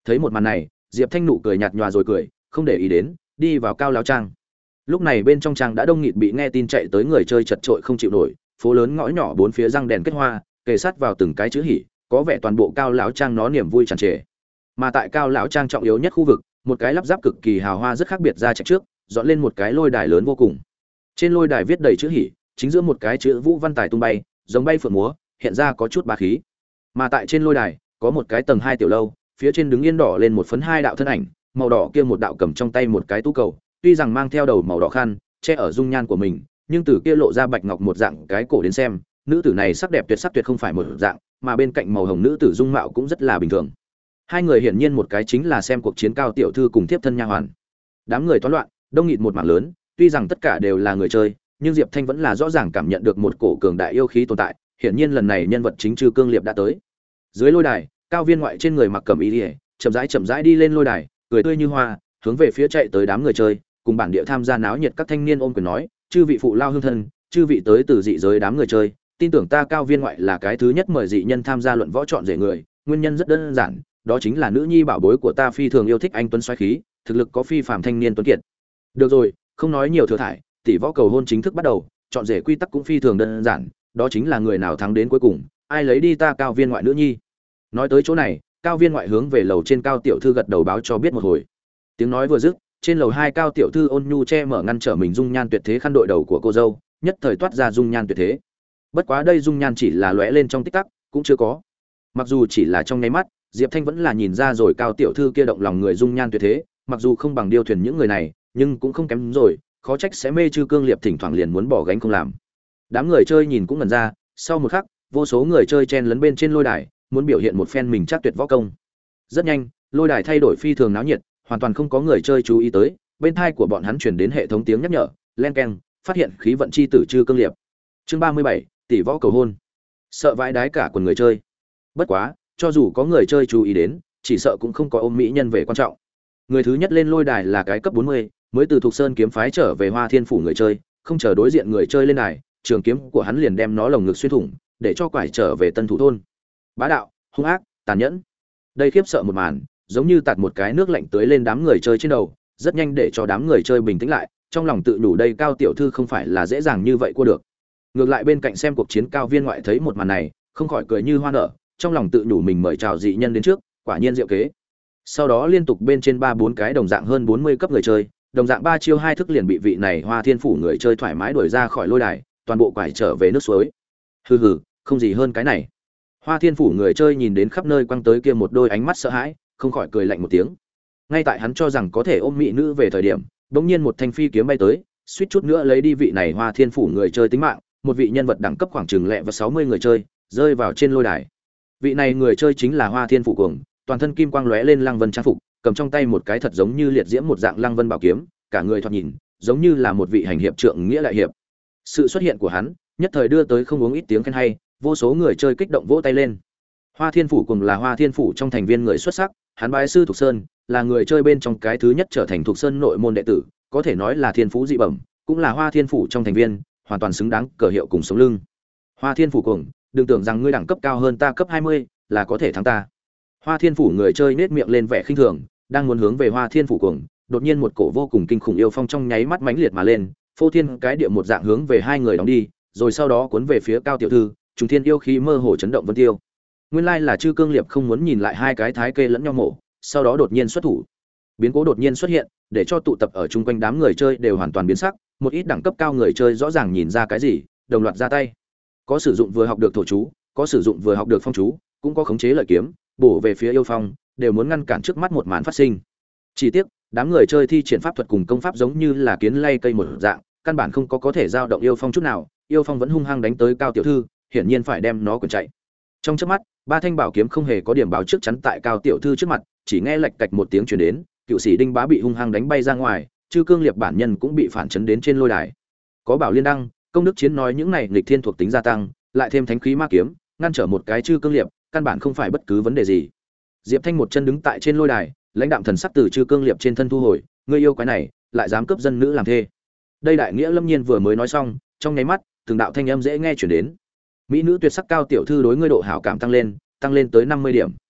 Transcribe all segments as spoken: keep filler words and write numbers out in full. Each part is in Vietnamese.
Thấy một màn này, Diệp Thanh nụ cười nhạt nhòa rồi cười, không để ý đến, đi vào cao lão trang. Lúc này bên trong trang đã đông nghịt bị nghe tin chạy tới người chơi chật trội không chịu nổi, phố lớn ngõ nhỏ bốn phía răng đèn kết hoa, kề sát vào từng cái chữ hỉ, có vẻ toàn bộ cao lão trang nó niềm vui tràn trề. Mà tại cao lão trang trọng yếu nhất khu vực, một cái lắp ráp cực kỳ hào hoa rất khác biệt ra chạy trước, dọn lên một cái lôi đài lớn vô cùng. Trên lôi đài viết đầy chữ hỉ, chính giữa một cái chữ Vũ Văn Tài tung bay, giống bay phượng múa, hiện ra có chút bá khí. Mà tại trên lôi đài, có một cái tầng hai tiểu lâu, phía trên đứng yên đỏ lên một phấn hai đạo thân ảnh, màu đỏ kia một đạo cầm trong tay một cái tú cầu, tuy rằng mang theo đầu màu đỏ khăn, che ở dung nhan của mình, nhưng từ kia lộ ra bạch ngọc một dạng cái cổ đến xem, nữ tử này sắc đẹp tuyệt sắc tuyệt không phải một dạng, mà bên cạnh màu hồng nữ tử dung mạo cũng rất là bình thường. Hai người hiển nhiên một cái chính là xem cuộc chiến cao tiểu thư cùng tiếp thân nha hoàn. Đám người toán loạn, đông nghịt một mảng lớn, tuy rằng tất cả đều là người chơi, nhưng Diệp Thanh vẫn là rõ ràng cảm nhận được một cổ cường đại yêu khí tồn tại, hiển nhiên lần này nhân vật chính Trư Cương Liệp đã tới. Dưới lôi đài, Cao Viên Ngoại trên người mặc cẩm y liễu, chậm rãi chậm rãi đi lên lôi đài, cười tươi như hoa, hướng về phía chạy tới đám người chơi, cùng bản địa tham gia náo nhiệt các thanh niên ôm quyền nói, chư vị phụ lao hương thân, chư vị tới từ dị giới đám người chơi, tin tưởng ta Cao Viên Ngoại là cái thứ nhất mời dị nhân tham gia luận võ chọn rể người, nguyên nhân rất đơn giản, đó chính là nữ nhi bảo bối của ta phi thường yêu thích anh tuấn xoáy khí, thực lực có phi phàm thanh niên tuấn kiệt. Được rồi, không nói nhiều thừa thải, tỷ võ cầu hôn chính thức bắt đầu, chọn rể quy tắc cũng phi thường đơn giản, đó chính là người nào thắng đến cuối cùng, ai lấy đi ta Cao Viên Ngoại nữ nhi. Nói tới chỗ này, Cao Viên Ngoại hướng về lầu trên Cao tiểu thư gật đầu báo cho biết một hồi. Tiếng nói vừa dứt, trên lầu hai Cao tiểu thư ôn nhu che mở ngăn trở mình dung nhan tuyệt thế khăn đội đầu của cô dâu, nhất thời toát ra dung nhan tuyệt thế. Bất quá đây dung nhan chỉ là lóe lên trong tích tắc, cũng chưa có. Mặc dù chỉ là trong nháy mắt, Diệp Thanh vẫn là nhìn ra rồi Cao tiểu thư kia động lòng người dung nhan tuyệt thế, mặc dù không bằng điêu thuyền những người này, nhưng cũng không kém rồi, khó trách sẽ mê Trư Cương Liệp thỉnh thoảng liền muốn bỏ gánh không làm. Đám người chơi nhìn cũng ngẩn ra, sau một khắc, vô số người chơi chen lấn bên trên lôi đài, muốn biểu hiện một phen mình chắc tuyệt võ công. Rất nhanh, lôi đài thay đổi phi thường náo nhiệt, hoàn toàn không có người chơi chú ý tới, bên tai của bọn hắn truyền đến hệ thống tiếng nhắc nhở, len keng, phát hiện khí vận chi tử Trư Cương Liệp. Chương ba mươi bảy, tỷ võ cầu hôn. Sợ vãi đái cả quần người chơi. Bất quá, cho dù có người chơi chú ý đến, chỉ sợ cũng không có ôm mỹ nhân về quan trọng. Người thứ nhất lên lôi đài là cái cấp bốn mươi, mới từ Thục Sơn kiếm phái trở về Hoa Thiên phủ người chơi, không chờ đối diện người chơi lên đài, trường kiếm của hắn liền đem nó lồng ngực xuyên thủng, để cho quải trở về Tân Thủ thôn. Bá đạo, hung ác, tàn nhẫn. Đây khiếp sợ một màn, giống như tạt một cái nước lạnh tưới lên đám người chơi trên đầu, rất nhanh để cho đám người chơi bình tĩnh lại, trong lòng tự nhủ đây Cao tiểu thư không phải là dễ dàng như vậy qua được. Ngược lại bên cạnh xem cuộc chiến Cao Viên Ngoại thấy một màn này, không khỏi cười như hoa nở, trong lòng tự nhủ mình mời chào dị nhân đến trước, quả nhiên diệu kế. Sau đó liên tục bên trên ba bốn cái đồng dạng hơn bốn mươi cấp người chơi, đồng dạng ba chiêu hai thức liền bị vị này Hoa Thiên phủ người chơi thoải mái đuổi ra khỏi lôi đài, toàn bộ quải trở về nước suối. Hừ hừ, không gì hơn cái này. Hoa Thiên phủ người chơi nhìn đến khắp nơi quăng tới kia một đôi ánh mắt sợ hãi, không khỏi cười lạnh một tiếng. Ngay tại hắn cho rằng có thể ôm mỹ nữ về thời điểm, bỗng nhiên một thanh phi kiếm bay tới, suýt chút nữa lấy đi vị này Hoa Thiên phủ người chơi tính mạng, một vị nhân vật đẳng cấp khoảng chừng lẹ và sáu mươi người chơi, rơi vào trên lôi đài. Vị này người chơi chính là Hoa Thiên phủ cuồng, toàn thân kim quang lóe lên lăng vân trang phục, cầm trong tay một cái thật giống như liệt diễm một dạng lăng vân bảo kiếm, cả người thoạt nhìn giống như là một vị hành hiệp trượng nghĩa đại hiệp. Sự xuất hiện của hắn, nhất thời đưa tới không uống ít tiếng khen hay, vô số người chơi kích động vỗ tay lên. Hoa Thiên phủ cùng là Hoa Thiên phủ trong thành viên người xuất sắc, hắn bái sư Thục Sơn, là người chơi bên trong cái thứ nhất trở thành Thục Sơn nội môn đệ tử, có thể nói là thiên phú dị bẩm, cũng là Hoa Thiên phủ trong thành viên, hoàn toàn xứng đáng cờ hiệu cùng sống lưng. Hoa Thiên phủ cùng, đừng tưởng rằng ngươi đẳng cấp cao hơn ta cấp hai mươi, là có thể thắng ta. Hoa Thiên phủ người chơi nết miệng lên vẻ khinh thường, đang muốn hướng về Hoa Thiên phủ cùng, đột nhiên một cổ vô cùng kinh khủng yêu phong trong nháy mắt mãnh liệt mà lên, phô thiên cái địa một dạng hướng về hai người đóng đi, rồi sau đó cuốn về phía Cao tiểu thư, trùng thiên yêu khí mơ hồ chấn động vân tiêu. Nguyên lai là Trư Cương Liệp không muốn nhìn lại hai cái thái kê lẫn nhau mổ, sau đó đột nhiên xuất thủ. Biến cố đột nhiên xuất hiện, để cho tụ tập ở chung quanh đám người chơi đều hoàn toàn biến sắc, một ít đẳng cấp cao người chơi rõ ràng nhìn ra cái gì, đồng loạt ra tay. Có sử dụng vừa học được thổ chú, có sử dụng vừa học được phong chú, cũng có khống chế lợi kiếm, bổ về phía yêu phong, đều muốn ngăn cản trước mắt một màn phát sinh. Chỉ tiếc, đám người chơi thi triển pháp thuật cùng công pháp giống như là kiến lay cây một dạng, căn bản không có có thể dao động yêu phong chút nào, yêu phong vẫn hung hăng đánh tới Cao tiểu thư, hiển nhiên phải đem nó quần chạy. Trong chớp mắt, ba thanh bảo kiếm không hề có điểm báo trước chắn tại Cao tiểu thư trước mặt, chỉ nghe lạch cạch một tiếng truyền đến, cựu sĩ đinh bá bị hung hăng đánh bay ra ngoài, Trư Cương Liệp bản nhân cũng bị phản chấn đến trên lôi đài. Có Bảo Liên đăng, công đức chiến nói những này nghịch thiên thuộc tính gia tăng, lại thêm thánh khí ma kiếm, ngăn trở một cái Trư Cương Liệp, căn bản không phải bất cứ vấn đề gì. Diệp Thanh một chân đứng tại trên lôi đài, lãnh đạm thần sắc từ Trư Cương Liệp trên thân thu hồi, ngươi yêu quái này, lại dám cướp dân nữ làm thê. Đây đại nghĩa Lâm Nhiên vừa mới nói xong, trong nháy mắt, từng đạo thanh âm dễ nghe truyền đến. Mỹ nữ tuyệt sắc Cao tiểu thư đối ngươi độ hảo cảm tăng lên, tăng lên tới năm mươi điểm.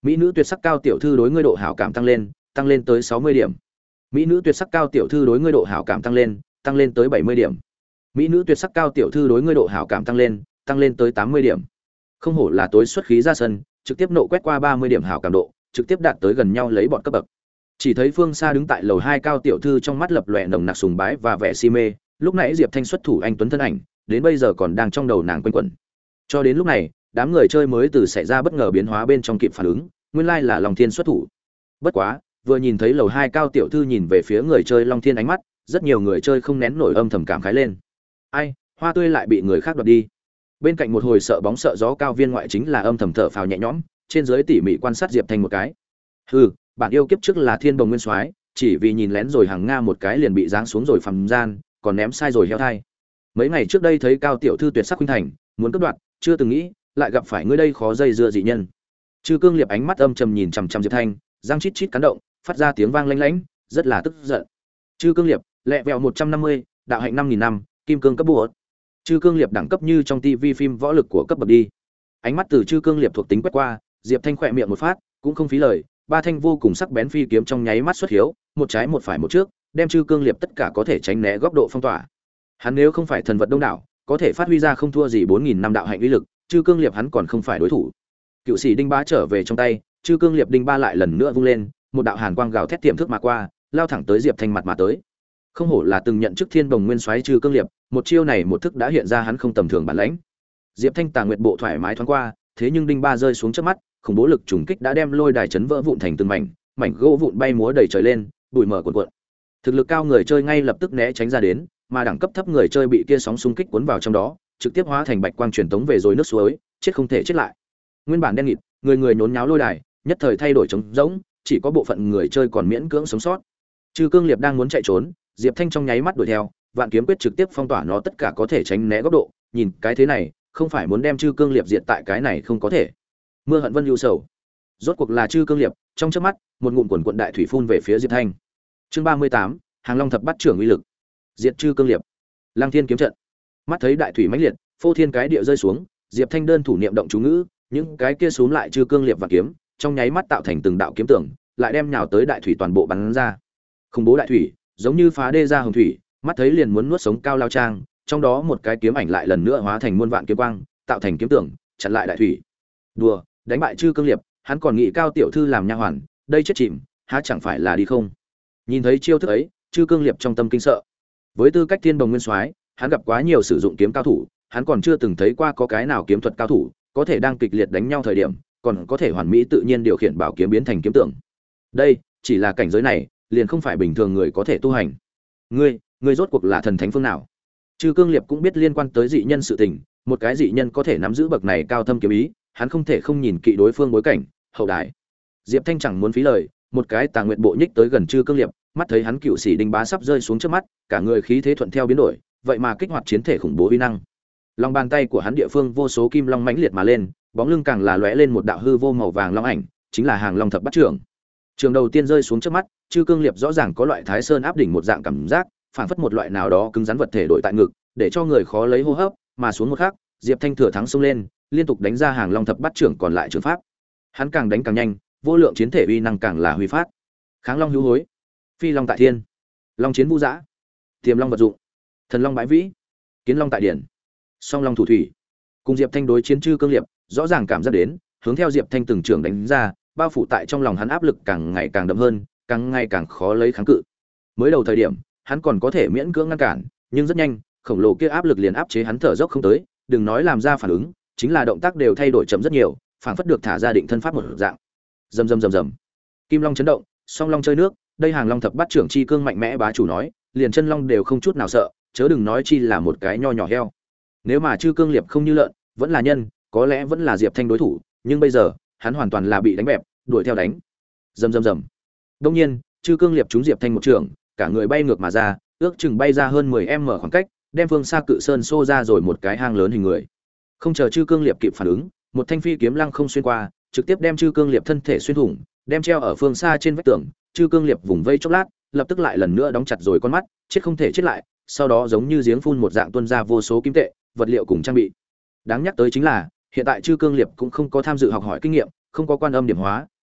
Mỹ nữ tuyệt sắc cao tiểu thư đối ngươi độ hảo cảm tăng lên, tăng lên tới sáu mươi điểm. Mỹ nữ tuyệt sắc cao tiểu thư đối ngươi độ hảo cảm tăng lên, tăng lên tới bảy mươi điểm. Mỹ nữ tuyệt sắc cao tiểu thư đối ngươi độ hảo cảm tăng lên, tăng lên tới tám mươi điểm. Không hổ là tối xuất khí ra sân, trực tiếp nộ quét qua ba mươi điểm hảo cảm độ, trực tiếp đạt tới gần nhau lấy bọn cấp bậc. Chỉ thấy phương xa đứng tại lầu hai cao tiểu thư trong mắt lập lòe nồng nặc sùng bái và vẻ si mê, lúc nãy Diệp Thanh xuất thủ anh tuấn thân ảnh, đến bây giờ còn đang trong đầu nàng quanh quẩn. Cho đến lúc này, đám người chơi mới từ xảy ra bất ngờ biến hóa bên trong kịp phản ứng, nguyên lai là Long Thiên xuất thủ. Bất quá, vừa nhìn thấy lầu hai cao tiểu thư nhìn về phía người chơi Long Thiên ánh mắt, rất nhiều người chơi không nén nổi âm thầm cảm khái lên. Ai, hoa tươi lại bị người khác đoạt đi. Bên cạnh một hồi sợ bóng sợ gió cao viên ngoại chính là âm thầm thở phào nhẹ nhõm, trên dưới tỉ mỉ quan sát Diệp Thanh một cái. Hừ, bản yêu kiếp trước là Thiên Bồng Nguyên Soái, chỉ vì nhìn lén rồi hàng nga một cái liền bị giáng xuống rồi phàm gian, còn ném sai rồi heo thai. Mấy ngày trước đây thấy cao tiểu thư tuyệt sắc khuynh thành, muốn cướp đoạt, chưa từng nghĩ lại gặp phải ngươi đây khó dây dưa dị nhân. Chư Cương Liệp ánh mắt âm trầm nhìn chằm chằm Diệp Thanh, răng chít chít cắn động, phát ra tiếng vang lanh lảnh, rất là tức giận. Chư Cương Liệp, lẹ vẹo một trăm năm mươi, đạo hạnh năm nghìn năm, kim cương cấp bột. Chư Cương Liệp đẳng cấp như trong ti vi phim võ lực của cấp bậc đi. Ánh mắt từ Chư Cương Liệp thuộc tính quét qua, Diệp Thanh khỏe miệng một phát, cũng không phí lời, ba thanh vô cùng sắc bén phi kiếm trong nháy mắt xuất hiếu, một trái một phải một trước, đem Chư Cương Liệp tất cả có thể tránh né góc độ phong tỏa. Hắn nếu không phải thần vật đông đảo, có thể phát huy ra không thua gì bốn nghìn năm đạo hạnh uy lực, Chư Cương Liệp hắn còn không phải đối thủ. Cựu sĩ đinh ba trở về trong tay, Chư Cương Liệp đinh ba lại lần nữa vung lên, một đạo hàn quang gào thét tiềm thức mà qua, lao thẳng tới Diệp Thanh mặt mà tới. Không hổ là từng nhận chức Thiên Bồng Nguyên Soái Chư Cương Liệp, một chiêu này một thức đã hiện ra hắn không tầm thường bản lãnh. Diệp Thanh Tà Nguyệt bộ thoải mái thoáng qua, thế nhưng đinh ba rơi xuống trước mắt, khủng bố lực trùng kích đã đem lôi đài chấn vỡ vụn thành từng mảnh, mảnh gỗ vụn bay múa đầy trời lên, bụi mờ cuộn cuộn. Thực lực cao người chơi ngay lập tức né tránh ra đến, mà đẳng cấp thấp người chơi bị kia sóng xung kích cuốn vào trong đó, trực tiếp hóa thành bạch quang truyền tống về rồi nước suối, chết không thể chết lại. Nguyên bản đen nghịt, người người nhốn nháo lôi đài, nhất thời thay đổi trống rỗng, chỉ có bộ phận người chơi còn miễn cưỡng sống sót. Chư Cương Liệp đang muốn chạy trốn, Diệp Thanh trong nháy mắt đuổi theo, vạn kiếm quyết trực tiếp phong tỏa nó tất cả có thể tránh né góc độ, nhìn cái thế này, không phải muốn đem Chư Cương Liệp diệt tại cái này không có thể. Mưa hận vân lưu sầu. Rốt cuộc là Chư Cương Liệp, trong chớp mắt, một ngụm quần quần đại thủy phun về phía Diệp Thanh. Chương ba mươi tám, Hàng Long thập bát trưởng uy lực. Diệt Chư Cương Liệp. Lăng Thiên kiếm trận. Mắt thấy đại thủy mãnh liệt, phô thiên cái địa rơi xuống, Diệp Thanh đơn thủ niệm động chú ngữ, những cái kia xúm lại Chư Cương Liệp và kiếm, trong nháy mắt tạo thành từng đạo kiếm tưởng, lại đem nhào tới đại thủy toàn bộ bắn ra. Khủng bố đại thủy, giống như phá đê ra hồng thủy, mắt thấy liền muốn nuốt sống cao lao trang, trong đó một cái kiếm ảnh lại lần nữa hóa thành muôn vạn kiếm quang, tạo thành kiếm tưởng, chặn lại đại thủy. Đùa, đánh bại Chư Cương Liệp, hắn còn nghĩ cao tiểu thư làm nha hoàn, đây chết chìm, há chẳng phải là đi không? Nhìn thấy chiêu thức ấy, Chư Cương Liệp trong tâm kinh sợ. Với tư cách Thiên Bồng Nguyên Soái, hắn gặp quá nhiều sử dụng kiếm cao thủ, hắn còn chưa từng thấy qua có cái nào kiếm thuật cao thủ có thể đang kịch liệt đánh nhau thời điểm, còn có thể hoàn mỹ tự nhiên điều khiển bảo kiếm biến thành kiếm tượng. Đây, chỉ là cảnh giới này, liền không phải bình thường người có thể tu hành. Ngươi, ngươi rốt cuộc là thần thánh phương nào? Chư Cương Liệp cũng biết liên quan tới dị nhân sự tình, một cái dị nhân có thể nắm giữ bậc này cao thâm kiếm ý, hắn không thể không nhìn kỹ đối phương bối cảnh, hậu đại. Diệp Thanh chẳng muốn phí lời, một cái Tà Nguyệt bộ nhích tới gần Chư Cương Liệp, mắt thấy hắn cựu sĩ đinh bá sắp rơi xuống trước mắt, cả người khí thế thuận theo biến đổi, vậy mà kích hoạt chiến thể khủng bố uy năng. Lòng bàn tay của hắn địa phương vô số kim long mãnh liệt mà lên, bóng lưng càng là lóe lên một đạo hư vô màu vàng long ảnh, chính là Hàng Long thập bát trưởng. Trường đầu tiên rơi xuống trước mắt, Chư Cương Liệp rõ ràng có loại Thái Sơn áp đỉnh một dạng cảm giác, phản phất một loại nào đó cứng rắn vật thể đội tại ngực, để cho người khó lấy hô hấp, mà xuống một khắc, Diệp Thanh thừa thắng xông lên, liên tục đánh ra Hàng Long thập bát trưởng còn lại trường pháp. Hắn càng đánh càng nhanh, vô lượng chiến thể uy năng càng là huy phát. Kháng Long hữu hối, Phi Long tại thiên, Long chiến vũ dã, Tiềm Long vật dụng, Thần Long bãi vĩ, Kiến Long tại điển, Song Long thủ thủy. Cùng Diệp Thanh đối chiến Chư Cương Liệp, rõ ràng cảm giác đến, hướng theo Diệp Thanh từng trường đánh ra, bao phủ tại trong lòng hắn áp lực càng ngày càng đậm hơn, càng ngày càng khó lấy kháng cự. Mới đầu thời điểm, hắn còn có thể miễn cưỡng ngăn cản, nhưng rất nhanh, khổng lồ kia áp lực liền áp chế hắn thở dốc không tới, đừng nói làm ra phản ứng, chính là động tác đều thay đổi chậm rất nhiều, phảng phất được thả ra định thân pháp một dạng. Rầm rầm rầm rầm. Kim Long chấn động, Song Long chơi nước, đây Hàng Long thập bát trưởng chi cương mạnh mẽ bá chủ nói, liền chân long đều không chút nào sợ, chớ đừng nói chi là một cái nho nhỏ heo. Nếu mà Chư Cương Liệp không như lợn, vẫn là nhân, có lẽ vẫn là Diệp Thanh đối thủ, nhưng bây giờ, hắn hoàn toàn là bị đánh bẹp, đuổi theo đánh. Rầm rầm rầm. Đương nhiên, Chư Cương Liệp trúng Diệp Thanh một trường, cả người bay ngược mà ra, ước chừng bay ra hơn mười mét khoảng cách, đem phương xa cự sơn xô ra rồi một cái hang lớn hình người. Không chờ Chư Cương Liệp kịp phản ứng, một thanh phi kiếm lăng không xuyên qua, trực tiếp đem Chư Cương Liệp thân thể xuyên thủng, đem treo ở phương xa trên vách tường. Chư Cương Liệp vùng vây chốc lát, lập tức lại lần nữa đóng chặt rồi con mắt, chết không thể chết lại, sau đó giống như giếng phun một dạng tuôn ra vô số kim tệ, vật liệu cùng trang bị. Đáng nhắc tới chính là, hiện tại Chư Cương Liệp cũng không có tham dự học hỏi kinh nghiệm, không có quan âm điểm hóa,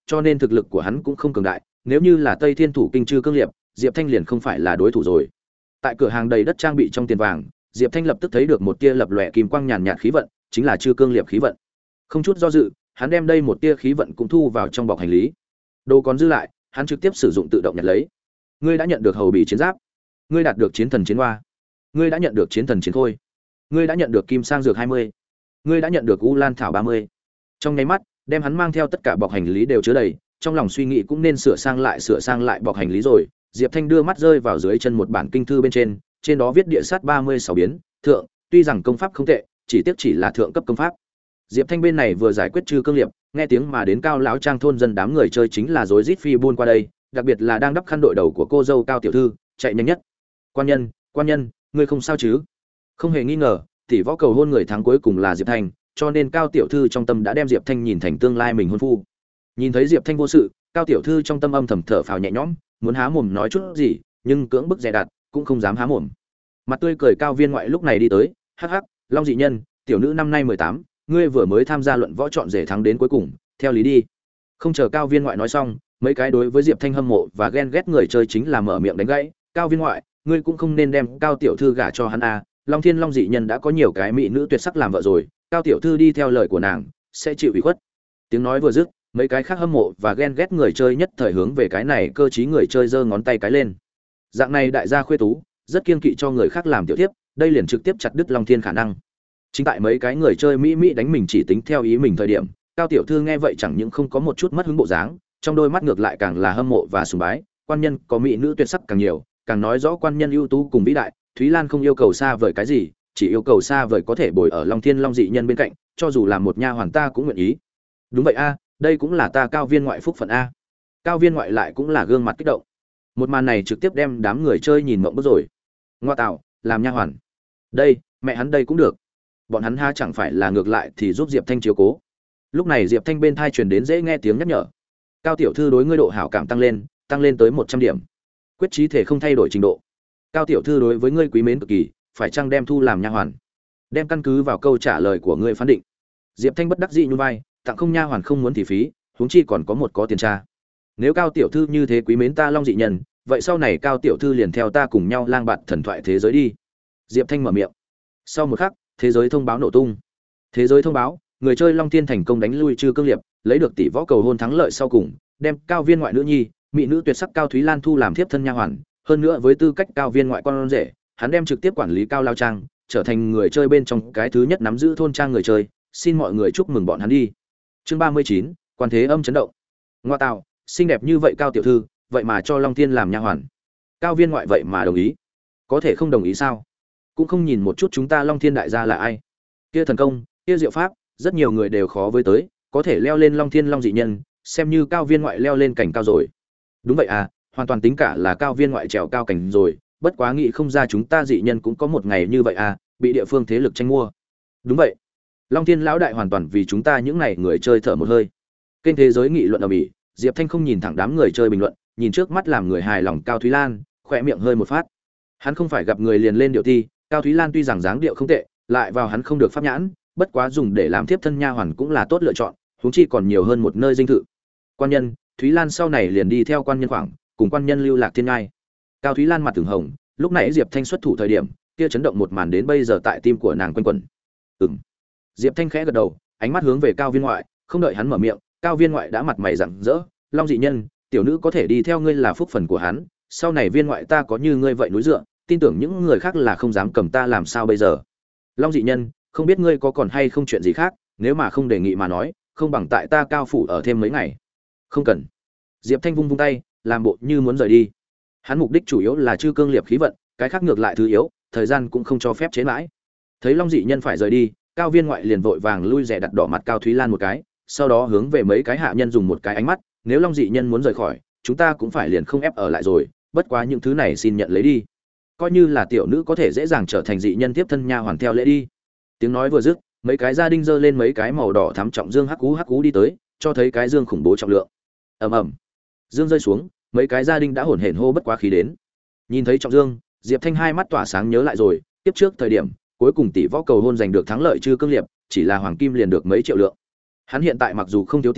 cho nên thực lực của hắn cũng không cường đại, nếu như là Tây Thiên thủ kinh Trư Cương Liệp, Diệp Thanh liền không phải là đối thủ rồi. Tại cửa hàng đầy đất trang bị trong tiền vàng, Diệp Thanh lập tức thấy được một tia lập lòe kim quang nhàn nhạt khí vận, chính là Trư Cương Liệp khí vận. Không chút do dự, hắn đem đây một tia khí vận cũng thu vào trong bọc hành lý. Đồ còn dư lại, hắn trực tiếp sử dụng tự động nhặt lấy. Ngươi đã nhận được hầu bì chiến giáp, ngươi đạt được chiến thần chiến hoa, ngươi đã nhận được chiến thần chiến khôi, ngươi đã nhận được kim sang dược hai mươi, ngươi đã nhận được u lan thảo ba mươi. Trong nháy mắt, đem hắn mang theo tất cả bọc hành lý đều chứa đầy, trong lòng suy nghĩ cũng nên sửa sang lại sửa sang lại bọc hành lý rồi. Diệp Thanh đưa mắt rơi vào dưới chân một bản kinh thư bên trên, trên đó viết địa sát ba mươi sáu biến, thượng, tuy rằng công pháp không tệ, chỉ tiếc chỉ là thượng cấp công pháp. Diệp Thanh bên này vừa giải quyết Trư Cương Liệp, nghe tiếng mà đến Cao lão trang thôn dân đám người chơi chính là rối rít phi buôn qua đây, đặc biệt là đang đắp khăn đội đầu của cô dâu Cao tiểu thư, chạy nhanh nhất. Quan nhân, quan nhân, ngươi không sao chứ? Không hề nghi ngờ, tỷ võ cầu hôn người thắng cuối cùng là Diệp Thanh, cho nên Cao tiểu thư trong tâm đã đem Diệp Thanh nhìn thành tương lai mình hôn phu. Nhìn thấy Diệp Thanh vô sự, Cao tiểu thư trong tâm âm thầm thở phào nhẹ nhõm, muốn há mồm nói chút gì, nhưng cưỡng bức dè đặt, cũng không dám há mồm. Mặt tươi cười Cao Viên Ngoại lúc này đi tới, hắc hắc, Long dị nhân, tiểu nữ năm nay mười tám, ngươi vừa mới tham gia luận võ chọn rể thắng đến cuối cùng, theo lý đi. Không chờ Cao Viên Ngoại nói xong, mấy cái đối với Diệp Thanh hâm mộ và ghen ghét người chơi chính là mở miệng đánh gãy, Cao Viên Ngoại, ngươi cũng không nên đem Cao tiểu thư gả cho hắn a, Long Thiên Long dị nhân đã có nhiều cái mỹ nữ tuyệt sắc làm vợ rồi, Cao tiểu thư đi theo lời của nàng, sẽ chịu ủy khuất. Tiếng nói vừa dứt, mấy cái khác hâm mộ và ghen ghét người chơi nhất thời hướng về cái này cơ trí người chơi giơ ngón tay cái lên. Dạng này đại gia khuê tú, rất kiên kỵ cho người khác làm tiểu tiếp, đây liền trực tiếp chặt đứt Long Thiên khả năng. Chính tại mấy cái người chơi mỹ mỹ đánh mình chỉ tính theo ý mình thời điểm, Cao tiểu thư nghe vậy chẳng những không có một chút mất hứng bộ dáng, trong đôi mắt ngược lại càng là hâm mộ và sùng bái, quan nhân có mỹ nữ tuyệt sắc càng nhiều, càng nói rõ quan nhân ưu tú cùng vĩ đại, Thúy Lan không yêu cầu xa vời cái gì, chỉ yêu cầu xa vời có thể bồi ở Long Thiên Long dị nhân bên cạnh, cho dù là một nha hoàn ta cũng nguyện ý. Đúng vậy a, đây cũng là ta Cao Viên Ngoại phúc phận a. Cao Viên Ngoại lại cũng là gương mặt kích động. Một màn này trực tiếp đem đám người chơi nhìn mộng bức rồi. Ngoa tạo, làm nha hoàn. Đây, mẹ hắn đây cũng được. Bọn hắn ha chẳng phải là ngược lại thì giúp Diệp Thanh chiếu cố. Lúc này Diệp Thanh bên thai truyền đến dễ nghe tiếng nhắc nhở. Cao tiểu thư đối ngươi độ hảo cảm tăng lên, tăng lên tới một trăm điểm. Quyết chí thể không thay đổi trình độ. Cao tiểu thư đối với ngươi quý mến cực kỳ, phải chăng đem thu làm nha hoàn? Đem căn cứ vào câu trả lời của ngươi phán định. Diệp Thanh bất đắc dĩ nhún vai, tặng không nha hoàn không muốn thì phí, huống chi còn có một có tiền tra. Nếu Cao tiểu thư như thế quý mến ta Long dị nhân, vậy sau này Cao tiểu thư liền theo ta cùng nhau lang bạt thần thoại thế giới đi. Diệp Thanh mở miệng. Sau một khắc, thế giới thông báo nổ tung. Thế giới thông báo, người chơi Long Thiên thành công đánh lui Trư Cương Liệp, lấy được tỷ võ cầu hôn thắng lợi sau cùng, đem Cao Viên Ngoại nữ nhi, mỹ nữ tuyệt sắc Cao Thúy Lan thu làm thiếp thân nha hoàn, hơn nữa với tư cách Cao Viên Ngoại con rể, hắn đem trực tiếp quản lý Cao Lao Trang, trở thành người chơi bên trong cái thứ nhất nắm giữ thôn trang người chơi, xin mọi người chúc mừng bọn hắn đi. Chương ba mươi chín, quan thế âm chấn động. Ngoa tạo, xinh đẹp như vậy Cao tiểu thư, vậy mà cho Long Thiên làm nha hoàn. Cao Viên Ngoại vậy mà đồng ý. Có thể không đồng ý sao? Cũng không nhìn một chút chúng ta Long Thiên đại gia là ai? Kia thần công, kia diệu pháp, rất nhiều người đều khó với tới, có thể leo lên Long Thiên Long dị nhân, xem như Cao Viên Ngoại leo lên cảnh cao rồi. Đúng vậy à, hoàn toàn tính cả là Cao Viên Ngoại trèo cao cảnh rồi, bất quá nghĩ không ra chúng ta dị nhân cũng có một ngày như vậy à, bị địa phương thế lực tranh mua. Đúng vậy. Long Thiên lão đại hoàn toàn vì chúng ta những này người chơi thở một hơi. Kênh thế giới nghị luận ở Mỹ, Diệp Thanh không nhìn thẳng đám người chơi bình luận, nhìn trước mắt làm người hài lòng Cao Thúy Lan, khỏe miệng hơi một phát. Hắn không phải gặp người liền lên điệu thi, Cao Thúy Lan tuy rằng dáng điệu không tệ, lại vào hắn không được pháp nhãn, bất quá dùng để làm tiếp thân nha hoàn cũng là tốt lựa chọn, huống chi còn nhiều hơn một nơi dinh thự. Quan nhân, Thúy Lan sau này liền đi theo quan nhân khoảng, cùng quan nhân lưu lạc thiên ngai. Cao Thúy Lan mặt từng hồng, lúc nãy Diệp Thanh xuất thủ thời điểm, kia chấn động một màn đến bây giờ tại tim của nàng quanh quẩn. Ừm. Diệp Thanh khẽ gật đầu, ánh mắt hướng về Cao Viên Ngoại, không đợi hắn mở miệng, Cao Viên Ngoại đã mặt mày rạng rỡ, Long dị nhân, tiểu nữ có thể đi theo ngươi là phúc phần của hắn, sau này Viên Ngoại ta có như ngươi vậy núi dựa, tin tưởng những người khác là không dám cầm ta làm sao bây giờ. Long dị nhân, không biết ngươi có còn hay không chuyện gì khác, nếu mà không đề nghị mà nói, không bằng tại ta Cao phủ ở thêm mấy ngày. Không cần. Diệp Thanh vung vung tay, làm bộ như muốn rời đi. Hắn mục đích chủ yếu là Trư Cương Liệp khí vận, cái khác ngược lại thứ yếu, thời gian cũng không cho phép chế mãi. Thấy Long dị nhân phải rời đi, Cao Viên Ngoại liền vội vàng lui rẻ đặt đỏ mặt Cao Thúy Lan một cái, sau đó hướng về mấy cái hạ nhân dùng một cái ánh mắt, nếu Long dị nhân muốn rời khỏi, chúng ta cũng phải liền không ép ở lại rồi, bất quá những thứ này xin nhận lấy đi. Coi như là tiểu nữ có thể dễ dàng trở thành dị nhân tiếp thân nha hoàn theo lễ đi. Tiếng nói vừa dứt, mấy cái gia đình giơ lên mấy cái màu đỏ thắm trọng dương hắc cú hắc cú đi tới, cho thấy cái dương khủng bố trọng lượng. Ầm ầm. Dương rơi xuống, mấy cái gia đình đã hổn hển hô bất quá khí đến. Nhìn thấy trọng dương, Diệp Thanh hai mắt tỏa sáng nhớ lại rồi, tiếp trước thời điểm, cuối cùng tỷ võ cầu hôn giành được thắng lợi Trư Cương Liệp, chỉ là hoàng kim liền được mấy triệu lượng. Hắn hiện tại mặc dù không thiếu tiền,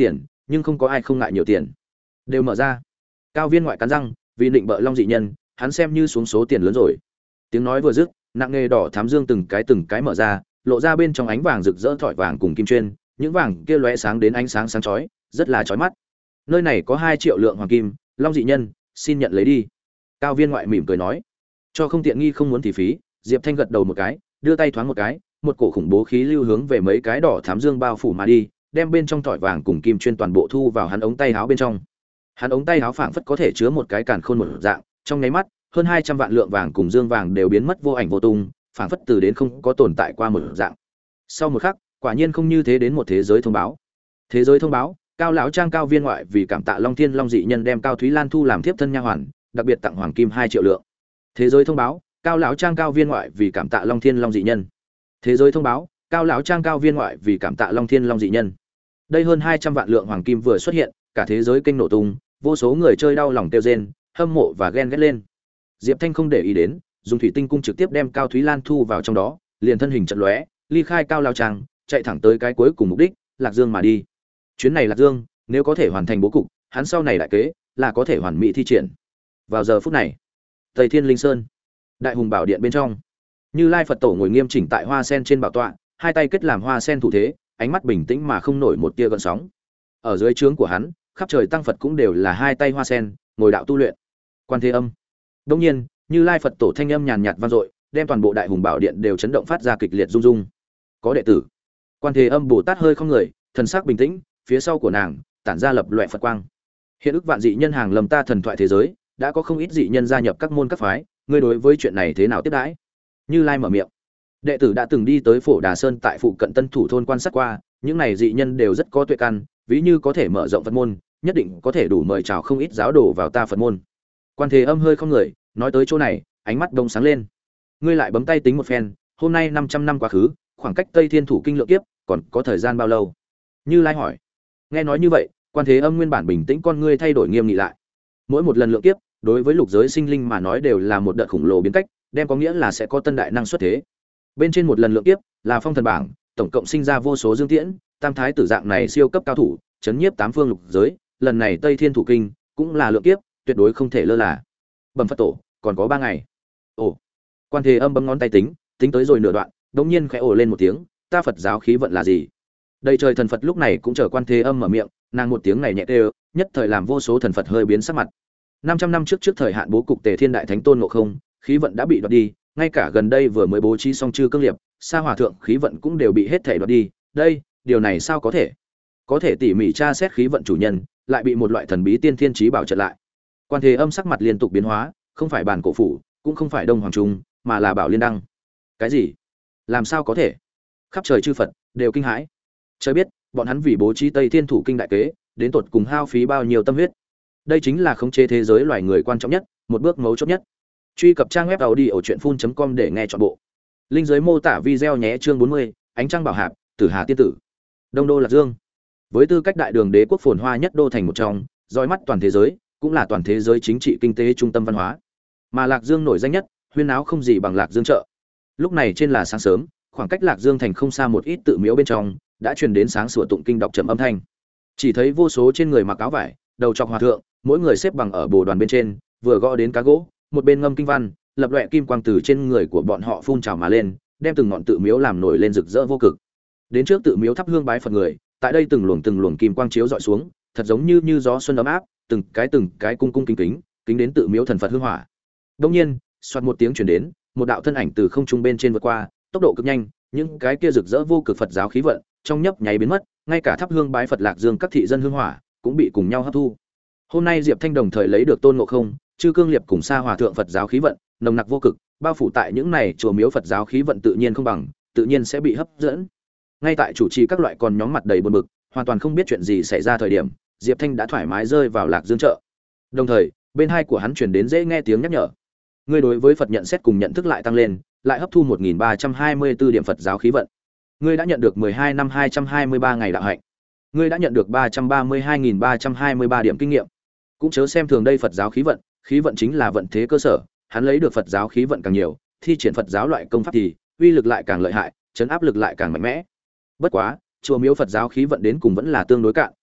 nhưng không có ai không ngại nhiều tiền. Đều mở ra. Cao Viên Ngoại cắn răng, vì định bợ Long dị nhân, hắn xem như xuống số tiền lớn rồi. Tiếng nói vừa dứt, nặng nghề đỏ thám dương từng cái từng cái mở ra, lộ ra bên trong ánh vàng rực rỡ thỏi vàng cùng kim chuyên, những vàng kia lóe sáng đến ánh sáng sáng chói, rất là chói mắt. Nơi này có hai triệu lượng hoàng kim, Long dị nhân, xin nhận lấy đi. Cao Viên Ngoại mỉm cười nói, cho không tiện nghi không muốn thì phí. Diệp Thanh gật đầu một cái, đưa tay thoáng một cái, một cổ khủng bố khí lưu hướng về mấy cái đỏ thám dương bao phủ mà đi, đem bên trong thỏi vàng cùng kim chuyên toàn bộ thu vào hắn ống tay áo bên trong. Hắn ống tay áo phảng phất có thể chứa một cái càn khôn một dạng, trong nháy mắt, hơn hai trăm vạn lượng vàng cùng dương vàng đều biến mất vô ảnh vô tung, phảng phất từ đến không có tồn tại qua một dạng. Sau một khắc, quả nhiên không như thế đến một thế giới thông báo. Thế giới thông báo, Cao lão trang Cao Viên Ngoại vì cảm tạ Long Thiên Long dị nhân đem Cao Thúy Lan thu làm thiếp thân nha hoàn, đặc biệt tặng hoàng kim hai triệu lượng. Thế giới thông báo, Cao lão trang Cao Viên Ngoại vì cảm tạ Long Thiên Long dị nhân. Thế giới thông báo, Cao lão trang Cao Viên Ngoại vì cảm tạ Long Thiên Long dị nhân. Đây hơn hai trăm vạn lượng hoàng kim vừa xuất hiện, cả thế giới kênh nổ tung, vô số người chơi đau lòng tiêu rên, hâm mộ và ghen ghét lên. Diệp Thanh không để ý đến, dùng thủy tinh cung trực tiếp đem Cao Thúy Lan thu vào trong đó, liền thân hình chợt lóe, ly khai Cao lão trang, chạy thẳng tới cái cuối cùng mục đích, Lạc Dương mà đi. Chuyến này Lạc Dương, nếu có thể hoàn thành bố cục, hắn sau này đại kế là có thể hoàn mỹ thi triển. Vào giờ phút này, Tây Thiên Linh Sơn, Đại Hùng Bảo Điện bên trong, Như Lai Phật Tổ ngồi nghiêm chỉnh tại hoa sen trên bảo tọa, hai tay kết làm hoa sen thủ thế, ánh mắt bình tĩnh mà không nổi một tia gợn sóng. Ở dưới trướng của hắn, khắp trời tăng Phật cũng đều là hai tay hoa sen, ngồi đạo tu luyện. Quan Thế Âm. Đương nhiên, Như Lai Phật Tổ thanh âm nhàn nhạt vang dội, đem toàn bộ Đại Hùng Bảo Điện đều chấn động phát ra kịch liệt rung rung. Có đệ tử. Quan Thế Âm Bồ Tát hơi không người, thần sắc bình tĩnh, phía sau của nàng tản ra lập loè Phật quang. Hiện ức vạn dị nhân hàng lầm ta thần thoại thế giới, đã có không ít dị nhân gia nhập các môn các phái, ngươi đối với chuyện này thế nào tiếp đãi? Như Lai mở miệng. Đệ tử đã từng đi tới Phổ Đà Sơn tại phụ cận Tân Thủ thôn quan sát qua, những này dị nhân đều rất có tuệ căn, ví như có thể mở rộng Phật môn, nhất định có thể đủ mời chào không ít giáo đồ vào ta Phật môn. Quan Thế Âm hơi không người, nói tới chỗ này, ánh mắt đông sáng lên. Ngươi lại bấm tay tính một phen, hôm nay năm trăm năm quá khứ, khoảng cách Tây Thiên Thủ Kinh lượng kiếp, còn có thời gian bao lâu? Như Lai hỏi. Nghe nói như vậy, Quan Thế Âm nguyên bản bình tĩnh con ngươi thay đổi nghiêm nghị lại. Mỗi một lần lượng kiếp, đối với lục giới sinh linh mà nói đều là một đợt khủng lồ biến cách, đem có nghĩa là sẽ có tân đại năng xuất thế. Bên trên một lần lượng kiếp, là phong thần bảng, tổng cộng sinh ra vô số dương tiễn, tam thái tử dạng này siêu cấp cao thủ, chấn nhiếp tám phương lục giới, lần này Tây Thiên Thủ Kinh cũng là lượng kiếp, tuyệt đối không thể lơ là. Bẩm Phật Tổ, còn có ba ngày. Ồ. Quan Thế Âm bấm ngón tay tính, tính tới rồi nửa đoạn, đột nhiên khẽ ồ lên một tiếng, ta Phật giáo khí vận là gì? Đầy trời thần Phật lúc này cũng chờ Quan Thế Âm mở miệng, nàng một tiếng này nhẹ đều, nhất thời làm vô số thần Phật hơi biến sắc mặt. năm trăm năm trước trước thời hạn bố cục Tề Thiên Đại Thánh Tôn Ngộ Không, khí vận đã bị đoạt đi, ngay cả gần đây vừa mới bố trí xong chư cương liệp, Sa Hòa thượng khí vận cũng đều bị hết thể đoạt đi. Đây, điều này sao có thể? Có thể tỉ mỉ tra xét khí vận chủ nhân, lại bị một loại thần bí tiên thiên chí bảo chặn lại. Quan Thế Âm sắc mặt liên tục biến hóa, không phải bản cổ phủ, cũng không phải Đông Hoàng Trung, mà là Bảo Liên Đăng. Cái gì? Làm sao có thể? Khắp trời chư Phật đều kinh hãi. Trời biết, bọn hắn vì bố trí Tây Thiên Thủ Kinh đại kế, đến tột cùng hao phí bao nhiêu tâm huyết. Đây chính là khống chế thế giới loài người quan trọng nhất, một bước mấu chốt nhất. Truy cập trang web audiochuyenphun chấm com để nghe trọn bộ. Linh dưới mô tả video nhé, chương bốn mươi, ánh trăng bảo hạp, Tử Hà tiên tử. Đông đô Lạc Dương. Với tư cách đại đường đế quốc phồn hoa nhất đô thành một trong, dõi mắt toàn thế giới, cũng là toàn thế giới chính trị kinh tế trung tâm văn hóa. Mà Lạc Dương nổi danh nhất, huyên náo không gì bằng Lạc Dương chợ. Lúc này trên là sáng sớm, khoảng cách Lạc Dương thành không xa một ít tự miếu bên trong, đã truyền đến sáng sủa tụng kinh đọc trầm âm thanh. Chỉ thấy vô số trên người mặc áo vải, đầu trọc hòa thượng, mỗi người xếp bằng ở bồ đoàn bên trên, vừa gõ đến cá gỗ, một bên ngâm kinh văn, lập loè kim quang từ trên người của bọn họ phun trào mà lên, đem từng ngọn tự miếu làm nổi lên rực rỡ vô cực. Đến trước tự miếu thắp hương bái Phật người, tại đây từng luồng từng luồng kim quang chiếu dọi xuống, thật giống như như gió xuân ấm áp, từng cái từng cái cung cung kính kính, kính đến tự miếu thần Phật hương hỏa. Đương nhiên, xoạt một tiếng truyền đến, một đạo thân ảnh từ không trung bên trên vượt qua, tốc độ cực nhanh, những cái kia rực rỡ vô cực Phật giáo khí vận, trong nhấp nháy biến mất, ngay cả thắp hương bái Phật Lạc Dương các thị dân hương hỏa cũng bị cùng nhau hấp thu. Hôm nay Diệp Thanh đồng thời lấy được Tôn Ngộ Không, Chư Cương Liệp cùng Sa Hòa thượng Phật giáo khí vận, nồng nặc vô cực, bao phủ tại những này chùa miếu Phật giáo khí vận tự nhiên không bằng, tự nhiên sẽ bị hấp dẫn. Ngay tại chủ trì các loại còn nhóm mặt đầy buồn bực, hoàn toàn không biết chuyện gì xảy ra thời điểm, Diệp Thanh đã thoải mái rơi vào Lạc Dương chợ. Đồng thời, bên hai của hắn truyền đến dễ nghe tiếng nhắc nhở. Ngươi đối với Phật nhận xét cùng nhận thức lại tăng lên, lại hấp thu một nghìn ba trăm hai mươi tư điểm Phật giáo khí vận. Ngươi đã nhận được mười hai năm hai trăm hai mươi ba ngày đạo hạnh. Ngươi đã nhận được ba trăm ba mươi hai nghìn ba trăm hai mươi ba điểm kinh nghiệm. Cũng chớ xem thường đây Phật giáo khí vận, khí vận chính là vận thế cơ sở, hắn lấy được Phật giáo khí vận càng nhiều, thi triển Phật giáo loại công pháp thì uy lực lại càng lợi hại, chấn áp lực lại càng mạnh mẽ. Bất quá, chùa miếu Phật giáo khí vận đến cùng vẫn là tương đối cạn,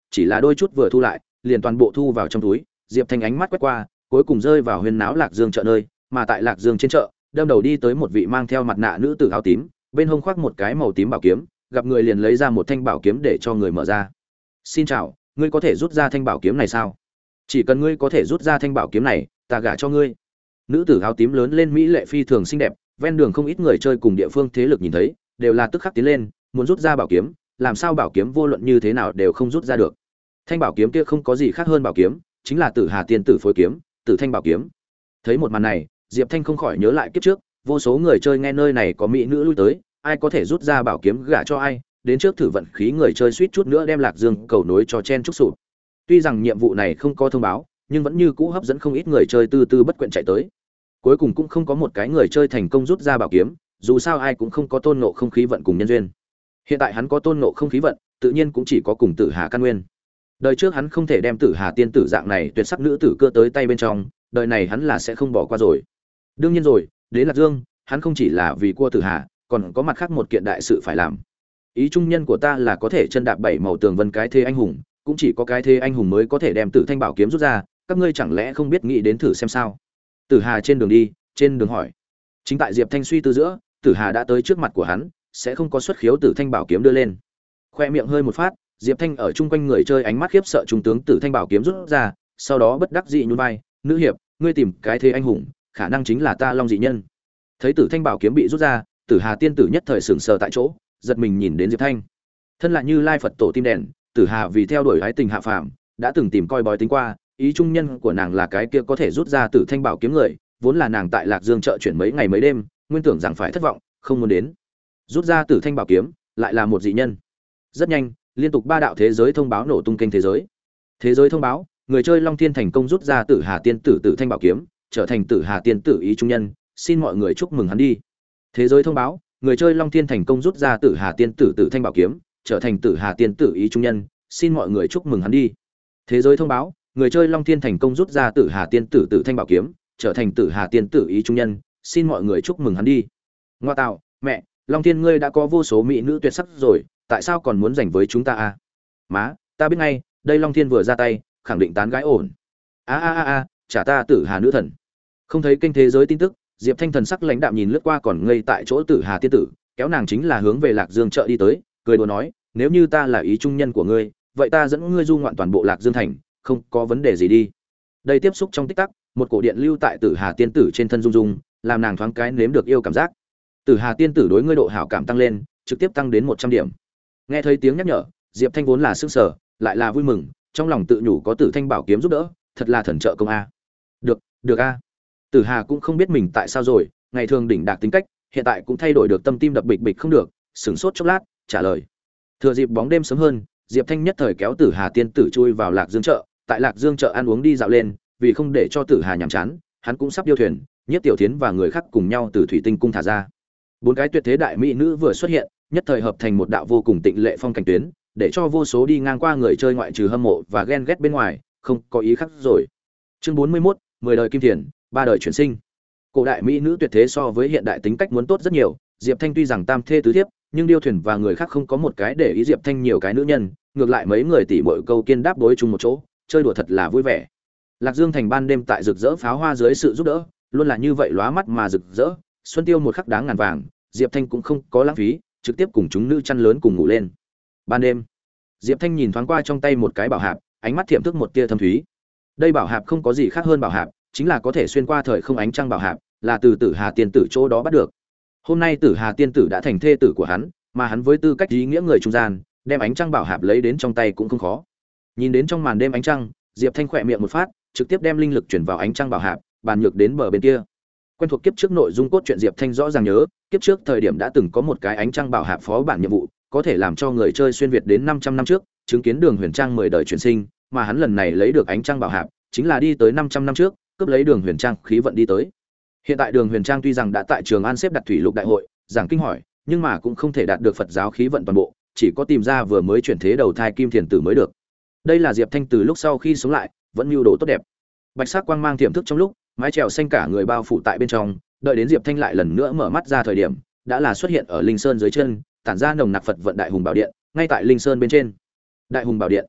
chỉ là đôi chút vừa thu lại liền toàn bộ thu vào trong túi. Diệp Thanh ánh mắt quét qua, cuối cùng rơi vào huyên náo Lạc Dương chợ nơi, mà tại Lạc Dương trên chợ, đâm đầu đi tới một vị mang theo mặt nạ nữ tử áo tím, bên hông khoác một cái màu tím bảo kiếm, gặp người liền lấy ra một thanh bảo kiếm để cho người mở ra. "Xin chào, ngươi có thể rút ra thanh bảo kiếm này sao? Chỉ cần ngươi có thể rút ra thanh bảo kiếm này, ta gả cho ngươi." Nữ tử áo tím lớn lên mỹ lệ phi thường xinh đẹp, ven đường không ít người chơi cùng địa phương thế lực nhìn thấy, đều là tức khắc tiến lên, muốn rút ra bảo kiếm, làm sao bảo kiếm vô luận như thế nào đều không rút ra được. Thanh bảo kiếm kia không có gì khác hơn bảo kiếm, chính là Tử Hà tiên tử phối kiếm, Tử Thanh bảo kiếm. Thấy một màn này, Diệp Thanh không khỏi nhớ lại kiếp trước, vô số người chơi nghe nơi này có mỹ nữ lui tới, ai có thể rút ra bảo kiếm gả cho ai, đến trước thử vận khí người chơi suýt chút nữa đem Lạc Dương cầu nối cho chen chúc sụp. Tuy rằng nhiệm vụ này không có thông báo, nhưng vẫn như cũ hấp dẫn không ít người chơi tư tư bất quyện chạy tới. Cuối cùng cũng không có một cái người chơi thành công rút ra bảo kiếm, dù sao ai cũng không có tôn ngộ không khí vận cùng nhân duyên. Hiện tại hắn có tôn ngộ không khí vận, tự nhiên cũng chỉ có cùng Tử Hà căn nguyên. Đời trước hắn không thể đem Tử Hà tiên tử dạng này tuyệt sắc nữ tử cơ tới tay bên trong, đời này hắn là sẽ không bỏ qua rồi. Đương nhiên rồi, đến Lạc Dương, hắn không chỉ là vì cua Tử Hà, còn có mặt khác một kiện đại sự phải làm. Ý trung nhân của ta là có thể chân đạp bảy màu tường vân cái thế anh hùng, cũng chỉ có cái thế anh hùng mới có thể đem Tử Thanh bảo kiếm rút ra, các ngươi chẳng lẽ không biết nghĩ đến thử xem sao? Tử Hà trên đường đi, trên đường hỏi. Chính tại Diệp Thanh suy tư giữa, Tử Hà đã tới trước mặt của hắn, sẽ không có xuất khiếu Tử Thanh bảo kiếm đưa lên. Khoe miệng hơi một phát, Diệp Thanh ở chung quanh người chơi ánh mắt khiếp sợ trung tướng Tử Thanh bảo kiếm rút ra, sau đó bất đắc dĩ nhún vai, "Nữ hiệp, ngươi tìm cái thế anh hùng, khả năng chính là ta Long dị nhân." Thấy Tử Thanh bảo kiếm bị rút ra, Tử Hà tiên tử nhất thời sững sờ tại chỗ, giật mình nhìn đến Diệp Thanh. Thân là Như Lai Phật tổ tim đèn, Tử Hà vì theo đuổi ái tình hạ phàm, đã từng tìm coi bói tính qua, ý trung nhân của nàng là cái kia có thể rút ra Tử Thanh bảo kiếm người, vốn là nàng tại Lạc Dương chợ chuyển mấy ngày mấy đêm, nguyên tưởng rằng phải thất vọng, không muốn đến. Rút ra Tử Thanh bảo kiếm, lại là một dị nhân. Rất nhanh, liên tục ba đạo thế giới thông báo nổ tung kênh thế giới. Thế giới thông báo, người chơi Long Thiên thành công rút ra Tử Hà tiên tử Tử Thanh bảo kiếm, trở thành Tử Hà tiên tử ý trung nhân, xin mọi người chúc mừng hắn đi. Thế giới thông báo, người chơi Long Thiên thành công rút ra Tử Hà tiên tử Tử Thanh bảo kiếm, trở thành Tử Hà tiên tử ý trung nhân, xin mọi người chúc mừng hắn đi. Thế giới thông báo, người chơi Long Thiên thành công rút ra Tử Hà tiên tử Tử Thanh bảo kiếm, trở thành Tử Hà tiên tử ý trung nhân, xin mọi người chúc mừng hắn đi. Ngoa tạo, mẹ, Long Thiên ngươi đã có vô số mỹ nữ tuyệt sắc rồi, tại sao còn muốn giành với chúng ta à? Má, ta biết ngay, đây Long Thiên vừa ra tay, khẳng định tán gái ổn. A a a a, trả ta Tử Hà nữ thần. Không thấy kênh thế giới tin tức, Diệp Thanh thần sắc lãnh đạm nhìn lướt qua còn ngây tại chỗ Tử Hà tiên tử, kéo nàng chính là hướng về Lạc Dương chợ đi tới, cười đùa nói, nếu như ta là ý trung nhân của ngươi, vậy ta dẫn ngươi du ngoạn toàn bộ Lạc Dương thành, không có vấn đề gì đi. Đây tiếp xúc trong tích tắc, một cổ điện lưu tại Tử Hà tiên tử trên thân rung rung, làm nàng thoáng cái nếm được yêu cảm giác. Tử Hà tiên tử đối ngươi độ hảo cảm tăng lên, trực tiếp tăng đến một trăm điểm. Nghe thấy tiếng nhắc nhở, Diệp Thanh vốn là sững sờ, lại là vui mừng, trong lòng tự nhủ có Tử Thanh bảo kiếm giúp đỡ, thật là thần trợ công a. Được, được a. Tử Hà cũng không biết mình tại sao rồi, ngày thường đỉnh đạc tính cách, hiện tại cũng thay đổi được tâm tim đập bịch bịch không được, sững sốt chốc lát, trả lời. Thừa dịp bóng đêm sớm hơn, Diệp Thanh nhất thời kéo Tử Hà tiên tử chui vào Lạc Dương chợ, tại Lạc Dương chợ ăn uống đi dạo lên, vì không để cho Tử Hà nhàm chán, hắn cũng sắp điêu thuyền, Nhiếp Tiểu Thiến và người khác cùng nhau từ thủy tinh cung thả ra. Bốn cái tuyệt thế đại mỹ nữ vừa xuất hiện, nhất thời hợp thành một đạo vô cùng tịnh lệ phong cảnh tuyến, để cho vô số đi ngang qua người chơi ngoại trừ hâm mộ và ghen ghét bên ngoài, không có ý khác rồi. Chương bốn mươi mốt, mười đời kim thiền, ba đời chuyển sinh. Cổ đại mỹ nữ tuyệt thế so với hiện đại tính cách muốn tốt rất nhiều, Diệp Thanh tuy rằng tam thê tứ thiếp, nhưng điêu thuyền và người khác không có một cái để ý Diệp Thanh nhiều cái nữ nhân, ngược lại mấy người tỉ muội câu kiên đáp đối chung một chỗ, chơi đùa thật là vui vẻ. Lạc Dương thành ban đêm tại rực rỡ pháo hoa dưới sự giúp đỡ, luôn là như vậy lóa mắt mà rực rỡ, xuân tiêu một khắc đáng ngàn vàng, Diệp Thanh cũng không có lãng phí, trực tiếp cùng chúng nữ chăn lớn cùng ngủ lên. Ban đêm, Diệp Thanh nhìn thoáng qua trong tay một cái bảo hạp, ánh mắt thiểm thức một tia thâm thúy. Đây bảo hạp không có gì khác hơn bảo hạp, chính là có thể xuyên qua thời không ánh trăng bảo hạp, là từ Tử Hà tiên tử chỗ đó bắt được. Hôm nay Tử Hà tiên tử đã thành thê tử của hắn, mà hắn với tư cách ý nghĩa người trung gian, đem ánh trăng bảo hạp lấy đến trong tay cũng không khó. Nhìn đến trong màn đêm ánh trăng, Diệp Thanh khỏe miệng một phát, trực tiếp đem linh lực chuyển vào ánh trăng bảo hạp, bàn nhược đến bờ bên kia. Quen thuộc kiếp trước nội dung cốt truyện, Diệp Thanh rõ ràng nhớ, kiếp trước thời điểm đã từng có một cái ánh trăng bảo hạp phó bản nhiệm vụ, có thể làm cho người chơi xuyên việt đến năm trăm năm trước, chứng kiến Đường Huyền Trang mười đời chuyển sinh, mà hắn lần này lấy được ánh trăng bảo hạp, chính là đi tới năm trăm năm trước, cướp lấy Đường Huyền Trang khí vận đi tới. Hiện tại Đường Huyền Trang tuy rằng đã tại Trường An xếp đặt thủy lục đại hội, giảng kinh hỏi, nhưng mà cũng không thể đạt được Phật giáo khí vận toàn bộ, chỉ có tìm ra vừa mới chuyển thế đầu thai kim thiền tử mới được. Đây là Diệp Thanh từ lúc sau khi sống lại, vẫn mưu đồ tốt đẹp. Bạch sắc quang mang tiềm thức trong lúc, mái chèo xanh cả người bao phủ tại bên trong, đợi đến Diệp Thanh lại lần nữa mở mắt ra thời điểm, đã là xuất hiện ở Linh Sơn dưới chân, tản ra nồng nặc Phật vận Đại Hùng Bảo Điện, ngay tại Linh Sơn bên trên. Đại Hùng Bảo Điện.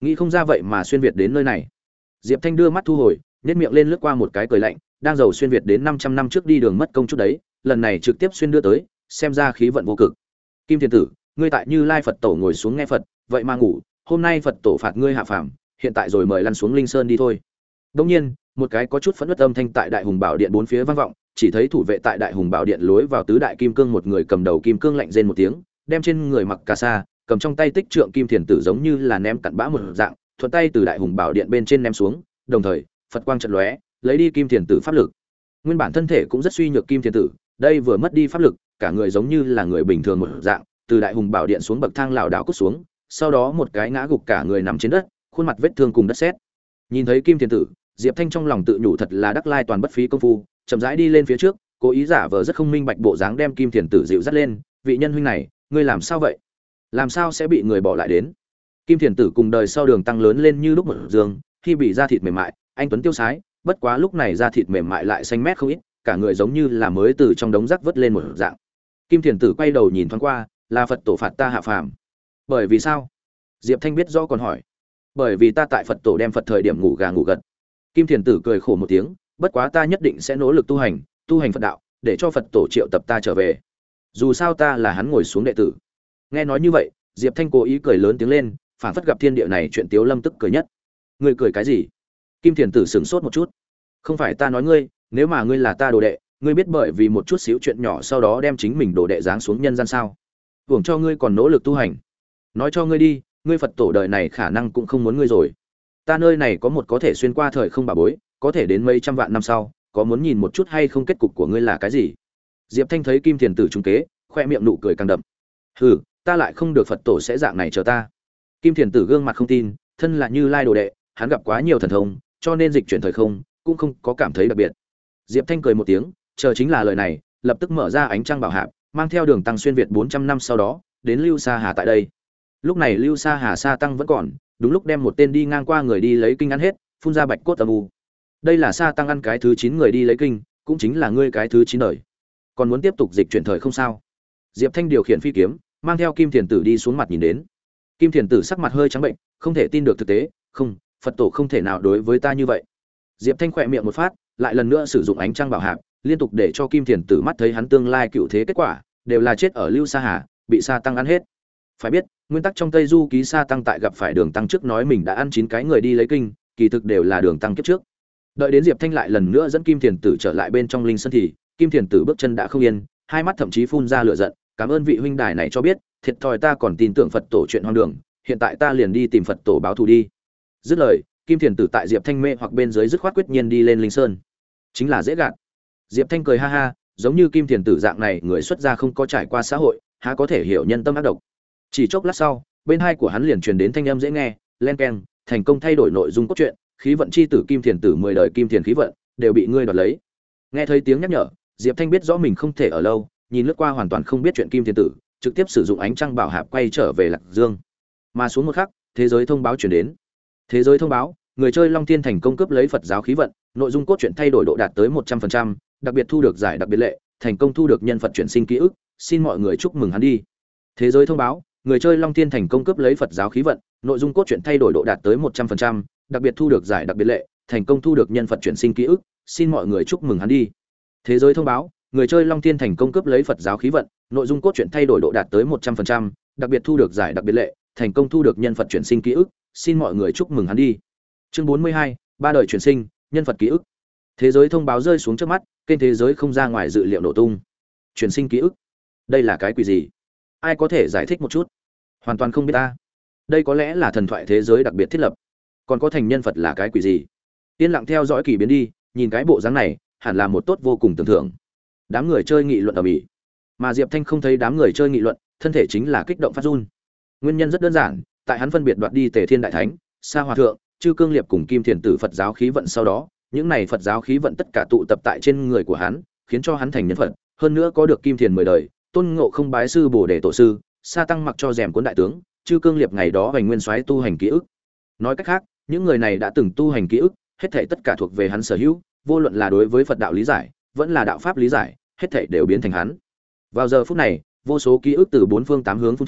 nghĩ không ra vậy mà xuyên việt đến nơi này. Diệp Thanh đưa mắt thu hồi, nhếch miệng lên lướt qua một cái cười lạnh, đang giàu xuyên việt đến năm trăm năm trước đi đường mất công chút đấy, lần này trực tiếp xuyên đưa tới, xem ra khí vận vô cực. Kim Thiền tử, ngươi tại Như Lai Phật tổ ngồi xuống nghe Phật, vậy mà ngủ, hôm nay Phật tổ phạt ngươi hạ phàm, hiện tại rồi mời lăn xuống Linh Sơn đi thôi. Đương nhiên, một cái có chút phẫn uất âm thanh tại Đại Hùng Bảo Điện bốn phía vang vọng, chỉ thấy thủ vệ tại Đại Hùng Bảo Điện lối vào tứ đại kim cương một người cầm đầu kim cương lạnh rên một tiếng, đem trên người mặc cà sa, cầm trong tay tích trượng kim thiền tử giống như là ném cặn bã một dạng, thuận tay từ Đại Hùng Bảo Điện bên trên ném xuống, đồng thời, Phật quang chợt lóe, lấy đi kim thiền tử pháp lực. Nguyên bản thân thể cũng rất suy nhược kim thiền tử, đây vừa mất đi pháp lực, cả người giống như là người bình thường một dạng, từ Đại Hùng Bảo Điện xuống bậc thang lảo đảo cút xuống, sau đó một cái ngã gục cả người nằm trên đất, khuôn mặt vết thương cùng đất sét. Nhìn thấy kim thiền tử, Diệp Thanh trong lòng tự nhủ thật là đắc lai toàn bất phí công phu, chậm rãi đi lên phía trước, cố ý giả vờ rất không minh bạch bộ dáng đem kim thiền tử dịu dắt lên, vị nhân huynh này, ngươi làm sao vậy? Làm sao sẽ bị người bỏ lại đến? Kim thiền tử cùng đời sau đường tăng lớn lên như lúc một giường, khi bị da thịt mềm mại, anh tuấn tiêu sái, bất quá lúc này da thịt mềm mại lại xanh mét không ít, cả người giống như là mới từ trong đống rác vớt lên một dạng. Kim thiền tử quay đầu nhìn thoáng qua, là Phật tổ phạt ta hạ phàm. Bởi vì sao? Diệp Thanh biết rõ còn hỏi. Bởi vì ta tại Phật tổ đem Phật thời điểm ngủ gà ngủ gật. Kim thiền tử cười khổ một tiếng, bất quá ta nhất định sẽ nỗ lực tu hành, tu hành Phật đạo, để cho Phật tổ triệu tập ta trở về. Dù sao ta là hắn ngồi xuống đệ tử. Nghe nói như vậy, Diệp Thanh cố ý cười lớn tiếng lên, phảng phất gặp thiên địa này chuyện Tiếu Lâm tức cười nhất. Ngươi cười cái gì? Kim thiền tử sững sốt một chút. Không phải ta nói ngươi, nếu mà ngươi là ta đồ đệ, ngươi biết bởi vì một chút xíu chuyện nhỏ sau đó đem chính mình đồ đệ giáng xuống nhân gian sao? Hưởng cho ngươi còn nỗ lực tu hành. Nói cho ngươi đi, ngươi Phật tổ đời này khả năng cũng không muốn ngươi rồi. Ta nơi này có một có thể xuyên qua thời không bà bối, có thể đến mấy trăm vạn năm sau, có muốn nhìn một chút hay không kết cục của ngươi là cái gì? Diệp Thanh thấy Kim thiền tử trúng kế, khoe miệng nụ cười càng đậm. Hừ, ta lại không được Phật tổ sẽ dạng này chờ ta. Kim thiền tử gương mặt không tin, thân là Như Lai đồ đệ, hắn gặp quá nhiều thần thông, cho nên dịch chuyển thời không cũng không có cảm thấy đặc biệt. Diệp Thanh cười một tiếng, chờ chính là lời này, lập tức mở ra ánh trăng bảo hạp, mang theo đường tăng xuyên việt bốn trăm năm sau đó, đến Lưu Sa Hà tại đây. Lúc này Lưu Sa Hà sa tăng vẫn còn, đúng lúc đem một tên đi ngang qua người đi lấy kinh ăn hết, phun ra bạch cốt âm u. Đây là sa tăng ăn cái thứ chín người đi lấy kinh, cũng chính là ngươi cái thứ chín đời. Còn muốn tiếp tục dịch chuyển thời không sao? Diệp Thanh điều khiển phi kiếm, mang theo Kim thiền tử đi xuống mặt nhìn đến. Kim thiền tử sắc mặt hơi trắng bệnh, không thể tin được thực tế, không, Phật tổ không thể nào đối với ta như vậy. Diệp Thanh khỏe miệng một phát, lại lần nữa sử dụng ánh trăng bảo hạp, liên tục để cho Kim thiền tử mắt thấy hắn tương lai cựu thế kết quả, đều là chết ở Lưu Sa Hà, bị sa tăng ăn hết. Phải biết, nguyên tắc trong Tây Du ký sa tăng tại gặp phải đường tăng trước nói mình đã ăn chín cái người đi lấy kinh, kỳ thực đều là đường tăng kiếp trước. Đợi đến Diệp Thanh lại lần nữa dẫn Kim thiền tử trở lại bên trong linh sơn thì, Kim thiền tử bước chân đã không yên, hai mắt thậm chí phun ra lửa giận, cảm ơn vị huynh đài này cho biết, thiệt thòi ta còn tin tưởng Phật tổ chuyện hoang đường, hiện tại ta liền đi tìm Phật tổ báo thù đi. Dứt lời, Kim thiền tử tại Diệp Thanh mê hoặc bên dưới dứt khoát quyết nhiên đi lên linh sơn. Chính là dễ gạt. Diệp Thanh cười ha ha, giống như Kim thiền tử dạng này, người xuất gia không có trải qua xã hội, há có thể hiểu nhân tâm ác độc. Chỉ chốc lát sau, bên hai của hắn liền truyền đến thanh âm dễ nghe, len keng, thành công thay đổi nội dung cốt truyện, khí vận chi tử Kim thiền tử mười đời Kim thiền khí vận đều bị ngươi đoạt lấy. Nghe thấy tiếng nhắc nhở, Diệp Thanh biết rõ mình không thể ở lâu, nhìn lướt qua hoàn toàn không biết chuyện Kim thiền tử, trực tiếp sử dụng ánh trăng bảo hạp quay trở về Lạc Dương. Mà xuống một khắc, thế giới thông báo truyền đến. Thế giới thông báo, người chơi Long Thiên thành công cướp lấy Phật giáo khí vận, nội dung cốt truyện thay đổi độ đạt tới một trăm phần trăm, đặc biệt thu được giải đặc biệt lệ, thành công thu được nhân Phật chuyển sinh ký ức, xin mọi người chúc mừng hắn đi. Thế giới thông báo, người chơi Long Thiên thành công cướp lấy Phật giáo khí vận, nội dung cốt truyện thay đổi độ đạt tới một trăm phần trăm, đặc biệt thu được giải đặc biệt lệ, thành công thu được nhân Phật chuyển sinh ký ức, xin mọi người chúc mừng hắn đi. Thế giới thông báo, người chơi Long Thiên thành công cướp lấy Phật giáo khí vận, nội dung cốt truyện thay đổi độ đạt tới một trăm phần trăm, đặc biệt thu được giải đặc biệt lệ, thành công thu được nhân Phật chuyển sinh ký ức, xin mọi người chúc mừng hắn đi. Chương bốn mươi hai, ba đời chuyển sinh, nhân Phật ký ức. Thế giới thông báo rơi xuống trước mắt, kênh thế giới không ra ngoài dự liệu nổ tung. Chuyển sinh ký ức, đây là cái quỷ gì? Ai có thể giải thích một chút? Hoàn toàn không biết ta. Đây có lẽ là thần thoại thế giới đặc biệt thiết lập. Còn có thành nhân Phật là cái quỷ gì? Yên lặng theo dõi kỳ biến đi, nhìn cái bộ dáng này, hẳn là một tốt vô cùng tưởng thưởng. Đám người chơi nghị luận ầm ĩ. Mà Diệp Thanh không thấy đám người chơi nghị luận, thân thể chính là kích động phát run. Nguyên nhân rất đơn giản, tại hắn phân biệt đoạt đi Tề Thiên Đại Thánh, Sa Hòa Thượng, Chư Cương Liệp cùng Kim Thiền Tử Phật giáo khí vận sau đó, những này Phật giáo khí vận tất cả tụ tập tại trên người của hắn, khiến cho hắn thành nhân Phật, hơn nữa có được Kim Thiền mười đời, Tôn Ngộ Không bái sư Bồ Đề tổ sư, Sa Tăng mặc cho rèm cuốn đại tướng, Chư Cương Liệp ngày đó hành nguyên soái tu hành ký ức. Nói cách khác, những người này đã từng tu hành ký ức, hết thảy tất cả thuộc về hắn sở hữu, vô luận là đối với Phật đạo lý giải, vẫn là đạo pháp lý giải, hết thảy đều biến thành hắn. Vào giờ phút này, vô số ký ức từ bốn phương tám hướng phun trào,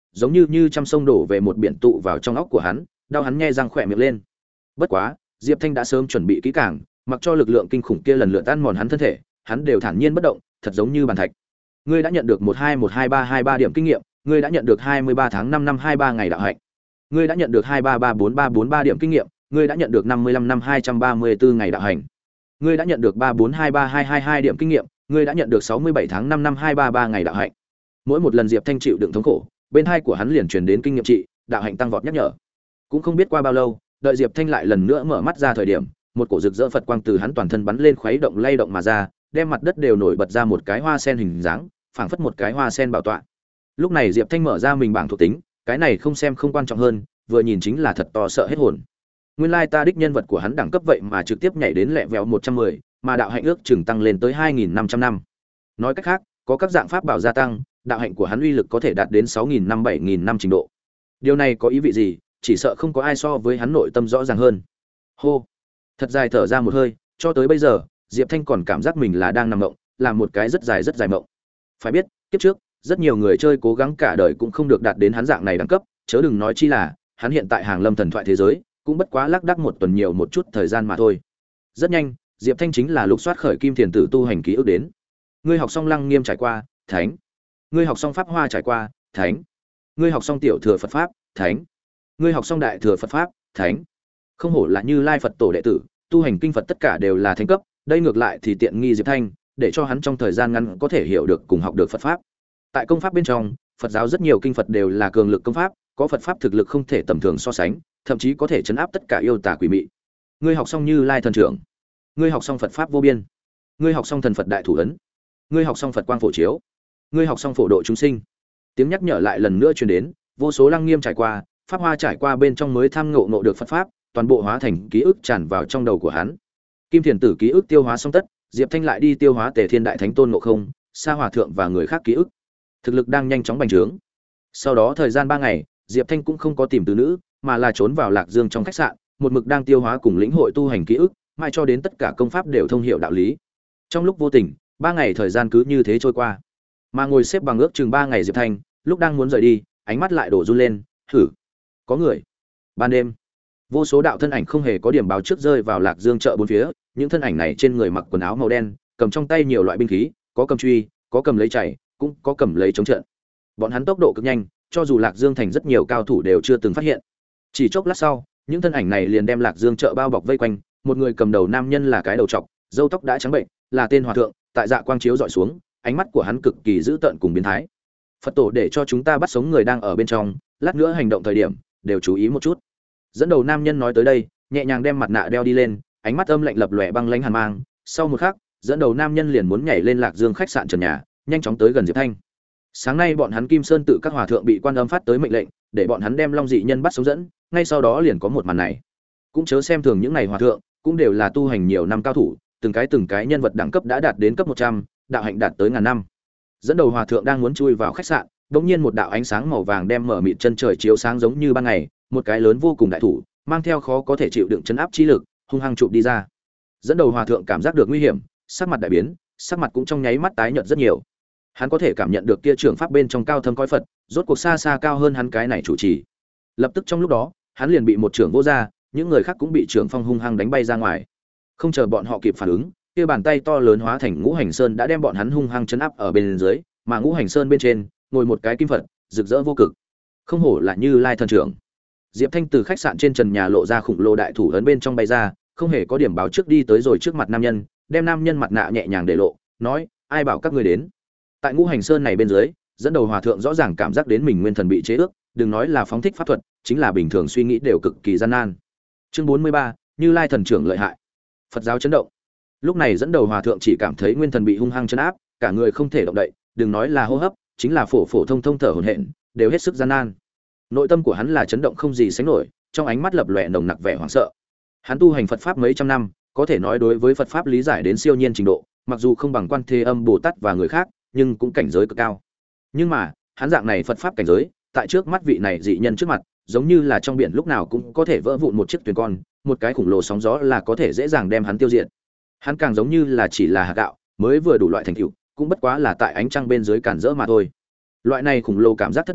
giống như như trăm sông đổ về một biển tụ vào trong óc của hắn, đau hắn nghe răng khỏe miệng lên. Bất quá, Diệp Thanh đã sớm chuẩn bị kỹ càng, mặc cho lực lượng kinh khủng kia lần lượt ăn mòn hắn thân thể, hắn đều thản nhiên bất động, thật giống như bàn thạch. Ngươi đã nhận được một hai một hai ba hai ba điểm kinh nghiệm, ngươi đã nhận được hai mươi ba tháng năm năm hai ba ngày đạo hạnh. Ngươi đã nhận được hai ba ba bốn ba bốn ba điểm kinh nghiệm, ngươi đã nhận được năm mươi lăm năm hai trăm ba mươi tư ngày đạo hành. Ngươi đã nhận được ba bốn hai ba hai hai hai điểm kinh nghiệm, ngươi đã nhận được sáu mươi bảy tháng năm năm hai ba ba ngày đạo hạnh. Mỗi một lần Diệp Thanh chịu đựng thống khổ, bên hai của hắn liền truyền đến kinh nghiệm trị, đạo hạnh tăng vọt nhắc nhở. Cũng không biết qua bao lâu, đợi Diệp Thanh lại lần nữa mở mắt ra thời điểm, một cổ rực rỡ Phật quang từ hắn toàn thân bắn lên khuấy động lay động mà ra, đem mặt đất đều nổi bật ra một cái hoa sen hình dáng, phảng phất một cái hoa sen bảo tọa. Lúc này Diệp Thanh mở ra mình bảng thuộc tính, cái này không xem không quan trọng hơn, vừa nhìn chính là thật to sợ hết hồn. Nguyên lai ta đích nhân vật của hắn đẳng cấp vậy mà trực tiếp nhảy đến lẹ vẹo một trăm mười, mà đạo hạnh ước chừng tăng lên tới hai nghìn năm trăm năm. Nói cách khác, có các dạng pháp bảo gia tăng, đạo hạnh của hắn uy lực có thể đạt đến sáu nghìn năm bảy nghìn năm trình độ. Điều này có ý vị gì? Chỉ sợ không có ai so với hắn nội tâm rõ ràng hơn. Hô, thật dài thở ra một hơi, cho tới bây giờ, Diệp Thanh còn cảm giác mình là đang nằm mộng, làm một cái rất dài rất dài mộng. Phải biết, kiếp trước, rất nhiều người chơi cố gắng cả đời cũng không được đạt đến hắn dạng này đẳng cấp, chớ đừng nói chi là hắn hiện tại hàng lâm thần thoại thế giới, cũng bất quá lác đác một tuần nhiều một chút thời gian mà thôi. Rất nhanh, Diệp Thanh chính là lục soát khởi kim thiền tử tu hành ký ức đến. Ngươi học xong Lăng Nghiêm trải qua, thánh. Ngươi học xong Pháp Hoa trải qua, thánh. Ngươi học xong Tiểu Thừa Phật Pháp, thánh. Ngươi học xong Đại Thừa Phật Pháp, thánh. Không hổ là Như Lai Phật tổ đệ tử, tu hành kinh Phật tất cả đều là thánh cấp, đây ngược lại thì tiện nghi Diệp Thanh, để cho hắn trong thời gian ngắn có thể hiểu được cùng học được Phật pháp. Tại công pháp bên trong, Phật giáo rất nhiều kinh Phật đều là cường lực công pháp, có Phật pháp thực lực không thể tầm thường so sánh, thậm chí có thể chấn áp tất cả yêu tà quỷ mị. Ngươi học xong Như Lai thần trưởng, ngươi học xong Phật pháp vô biên, ngươi học xong thần Phật đại thủ ấn, ngươi học xong Phật quang phổ chiếu, ngươi học xong phổ độ chúng sinh. Tiếng nhắc nhở lại lần nữa truyền đến, vô số Lăng Nghiêm trải qua, Pháp Hoa trải qua bên trong mới tham ngộ ngộ được Phật pháp, toàn bộ hóa thành ký ức tràn vào trong đầu của hắn. Kim Thiền Tử ký ức tiêu hóa xong tất, Diệp Thanh lại đi tiêu hóa Tề Thiên Đại Thánh Tôn Ngộ Không, Sa Hòa Thượng và người khác ký ức. Thực lực đang nhanh chóng bành trướng. Sau đó thời gian ba ngày, Diệp Thanh cũng không có tìm từ nữ, mà là trốn vào Lạc Dương trong khách sạn, một mực đang tiêu hóa cùng lĩnh hội tu hành ký ức, mai cho đến tất cả công pháp đều thông hiểu đạo lý. Trong lúc vô tình, ba ngày thời gian cứ như thế trôi qua. Mà ngồi xếp bằng ước chừng ba ngày Diệp Thanh, lúc đang muốn rời đi, ánh mắt lại đổ run lên, thử. Có người. Ban đêm, vô số đạo thân ảnh không hề có điểm báo trước rơi vào Lạc Dương chợ bốn phía, những thân ảnh này trên người mặc quần áo màu đen, cầm trong tay nhiều loại binh khí, có cầm truy, có cầm lấy chảy, cũng có cầm lấy chống trận. Bọn hắn tốc độ cực nhanh, cho dù Lạc Dương thành rất nhiều cao thủ đều chưa từng phát hiện. Chỉ chốc lát sau, những thân ảnh này liền đem Lạc Dương chợ bao bọc vây quanh, một người cầm đầu nam nhân là cái đầu trọc, râu tóc đã trắng bệnh, là tên hòa thượng, tại dạ quang chiếu dọi xuống, ánh mắt của hắn cực kỳ dữ tợn cùng biến thái. Phật tổ để cho chúng ta bắt sống người đang ở bên trong, lát nữa hành động thời điểm đều chú ý một chút. Dẫn đầu nam nhân nói tới đây, nhẹ nhàng đem mặt nạ đeo đi lên, ánh mắt âm lạnh lập lòe băng lãnh hàn mang. Sau một khắc, dẫn đầu nam nhân liền muốn nhảy lên Lạc Dương khách sạn trần nhà, nhanh chóng tới gần Diệp Thanh. Sáng nay bọn hắn Kim Sơn tự các hòa thượng bị quan âm phát tới mệnh lệnh, để bọn hắn đem Long dị nhân bắt sống dẫn, ngay sau đó liền có một màn này. Cũng chớ xem thường những này hòa thượng, cũng đều là tu hành nhiều năm cao thủ, từng cái từng cái nhân vật đẳng cấp đã đạt đến cấp một trăm, đạo hạnh đạt tới ngàn năm. Dẫn đầu hòa thượng đang muốn chui vào khách sạn, đột nhiên một đạo ánh sáng màu vàng đem mở mịt chân trời chiếu sáng giống như ban ngày, một cái lớn vô cùng đại thủ, mang theo khó có thể chịu đựng chấn áp chi lực, hung hăng chụp đi ra. Dẫn đầu hòa thượng cảm giác được nguy hiểm, sắc mặt đại biến, sắc mặt cũng trong nháy mắt tái nhợt rất nhiều. Hắn có thể cảm nhận được kia trưởng pháp bên trong cao thâm coi Phật, rốt cuộc xa xa cao hơn hắn cái này chủ trì. Lập tức trong lúc đó, hắn liền bị một trưởng vô ra, những người khác cũng bị trưởng phong hung hăng đánh bay ra ngoài. Không chờ bọn họ kịp phản ứng, kia bàn tay to lớn hóa thành Ngũ Hành Sơn đã đem bọn hắn hung hăng chấn áp ở bên dưới, mà Ngũ Hành Sơn bên trên ngồi một cái kim Phật, rực rỡ vô cực. Không hổ là Như Lai thần trưởng. Diệp Thanh từ khách sạn trên trần nhà lộ ra khủng lồ đại thủ ấn bên trong bay ra, không hề có điểm báo trước đi tới rồi trước mặt nam nhân, đem nam nhân mặt nạ nhẹ nhàng để lộ, nói: "Ai bảo các ngươi đến?" Tại Ngũ Hành Sơn này bên dưới, dẫn đầu hòa thượng rõ ràng cảm giác đến mình nguyên thần bị chế ước, đừng nói là phóng thích pháp thuật, chính là bình thường suy nghĩ đều cực kỳ gian nan. Chương bốn mươi ba, Như Lai thần trưởng lợi hại. Phật giáo chấn động. Lúc này dẫn đầu hòa thượng chỉ cảm thấy nguyên thần bị hung hăng chấn áp, cả người không thể động đậy, đừng nói là hô hấp, chính là phổ phổ thông thông thở hổn hển, đều hết sức gian nan. Nội tâm của hắn là chấn động không gì sánh nổi, trong ánh mắt lập lòe nồng nặc vẻ hoảng sợ. Hắn tu hành Phật pháp mấy trăm năm, có thể nói đối với Phật pháp lý giải đến siêu nhiên trình độ, mặc dù không bằng Quan Thế Âm Bồ Tát và người khác, nhưng cũng cảnh giới cực cao. Nhưng mà, hắn dạng này Phật pháp cảnh giới, tại trước mắt vị này dị nhân trước mặt, giống như là trong biển lúc nào cũng có thể vỡ vụn một chiếc thuyền con, một cái khủng lồ sóng gió là có thể dễ dàng đem hắn tiêu diệt. Hắn càng giống như là chỉ là hạt gạo, mới vừa đủ loại thành tựu, cũng bất quá là tại ánh trăng bên dưới cản rỡ mà thôi. Loại này khủng lồ cảm giác thất bại,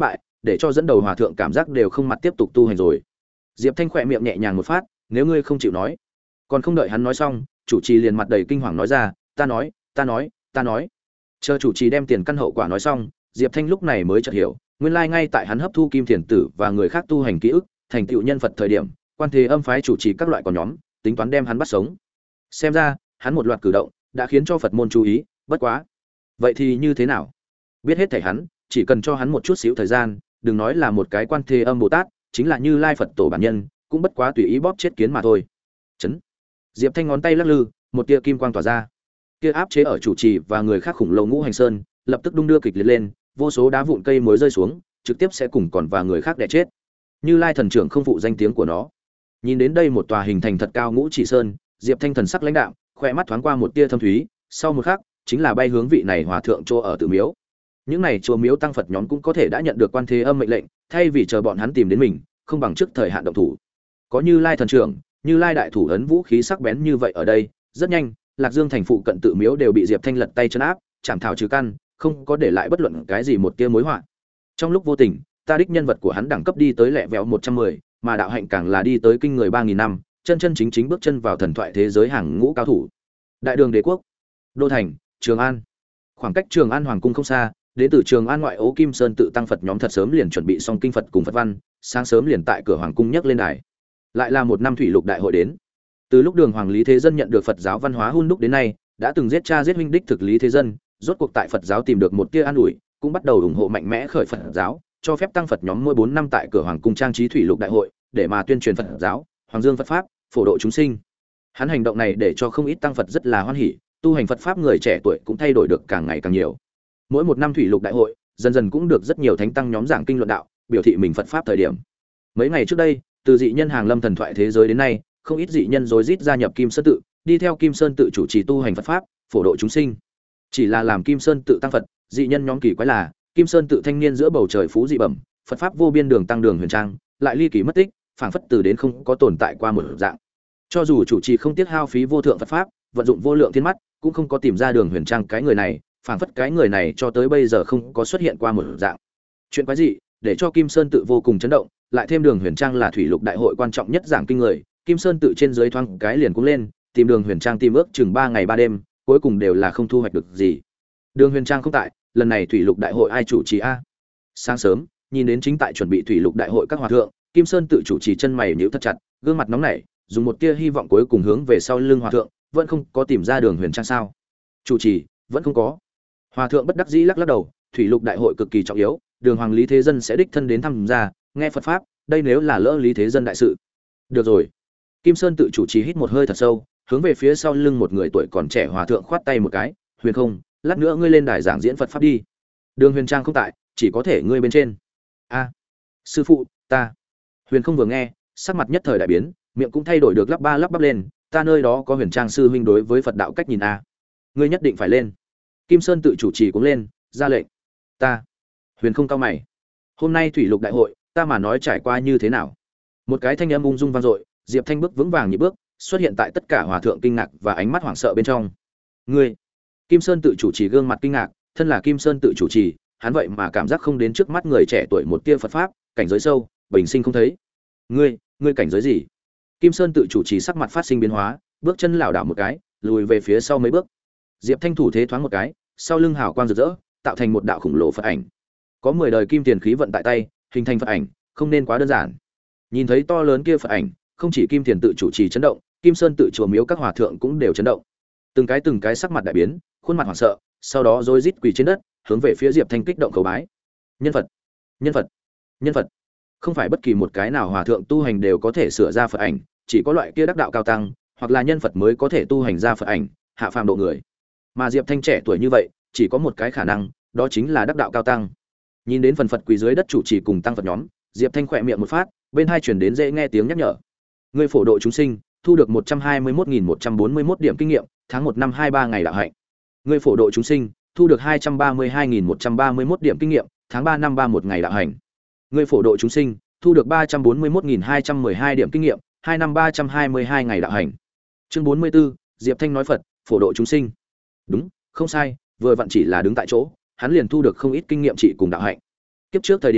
để cho dẫn đầu hòa thượng cảm giác đều không mặt tiếp tục tu hành rồi. Diệp Thanh khỏe miệng nhẹ nhàng một phát, nếu ngươi không chịu nói. Còn không đợi hắn nói xong, chủ trì liền mặt đầy kinh hoàng nói ra, ta nói, ta nói, ta nói. Chờ chủ trì đem tiền căn hậu quả nói xong, Diệp Thanh lúc này mới chợt hiểu, nguyên lai ngay tại hắn hấp thu kim thiền tử và người khác tu hành ký ức, thành tựu nhân Phật thời điểm, Quan Thế Âm phái chủ trì các loại còn nhóm, tính toán đem hắn bắt sống. Xem ra, hắn một loạt cử động đã khiến cho Phật môn chú ý, bất quá. Vậy thì như thế nào? Biết hết thảy hắn, chỉ cần cho hắn một chút xíu thời gian, đừng nói là một cái Quan Thế Âm Bồ Tát, chính là Như Lai Phật tổ bản nhân, cũng bất quá tùy ý bóp chết kiến mà thôi. Chấn. Diệp Thanh ngón tay lắc lư, một tia kim quang tỏa ra. Kia áp chế ở chủ trì và người khác khủng lồ ngũ hành sơn, lập tức đung đưa kịch liệt lên, vô số đá vụn cây muối rơi xuống, trực tiếp sẽ cùng còn và người khác đè chết. Như Lai thần trưởng không phụ danh tiếng của nó. Nhìn đến đây một tòa hình thành thật cao ngũ chỉ sơn, Diệp Thanh thần sắc lãnh đạm, khóe mắt thoáng qua một tia thâm thúy, sau một khắc, chính là bay hướng vị này hòa thượng chỗ ở tự miếu. Những này chùa miếu tăng Phật nhóm cũng có thể đã nhận được Quan Thế Âm mệnh lệnh, thay vì chờ bọn hắn tìm đến mình, không bằng trước thời hạn động thủ. Có Như Lai thần trưởng, Như Lai đại thủ ấn vũ khí sắc bén như vậy ở đây, rất nhanh, Lạc Dương thành phụ cận tự miếu đều bị Diệp Thanh lật tay trấn áp, chảm thảo trừ căn, không có để lại bất luận cái gì một tia mối họa. Trong lúc vô tình, ta đích nhân vật của hắn đẳng cấp đi tới lẹ vẹo một trăm mười, mà đạo hạnh càng là đi tới kinh người ba nghìn năm, chân chân chính chính bước chân vào thần thoại thế giới hàng ngũ cao thủ. Đại đường đế quốc, đô thành, Trường An. Khoảng cách Trường An hoàng cung không xa, đến từ Trường An ngoại ố Kim Sơn tự tăng Phật nhóm thật sớm liền chuẩn bị xong kinh Phật cùng Phật văn, sáng sớm liền tại cửa hoàng cung nhấc lên đài. Lại là một năm thủy lục đại hội đến. Từ lúc Đường Hoàng Lý Thế Dân nhận được Phật giáo văn hóa hun đúc đến nay, đã từng giết cha giết huynh đích thực Lý Thế Dân, rốt cuộc tại Phật giáo tìm được một tia an ủi, cũng bắt đầu ủng hộ mạnh mẽ khởi Phật giáo, cho phép tăng Phật nhóm mỗi bốn năm tại cửa hoàng cung trang trí thủy lục đại hội, để mà tuyên truyền Phật giáo, Hoàng Dương Phật pháp, phổ độ chúng sinh. Hắn hành động này để cho không ít tăng Phật rất là hoan hỉ, tu hành Phật pháp người trẻ tuổi cũng thay đổi được càng ngày càng nhiều. Mỗi một năm thủy lục đại hội, dần dần cũng được rất nhiều thánh tăng nhóm giảng kinh luận đạo, biểu thị mình Phật pháp thời điểm. Mấy ngày trước đây, từ dị nhân hàng lâm thần thoại thế giới đến nay, không ít dị nhân rối rít gia nhập Kim Sơn tự, đi theo Kim Sơn tự chủ trì tu hành Phật pháp, phổ độ chúng sinh. Chỉ là làm Kim Sơn tự tăng Phật, dị nhân nhóm kỳ quái là, Kim Sơn tự thanh niên giữa bầu trời phú dị bẩm, Phật pháp vô biên đường tăng đường huyền trang, lại ly kỳ mất tích, phảng phất từ đến không có tồn tại qua một dạng. Cho dù chủ trì không tiếc hao phí vô thượng Phật pháp, vận dụng vô lượng thiên mắt, cũng không có tìm ra đường huyền trang cái người này, phảng phất cái người này cho tới bây giờ không có xuất hiện qua một dạng. Chuyện quái gì, để cho Kim Sơn tự vô cùng chấn động, lại thêm đường huyền trang là thủy lục đại hội quan trọng nhất giảng kinh người, Kim Sơn tự trên dưới thoáng cái liền cũng lên, tìm đường huyền trang tìm ước chừng ba ngày ba đêm, cuối cùng đều là không thu hoạch được gì. Đường huyền trang không tại, lần này thủy lục đại hội ai chủ trì a? Sáng sớm, nhìn đến chính tại chuẩn bị thủy lục đại hội các hòa thượng, Kim Sơn tự chủ trì chân mày nhíu thật chặt, gương mặt nóng nảy, dùng một tia hy vọng cuối cùng hướng về sau lưng hòa thượng, vẫn không có tìm ra đường huyền trang sao? Chủ trì, vẫn không có. Hòa thượng bất đắc dĩ lắc lắc đầu, thủy lục đại hội cực kỳ trọng yếu, đường hoàng Lý Thế Dân sẽ đích thân đến thăm gia, nghe Phật pháp, đây nếu là lỡ Lý Thế Dân đại sự. Được rồi. Kim Sơn tự chủ trì hít một hơi thật sâu, hướng về phía sau lưng một người tuổi còn trẻ hòa thượng khoát tay một cái, "Huyền không, lát nữa ngươi lên đài giảng diễn Phật pháp đi." Đường Huyền Trang không tại, chỉ có thể ngươi bên trên. "A, sư phụ, ta." Huyền không vừa nghe, sắc mặt nhất thời đại biến, miệng cũng thay đổi được lắp ba lắp bắp lên, "Ta nơi đó có Huyền Trang sư huynh đối với Phật đạo cách nhìn a. Ngươi nhất định phải lên." Kim Sơn tự chủ trì cũng lên, ra lệnh. "Ta." Huyền không cao mày. "Hôm nay thủy lục đại hội, ta mà nói trải qua như thế nào?" Một cái thanh âm ung dung vang dội, Diệp Thanh bước vững vàng nhịp bước, xuất hiện tại tất cả hòa thượng kinh ngạc và ánh mắt hoảng sợ bên trong. "Ngươi?" Kim Sơn tự chủ trì gương mặt kinh ngạc, thân là Kim Sơn tự chủ trì, hắn vậy mà cảm giác không đến trước mắt người trẻ tuổi một tia Phật pháp, cảnh giới sâu, bình sinh không thấy. "Ngươi, ngươi cảnh giới gì?" Kim Sơn tự chủ trì sắc mặt phát sinh biến hóa, bước chân lảo đảo một cái, lùi về phía sau mấy bước. Diệp Thanh thủ thế thoáng một cái, sau lưng hào quang rực rỡ, tạo thành một đạo khủng lồ Phật ảnh. Có mười đời kim tiền khí vận tại tay, hình thành Phật ảnh, không nên quá đơn giản. Nhìn thấy to lớn kia Phật ảnh, không chỉ Kim Tiền tự chủ trì chấn động, Kim Sơn tự chùa miếu các hòa thượng cũng đều chấn động. Từng cái từng cái sắc mặt đại biến, khuôn mặt hoảng sợ, sau đó rối rít quỳ trên đất, hướng về phía Diệp Thanh kích động cầu bái. Nhân Phật, nhân Phật, nhân Phật. Không phải bất kỳ một cái nào hòa thượng tu hành đều có thể sửa ra Phật ảnh, chỉ có loại kia đắc đạo cao tăng, hoặc là nhân Phật mới có thể tu hành ra Phật ảnh, hạ phàm độ người. Mà Diệp Thanh trẻ tuổi như vậy, chỉ có một cái khả năng, đó chính là đắc đạo cao tăng. Nhìn đến phần Phật quỳ dưới đất chủ trì cùng tăng Phật nhóm, Diệp Thanh khỏe miệng một phát, bên hai truyền đến dễ nghe tiếng nhắc nhở. Ngươi phổ độ chúng sinh, thu được một trăm hai mươi mốt nghìn một trăm bốn mươi mốt điểm kinh nghiệm, tháng một năm hai ba ngày đạo hạnh. Ngươi phổ độ chúng sinh, thu được hai trăm ba mươi hai nghìn một trăm ba mươi mốt điểm kinh nghiệm, tháng ba năm ba một ngày đạo hạnh. Ngươi phổ độ chúng sinh, thu được ba trăm bốn mươi mốt nghìn hai trăm mười hai điểm kinh nghiệm, hai năm ba trăm hai mươi hai ngày đạo hạnh. Chương bốn mươi 44, Diệp Thanh nói Phật, phổ độ chúng sinh. Đúng, không sai, vừa vặn chỉ là đứng tại chỗ, hắn liền thu được không ít kinh nghiệm trị cùng đạo hạnh. Kiếp trước thời điểm,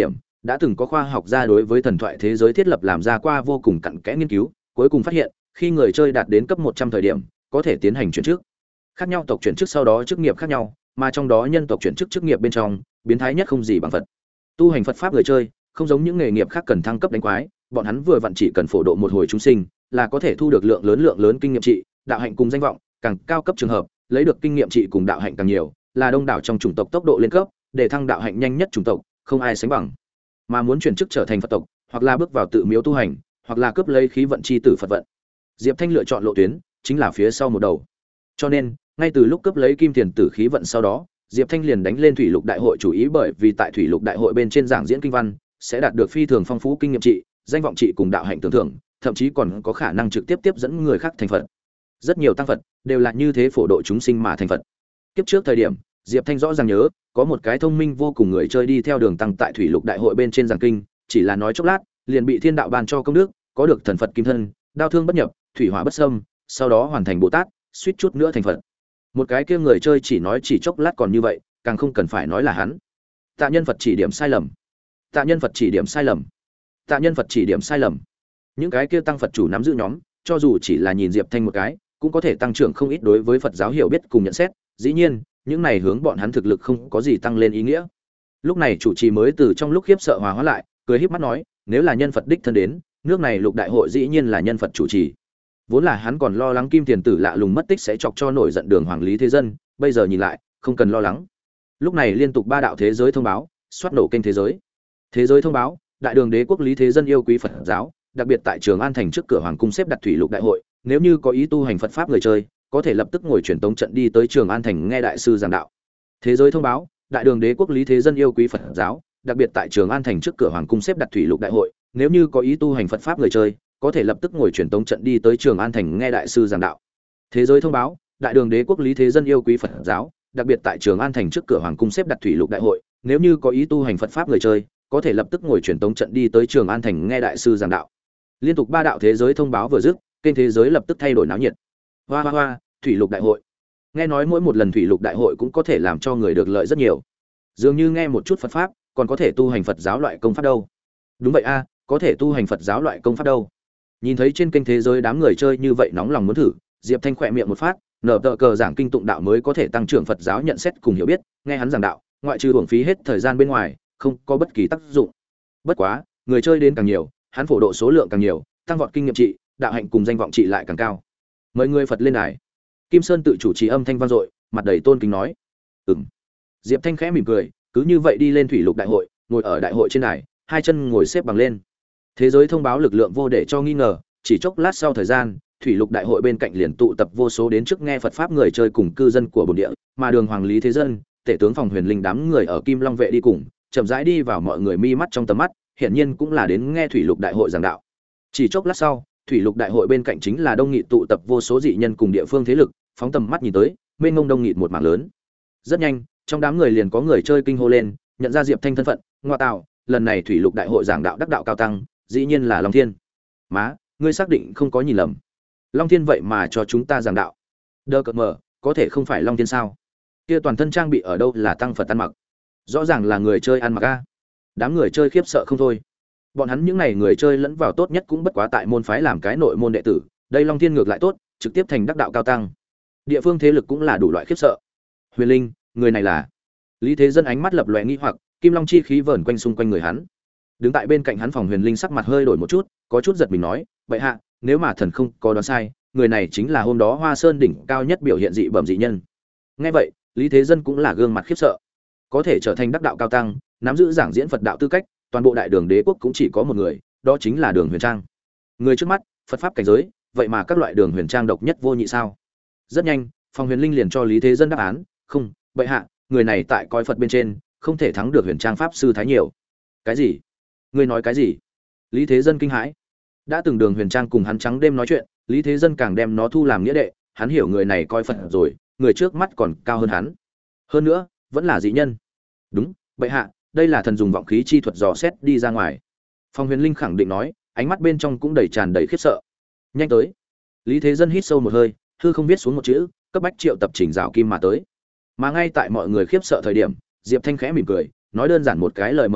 Đã từng có khoa học gia đối với thần thoại thế giới thiết lập làm ra qua vô cùng cặn kẽ nghiên cứu, cuối cùng phát hiện, khi người chơi đạt đến cấp một trăm thời điểm, có thể tiến hành chuyển chức. Khác nhau tộc chuyển chức sau đó chức nghiệp khác nhau, mà trong đó nhân tộc chuyển chức chức nghiệp bên trong, biến thái nhất không gì bằng Phật. Tu hành Phật pháp người chơi, không giống những nghề nghiệp khác cần thăng cấp đánh quái, bọn hắn vừa vặn chỉ cần phổ độ một hồi chúng sinh, là có thể thu được lượng lớn lượng lớn kinh nghiệm trị, đạo hạnh cùng danh vọng, càng cao cấp trường hợp, lấy được kinh nghiệm trị cùng đạo hạnh càng nhiều, là đông đảo trong chủng tộc tốc độ lên cấp, để thăng đạo hạnh nhanh nhất chủng tộc, không ai sánh bằng. Mà muốn chuyển chức trở thành Phật tộc, hoặc là bước vào tự miếu tu hành, hoặc là cướp lấy khí vận chi tử Phật vận. Diệp Thanh lựa chọn lộ tuyến, chính là phía sau một đầu. Cho nên, ngay từ lúc cướp lấy kim tiền tử khí vận sau đó, Diệp Thanh liền đánh lên thủy lục đại hội chủ ý, bởi vì tại thủy lục đại hội bên trên giảng diễn kinh văn, sẽ đạt được phi thường phong phú kinh nghiệm trị, danh vọng trị cùng đạo hạnh tưởng thưởng, thậm chí còn có khả năng trực tiếp tiếp dẫn người khác thành Phật. Rất nhiều tăng Phật đều là như thế phổ độ chúng sinh mà thành Phật. Kiếp trước thời điểm, Diệp Thanh rõ ràng nhớ, có một cái thông minh vô cùng người chơi đi theo đường tăng tại thủy lục đại hội bên trên giảng kinh, chỉ là nói chốc lát, liền bị thiên đạo ban cho công đức, có được thần Phật kim thân, đao thương bất nhập, thủy hỏa bất xâm, sau đó hoàn thành Bồ Tát, suýt chút nữa thành Phật. Một cái kia người chơi chỉ nói chỉ chốc lát còn như vậy, càng không cần phải nói là hắn. Tạ nhân Phật chỉ điểm sai lầm. Tạ nhân Phật chỉ điểm sai lầm. Tạ nhân Phật chỉ điểm sai lầm. Những cái kia tăng Phật chủ nắm giữ nhóm, cho dù chỉ là nhìn Diệp Thanh một cái, cũng có thể tăng trưởng không ít đối với Phật giáo hiểu biết cùng nhận xét, dĩ nhiên, những này hướng bọn hắn thực lực không có gì tăng lên ý nghĩa. Lúc này chủ trì mới từ trong lúc khiếp sợ hòa hóa lại, cười híp mắt nói, nếu là nhân Phật đích thân đến, nước này lục đại hội dĩ nhiên là nhân Phật chủ trì. Vốn là hắn còn lo lắng kim tiền tử lạ lùng mất tích sẽ chọc cho nổi giận đường hoàng lý thế dân, bây giờ nhìn lại, không cần lo lắng. Lúc này liên tục ba đạo thế giới thông báo, soát nổ kênh thế giới. Thế giới thông báo, đại đường đế quốc lý thế dân yêu quý Phật giáo, đặc biệt tại Trường An thành trước cửa hoàng cung xếp đặt thủy lục đại hội, nếu như có ý tu hành Phật pháp người chơi, có thể lập tức ngồi truyền tống trận đi tới Trường An thành nghe đại sư giảng đạo. Thế giới thông báo, đại đường đế quốc lý thế dân yêu quý Phật giáo, đặc biệt tại Trường An thành trước cửa hoàng cung xếp đặt thủy lục đại hội, nếu như có ý tu hành Phật pháp người chơi, có thể lập tức ngồi truyền tống trận đi tới Trường An thành nghe đại sư giảng đạo. Thế giới thông báo, đại đường đế quốc lý thế dân yêu quý Phật giáo, đặc biệt tại Trường An thành trước cửa hoàng cung xếp đặt thủy lục đại hội, nếu như có ý tu hành Phật pháp người chơi, có thể lập tức ngồi truyền tống trận đi tới Trường An thành nghe đại sư giảng đạo. Liên tục ba đạo thế giới thông báo vừa dứt, kênh thế giới lập tức thay đổi náo nhiệt. Hoa hoa hoa, thủy lục đại hội. Nghe nói mỗi một lần thủy lục đại hội cũng có thể làm cho người được lợi rất nhiều. Dường như nghe một chút Phật pháp, còn có thể tu hành Phật giáo loại công pháp đâu. Đúng vậy a, có thể tu hành Phật giáo loại công pháp đâu. Nhìn thấy trên kênh thế giới đám người chơi như vậy nóng lòng muốn thử, Diệp Thanh khỏe miệng một phát, nở tờ cờ giảng kinh tụng đạo mới có thể tăng trưởng Phật giáo nhận xét cùng hiểu biết, nghe hắn giảng đạo, ngoại trừ uổng phí hết thời gian bên ngoài, không có bất kỳ tác dụng. Bất quá, người chơi đến càng nhiều, hắn phổ độ số lượng càng nhiều, tăng vọt kinh nghiệm trị, đạo hạnh cùng danh vọng trị lại càng cao. Mời người Phật lên đài. Kim Sơn tự chủ trì âm thanh vang dội, mặt đầy tôn kính nói: "Ừm." Diệp Thanh khẽ mỉm cười, cứ như vậy đi lên thủy lục đại hội, ngồi ở đại hội trên đài, hai chân ngồi xếp bằng lên. Thế giới thông báo lực lượng vô để cho nghi ngờ, chỉ chốc lát sau thời gian, thủy lục đại hội bên cạnh liền tụ tập vô số đến trước nghe Phật pháp người chơi cùng cư dân của bồn địa, mà đường hoàng lý thế dân, tể tướng phòng huyền linh đám người ở Kim Long vệ đi cùng, chậm rãi đi vào mọi người mi mắt trong tầm mắt, hiển nhiên cũng là đến nghe thủy lục đại hội giảng đạo. Chỉ chốc lát sau, thủy lục đại hội bên cạnh chính là đông nghị tụ tập vô số dị nhân cùng địa phương thế lực, phóng tầm mắt nhìn tới, mênh mông đông nghịt một mảng lớn. Rất nhanh, trong đám người liền có người chơi kinh hô lên, nhận ra Diệp Thanh thân phận, ngoa tạo, lần này thủy lục đại hội giảng đạo đắc đạo cao tăng, dĩ nhiên là Long Thiên. Má, ngươi xác định không có nhìn lầm. Long Thiên vậy mà cho chúng ta giảng đạo. Đơ cợt mờ, có thể không phải Long Thiên sao? Kia toàn thân trang bị ở đâu là tăng Phật ăn mặc? Rõ ràng là người chơi ăn mặc a. Đám người chơi khiếp sợ không thôi. Bọn hắn những này người chơi lẫn vào tốt nhất cũng bất quá tại môn phái làm cái nội môn đệ tử, đây Long Thiên ngược lại tốt, trực tiếp thành đắc đạo cao tăng. Địa phương thế lực cũng là đủ loại khiếp sợ. Huyền Linh, người này là? Lý Thế Dân ánh mắt lập lòe nghi hoặc, kim long chi khí vờn quanh xung quanh người hắn. Đứng tại bên cạnh hắn Phòng Huyền Linh sắc mặt hơi đổi một chút, có chút giật mình nói, "Vậy hạ, nếu mà thần không có đoán sai, người này chính là hôm đó Hoa Sơn đỉnh cao nhất biểu hiện dị bẩm dị nhân." Nghe vậy, Lý Thế Dân cũng là gương mặt khiếp sợ. Có thể trở thành đắc đạo cao tăng, nắm giữ giảng diễn Phật đạo tư cách, toàn bộ Đại Đường Đế quốc cũng chỉ có một người, đó chính là Đường Huyền Trang. Người trước mắt, Phật pháp cảnh giới, vậy mà các loại Đường Huyền Trang độc nhất vô nhị sao? Rất nhanh, Phòng Huyền Linh liền cho Lý Thế Dân đáp án, "Không, bệ hạ, người này tại coi Phật bên trên, không thể thắng được Huyền Trang pháp sư thái nhiều." "Cái gì? Ngươi nói cái gì?" Lý Thế Dân kinh hãi. Đã từng Đường Huyền Trang cùng hắn trắng đêm nói chuyện, Lý Thế Dân càng đem nó thu làm nghĩa đệ, hắn hiểu người này coi Phật rồi, người trước mắt còn cao hơn hắn. Hơn nữa, vẫn là dị nhân. "Đúng, bệ hạ, đây là thần dùng vọng khí chi thuật dò xét đi ra ngoài." Phong Huyền Linh khẳng định nói, ánh mắt bên trong cũng đầy tràn đầy khiếp sợ. "Nhanh tới." Lý Thế Dân hít sâu một hơi, hư không viết xuống một chữ, cấp bách triệu tập chỉnh rào kim mà tới. Mà ngay tại mọi người khiếp sợ thời điểm, Diệp Thanh khẽ mỉm cười, nói đơn giản một cái lời mở đầu,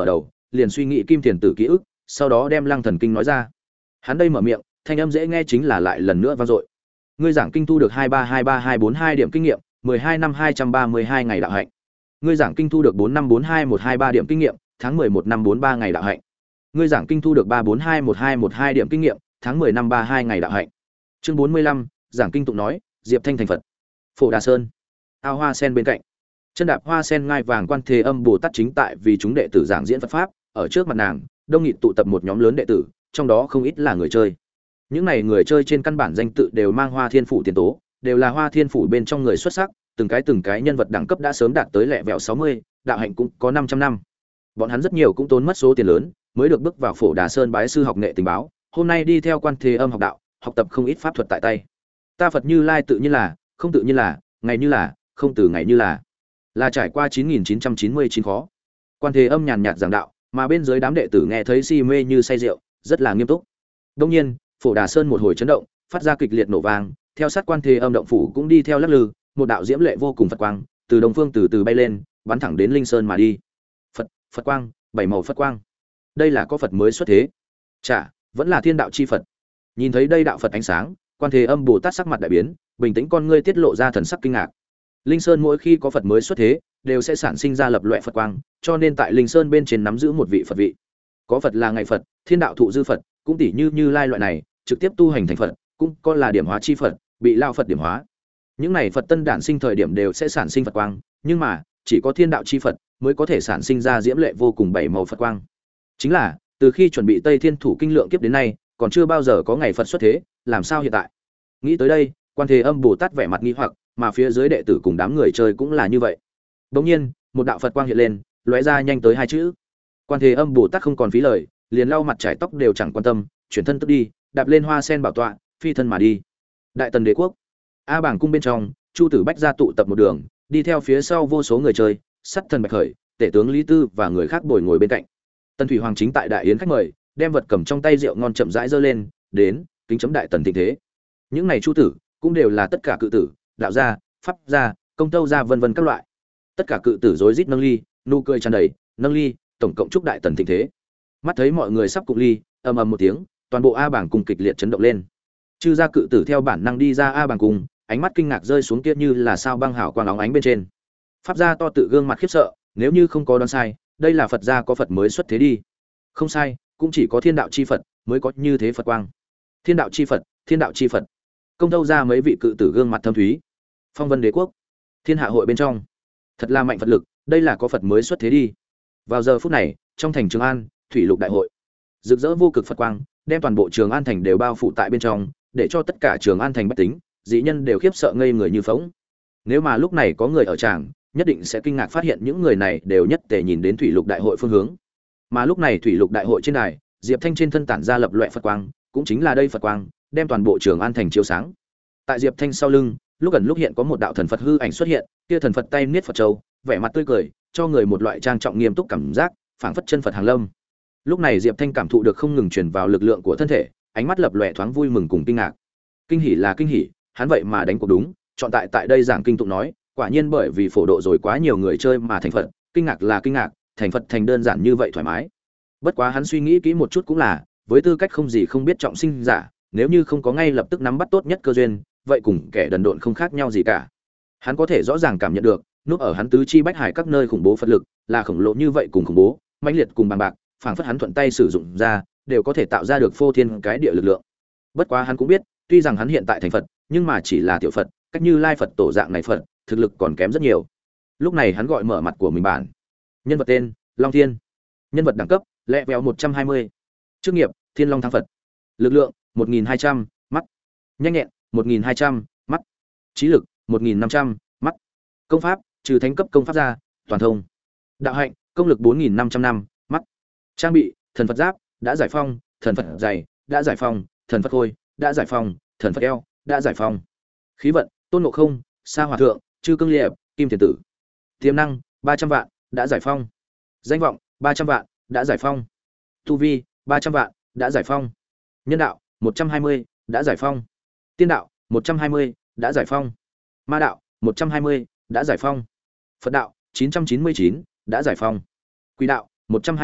liền suy nghĩ kim thiền tử ký ức, sau đó đem lăng thần kinh nói ra. Hắn đây mở miệng, thanh âm dễ nghe chính là lại lần nữa vang dội. Ngươi giảng kinh thu được hai ba hai ba hai bốn hai điểm kinh nghiệm, mười hai năm hai trăm ba mươi hai ngày đạo hạnh. Ngươi giảng kinh thu được bốn năm bốn hai một hai ba điểm kinh nghiệm, tháng mười một năm bốn ba ngày đạo hạnh. Ngươi giảng kinh thu được ba bốn hai một hai một hai điểm kinh nghiệm, tháng mười năm ba hai ngày đạo hạnh. Chương bốn mươi lăm, giảng kinh tụng nói, Diệp Thanh thành Phật. Phổ Đà Sơn, ao hoa sen bên cạnh. Chân đạp hoa sen ngai vàng Quan Thế Âm Bồ Tát chính tại vì chúng đệ tử giảng diễn Phật pháp, ở trước mặt nàng, đông nghịt tụ tập một nhóm lớn đệ tử, trong đó không ít là người chơi. Những này người chơi trên căn bản danh tự đều mang Hoa Thiên phủ tiền tố, đều là Hoa Thiên phủ bên trong người xuất sắc, từng cái từng cái nhân vật đẳng cấp đã sớm đạt tới lẹ vẹo sáu mươi, đạo hạnh cũng có năm trăm năm. Bọn hắn rất nhiều cũng tốn mất số tiền lớn, mới được bước vào Phổ Đà Sơn bái sư học nghệ tình báo, hôm nay đi theo Quan Thế Âm học đạo, học tập không ít pháp thuật tại tay. Ta Phật Như Lai tự nhiên là, không tự nhiên là, ngày như là, không từ ngày như là. Là trải qua chín nghìn chín trăm chín mươi chín khó. Quan Thế Âm nhàn nhạt giảng đạo, mà bên dưới đám đệ tử nghe thấy si mê như say rượu, rất là nghiêm túc. Đương nhiên, Phổ Đà Sơn một hồi chấn động, phát ra kịch liệt nổ vang, theo sát Quan Thế Âm động phủ cũng đi theo lắc lư, một đạo diễm lệ vô cùng Phật quang, từ đông phương từ từ bay lên, bắn thẳng đến Linh Sơn mà đi. Phật, Phật quang, bảy màu Phật quang. Đây là có Phật mới xuất thế. Chả, vẫn là thiên đạo chi Phật. Nhìn thấy đây đạo Phật ánh sáng, Quan Thế Âm Bồ Tát sắc mặt đại biến, bình tĩnh con ngươi tiết lộ ra thần sắc kinh ngạc. Linh Sơn mỗi khi có Phật mới xuất thế, đều sẽ sản sinh ra lập loại Phật quang, cho nên tại Linh Sơn bên trên nắm giữ một vị Phật vị. Có Phật là ngày Phật, thiên đạo thụ dư Phật, cũng tỷ như Như Lai loại này, trực tiếp tu hành thành Phật, cũng có là điểm hóa chi Phật, bị lao Phật điểm hóa. Những này Phật tân đản sinh thời điểm đều sẽ sản sinh Phật quang, nhưng mà, chỉ có thiên đạo chi Phật mới có thể sản sinh ra diễm lệ vô cùng bảy màu Phật quang. Chính là, từ khi chuẩn bị Tây Thiên Thủ Kinh lượng kiếp đến nay, còn chưa bao giờ có ngày Phật xuất thế, làm sao hiện tại? Nghĩ tới đây, Quan Thế Âm Bồ Tát vẻ mặt nghi hoặc, mà phía dưới đệ tử cùng đám người chơi cũng là như vậy. Đột nhiên, một đạo Phật quang hiện lên, lóe ra nhanh tới hai chữ. Quan Thế Âm Bồ Tát không còn phí lời, liền lau mặt trải tóc đều chẳng quan tâm, chuyển thân tức đi, đạp lên hoa sen bảo tọa, phi thân mà đi. Đại Tần Đế quốc, A Bảng cung bên trong, Chu Tử Bách ra tụ tập một đường, đi theo phía sau vô số người chơi, Sắt Thần Bạch Khởi, Tể tướng Lý Tư và người khác bồi ngồi bên cạnh. Tần Thủy Hoàng chính tại đại yến khách mời, đem vật cầm trong tay rượu ngon chậm rãi giơ lên, đến, kính chấm Đại Tần thịnh thế. Những này Chu tử, cũng đều là tất cả cự tử, đạo gia, pháp gia, công tâu gia vân vân các loại. Tất cả cự tử rối rít nâng ly, nụ cười tràn đầy, nâng ly, tổng cộng chúc Đại Tần thịnh thế. Mắt thấy mọi người sắp cùng ly, ầm ầm một tiếng, toàn bộ A Bảng cung kịch liệt chấn động lên. Chư gia cự tử theo bản năng đi ra A Bảng cung, ánh mắt kinh ngạc rơi xuống kia như là sao băng hào quang óng ánh bên trên. Pháp gia to tự gương mặt khiếp sợ, nếu như không có đoán sai, đây là Phật gia có Phật mới xuất thế đi. Không sai, cũng chỉ có thiên đạo chi Phật mới có như thế Phật quang. Thiên đạo chi Phật, thiên đạo chi Phật. Công tâu ra mấy vị cự tử gương mặt thâm thúy. Phong Vân Đế quốc, Thiên Hạ hội bên trong, thật là mạnh Phật lực, đây là có Phật mới xuất thế đi. Vào giờ phút này, trong thành Trường An, thủy lục đại hội, rực rỡ vô cực Phật quang, đem toàn bộ Trường An thành đều bao phủ tại bên trong, để cho tất cả Trường An thành bách tính, dị nhân đều khiếp sợ ngây người như phỗng. Nếu mà lúc này có người ở tràng, nhất định sẽ kinh ngạc phát hiện những người này đều nhất tề nhìn đến thủy lục đại hội phương hướng. Mà lúc này thủy lục đại hội trên đài, Diệp Thanh trên thân tản ra lập loại Phật quang, cũng chính là đây Phật quang, đem toàn bộ Trường An thành chiếu sáng. Tại Diệp Thanh sau lưng, lúc gần lúc hiện có một đạo thần Phật hư ảnh xuất hiện, kia thần Phật tay niết Phật châu, vẻ mặt tươi cười, cho người một loại trang trọng nghiêm túc cảm giác, phảng phất chân Phật hàng lâm. Lúc này Diệp Thanh cảm thụ được không ngừng truyền vào lực lượng của thân thể, ánh mắt lập lòe thoáng vui mừng cùng kinh ngạc. Kinh hỉ là kinh hỉ, hắn vậy mà đánh cuộc đúng, chọn tại tại đây giảng kinh tụng nói, quả nhiên bởi vì phổ độ rồi quá nhiều người chơi mà thành Phật, kinh ngạc là kinh ngạc, thành Phật thành đơn giản như vậy thoải mái. Bất quá hắn suy nghĩ kỹ một chút cũng là, với tư cách không gì không biết trọng sinh giả, nếu như không có ngay lập tức nắm bắt tốt nhất cơ duyên, vậy cùng kẻ đần độn không khác nhau gì cả. Hắn có thể rõ ràng cảm nhận được, núp ở hắn tứ chi bách hải các nơi khủng bố Phật lực, là khổng lồ như vậy cùng khủng bố, mãnh liệt cùng bằng bạc, phảng phất hắn thuận tay sử dụng ra, đều có thể tạo ra được phô thiên cái địa lực lượng. Bất quá hắn cũng biết, tuy rằng hắn hiện tại thành Phật, nhưng mà chỉ là tiểu Phật, cách Như Lai Phật tổ dạng này Phật, thực lực còn kém rất nhiều. Lúc này hắn gọi mở mặt của mình bản. Nhân vật tên: Long Thiên. Nhân vật đẳng cấp: lẹ vẹo một trăm hai mươi. Chức nghiệp: Thiên Long Thắng Phật. Lực lượng: một nghìn hai trăm, mắt. Nhanh nhẹn: một nghìn hai trăm, mắt. Trí lực: một nghìn năm trăm, mắt. Công pháp: trừ thánh cấp công pháp ra, toàn thông. Đạo hạnh: công lực bốn nghìn năm trăm năm, mắt. Trang bị: thần Phật giáp, đã giải phong, thần Phật dày, đã giải phong, thần Phật khôi, đã giải phong, thần Phật eo, đã giải phong. Khí vận: Tôn Ngộ Không, Sa Hòa Thượng, Chư Cương Liệp, Kim Thiền Tử. Tiềm năng: ba trăm vạn, đã giải phong. Danh vọng: ba trăm vạn, đã giải phong. Tu vi: ba trăm vạn, đã giải phong. Nhân đạo: một trăm hai mươi, đã giải phong. Tiên đạo: một trăm hai mươi, đã giải phong. Ma đạo: một trăm hai mươi, đã giải phong. Phật đạo: chín trăm chín mươi chín, đã giải phong. Quỷ đạo: một trăm hai mươi,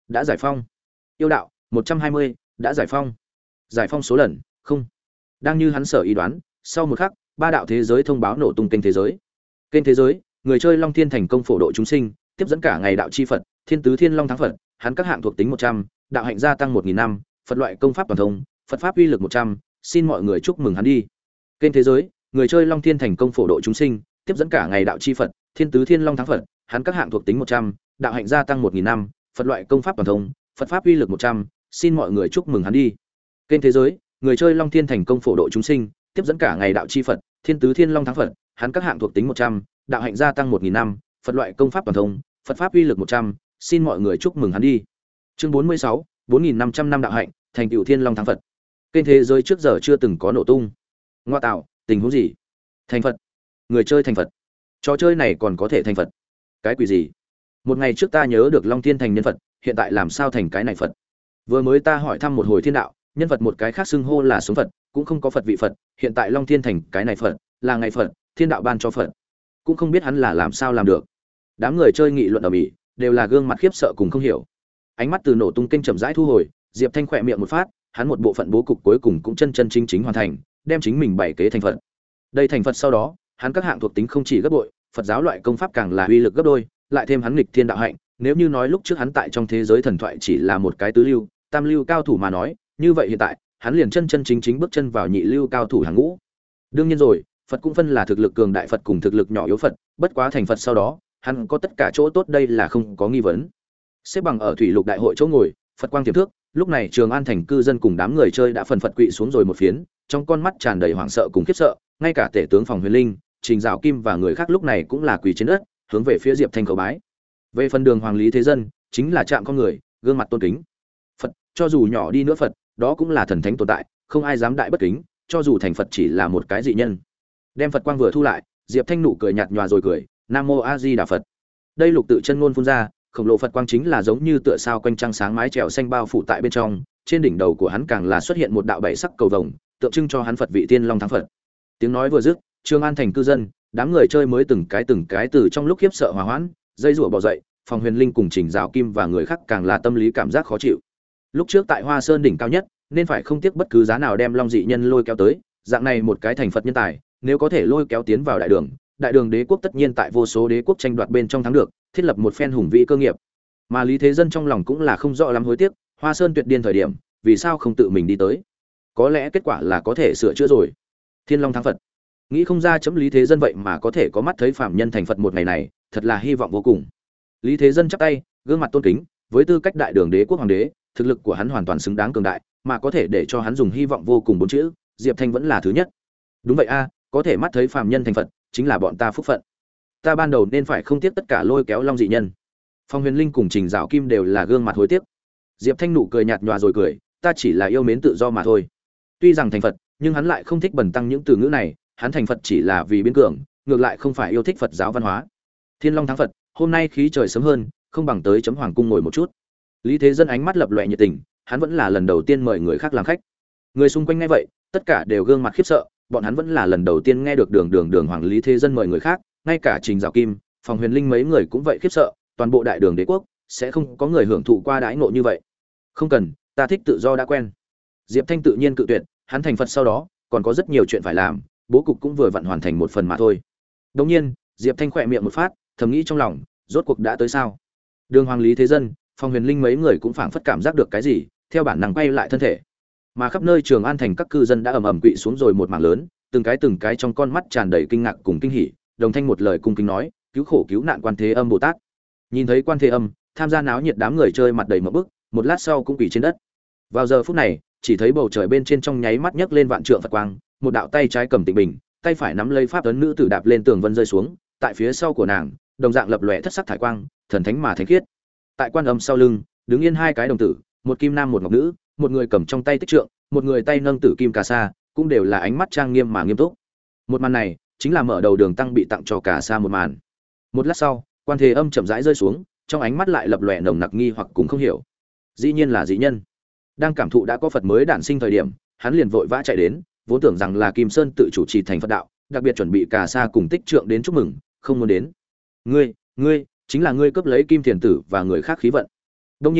đã giải phong. Yêu đạo một trăm hai mươi, đã giải phong. Giải phong số lần không. Đang như hắn sở ý đoán, sau một khắc, ba đạo thế giới thông báo nổ tung kênh thế giới. Kênh thế giới, người chơi Long Thiên thành công phổ độ chúng sinh, tiếp dẫn cả ngày đạo chi Phật, Thiên tứ Thiên Long thắng Phật, hắn các hạng thuộc tính một trăm, đạo hạnh gia tăng một nghìn năm, Phật loại công pháp toàn thông, Phật pháp uy lực một trăm, xin mọi người chúc mừng hắn đi. Kênh thế giới, người chơi Long Thiên thành công phổ độ chúng sinh, tiếp dẫn cả ngày đạo chi Phật, Thiên tứ Thiên Long thắng Phật, hắn các hạng thuộc tính một trăm, đạo hạnh gia tăng một nghìn năm, Phật loại công pháp toàn thông, Phật pháp uy lực một trăm, xin mọi người chúc mừng hắn đi. Kênh thế giới, người chơi Long Thiên thành công phổ độ chúng sinh, tiếp dẫn cả ngày đạo chi Phật, Thiên tứ Thiên Long thắng Phật, hắn các hạng thuộc tính một trăm, đạo hạnh gia tăng một nghìn năm, Phật loại công pháp toàn thông, Phật pháp uy lực một trăm, xin mọi người chúc mừng hắn đi. Chương bốn mươi sáu, bốn nghìn năm trăm năm đạo hạnh, thành tựu Thiên Long thắng Phật. Kênh thế giới trước giờ chưa từng có nổ tung. Ngoa tạo, tình huống gì? Thành Phật? Người chơi thành Phật? Trò chơi này còn có thể thành Phật? Cái quỷ gì? Một ngày trước ta nhớ được Long Thiên thành nhân Phật, hiện tại làm sao thành cái này Phật? Vừa mới ta hỏi thăm một hồi thiên đạo, nhân vật một cái khác xưng hô là sống Phật, cũng không có Phật vị Phật, hiện tại Long Thiên thành cái này Phật, là ngày Phật, thiên đạo ban cho Phật. Cũng không biết hắn là làm sao làm được. Đám người chơi nghị luận ở mỹ, đều là gương mặt khiếp sợ cùng không hiểu. Ánh mắt từ nổ tung kênh chậm rãi thu hồi, Diệp Thanh khỏe miệng một phát, hắn một bộ phận bố cục cuối cùng cũng chân chân chính chính hoàn thành, đem chính mình bảy kế thành Phật. Đây thành Phật sau đó, hắn các hạng thuộc tính không chỉ gấp bội, Phật giáo loại công pháp càng là uy lực gấp đôi, lại thêm hắn nghịch thiên đạo hạnh, nếu như nói lúc trước hắn tại trong thế giới thần thoại chỉ là một cái tứ lưu, tam lưu cao thủ mà nói, như vậy hiện tại, hắn liền chân chân chính chính bước chân vào nhị lưu cao thủ hàng ngũ. Đương nhiên rồi, Phật cũng phân là thực lực cường đại Phật cùng thực lực nhỏ yếu Phật, bất quá thành Phật sau đó, hắn có tất cả chỗ tốt đây là không có nghi vấn. Xếp bằng ở thủy lục đại hội chỗ ngồi, Phật quang tiềm thước, lúc này Trường An thành cư dân cùng đám người chơi đã phần phật quỵ xuống rồi một phiến, trong con mắt tràn đầy hoảng sợ cùng khiếp sợ, ngay cả tể tướng phòng Huyền Linh, Trình Dạo Kim và người khác lúc này cũng là quỳ trên đất, hướng về phía Diệp Thanh cầu bái. Về phần Đường Hoàng Lý Thế Dân, chính là chạm con người, gương mặt tôn kính. Phật, cho dù nhỏ đi nữa Phật, đó cũng là thần thánh tồn tại, không ai dám đại bất kính, cho dù thành Phật chỉ là một cái dị nhân. Đem Phật quang vừa thu lại, Diệp Thanh nụ cười nhạt nhòa rồi cười, Nam Mô A Di Đà Phật. Đây lục tự chân ngôn phun ra, khổng lồ Phật quang chính là giống như tựa sao quanh trăng sáng mái trèo xanh bao phủ tại bên trong, trên đỉnh đầu của hắn càng là xuất hiện một đạo bảy sắc cầu vồng, tượng trưng cho hắn Phật vị Tiên Long thắng Phật. Tiếng nói vừa dứt, Trường An thành cư dân, đám người chơi mới từng cái từng cái từ trong lúc khiếp sợ hòa hoãn, dây rủa bò dậy, Phòng Huyền Linh cùng Trình Dạo Kim và người khác càng là tâm lý cảm giác khó chịu. Lúc trước tại Hoa Sơn đỉnh cao nhất, nên phải không tiếc bất cứ giá nào đem Long dị nhân lôi kéo tới, dạng này một cái thành Phật nhân tài, nếu có thể lôi kéo tiến vào đại đường, đại đường đế quốc tất nhiên tại vô số đế quốc tranh đoạt bên trong thắng được, thiết lập một phen hùng vĩ cơ nghiệp. Mà Lý Thế Dân trong lòng cũng là không rõ lắm hối tiếc, Hoa Sơn tuyệt điên thời điểm, vì sao không tự mình đi tới? Có lẽ kết quả là có thể sửa chữa rồi. Thiên Long thắng Phật. Nghĩ không ra chấm Lý Thế Dân vậy mà có thể có mắt thấy phạm nhân thành Phật một ngày này, thật là hy vọng vô cùng. Lý Thế Dân chắp tay, gương mặt tôn kính, với tư cách đại đường đế quốc hoàng đế, thực lực của hắn hoàn toàn xứng đáng cường đại, mà có thể để cho hắn dùng hy vọng vô cùng bốn chữ, Diệp Thanh vẫn là thứ nhất. Đúng vậy a, có thể mắt thấy phạm nhân thành Phật, chính là bọn ta phúc phận. Ta ban đầu nên phải không tiếc tất cả lôi kéo Long dị nhân. Phong Huyền Linh cùng Trình Dạo Kim đều là gương mặt hối tiếc. Diệp Thanh nụ cười nhạt nhòa rồi cười, ta chỉ là yêu mến tự do mà thôi. Tuy rằng thành Phật, nhưng hắn lại không thích bẩn tăng những từ ngữ này, hắn thành Phật chỉ là vì biến cường, ngược lại không phải yêu thích Phật giáo văn hóa. Thiên Long thắng Phật, hôm nay khí trời sớm hơn, không bằng tới chấm hoàng cung ngồi một chút. Lý Thế Dân ánh mắt lập lòe nhiệt tình, hắn vẫn là lần đầu tiên mời người khác làm khách. Người xung quanh nghe vậy, tất cả đều gương mặt khiếp sợ, bọn hắn vẫn là lần đầu tiên nghe được Đường Đường Đường Hoàng Lý Thế Dân mời người khác, ngay cả Trình Dạo Kim, Phòng Huyền Linh mấy người cũng vậy khiếp sợ, toàn bộ đại đường đế quốc sẽ không có người hưởng thụ qua đãi ngộ như vậy. Không cần, ta thích tự do đã quen. Diệp Thanh tự nhiên cự tuyệt, hắn thành Phật sau đó, còn có rất nhiều chuyện phải làm, bố cục cũng vừa vặn hoàn thành một phần mà thôi. Đương nhiên, Diệp Thanh khỏe miệng một phát, thầm nghĩ trong lòng, rốt cuộc đã tới sao? Đường Hoàng Lý Thế Dân, Phong Huyền Linh mấy người cũng phảng phất cảm giác được cái gì, theo bản năng quay lại thân thể. Mà khắp nơi Trường An thành các cư dân đã ầm ầm quỵ xuống rồi một mảng lớn, từng cái từng cái trong con mắt tràn đầy kinh ngạc cùng kinh hỉ, đồng thanh một lời cung kính nói, cứu khổ cứu nạn Quan Thế Âm Bồ Tát. Nhìn thấy Quan Thế Âm, tham gia náo nhiệt đám người chơi mặt đầy ngộp bức, một lát sau cũng quỳ trên đất. Vào giờ phút này, chỉ thấy bầu trời bên trên trong nháy mắt nhấc lên vạn trượng Phật quang, một đạo tay trái cầm tịnh bình, tay phải nắm lấy pháp ấn nữ tử đạp lên tường vân rơi xuống, tại phía sau của nàng, đồng dạng lập lòe thất sắc thải quang, thần thánh mà thánh khiết. Tại Quan Âm sau lưng, đứng yên hai cái đồng tử, một kim nam một ngọc nữ, một người cầm trong tay tích trượng, một người tay nâng tử kim cà sa, cũng đều là ánh mắt trang nghiêm mà nghiêm túc. Một màn này, chính là mở đầu đường tăng bị tặng cho cà sa một màn. Một lát sau, Quan Thế Âm chậm rãi rơi xuống, trong ánh mắt lại lập lòe nồng nặc nghi hoặc cũng không hiểu. Dĩ nhiên là dị nhân. Đang cảm thụ đã có Phật mới đản sinh thời điểm, hắn liền vội vã chạy đến, vốn tưởng rằng là Kim Sơn tự chủ trì thành Phật đạo, đặc biệt chuẩn bị cà sa cùng tích trượng đến chúc mừng, không muốn đến. Ngươi, ngươi, chính là ngươi cướp lấy Kim Thiền tử và người khác khí vận. Đương nhiên,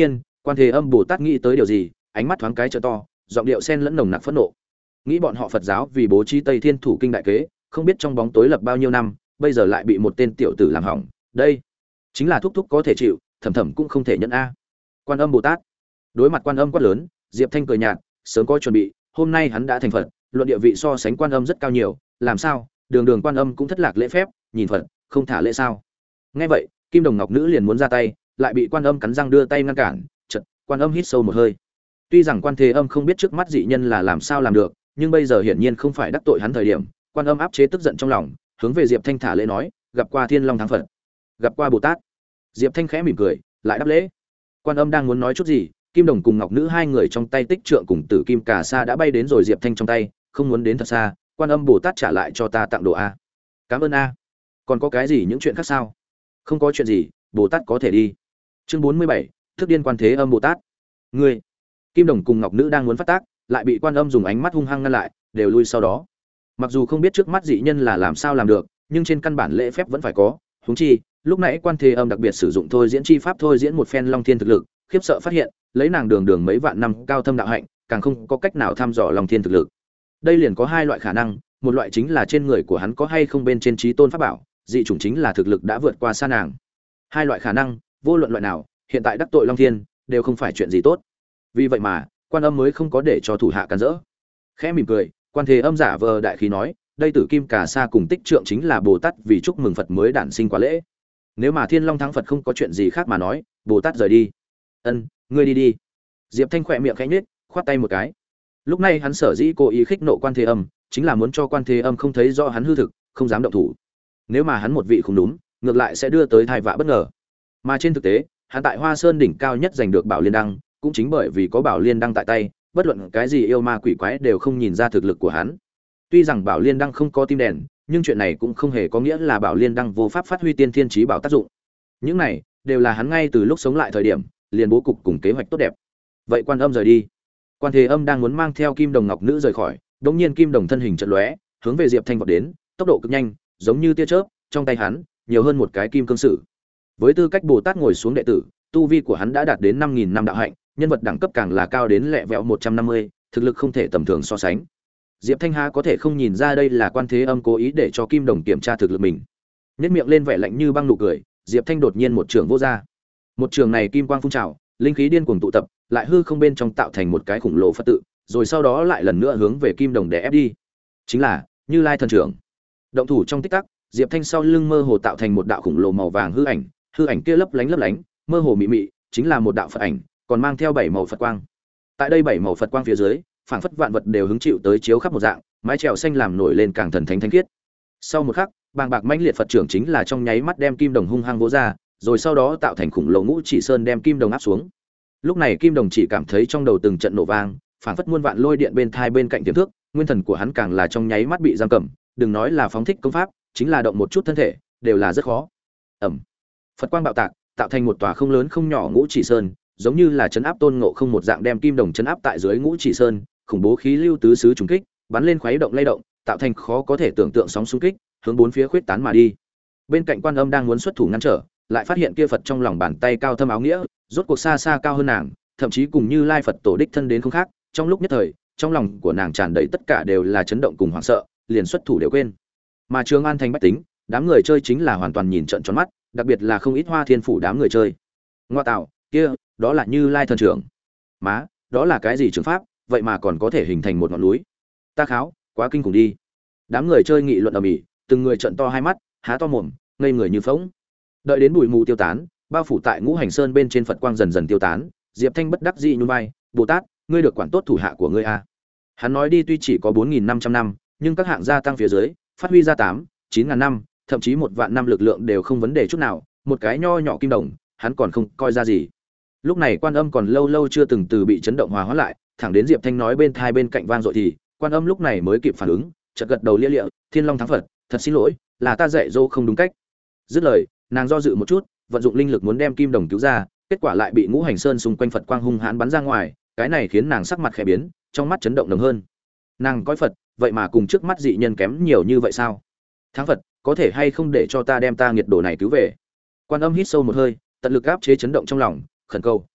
Quan Thế Âm Bồ Tát nghĩ tới điều gì, ánh mắt thoáng cái trợ to, giọng điệu xen lẫn nồng nặc phẫn nộ. Nghĩ bọn họ Phật giáo vì bố trí Tây Thiên Thủ Kinh đại kế, không biết trong bóng tối lập bao nhiêu năm, bây giờ lại bị một tên tiểu tử làm hỏng, đây chính là thúc thúc có thể chịu, thầm thầm cũng không thể nhận a. Quan Âm Bồ Tát. Đối mặt Quan Âm quát lớn, Diệp Thanh cười nhạt, sớm có chuẩn bị, hôm nay hắn đã thành Phật, luận địa vị so sánh Quan Âm rất cao nhiều, làm sao? Đường Đường Quan Âm cũng thất lạc lễ phép, nhìn Phật, không thả lễ sao? Nghe vậy, Kim Đồng Ngọc Nữ liền muốn ra tay, lại bị Quan Âm cắn răng đưa tay ngăn cản, chợt, Quan Âm hít sâu một hơi. Tuy rằng Quan Thế Âm không biết trước mắt dị nhân là làm sao làm được, nhưng bây giờ hiển nhiên không phải đắc tội hắn thời điểm, Quan Âm áp chế tức giận trong lòng, hướng về Diệp Thanh thả lễ nói, gặp qua Thiên Long Thắng Phật, gặp qua Bồ Tát. Diệp Thanh khẽ mỉm cười, lại đáp lễ. Quan Âm đang muốn nói chút gì, Kim Đồng cùng Ngọc Nữ hai người trong tay tích trượng cùng Tử Kim Cà Sa đã bay đến rồi Diệp Thanh trong tay, không muốn đến thật xa, Quan Âm Bồ Tát trả lại cho ta tặng đồ a. Cảm ơn a. Còn có cái gì những chuyện khác sao? Không có chuyện gì, Bồ Tát có thể đi. Chương bốn mươi bảy, Thức điên Quan Thế Âm Bồ Tát. Ngươi. Kim Đồng cùng Ngọc Nữ đang muốn phát tác, lại bị Quan Âm dùng ánh mắt hung hăng ngăn lại, đều lui sau đó. Mặc dù không biết trước mắt dị nhân là làm sao làm được, nhưng trên căn bản lễ phép vẫn phải có, huống chi, lúc nãy Quan Thế Âm đặc biệt sử dụng thôi diễn chi pháp thôi diễn một phen Long Thiên thực lực, khiếp sợ phát hiện, lấy nàng đường đường mấy vạn năm cao thâm đạo hạnh, càng không có cách nào thăm dò Long Thiên thực lực. Đây liền có hai loại khả năng, một loại chính là trên người của hắn có hay không bên trên trí tôn pháp bảo, dị chủng chính là thực lực đã vượt qua xa nàng. Hai loại khả năng, vô luận loại nào, hiện tại đắc tội Long Thiên đều không phải chuyện gì tốt. Vì vậy mà, Quan Âm mới không có để cho thủ hạ cản rỡ. Khẽ mỉm cười, Quan Thế Âm giả vờ đại khí nói, đây Tử Kim Cà Sa cùng tích trượng chính là Bồ Tát vì chúc mừng Phật mới đản sinh quá lễ. Nếu mà Thiên Long Thắng Phật không có chuyện gì khác mà nói, Bồ Tát rời đi. Ân, ngươi đi đi. Diệp Thanh khỏe miệng khẽ nhếch, khoát tay một cái. Lúc này hắn sở dĩ cố ý khích nộ Quan Thế Âm, chính là muốn cho Quan Thế Âm không thấy rõ hắn hư thực, không dám động thủ. Nếu mà hắn một vị không đúng, ngược lại sẽ đưa tới tai vạ bất ngờ. Mà trên thực tế, hắn tại Hoa Sơn đỉnh cao nhất giành được Bảo Liên Đăng, cũng chính bởi vì có Bảo Liên Đăng tại tay, bất luận cái gì yêu ma quỷ quái đều không nhìn ra thực lực của hắn. Tuy rằng Bảo Liên Đăng không có tim đèn, nhưng chuyện này cũng không hề có nghĩa là Bảo Liên Đăng vô pháp phát huy tiên thiên chí bảo tác dụng. Những này đều là hắn ngay từ lúc sống lại thời điểm, liền bố cục cùng kế hoạch tốt đẹp. Vậy Quan Âm rời đi. Quan Thế Âm đang muốn mang theo Kim Đồng Ngọc Nữ rời khỏi, đột nhiên Kim Đồng thân hình chợt lóe, hướng về Diệp Thanh vọt đến, tốc độ cực nhanh, giống như tia chớp, trong tay hắn nhiều hơn một cái kim cương sử. Với tư cách Bồ Tát ngồi xuống đệ tử, tu vi của hắn đã đạt đến năm nghìn năm đạo hạnh, nhân vật đẳng cấp càng là cao đến lẹ vẹo một trăm năm mươi, thực lực không thể tầm thường so sánh. Diệp Thanh Hà có thể không nhìn ra đây là Quan Thế Âm cố ý để cho Kim Đồng kiểm tra thực lực mình. Nhếch miệng lên vẻ lạnh như băng nụ cười, Diệp Thanh đột nhiên một trường vô ra. Một trường này kim quang phun trào, linh khí điên cuồng tụ tập, lại hư không bên trong tạo thành một cái khủng lồ Phật tự, rồi sau đó lại lần nữa hướng về Kim Đồng đè ép đi. Chính là Như Lai thần trưởng. Động thủ trong tích tắc, Diệp Thanh sau lưng mơ hồ tạo thành một đạo khủng lồ màu vàng hư ảnh, hư ảnh kia lấp lánh lấp lánh, mơ hồ mị mị, chính là một đạo Phật ảnh, còn mang theo bảy màu Phật quang. Tại đây bảy màu Phật quang phía dưới, phảng phất vạn vật đều hứng chịu tới chiếu khắp một dạng, mái chèo xanh làm nổi lên càng thần thánh thánh khiết. Sau một khắc, bàng bạc mãnh liệt Phật trưởng chính là trong nháy mắt đem Kim Đồng hung hăng vỗ ra, rồi sau đó tạo thành khủng lồ ngũ chỉ sơn đem Kim Đồng áp xuống. Lúc này Kim Đồng chỉ cảm thấy trong đầu từng trận nổ vang, phảng phất muôn vạn lôi điện bên thai bên cạnh tiềm thước, nguyên thần của hắn càng là trong nháy mắt bị giam cầm, đừng nói là phóng thích công pháp, chính là động một chút thân thể, đều là rất khó. Ầm. Phật quang bạo tạc, tạo thành một tòa không lớn không nhỏ ngũ chỉ sơn, giống như là chấn áp Tôn Ngộ Không một dạng đem Kim Đồng chấn áp tại dưới ngũ chỉ sơn, khủng bố khí lưu tứ xứ trùng kích, bắn lên khuấy động lay động, tạo thành khó có thể tưởng tượng sóng xung kích, hướng bốn phía khuyết tán mà đi. Bên cạnh Quan Âm đang muốn xuất thủ ngăn trở, lại phát hiện kia Phật trong lòng bàn tay cao thâm áo nghĩa, rốt cuộc xa xa cao hơn nàng, thậm chí cùng Như Lai Phật tổ đích thân đến không khác, trong lúc nhất thời, trong lòng của nàng tràn đầy tất cả đều là chấn động cùng hoảng sợ, liền xuất thủ đều quên. Mà Trường An thành bách tính, đám người chơi chính là hoàn toàn nhìn trợn tròn mắt, đặc biệt là không ít Hoa Thiên phủ đám người chơi. Ngoa tạo, kia, đó là Như Lai thần trưởng. Má, đó là cái gì trường pháp, vậy mà còn có thể hình thành một ngọn núi. Ta kháo, quá kinh khủng đi. Đám người chơi nghị luận ầm ĩ, từng người trợn to hai mắt, há to mồm, ngây người như phỗng. Đợi đến bụi mù tiêu tán, bao phủ tại Ngũ Hành Sơn bên trên Phật quang dần dần tiêu tán, Diệp Thanh bất đắc dĩ nhún vai, "Bồ Tát, ngươi được quản tốt thủ hạ của ngươi a." Hắn nói đi tuy chỉ có bốn nghìn năm trăm năm, nhưng các hạng gia tăng phía dưới, phát huy ra tám, chín ngàn năm, thậm chí một vạn năm lực lượng đều không vấn đề chút nào, một cái nho nhỏ kim đồng, hắn còn không coi ra gì. Lúc này Quan Âm còn lâu lâu chưa từng từ bị chấn động hòa hóa lại, thẳng đến Diệp Thanh nói bên thai bên cạnh vang dội thì, Quan Âm lúc này mới kịp phản ứng, chợt gật đầu lia lịa, "Thiên Long thắng Phật, thật xin lỗi, là ta dạy dỗ không đúng cách." Dứt lời, nàng do dự một chút, vận dụng linh lực muốn đem kim đồng cứu ra, kết quả lại bị Ngũ Hành Sơn xung quanh Phật quang hung hãn bắn ra ngoài, cái này khiến nàng sắc mặt khẽ biến, trong mắt chấn động nồng hơn. Nàng coi Phật, vậy mà cùng trước mắt dị nhân kém nhiều như vậy sao? Thắng Phật, có thể hay không để cho ta đem ta nghiệt đồ này cứu về? Quan Âm hít sâu một hơi, tận lực áp chế chấn động trong lòng, khẩn cầu,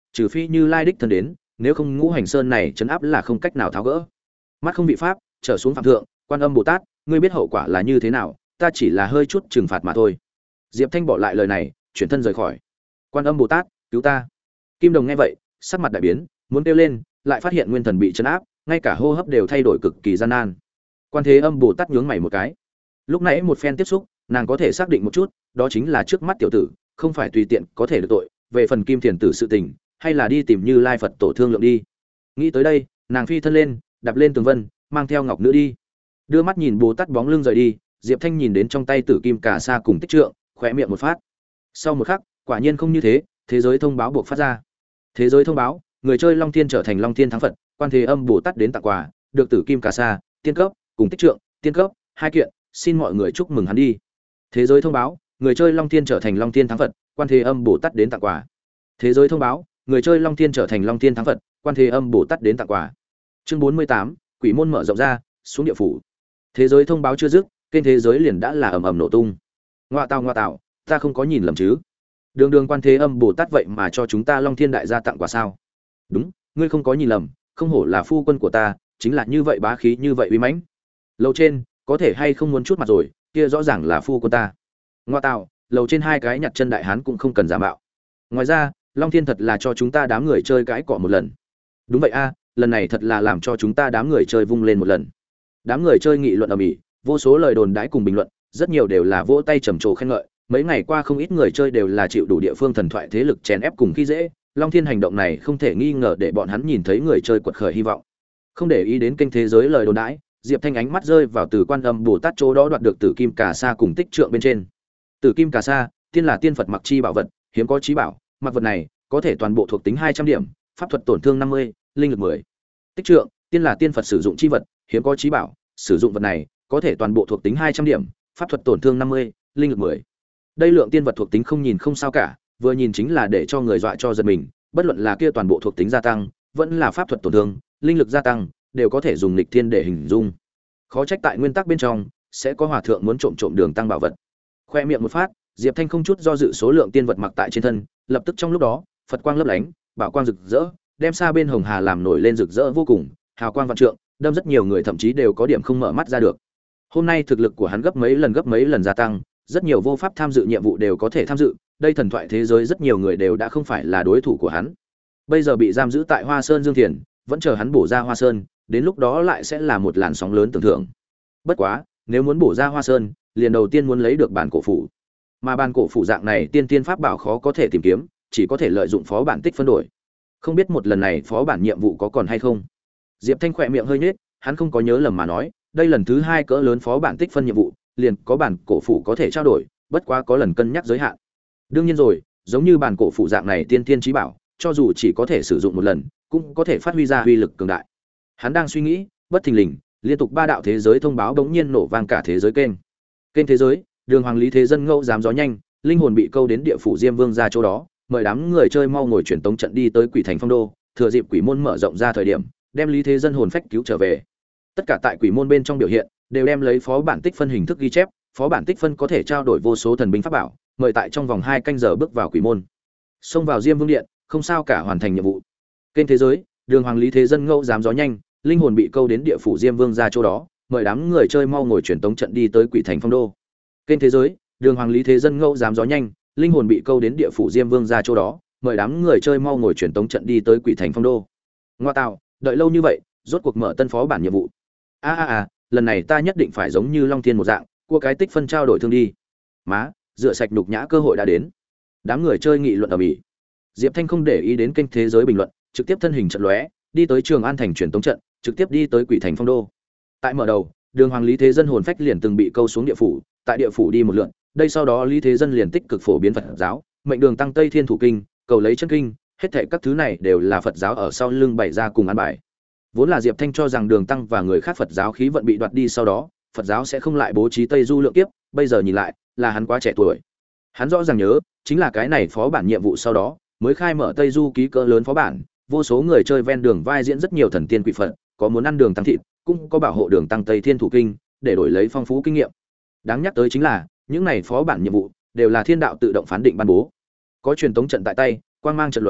trừ phi Như Lai đích thân đến, nếu không Ngũ Hành Sơn này trấn áp là không cách nào tháo gỡ. Mắt không bị pháp, trở xuống phạm thượng, Quan Âm Bồ Tát, ngươi biết hậu quả là như thế nào, ta chỉ là hơi chút trừng phạt mà thôi. Diệp Thanh bỏ lại lời này, chuyển thân rời khỏi. Quan Âm Bồ Tát, cứu ta. Kim Đồng nghe vậy, sắc mặt đại biến, muốn kêu lên, lại phát hiện nguyên thần bị trấn áp, ngay cả hô hấp đều thay đổi cực kỳ gian nan. Quan Thế Âm Bồ Tát nhướng mày một cái. Lúc nãy một phen tiếp xúc, nàng có thể xác định một chút, đó chính là trước mắt tiểu tử, không phải tùy tiện có thể được tội, về phần Kim Thiền tử sự tình, hay là đi tìm Như Lai Phật tổ thương lượng đi. Nghĩ tới đây, nàng phi thân lên, đạp lên tường vân, mang theo ngọc nữ đi. Đưa mắt nhìn Bồ Tát bóng lưng rời đi, Diệp Thanh nhìn đến trong tay Tử Kim Cà Sa cùng tích trượng, khóe miệng một phát. Sau một khắc, quả nhiên không như thế, thế giới thông báo buộc phát ra. Thế giới thông báo, người chơi Long Thiên trở thành Long Thiên thắng Phật, Quan Thế Âm Bồ Tát đến tặng quà, được Tử Kim Cà Sa, tiên cấp, cùng tích trượng, tiên cấp, hai kiện, xin mọi người chúc mừng hắn đi. Thế giới thông báo, người chơi Long Thiên trở thành Long Thiên thắng Phật, Quan Thế Âm Bồ Tát đến tặng quà. Thế giới thông báo, người chơi Long Thiên trở thành Long Thiên thắng Phật, Quan Thế Âm Bồ Tát đến tặng quà. Chương bốn mươi tám, Quỷ môn mở rộng ra, xuống địa phủ. Thế giới thông báo chưa dứt, kênh thế giới liền đã là ầm ầm nổ tung. Ngoa tào ngoa tào, ta không có nhìn lầm chứ? Đường đường Quan Thế Âm Bồ Tát vậy mà cho chúng ta Long Thiên đại gia tặng quà sao? Đúng, ngươi không có nhìn lầm, không hổ là phu quân của ta, chính là như vậy bá khí như vậy uy mãnh. Lầu trên, có thể hay không muốn chút mặt rồi, kia rõ ràng là phu quân ta. Ngoa tào, lầu trên hai cái nhặt chân đại hán cũng không cần giả mạo. Ngoài ra, Long Thiên thật là cho chúng ta đám người chơi cãi cọ một lần. Đúng vậy a, lần này thật là làm cho chúng ta đám người chơi vung lên một lần. Đám người chơi nghị luận ầm ĩ, vô số lời đồn đãi cùng bình luận, rất nhiều đều là vỗ tay trầm trồ khen ngợi. Mấy ngày qua không ít người chơi đều là chịu đủ địa phương thần thoại thế lực chèn ép cùng khi dễ. Long Thiên hành động này không thể nghi ngờ để bọn hắn nhìn thấy người chơi quật khởi hy vọng. Không để ý đến kênh thế giới lời đồn đãi, Diệp Thanh ánh mắt rơi vào từ Quan Âm Bồ Tát chỗ đó đoạt được Tử Kim Cà Sa cùng tích trượng bên trên. Tử Kim Cà Sa, tiên là tiên Phật mặc chi bảo vật, hiếm có chí bảo, mặc vật này có thể toàn bộ thuộc tính hai trăm điểm, pháp thuật tổn thương năm mươi, linh lực mười. Tích trượng, tiên là tiên Phật sử dụng chi vật, hiếm có chí bảo, sử dụng vật này có thể toàn bộ thuộc tính hai trăm điểm, pháp thuật tổn thương năm mươi, linh lực mười. Đây lượng tiên vật thuộc tính không nhìn không sao cả, vừa nhìn chính là để cho người dọa cho giật mình, bất luận là kia toàn bộ thuộc tính gia tăng, vẫn là pháp thuật tổn thương, linh lực gia tăng, đều có thể dùng nghịch thiên để hình dung. Khó trách tại nguyên tắc bên trong sẽ có hòa thượng muốn trộm trộm đường tăng bảo vật. Khoe miệng một phát, Diệp Thanh không chút do dự số lượng tiên vật mặc tại trên thân, lập tức trong lúc đó, Phật quang lấp lánh, bảo quang rực rỡ, đem xa bên Hồng Hà làm nổi lên rực rỡ vô cùng, hào quang vạn trượng, đâm rất nhiều người thậm chí đều có điểm không mở mắt ra được. Hôm nay thực lực của hắn gấp mấy lần gấp mấy lần gia tăng, rất nhiều vô pháp tham dự nhiệm vụ đều có thể tham dự, đây thần thoại thế giới rất nhiều người đều đã không phải là đối thủ của hắn. Bây giờ bị giam giữ tại Hoa Sơn Dương Thiền, vẫn chờ hắn bổ ra Hoa Sơn, đến lúc đó lại sẽ là một làn sóng lớn tưởng thưởng. Bất quá, nếu muốn bổ ra Hoa Sơn, liền đầu tiên muốn lấy được bản cổ phủ. Mà bản cổ phủ dạng này tiên tiên pháp bảo khó có thể tìm kiếm, chỉ có thể lợi dụng phó bản tích phân đổi. Không biết một lần này phó bản nhiệm vụ có còn hay không. Diệp Thanh khỏe miệng hơi nhếch, hắn không có nhớ lầm mà nói, đây lần thứ hai cỡ lớn phó bản tích phân nhiệm vụ, liền có bản cổ phủ có thể trao đổi, bất quá có lần cân nhắc giới hạn. Đương nhiên rồi, giống như bản cổ phủ dạng này tiên tiên chí bảo, cho dù chỉ có thể sử dụng một lần, cũng có thể phát huy ra uy lực cường đại. Hắn đang suy nghĩ, bất thình lình, liên tục ba đạo thế giới thông báo bỗng nhiên nổ vang cả thế giới kênh. Kênh thế giới, Đường Hoàng Lý Thế Dân ngẫu dám gió nhanh, linh hồn bị câu đến địa phủ Diêm Vương ra chỗ đó, mời đám người chơi mau ngồi truyền tống trận đi tới Quỷ Thành Phong Đô, thừa dịp quỷ môn mở rộng ra thời điểm, đem Lý Thế Dân hồn phách cứu trở về. Tất cả tại quỷ môn bên trong biểu hiện, đều đem lấy phó bản tích phân hình thức ghi chép, phó bản tích phân có thể trao đổi vô số thần binh pháp bảo, mời tại trong vòng hai canh giờ bước vào quỷ môn. Xông vào Diêm Vương điện, không sao cả hoàn thành nhiệm vụ. Kênh thế giới, Đường Hoàng Lý Thế Dân ngẫu dám gió nhanh, linh hồn bị câu đến địa phủ Diêm Vương ra chỗ đó, mời đám người chơi mau ngồi truyền tống trận đi tới Quỷ Thành Phong Đô. Kênh thế giới, Đường Hoàng Lý Thế Dân ngẫu dám gió nhanh, linh hồn bị câu đến địa phủ Diêm Vương ra chỗ đó, mời đám người chơi mau ngồi truyền tống trận đi tới Quỷ Thành Phong Đô. Ngoa tạo, đợi lâu như vậy, rốt cuộc mở tân phó bản nhiệm vụ. A a a, lần này ta nhất định phải giống như Long Thiên một dạng, cua cái tích phân trao đổi thương đi. Má, rửa sạch nhục nhã cơ hội đã đến. Đám người chơi nghị luận ầm ĩ. Diệp Thanh không để ý đến kênh thế giới bình luận, trực tiếp thân hình trận lóe, đi tới Trường An thành truyền tống trận, trực tiếp đi tới Quỷ Thành Phong Đô. Tại mở đầu, Đường Hoàng Lý Thế Dân hồn phách liền từng bị câu xuống địa phủ, tại địa phủ đi một lượt, đây sau đó Lý Thế Dân liền tích cực phổ biến Phật giáo, mệnh đường tăng Tây Thiên thủ kinh, cầu lấy chân kinh, hết thảy các thứ này đều là Phật giáo ở sau lưng bày ra cùng an bài. Vốn là Diệp Thanh cho rằng Đường Tăng và người khác Phật giáo khí vận bị đoạt đi sau đó, Phật giáo sẽ không lại bố trí Tây Du lượng kiếp, bây giờ nhìn lại, là hắn quá trẻ tuổi. Hắn rõ ràng nhớ, chính là cái này phó bản nhiệm vụ sau đó, mới khai mở Tây Du ký cỡ lớn phó bản, vô số người chơi ven đường vai diễn rất nhiều thần tiên quỷ Phật, có muốn ăn đường tăng thịt, cũng có bảo hộ đường tăng Tây Thiên thủ kinh, để đổi lấy phong phú kinh nghiệm. Đáng nhắc tới chính là, những này phó bản nhiệm vụ đều là thiên đạo tự động phán định ban bố. Có truyền tống trận tại tay, quang mang trận lóe,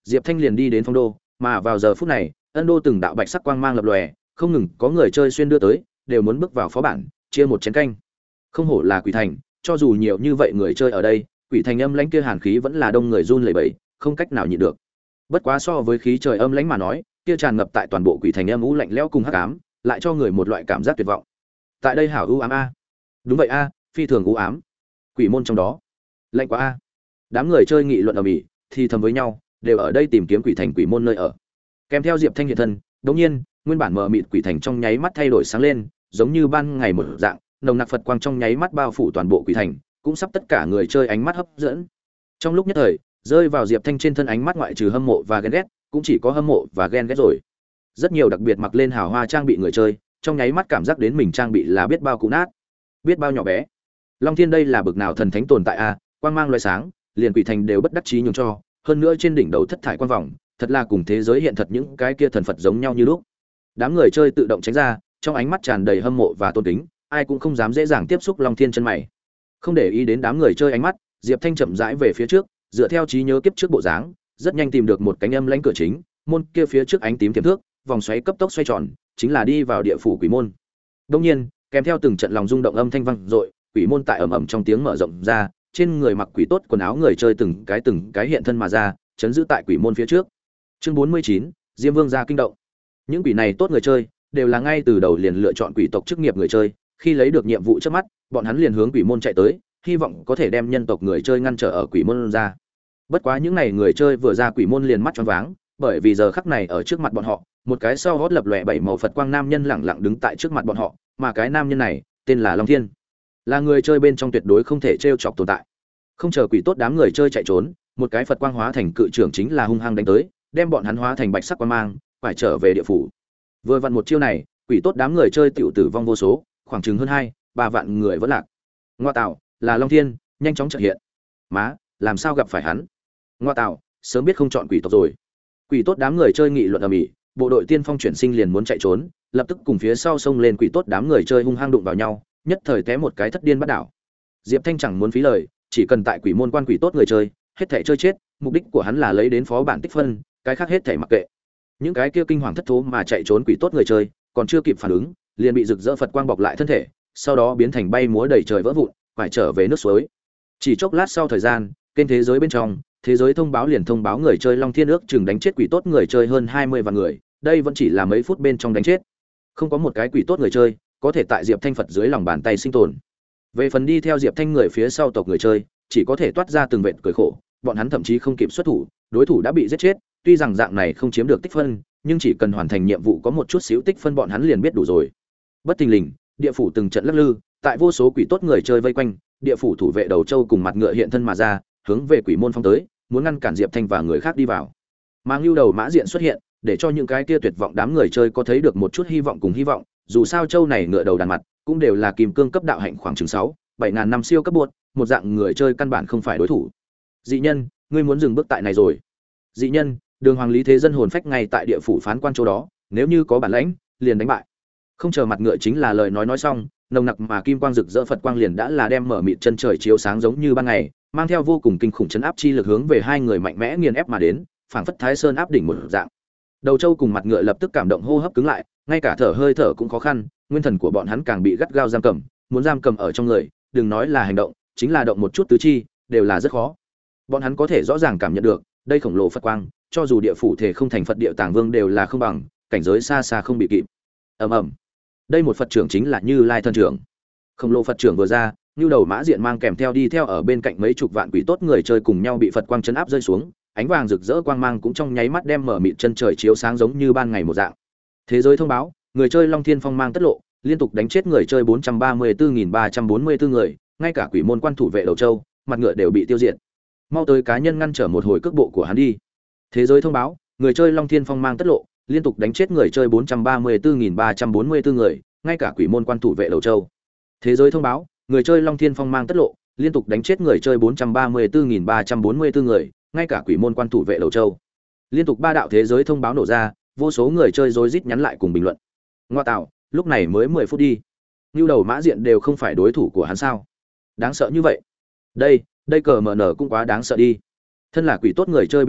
Diệp Thanh liền đi đến phong đô, mà vào giờ phút này, ân đô từng đạo bạch sắc quang mang lập lòe, không ngừng có người chơi xuyên đưa tới, đều muốn bước vào phó bản, chia một chén canh. Không hổ là Quỷ Thành, cho dù nhiều như vậy người chơi ở đây, Quỷ Thành âm lãnh kia hàn khí vẫn là đông người run lẩy bẩy, không cách nào nhịn được. Bất quá so với khí trời âm lãnh mà nói, kia tràn ngập tại toàn bộ Quỷ Thành âm u lạnh lẽo cùng hắc ám, lại cho người một loại cảm giác tuyệt vọng. Tại đây hảo u ám a. Đúng vậy a, phi thường u ám. Quỷ môn trong đó, lạnh quá a. Đám người chơi nghị luận ầm ĩ, thì thầm với nhau, đều ở đây tìm kiếm Quỷ Thành quỷ môn nơi ở. Kèm theo Diệp Thanh hiện thân, đột nhiên, nguyên bản mờ mịt Quỷ Thành trong nháy mắt thay đổi sáng lên, giống như ban ngày mở dạng, nồng nặc Phật quang trong nháy mắt bao phủ toàn bộ Quỷ Thành, cũng sắp tất cả người chơi ánh mắt hấp dẫn. Trong lúc nhất thời, rơi vào Diệp Thanh trên thân ánh mắt ngoại trừ hâm mộ và ghen ghét, cũng chỉ có hâm mộ và ghen ghét rồi. Rất nhiều đặc biệt mặc lên hào hoa trang bị người chơi, trong nháy mắt cảm giác đến mình trang bị là biết bao cũ nát, biết bao nhỏ bé. Long Thiên đây là bực nào thần thánh tồn tại a, quang mang lóe sáng, liền Quỷ Thành đều bất đắc chí nhường cho, hơn nữa trên đỉnh đầu thất thải quang vòng, thật là cùng thế giới hiện thật những cái kia thần Phật giống nhau như lúc. Đám người chơi tự động tránh ra, trong ánh mắt tràn đầy hâm mộ và tôn kính, ai cũng không dám dễ dàng tiếp xúc Long Thiên chân mày. Không để ý đến đám người chơi ánh mắt, Diệp Thanh chậm rãi về phía trước, dựa theo trí nhớ kiếp trước bộ dáng, rất nhanh tìm được một cánh âm lãnh cửa chính, môn kia phía trước ánh tím tiềm thước, vòng xoáy cấp tốc xoay tròn, chính là đi vào địa phủ quỷ môn. Đương nhiên, kèm theo từng trận lòng rung động âm thanh vang dội, quỷ môn tại ầm ầm trong tiếng mở rộng ra, trên người mặc quỷ tốt quần áo người chơi từng cái từng cái hiện thân mà ra, chấn giữ tại quỷ môn phía trước. Chương bốn mươi chín, Diêm Vương ra kinh động. Những quỷ này tốt người chơi, đều là ngay từ đầu liền lựa chọn quỷ tộc chức nghiệp người chơi, khi lấy được nhiệm vụ trước mắt, bọn hắn liền hướng quỷ môn chạy tới, hy vọng có thể đem nhân tộc người chơi ngăn trở ở quỷ môn ra. Bất quá những này người chơi vừa ra quỷ môn liền mắt choáng váng, bởi vì giờ khắc này ở trước mặt bọn họ, một cái sau hót lập lòe bảy màu Phật quang nam nhân lẳng lặng đứng tại trước mặt bọn họ, mà cái nam nhân này tên là Long Thiên, là người chơi bên trong tuyệt đối không thể trêu chọc tồn tại. Không chờ quỷ tốt đám người chơi chạy trốn, một cái Phật quang hóa thành cự trưởng chính là hung hăng đánh tới, đem bọn hắn hóa thành bạch sắc quang mang, phải trở về địa phủ. Vừa vặn một chiêu này, quỷ tốt đám người chơi tiểu tử vong vô số, khoảng chừng hơn hai, ba vạn người vẫn lạc. Ngoa tạo, là Long Thiên, nhanh chóng chợt hiện. Má, làm sao gặp phải hắn? Ngoa tạo, sớm biết không chọn quỷ tộc rồi. Quỷ tốt đám người chơi nghị luận ầm ĩ, bộ đội tiên phong chuyển sinh liền muốn chạy trốn, lập tức cùng phía sau xông lên quỷ tốt đám người chơi hung hăng đụng vào nhau, nhất thời té một cái thất điên bắt đảo. Diệp Thanh chẳng muốn phí lời, chỉ cần tại quỷ môn quan quỷ tốt người chơi, hết thảy chơi chết, mục đích của hắn là lấy đến phó bản tích phân, cái khác hết thảy mặc kệ. Những cái kia kinh hoàng thất thố mà chạy trốn quỷ tốt người chơi, còn chưa kịp phản ứng, liền bị rực rỡ Phật quang bọc lại thân thể, sau đó biến thành bay múa đầy trời vỡ vụn, phải trở về nước suối. Chỉ chốc lát sau thời gian, kênh thế giới bên trong, thế giới thông báo liền thông báo người chơi Long Thiên ước chừng đánh chết quỷ tốt người chơi hơn hai mươi vạn người, đây vẫn chỉ là mấy phút bên trong đánh chết. Không có một cái quỷ tốt người chơi có thể tại Diệp Thanh Phật dưới lòng bàn tay sinh tồn. Về phần đi theo Diệp Thanh người phía sau tộc người chơi, chỉ có thể toát ra từng vệt cười khổ, bọn hắn thậm chí không kịp xuất thủ, đối thủ đã bị giết chết, tuy rằng dạng này không chiếm được tích phân, nhưng chỉ cần hoàn thành nhiệm vụ có một chút xíu tích phân bọn hắn liền biết đủ rồi. Bất thình lình, địa phủ từng trận lắc lư, tại vô số quỷ tốt người chơi vây quanh, địa phủ thủ vệ đầu châu cùng mặt ngựa hiện thân mà ra, hướng về quỷ môn phong tới, muốn ngăn cản Diệp Thanh và người khác đi vào. Mang lưu đầu mã diện xuất hiện, để cho những cái kia tuyệt vọng đám người chơi có thấy được một chút hy vọng cùng hy vọng, dù sao châu này ngựa đầu đàn mặt, cũng đều là kim cương cấp đạo hạnh khoảng chừng sáu, bảy ngàn năm siêu cấp buột, một dạng người chơi căn bản không phải đối thủ. Dị nhân, ngươi muốn dừng bước tại này rồi. Dị nhân, đường hoàng lý thế dân hồn phách ngay tại địa phủ phán quan chỗ đó, nếu như có bản lãnh, liền đánh bại. Không chờ mặt ngựa chính là lời nói nói xong, nồng nặc mà kim quang rực rỡ Phật quang liền đã là đem mở mịt chân trời chiếu sáng giống như ban ngày, mang theo vô cùng kinh khủng chấn áp chi lực hướng về hai người mạnh mẽ nghiền ép mà đến, phảng phất Thái Sơn áp đỉnh một dạng. Đầu Châu cùng mặt ngựa lập tức cảm động hô hấp cứng lại, ngay cả thở hơi thở cũng khó khăn, nguyên thần của bọn hắn càng bị gắt gao giam cầm, muốn giam cầm ở trong người, đừng nói là hành động, chính là động một chút tứ chi, đều là rất khó. Bọn hắn có thể rõ ràng cảm nhận được, đây khổng lồ Phật quang, cho dù địa phủ thể không thành Phật địa tàng vương đều là không bằng, cảnh giới xa xa không bị kịp. Ầm ầm. Đây một Phật trưởng chính là Như Lai thân trưởng. Khổng lồ Phật trưởng vừa ra, như đầu mã diện mang kèm theo đi theo ở bên cạnh mấy chục vạn quỷ tốt người chơi cùng nhau bị Phật quang chấn áp rơi xuống, ánh vàng rực rỡ quang mang cũng trong nháy mắt đem mở mịt chân trời chiếu sáng giống như ban ngày một dạng. Thế giới thông báo, người chơi Long Thiên Phong mang tất lộ, liên tục đánh chết người chơi bốn trăm ba mươi tư nghìn ba trăm bốn mươi tư người, ngay cả quỷ môn quan thủ vệ đầu châu, mặt ngựa đều bị tiêu diệt. Mau tới cá nhân ngăn trở một hồi cước bộ của hắn đi. Thế giới thông báo, người chơi Long Thiên Phong mang tất lộ, liên tục đánh chết người chơi bốn trăm ba mươi tư nghìn ba trăm bốn mươi tư người, ngay cả quỷ môn quan thủ vệ đầu châu. Thế giới thông báo, người chơi Long Thiên Phong mang tất lộ, liên tục đánh chết người chơi bốn trăm ba mươi tư nghìn ba trăm bốn mươi tư người, ngay cả quỷ môn quan thủ vệ đầu châu. Liên tục ba đạo thế giới thông báo nổ ra, vô số người chơi rối rít nhắn lại cùng bình luận. Ngoa tạo, lúc này mới mười phút đi. Nưu đầu mã diện đều không phải đối thủ của hắn sao? Đáng sợ như vậy. Đây, đây cờ mờ nở cũng quá đáng sợ đi. Thân là quỷ tốt người chơi biểu thị,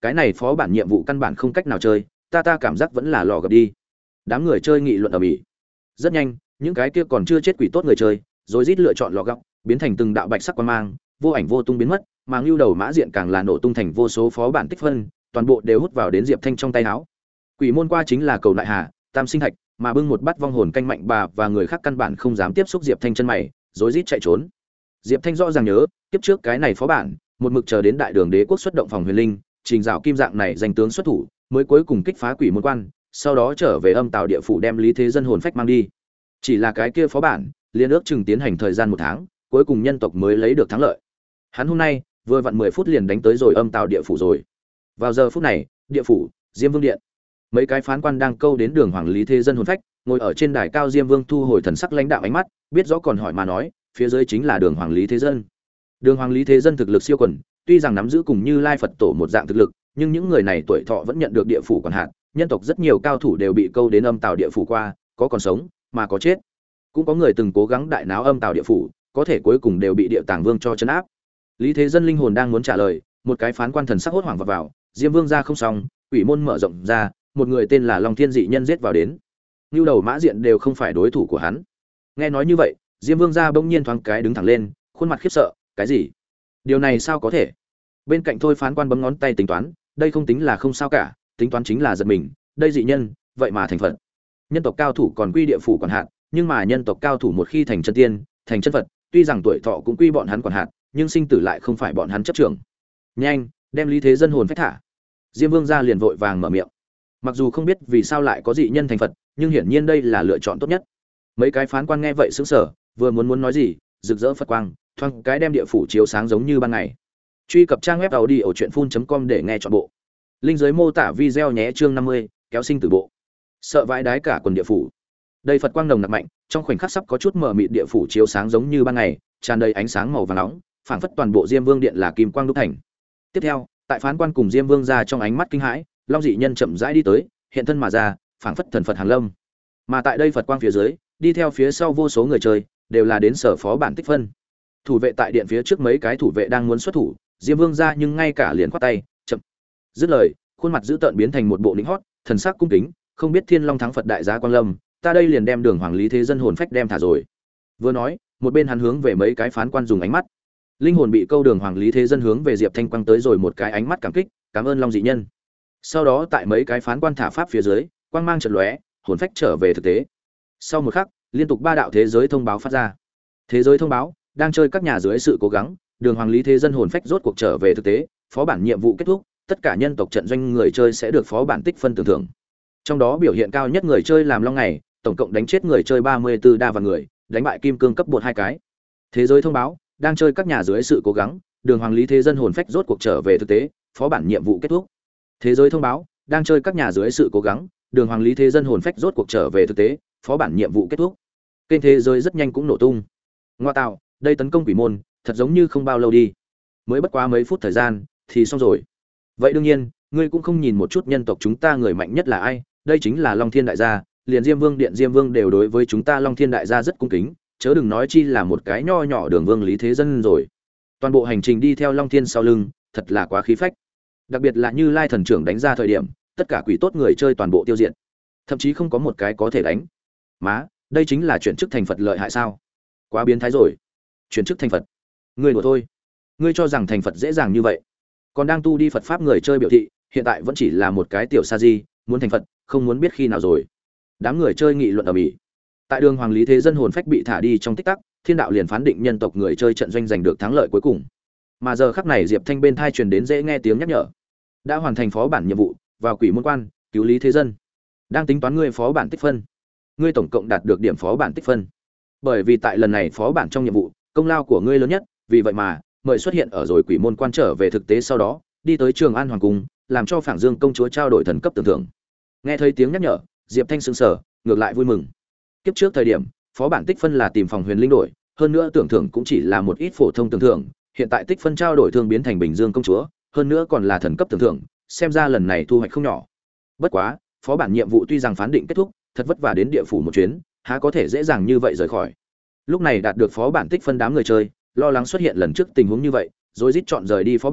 cái này phó bản nhiệm vụ căn bản không cách nào chơi, ta ta cảm giác vẫn là lò gặp đi. Đám người chơi nghị luận ở mỹ. Rất nhanh, những cái kia còn chưa chết quỷ tốt người chơi, rồi rít lựa chọn lò gặp, biến thành từng đạo bạch sắc quang mang, vô ảnh vô tung biến mất, mà ngưu đầu mã diện càng là nổ tung thành vô số phó bản tích phân, toàn bộ đều hút vào đến Diệp Thanh trong tay áo. Quỷ môn qua chính là cầu đại hà, tam sinh thạch, mà bưng một bát vong hồn canh mạnh bà và người khác căn bản không dám tiếp xúc Diệp Thanh chân mày, rối rít chạy trốn. Diệp Thanh rõ ràng nhớ, kiếp trước cái này phó bản, một mực chờ đến đại đường đế quốc xuất động phòng huyền linh, trình dạo kim dạng này danh tướng xuất thủ, mới cuối cùng kích phá quỷ môn quan, sau đó trở về âm tào địa phủ đem Lý Thế Dân hồn phách mang đi. Chỉ là cái kia phó bản, liên ước chừng tiến hành thời gian một tháng, cuối cùng nhân tộc mới lấy được thắng lợi. Hắn hôm nay, vừa vặn mười phút liền đánh tới rồi âm tào địa phủ rồi. Vào giờ phút này, địa phủ, Diêm Vương điện, mấy cái phán quan đang câu đến đường hoàng Lý Thế Dân hồn phách, ngồi ở trên đài cao. Diêm Vương thu hồi thần sắc lãnh đạo ánh mắt, biết rõ còn hỏi mà nói, phía dưới chính là đường hoàng Lý Thế Dân. Đường hoàng Lý Thế Dân thực lực siêu quần, tuy rằng nắm giữ cùng Như Lai Phật tổ một dạng thực lực, nhưng những người này tuổi thọ vẫn nhận được địa phủ quản hạt, nhân tộc rất nhiều cao thủ đều bị câu đến âm tào địa phủ qua, có còn sống, mà có chết. Cũng có người từng cố gắng đại náo âm tào địa phủ, có thể cuối cùng đều bị địa tàng vương cho trấn áp. Lý Thế Dân linh hồn đang muốn trả lời, một cái phán quan thần sắc hốt hoảng vào vào, Diêm Vương ra không xong, quỷ môn mở rộng ra, một người tên là Long Thiên dị nhân giết vào đến. Nưu đầu mã diện đều không phải đối thủ của hắn. Nghe nói như vậy, Diêm Vương ra bỗng nhiên thoáng cái đứng thẳng lên, khuôn mặt khiếp sợ, cái gì? Điều này sao có thể? Bên cạnh thôi phán quan bấm ngón tay tính toán, đây không tính là không sao cả, tính toán chính là giật mình, đây dị nhân, vậy mà thành Phật. Nhân tộc cao thủ còn quy địa phủ quản hạt, nhưng mà nhân tộc cao thủ một khi thành chân tiên, thành chân Phật, tuy rằng tuổi thọ cũng quy bọn hắn quản hạt, nhưng sinh tử lại không phải bọn hắn chấp trưởng. Nhanh, đem Lý Thế Dân hồn phách thả. Diêm Vương gia liền vội vàng mở miệng. Mặc dù không biết vì sao lại có dị nhân thành Phật, nhưng hiển nhiên đây là lựa chọn tốt nhất. Mấy cái phán quan nghe vậy sững sờ, vừa muốn muốn nói gì, rực rỡ Phật quang, thoáng cái đem địa phủ chiếu sáng giống như ban ngày. Truy cập trang web audiochuyenphun.com để nghe trọn bộ. Linh dưới mô tả video nhé, chương năm mươi, kéo sinh tử bộ. Sợ vãi đái cả quần địa phủ. Đây Phật quang nồng nặc mạnh, trong khoảnh khắc sắp có chút mở mịt địa phủ chiếu sáng giống như ban ngày, tràn đầy ánh sáng màu vàng nóng, phảng phất toàn bộ Diêm Vương điện là kim quang đúc thành. Tiếp theo, tại phán quan cùng Diêm Vương ra trong ánh mắt kinh hãi, Long dị nhân chậm rãi đi tới, hiện thân mà ra, phảng phất thần Phật hàng lâm. Mà tại đây Phật quang phía dưới, đi theo phía sau vô số người chơi, đều là đến sở phó bản tích phân. Thủ vệ tại điện phía trước mấy cái thủ vệ đang muốn xuất thủ, Diêm Vương ra nhưng ngay cả liền khoát tay, chậm. Dứt lời, khuôn mặt dữ tợn biến thành một bộ lĩnh hót, thần sắc cung kính, không biết Thiên Long thắng Phật đại giá quang lâm, ta đây liền đem đường hoàng Lý Thế Dân hồn phách đem thả rồi. Vừa nói, một bên hắn hướng về mấy cái phán quan dùng ánh mắt. Linh hồn bị câu đường hoàng Lý Thế Dân hướng về Diệp Thanh quang tới rồi một cái ánh mắt cảm kích, cảm ơn Long dị nhân. Sau đó tại mấy cái phán quan thả pháp phía dưới, quang mang chợt lóe, hồn phách trở về thực tế. Sau một khắc, liên tục ba đạo thế giới thông báo phát ra. Thế giới thông báo, đang chơi các nhà dưới sự cố gắng, đường hoàng Lý Thế Dân hồn phách rốt cuộc trở về thực tế, phó bản nhiệm vụ kết thúc, tất cả nhân tộc trận doanh người chơi sẽ được phó bản tích phân tưởng thưởng. Trong đó biểu hiện cao nhất người chơi làm Long ngày, tổng cộng đánh chết người chơi ba mươi tư đa và người, đánh bại kim cương cấp bột hai cái. Thế giới thông báo, đang chơi các nhà dưới sự cố gắng, đường hoàng Lý Thế Dân hồn phách rốt cuộc trở về thực tế, phó bản nhiệm vụ kết thúc. Thế giới thông báo, đang chơi các nhà dưới sự cố gắng, đường hoàng Lý Thế Dân hồn phách rốt cuộc trở về thực tế, phó bản nhiệm vụ kết thúc. Kênh thế giới rất nhanh cũng nổ tung. Ngoa tạo, đây tấn công quỷ môn, thật giống như không bao lâu đi, mới bất quá mấy phút thời gian thì xong rồi. Vậy đương nhiên, ngươi cũng không nhìn một chút nhân tộc chúng ta người mạnh nhất là ai, đây chính là Long Thiên đại gia, liền Diêm Vương điện Diêm Vương đều đối với chúng ta Long Thiên đại gia rất cung kính, chớ đừng nói chi là một cái nho nhỏ đường vương Lý Thế Dân rồi. Toàn bộ hành trình đi theo Long Thiên sau lưng, thật là quá khí phách. Đặc biệt là Như Lai thần trưởng đánh ra thời điểm, tất cả quỷ tốt người chơi toàn bộ tiêu diệt, thậm chí không có một cái có thể đánh. Má, đây chính là chuyển chức thành Phật lợi hại sao? Quá biến thái rồi. Chuyển chức thành Phật? Ngươi đùa thôi. Ngươi cho rằng thành Phật dễ dàng như vậy? Còn đang tu đi Phật pháp người chơi biểu thị, hiện tại vẫn chỉ là một cái tiểu sa di, muốn thành Phật, không muốn biết khi nào rồi. Đám người chơi nghị luận ầm ĩ. Tại đường hoàng Lý Thế Dân hồn phách bị thả đi trong tích tắc, thiên đạo liền phán định nhân tộc người chơi trận doanh giành được thắng lợi cuối cùng. Mà giờ khắc này Diệp Thanh bên thai truyền đến dễ nghe tiếng nhắc nhở. Đã hoàn thành phó bản nhiệm vụ, vào quỷ môn quan, cứu Lý Thế Dân. Đang tính toán ngươi phó bản tích phân. Ngươi tổng cộng đạt được điểm phó bản tích phân. Bởi vì tại lần này phó bản trong nhiệm vụ, công lao của ngươi lớn nhất, vì vậy mà mời xuất hiện ở rồi quỷ môn quan trở về thực tế sau đó, đi tới Trường An hoàng cung, làm cho Phảng Dương công chúa trao đổi thần cấp tưởng thưởng. Nghe thấy tiếng nhắc nhở, Diệp Thanh sững sờ, ngược lại vui mừng. Kiếp trước thời điểm, phó bản tích phân là tìm phòng huyền linh đổi, hơn nữa tưởng thưởng cũng chỉ là một ít phổ thông tưởng thưởng, hiện tại tích phân trao đổi thương biến thành Bình Dương công chúa, hơn nữa còn là thần cấp tưởng thưởng, xem ra lần này thu hoạch không nhỏ. Bất quá, phó bản nhiệm vụ tuy rằng phán định kết thúc, thật vất vả đến địa phủ một chuyến, há có thể dễ dàng như vậy rời khỏi. Lúc này đạt được phó bản tích phân đám người chơi, lo lắng xuất hiện lần trước tình huống như vậy, rồi rít chọn rời đi phó bản,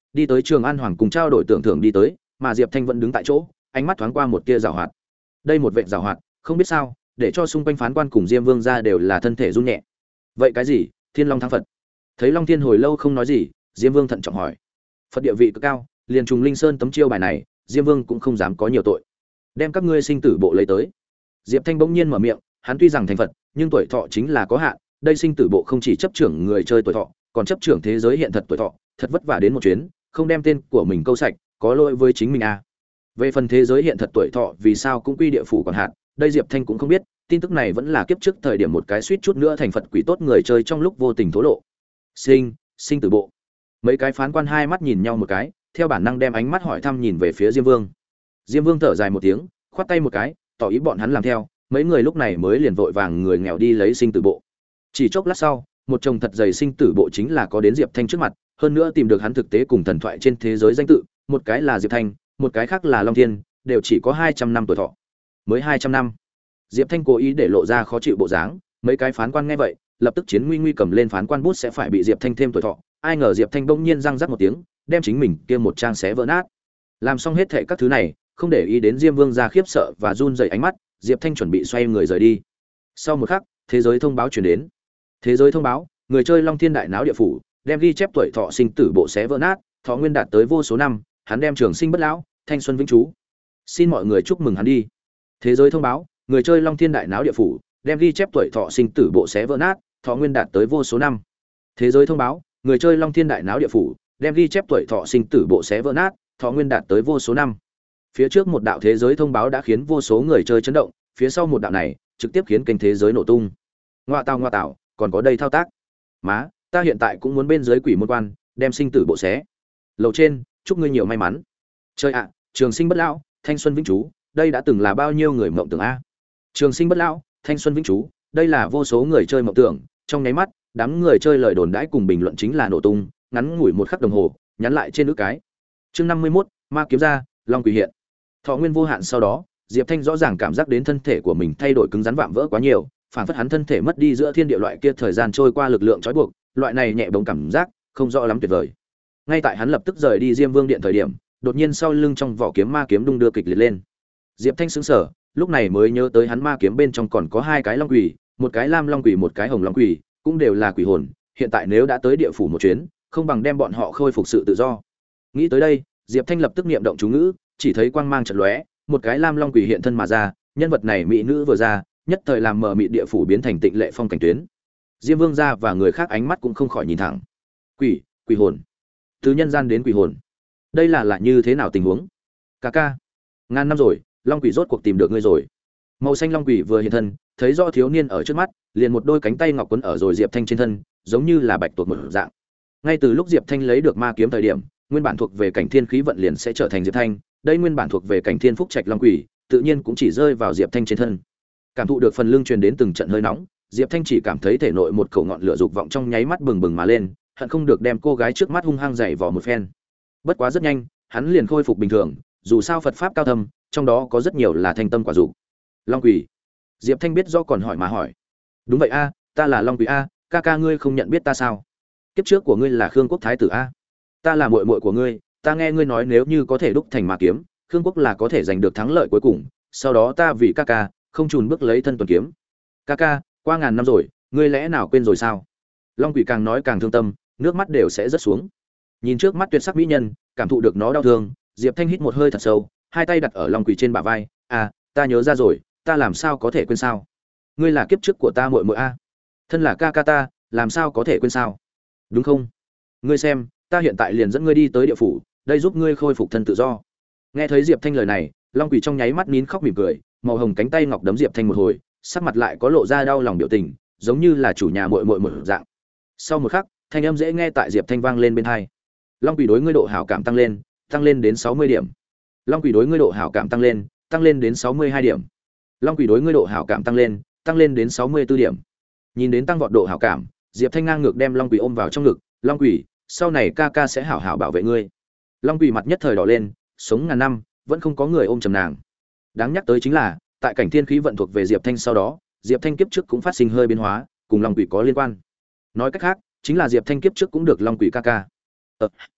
đi tới Trường An Hoàng cùng trao đổi tưởng thưởng đi tới, mà Diệp Thanh vẫn đứng tại chỗ, ánh mắt thoáng qua một tia giảo hoạt. Đây một vệt giảo hoạt, không biết sao, để cho xung quanh phán quan cùng Diêm Vương gia đều là thân thể run nhẹ. Vậy cái gì? Thiên Long thắng Phật. Thấy Long Thiên hồi lâu không nói gì, Diêm Vương thận trọng hỏi. Phật địa vị cực cao, liền trùng Linh Sơn tấm chiêu bài này, Diêm Vương cũng không dám có nhiều tội. Đem các ngươi sinh tử bộ lấy tới. Diệp Thanh bỗng nhiên mở miệng, hắn tuy rằng thành Phật, nhưng tuổi thọ chính là có hạn, đây sinh tử bộ không chỉ chấp trưởng người chơi tuổi thọ, còn chấp trưởng thế giới hiện thật tuổi thọ, thật vất vả đến một chuyến, không đem tên của mình câu sạch, có lỗi với chính mình à. Về phần thế giới hiện thật tuổi thọ vì sao cũng quy địa phủ còn hạn, đây Diệp Thanh cũng không biết, tin tức này vẫn là kiếp trước thời điểm một cái suýt chút nữa thành Phật quỷ tốt người chơi trong lúc vô tình thổ lộ. Sinh, sinh tử bộ. Mấy cái phán quan hai mắt nhìn nhau một cái, theo bản năng đem ánh mắt hỏi thăm nhìn về phía Diêm Vương. Diêm Vương thở dài một tiếng, khoát tay một cái, tỏ ý bọn hắn làm theo, mấy người lúc này mới liền vội vàng người nghèo đi lấy sinh tử bộ. Chỉ chốc lát sau, một chồng thật dày sinh tử bộ chính là có đến Diệp Thanh trước mặt, hơn nữa tìm được hắn thực tế cùng thần thoại trên thế giới danh tự, một cái là Diệp Thanh, một cái khác là Long Thiên, đều chỉ có hai trăm năm tuổi thọ. Mới hai trăm năm. Diệp Thanh cố ý để lộ ra khó chịu bộ dáng, mấy cái phán quan nghe vậy, lập tức chiến nguy nguy cầm lên phán quan bút sẽ phải bị Diệp Thanh thêm tuổi thọ, ai ngờ Diệp Thanh bỗng nhiên răng rắc một tiếng, đem chính mình kia một trang xé vỡ nát. Làm xong hết thảy các thứ này, không để ý đến Diêm Vương ra khiếp sợ và run rẩy ánh mắt, Diệp Thanh chuẩn bị xoay người rời đi. Sau một khắc, thế giới thông báo truyền đến. Thế giới thông báo, người chơi Long Thiên đại náo địa phủ, đem ghi chép tuổi thọ sinh tử bộ xé vỡ nát, thọ nguyên đạt tới vô số năm, hắn đem trường sinh bất lão, thanh xuân vĩnh trú. Xin mọi người chúc mừng hắn đi. Thế giới thông báo, người chơi Long Thiên đại náo địa phủ, đem ghi chép tuổi thọ sinh tử bộ xé vỡ nát, thọ nguyên đạt tới vô số năm. Thế giới thông báo, người chơi Long Thiên đại náo địa phủ, đem ghi chép tuổi thọ sinh tử bộ xé vỡ nát, thọ nguyên đạt tới vô số năm. Phía trước một đạo thế giới thông báo đã khiến vô số người chơi chấn động, phía sau một đạo này trực tiếp khiến kênh thế giới nổ tung. Ngoa tào ngoa tào, còn có đây thao tác. Má, ta hiện tại cũng muốn bên dưới quỷ môn quan, đem sinh tử bộ xé. Lầu trên, chúc ngươi nhiều may mắn. Chơi ạ, trường sinh bất lão, thanh xuân vĩnh trú, đây đã từng là bao nhiêu người mộng tưởng a. Trường sinh bất lão, thanh xuân vĩnh trú, đây là vô số người chơi mộng tưởng, trong nháy mắt, đám người chơi lời đồn đãi cùng bình luận chính là nổ tung, ngắn ngủi một khắc đồng hồ, nhắn lại trên ước cái. Chương năm mươi mốt, ma kiếm ra, long quỷ hiện. Thọ nguyên vô hạn sau đó, Diệp Thanh rõ ràng cảm giác đến thân thể của mình thay đổi cứng rắn vạm vỡ quá nhiều, phản phất hắn thân thể mất đi giữa thiên địa loại kia thời gian trôi qua lực lượng trói buộc, loại này nhẹ bỗng cảm giác, không rõ lắm tuyệt vời. Ngay tại hắn lập tức rời đi Diêm Vương điện thời điểm, đột nhiên sau lưng trong vỏ kiếm ma kiếm đung đưa kịch liệt lên. Diệp Thanh sững sờ, lúc này mới nhớ tới hắn ma kiếm bên trong còn có hai cái long quỷ, một cái lam long quỷ một cái hồng long quỷ, cũng đều là quỷ hồn, hiện tại nếu đã tới địa phủ một chuyến, không bằng đem bọn họ khôi phục sự tự do. Nghĩ tới đây, Diệp Thanh lập tức niệm động chú ngữ, chỉ thấy quang mang chợt lóe, một cái lam long quỷ hiện thân mà ra, nhân vật này mỹ nữ vừa ra, nhất thời làm mờ mịt địa phủ biến thành tịnh lệ phong cảnh tuyến. Diêm Vương gia và người khác ánh mắt cũng không khỏi nhìn thẳng. Quỷ, quỷ hồn. Từ nhân gian đến quỷ hồn. Đây là là như thế nào tình huống? Ca ca, ngàn năm rồi, long quỷ rốt cuộc tìm được ngươi rồi. Màu xanh long quỷ vừa hiện thân, thấy rõ thiếu niên ở trước mắt, liền một đôi cánh tay ngọc quấn ở rồi Diệp Thanh trên thân, giống như là bạch tuộc một dạng. Ngay từ lúc Diệp Thanh lấy được ma kiếm thời điểm, nguyên bản thuộc về cảnh thiên khí vận liền sẽ trở thành Diệp Thanh, đây nguyên bản thuộc về cảnh thiên phúc trạch long quỷ, tự nhiên cũng chỉ rơi vào Diệp Thanh trên thân. Cảm thụ được phần lưng truyền đến từng trận hơi nóng, Diệp Thanh chỉ cảm thấy thể nội một khẩu ngọn lửa dục vọng trong nháy mắt bừng bừng mà lên, hận không được đem cô gái trước mắt hung hăng dày vò một phen. Bất quá rất nhanh, hắn liền khôi phục bình thường, dù sao Phật pháp cao thâm, trong đó có rất nhiều là thanh tâm quả dục. Long quỷ. Diệp Thanh biết do còn hỏi mà hỏi. Đúng vậy a, ta là Long quỷ a, ca ca ngươi không nhận biết ta sao? Kiếp trước của ngươi là Khương Quốc thái tử a. Ta là muội muội của ngươi, ta nghe ngươi nói nếu như có thể đúc thành ma kiếm, Khương Quốc là có thể giành được thắng lợi cuối cùng, sau đó ta vì ca ca, không chùn bước lấy thân tuần kiếm. Ca ca, qua ngàn năm rồi, ngươi lẽ nào quên rồi sao? Long quỷ càng nói càng thương tâm, nước mắt đều sẽ rớt xuống. Nhìn trước mắt tuyệt sắc mỹ nhân, cảm thụ được nó đau thương, Diệp Thanh hít một hơi thật sâu, hai tay đặt ở Long quỷ trên bả vai, "À, ta nhớ ra rồi, ta làm sao có thể quên sao? Ngươi là kiếp trước của ta muội muội a. Thân là ca ca ta, làm sao có thể quên sao? Đúng không? Ngươi xem, ta hiện tại liền dẫn ngươi đi tới địa phủ, đây giúp ngươi khôi phục thân tự do." Nghe thấy Diệp Thanh lời này, Long quỷ trong nháy mắt nín khóc mỉm cười, màu hồng cánh tay ngọc đấm Diệp Thanh một hồi, sắc mặt lại có lộ ra đau lòng biểu tình, giống như là chủ nhà muội muội một dạng. Sau một khắc, thanh âm dễ nghe tại Diệp Thanh vang lên bên tai. Long quỷ đối ngươi độ hảo cảm tăng lên, tăng lên đến sáu mươi điểm. Long quỷ đối ngươi độ hảo cảm tăng lên, tăng lên đến sáu mươi hai điểm. Long quỷ đối ngươi độ hảo cảm tăng lên, tăng lên đến sáu mươi tư điểm. Nhìn đến tăng vọt độ hảo cảm, Diệp Thanh ngang ngược đem Long quỷ ôm vào trong ngực, "Long quỷ, sau này ca ca sẽ hảo hảo bảo vệ ngươi." Long quỷ mặt nhất thời đỏ lên, sống ngàn năm, vẫn không có người ôm chầm nàng. Đáng nhắc tới chính là, tại cảnh thiên khí vận thuộc về Diệp Thanh sau đó, Diệp Thanh kiếp trước cũng phát sinh hơi biến hóa, cùng Long quỷ có liên quan. Nói cách khác, chính là Diệp Thanh kiếp trước cũng được Long quỷ ca ca. Ờ,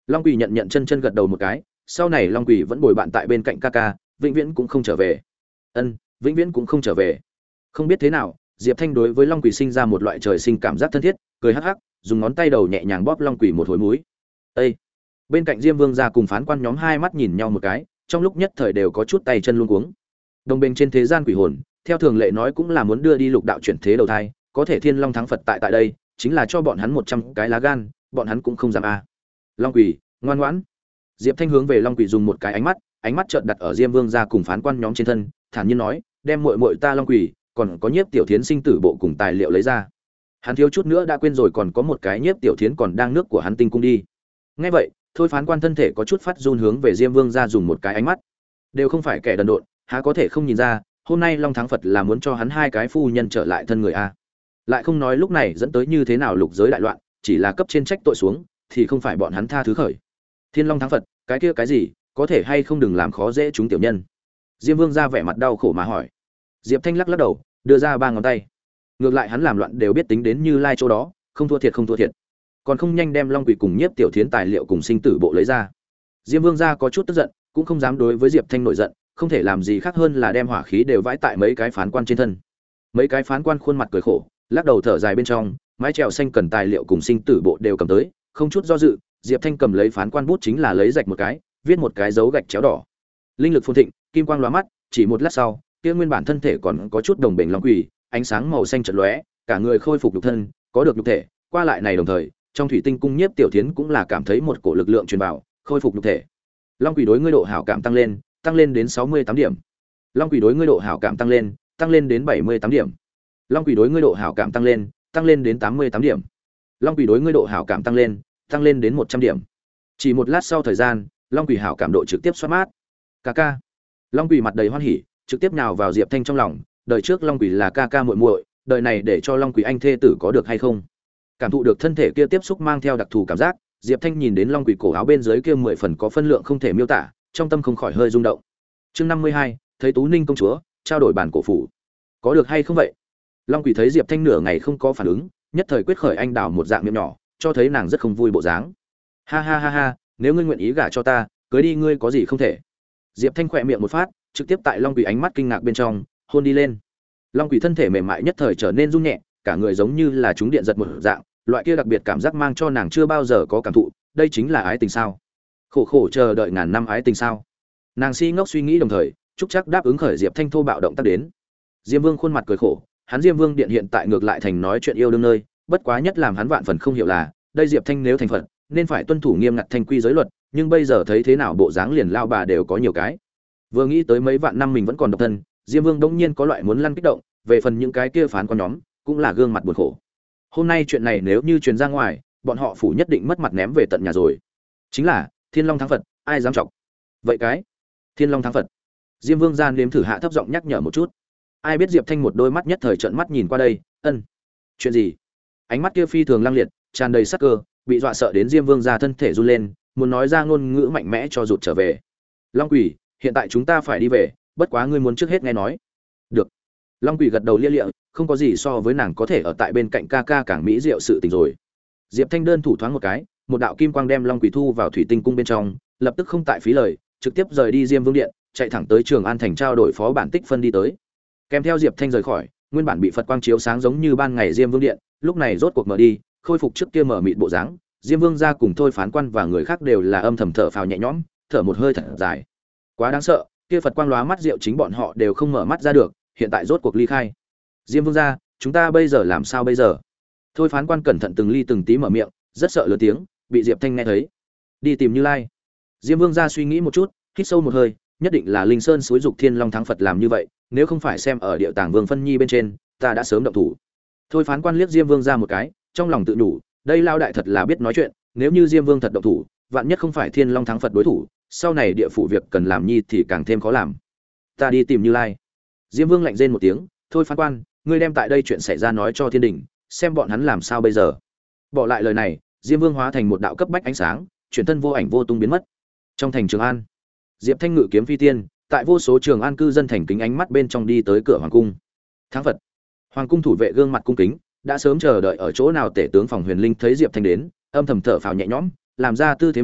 Long Quỷ nhận nhận chân chân gật đầu một cái, sau này Long Quỷ vẫn bồi bạn tại bên cạnh ca ca, vĩnh viễn cũng không trở về. Ân, vĩnh viễn cũng không trở về. Không biết thế nào, Diệp Thanh đối với Long Quỷ sinh ra một loại trời sinh cảm giác thân thiết, cười hắc hắc, dùng ngón tay đầu nhẹ nhàng bóp Long Quỷ một hồi mũi. Ê! Bên cạnh Diêm Vương gia cùng phán quan nhóm hai mắt nhìn nhau một cái, trong lúc nhất thời đều có chút tay chân luống cuống. Đồng bên trên thế gian quỷ hồn, theo thường lệ nói cũng là muốn đưa đi lục đạo chuyển thế đầu thai, có thể Thiên Long thắng Phật tại tại đây, chính là cho bọn hắn một trăm cái lá gan, bọn hắn cũng không dám a. Long Quỷ, ngoan ngoãn. Diệp Thanh hướng về Long Quỷ dùng một cái ánh mắt, ánh mắt chợt đặt ở Diêm Vương gia cùng phán quan nhóm trên thân, thản nhiên nói, đem muội muội ta Long Quỷ, còn có Nhiếp Tiểu Thiến sinh tử bộ cùng tài liệu lấy ra. Hắn thiếu chút nữa đã quên rồi còn có một cái Nhiếp Tiểu Thiến còn đang nước của hắn tinh cung đi. Nghe vậy, thôi phán quan thân thể có chút phát run hướng về Diêm Vương gia dùng một cái ánh mắt. Đều không phải kẻ đần độn, há có thể không nhìn ra, hôm nay Long Thắng Phật là muốn cho hắn hai cái phu nhân trở lại thân người a. Lại không nói lúc này dẫn tới như thế nào lục giới đại loạn, chỉ là cấp trên trách tội xuống, thì không phải bọn hắn tha thứ khởi. Thiên Long Thắng Phật, cái kia cái gì, có thể hay không đừng làm khó dễ chúng tiểu nhân. Diêm Vương gia vẻ mặt đau khổ mà hỏi. Diệp Thanh lắc lắc đầu, đưa ra ba ngón tay. Ngược lại hắn làm loạn đều biết tính đến Như Lai chỗ đó, không thua thiệt không thua thiệt. Còn không nhanh đem Long Quỷ cùng Nhiếp Tiểu Thiến tài liệu cùng sinh tử bộ lấy ra. Diêm Vương gia có chút tức giận, cũng không dám đối với Diệp Thanh nổi giận, không thể làm gì khác hơn là đem hỏa khí đều vãi tại mấy cái phán quan trên thân. Mấy cái phán quan khuôn mặt cười khổ, lắc đầu thở dài bên trong, mái chèo xanh cần tài liệu cùng sinh tử bộ đều cầm tới, không chút do dự, Diệp Thanh cầm lấy phán quan bút chính là lấy rạch một cái, viết một cái dấu gạch chéo đỏ. Linh lực phồn thịnh, kim quang lóa mắt, chỉ một lát sau, kia nguyên bản thân thể còn có chút đồng bền Long Quỷ, ánh sáng màu xanh chợt lóe, cả người khôi phục nhục thân, có được nhục thể, qua lại này đồng thời, trong thủy tinh cung Nhiếp Tiểu Thiến cũng là cảm thấy một cổ lực lượng truyền vào, khôi phục nhục thể. Long Quỷ đối ngươi độ hảo cảm tăng lên, tăng lên đến sáu mươi tám điểm. Long Quỷ đối ngươi độ hảo cảm tăng lên, tăng lên đến bảy mươi tám điểm. Long Quỷ đối ngươi độ hảo cảm tăng lên, tăng lên đến tám mươi tám điểm. Long Quỷ đối ngươi độ hảo cảm tăng lên, tăng lên đến một trăm điểm. Chỉ một lát sau thời gian, Long Quỷ hảo cảm độ trực tiếp xoát mát. Ca ca. Long Quỷ mặt đầy hoan hỉ, trực tiếp nhào vào Diệp Thanh trong lòng, đời trước Long Quỷ là ca ca muội muội, đời này để cho Long Quỷ anh thê tử có được hay không? Cảm thụ được thân thể kia tiếp xúc mang theo đặc thù cảm giác, Diệp Thanh nhìn đến Long Quỷ cổ áo bên dưới kia mười phần có phân lượng không thể miêu tả, trong tâm không khỏi hơi rung động. Chương năm mươi hai, thấy Tú Ninh công chúa, trao đổi bản cổ phủ. Có được hay không vậy? Long Quỷ thấy Diệp Thanh nửa ngày không có phản ứng, nhất thời quyết khởi anh đào một dạng miệng nhỏ, cho thấy nàng rất không vui bộ dáng. Ha ha ha ha, nếu ngươi nguyện ý gả cho ta, cưới đi ngươi có gì không thể. Diệp Thanh khỏe miệng một phát, trực tiếp tại Long Quỷ ánh mắt kinh ngạc bên trong, hôn đi lên. Long Quỷ thân thể mềm mại nhất thời trở nên run nhẹ, cả người giống như là trúng điện giật một dạng, loại kia đặc biệt cảm giác mang cho nàng chưa bao giờ có cảm thụ, đây chính là ái tình sao? Khổ khổ chờ đợi ngàn năm ái tình sao? Nàng si ngốc suy nghĩ đồng thời, chúc chắc đáp ứng khởi Diệp Thanh thô bạo động tác đến. Diêm Vương khuôn mặt cười khổ, hắn Diêm Vương điện hiện tại ngược lại thành nói chuyện yêu đương nơi, bất quá nhất làm hắn vạn phần không hiểu là, đây Diệp Thanh nếu thành Phật, nên phải tuân thủ nghiêm ngặt thanh quy giới luật, nhưng bây giờ thấy thế nào bộ dáng liền lao bà đều có nhiều cái. Vừa nghĩ tới mấy vạn năm mình vẫn còn độc thân, Diêm Vương đống nhiên có loại muốn lăn kích động, về phần những cái kia phán quan nhóm, cũng là gương mặt buồn khổ. Hôm nay chuyện này nếu như truyền ra ngoài, bọn họ phủ nhất định mất mặt ném về tận nhà rồi. Chính là Thiên Long thắng Phật, ai dám chọc? Vậy cái Thiên Long thắng Phật. Diêm Vương gian nếm thử hạ thấp giọng nhắc nhở một chút. Ai biết Diệp Thanh một đôi mắt nhất thời trợn mắt nhìn qua đây, ân, chuyện gì? Ánh mắt kia phi thường lăng liệt, tràn đầy sắc cơ, bị dọa sợ đến Diêm Vương gia thân thể run lên, muốn nói ra ngôn ngữ mạnh mẽ cho rụt trở về. Long Quỷ, hiện tại chúng ta phải đi về, bất quá ngươi muốn trước hết nghe nói. Được. Long Quỷ gật đầu lia lịa, không có gì so với nàng có thể ở tại bên cạnh ca ca càng mỹ diệu sự tình rồi. Diệp Thanh đơn thủ thoáng một cái, một đạo kim quang đem Long Quỷ thu vào thủy tinh cung bên trong, lập tức không tại phí lời, trực tiếp rời đi Diêm Vương điện, chạy thẳng tới Trường An thành trao đổi phó bản tích phân đi tới. Kèm theo Diệp Thanh rời khỏi, nguyên bản bị Phật quang chiếu sáng giống như ban ngày Diêm Vương điện, lúc này rốt cuộc mở đi, khôi phục trước kia mở mịt bộ dáng. Diêm Vương gia cùng thôi phán quan và người khác đều là âm thầm thở phào nhẹ nhõm, thở một hơi thật dài. Quá đáng sợ, kia Phật quang lóa mắt rượu chính bọn họ đều không mở mắt ra được, hiện tại rốt cuộc ly khai. Diêm Vương gia, chúng ta bây giờ làm sao bây giờ? Thôi phán quan cẩn thận từng ly từng tí mở miệng, rất sợ lớn tiếng, bị Diệp Thanh nghe thấy. Đi tìm Như Lai. Diêm Vương gia suy nghĩ một chút, hít sâu một hơi, nhất định là Linh Sơn suối dục Thiên Long thắng Phật làm như vậy, nếu không phải xem ở Điệu Tàng Vương phân nhi bên trên, ta đã sớm động thủ. Thôi phán quan liếc Diêm Vương gia một cái, trong lòng tự nhủ, đây lao đại thật là biết nói chuyện, nếu như Diêm Vương thật động thủ, vạn nhất không phải Thiên Long thắng Phật đối thủ, sau này địa phủ việc cần làm nhi thì càng thêm khó làm. Ta đi tìm Như Lai. Diêm Vương lạnh rên một tiếng, thôi phán quan, ngươi đem tại đây chuyện xảy ra nói cho thiên đình, xem bọn hắn làm sao bây giờ. Bỏ lại lời này, Diêm Vương hóa thành một đạo cấp bách ánh sáng, chuyển thân vô ảnh vô tung biến mất. Trong thành Trường An, Diệp Thanh ngự kiếm phi tiên, tại vô số Trường An cư dân thành kính ánh mắt bên trong đi tới cửa hoàng cung. Thắng Phật. Hoàng cung thủ vệ gương mặt cung kính, đã sớm chờ đợi ở chỗ nào tể tướng phòng Huyền Linh thấy Diệp Thanh đến, âm thầm thở phào nhẹ nhõm, làm ra tư thế mời,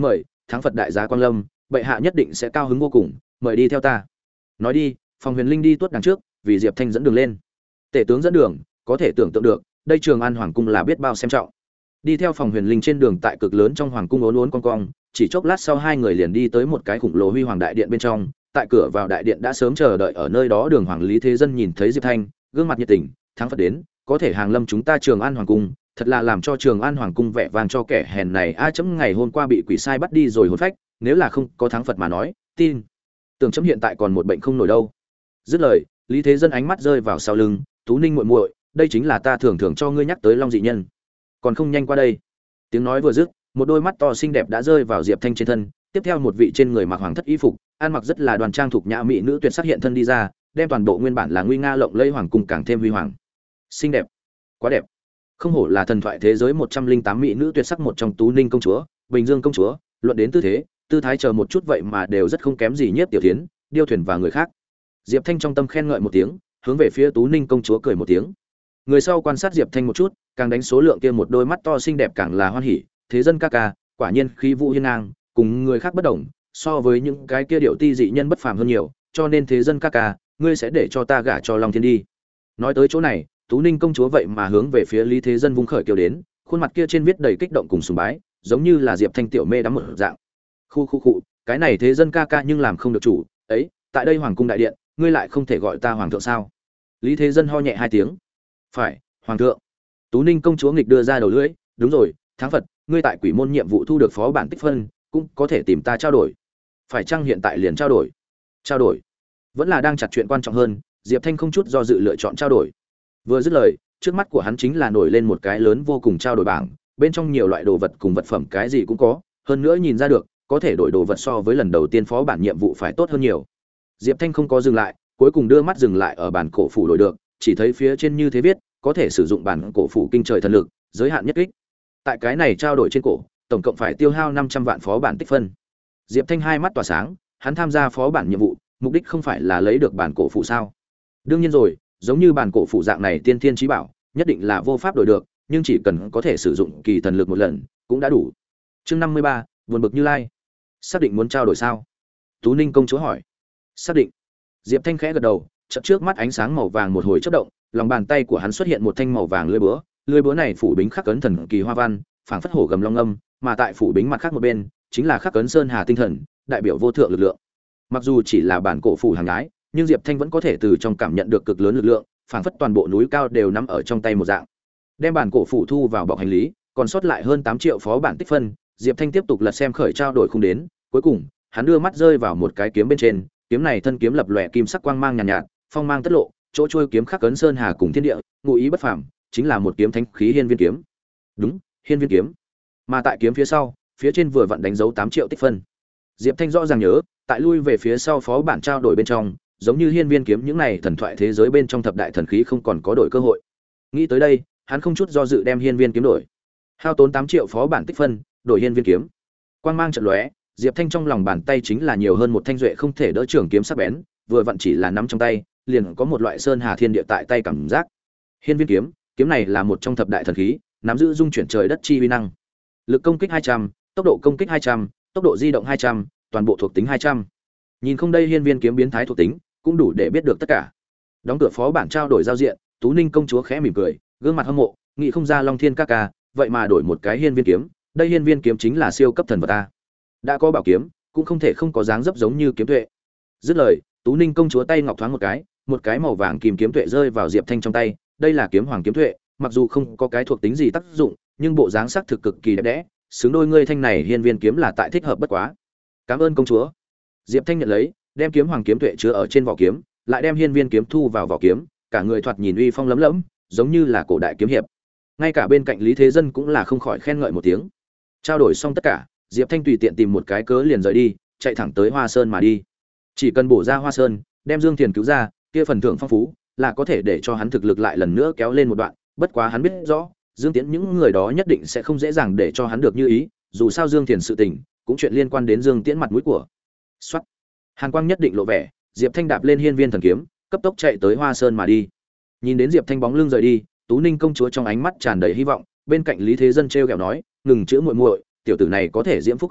thắng Phật đại giá quang lâm, bệ hạ nhất định sẽ cao hứng vô cùng, mời đi theo ta. Nói đi, Phòng Huyền Linh đi tuốt đằng trước, vì Diệp Thanh dẫn đường lên. Tể tướng dẫn đường, có thể tưởng tượng được, đây Trường An hoàng cung là biết bao xem trọng. Đi theo Phòng Huyền Linh trên đường tại cực lớn trong hoàng cung uốn uốn cong cong, chỉ chốc lát sau hai người liền đi tới một cái khủng lồ huy hoàng đại điện bên trong. Tại cửa vào đại điện đã sớm chờ đợi ở nơi đó Đường Hoàng Lý Thế Dân nhìn thấy Diệp Thanh, gương mặt nhiệt tình, thắng Phật đến, có thể hàng lâm chúng ta Trường An hoàng cung, thật là làm cho Trường An hoàng cung vẻ vang cho kẻ hèn này. A chấm ngày hôm qua bị quỷ sai bắt đi rồi hồn phách, nếu là không có thắng Phật mà nói, tin tưởng chấm hiện tại còn một bệnh không nổi đâu. Dứt lời, Lý Thế Dân ánh mắt rơi vào sau lưng, Tú Ninh muội muội, đây chính là ta thường thường cho ngươi nhắc tới Long dị nhân, còn không nhanh qua đây. Tiếng nói vừa dứt, một đôi mắt to xinh đẹp đã rơi vào Diệp Thanh trên thân, tiếp theo một vị trên người mặc hoàng thất y phục, ăn mặc rất là đoan trang thuộc nhã mỹ nữ tuyệt sắc hiện thân đi ra, đem toàn bộ nguyên bản là nguy nga lộng lẫy hoàng cung càng thêm huy hoàng. Xinh đẹp, quá đẹp. Không hổ là thần thoại thế giới một trăm linh tám mỹ nữ tuyệt sắc một trong Tú Ninh công chúa, Bình Dương công chúa, luận đến tư thế, tư thái chờ một chút vậy mà đều rất không kém gì Nhiếp Tiểu Thiến, Điêu Thuyền và người khác. Diệp Thanh trong tâm khen ngợi một tiếng, hướng về phía Tú Ninh công chúa cười một tiếng. Người sau quan sát Diệp Thanh một chút, càng đánh số lượng kia một đôi mắt to xinh đẹp càng là hoan hỉ, Thế Dân ca ca, quả nhiên khí vũ hiên ngang, cùng người khác bất đồng, so với những cái kia điệu ti dị nhân bất phàm hơn nhiều, cho nên Thế Dân ca ca, ngươi sẽ để cho ta gả cho Long Thiên đi. Nói tới chỗ này, Tú Ninh công chúa vậy mà hướng về phía Lý Thế Dân vung khởi kêu đến, khuôn mặt kia trên viết đầy kích động cùng sùng bái, giống như là Diệp Thanh tiểu mê đắm một dạng. Khu khu khu, cái này Thế Dân ca ca nhưng làm không được chủ, ấy, tại đây hoàng cung đại điện, ngươi lại không thể gọi ta hoàng thượng sao? Lý Thế Dân ho nhẹ hai tiếng. Phải, hoàng thượng. Tú Ninh công chúa nghịch đưa ra đầu lưỡi, đúng rồi, Thắng Phật, ngươi tại quỷ môn nhiệm vụ thu được phó bản tích phân, cũng có thể tìm ta trao đổi. Phải chăng hiện tại liền trao đổi? Trao đổi? Vẫn là đang chặt chuyện quan trọng hơn, Diệp Thanh không chút do dự lựa chọn trao đổi. Vừa dứt lời, trước mắt của hắn chính là nổi lên một cái lớn vô cùng trao đổi bảng, bên trong nhiều loại đồ vật cùng vật phẩm cái gì cũng có, hơn nữa nhìn ra được, có thể đổi đồ vật so với lần đầu tiên phó bản nhiệm vụ phải tốt hơn nhiều. Diệp Thanh không có dừng lại, cuối cùng đưa mắt dừng lại ở bản cổ phủ đổi được, chỉ thấy phía trên như thế viết, có thể sử dụng bản cổ phủ kinh trời thần lực, giới hạn nhất kích. Tại cái này trao đổi trên cổ, tổng cộng phải tiêu hao năm trăm vạn phó bản tích phân. Diệp Thanh hai mắt tỏa sáng, hắn tham gia phó bản nhiệm vụ, mục đích không phải là lấy được bản cổ phủ sao? Đương nhiên rồi, giống như bản cổ phủ dạng này tiên thiên chí bảo, nhất định là vô pháp đổi được, nhưng chỉ cần có thể sử dụng kỳ thần lực một lần, cũng đã đủ. Chương năm mươi ba, buồn bực Như Lai. Xác định muốn trao đổi sao? Tú Ninh công chúa hỏi. Xác định. Diệp Thanh khẽ gật đầu, chợt trước mắt ánh sáng màu vàng một hồi chớp động, lòng bàn tay của hắn xuất hiện một thanh màu vàng lưỡi búa, lưỡi búa này phủ bính khắc cấn thần kỳ hoa văn, phảng phất hổ gầm long âm, mà tại phủ bính mặt khác một bên, chính là khắc cấn sơn hà tinh thần, đại biểu vô thượng lực lượng. Mặc dù chỉ là bản cổ phủ hàng gái, nhưng Diệp Thanh vẫn có thể từ trong cảm nhận được cực lớn lực lượng, phảng phất toàn bộ núi cao đều nằm ở trong tay một dạng. Đem bản cổ phủ thu vào bọc hành lý, còn sót lại hơn tám triệu phó bản tích phân, Diệp Thanh tiếp tục lật xem khởi trao đổi không đến, cuối cùng, hắn đưa mắt rơi vào một cái kiếm bên trên, kiếm này thân kiếm lập lòe kim sắc quang mang nhàn nhạt, nhạt, phong mang tất lộ, chỗ trôi kiếm khắc cấn sơn hà cùng thiên địa, ngụ ý bất phàm, chính là một kiếm thánh khí hiên viên kiếm. Đúng, hiên viên kiếm. Mà tại kiếm phía sau, phía trên vừa vặn đánh dấu tám triệu tích phân. Diệp Thanh rõ ràng nhớ, tại lui về phía sau phó bản trao đổi bên trong, giống như hiên viên kiếm những này thần thoại thế giới bên trong thập đại thần khí không còn có đổi cơ hội. Nghĩ tới đây, hắn không chút do dự đem hiên viên kiếm đổi. Hao tốn tám triệu phó bản tích phân, đổi hiên viên kiếm. Quang mang chợt lóe, Diệp Thanh trong lòng bàn tay chính là nhiều hơn một thanh duệ không thể đỡ trường kiếm sắc bén, vừa vặn chỉ là nắm trong tay, liền có một loại sơn hà thiên địa tại tay cảm giác. Hiên viên kiếm, kiếm này là một trong thập đại thần khí, nắm giữ dung chuyển trời đất chi uy năng. Lực công kích hai trăm, tốc độ công kích hai trăm, tốc độ di động hai trăm, toàn bộ thuộc tính hai trăm. Nhìn không đây hiên viên kiếm biến thái thuộc tính, cũng đủ để biết được tất cả. Đóng cửa phó bản trao đổi giao diện, Tú Ninh công chúa khẽ mỉm cười, gương mặt hâm mộ, nghĩ không ra Long Thiên ca ca, vậy mà đổi một cái hiên viên kiếm, đây hiên viên kiếm chính là siêu cấp thần vật ta. Đã có bảo kiếm, cũng không thể không có dáng dấp giống như kiếm tuệ. Dứt lời, Tú Ninh công chúa tay ngọc thoáng một cái, một cái màu vàng kim kiếm tuệ rơi vào Diệp Thanh trong tay, đây là kiếm hoàng kiếm tuệ, mặc dù không có cái thuộc tính gì tác dụng, nhưng bộ dáng sắc thực cực kỳ đẹp đẽ, xứng đôi ngươi thanh này hiên viên kiếm là tại thích hợp bất quá. Cảm ơn công chúa. Diệp Thanh nhận lấy, đem kiếm hoàng kiếm tuệ chứa ở trên vỏ kiếm, lại đem hiên viên kiếm thu vào vỏ kiếm, cả người thoạt nhìn uy phong lấm lẫm, giống như là cổ đại kiếm hiệp. Ngay cả bên cạnh Lý Thế Dân cũng là không khỏi khen ngợi một tiếng. Trao đổi xong tất cả, Diệp Thanh tùy tiện tìm một cái cớ liền rời đi, chạy thẳng tới Hoa Sơn mà đi. Chỉ cần bổ ra Hoa Sơn, đem Dương Thiền cứu ra, kia phần thưởng phong phú, là có thể để cho hắn thực lực lại lần nữa kéo lên một đoạn, bất quá hắn biết rõ, Dương Tiễn những người đó nhất định sẽ không dễ dàng để cho hắn được như ý, dù sao Dương Thiền sự tình, cũng chuyện liên quan đến Dương Tiễn mặt mũi của. Soát. Hàn quang nhất định lộ vẻ, Diệp Thanh đạp lên hiên viên thần kiếm, cấp tốc chạy tới Hoa Sơn mà đi. Nhìn đến Diệp Thanh bóng lưng rời đi, Tú Ninh công chúa trong ánh mắt tràn đầy hy vọng, bên cạnh Lý Thế Dân trêu ghẹo nói, "Ngừng chữa muội muội, tiểu tử này có thể diễm phúc không cạn,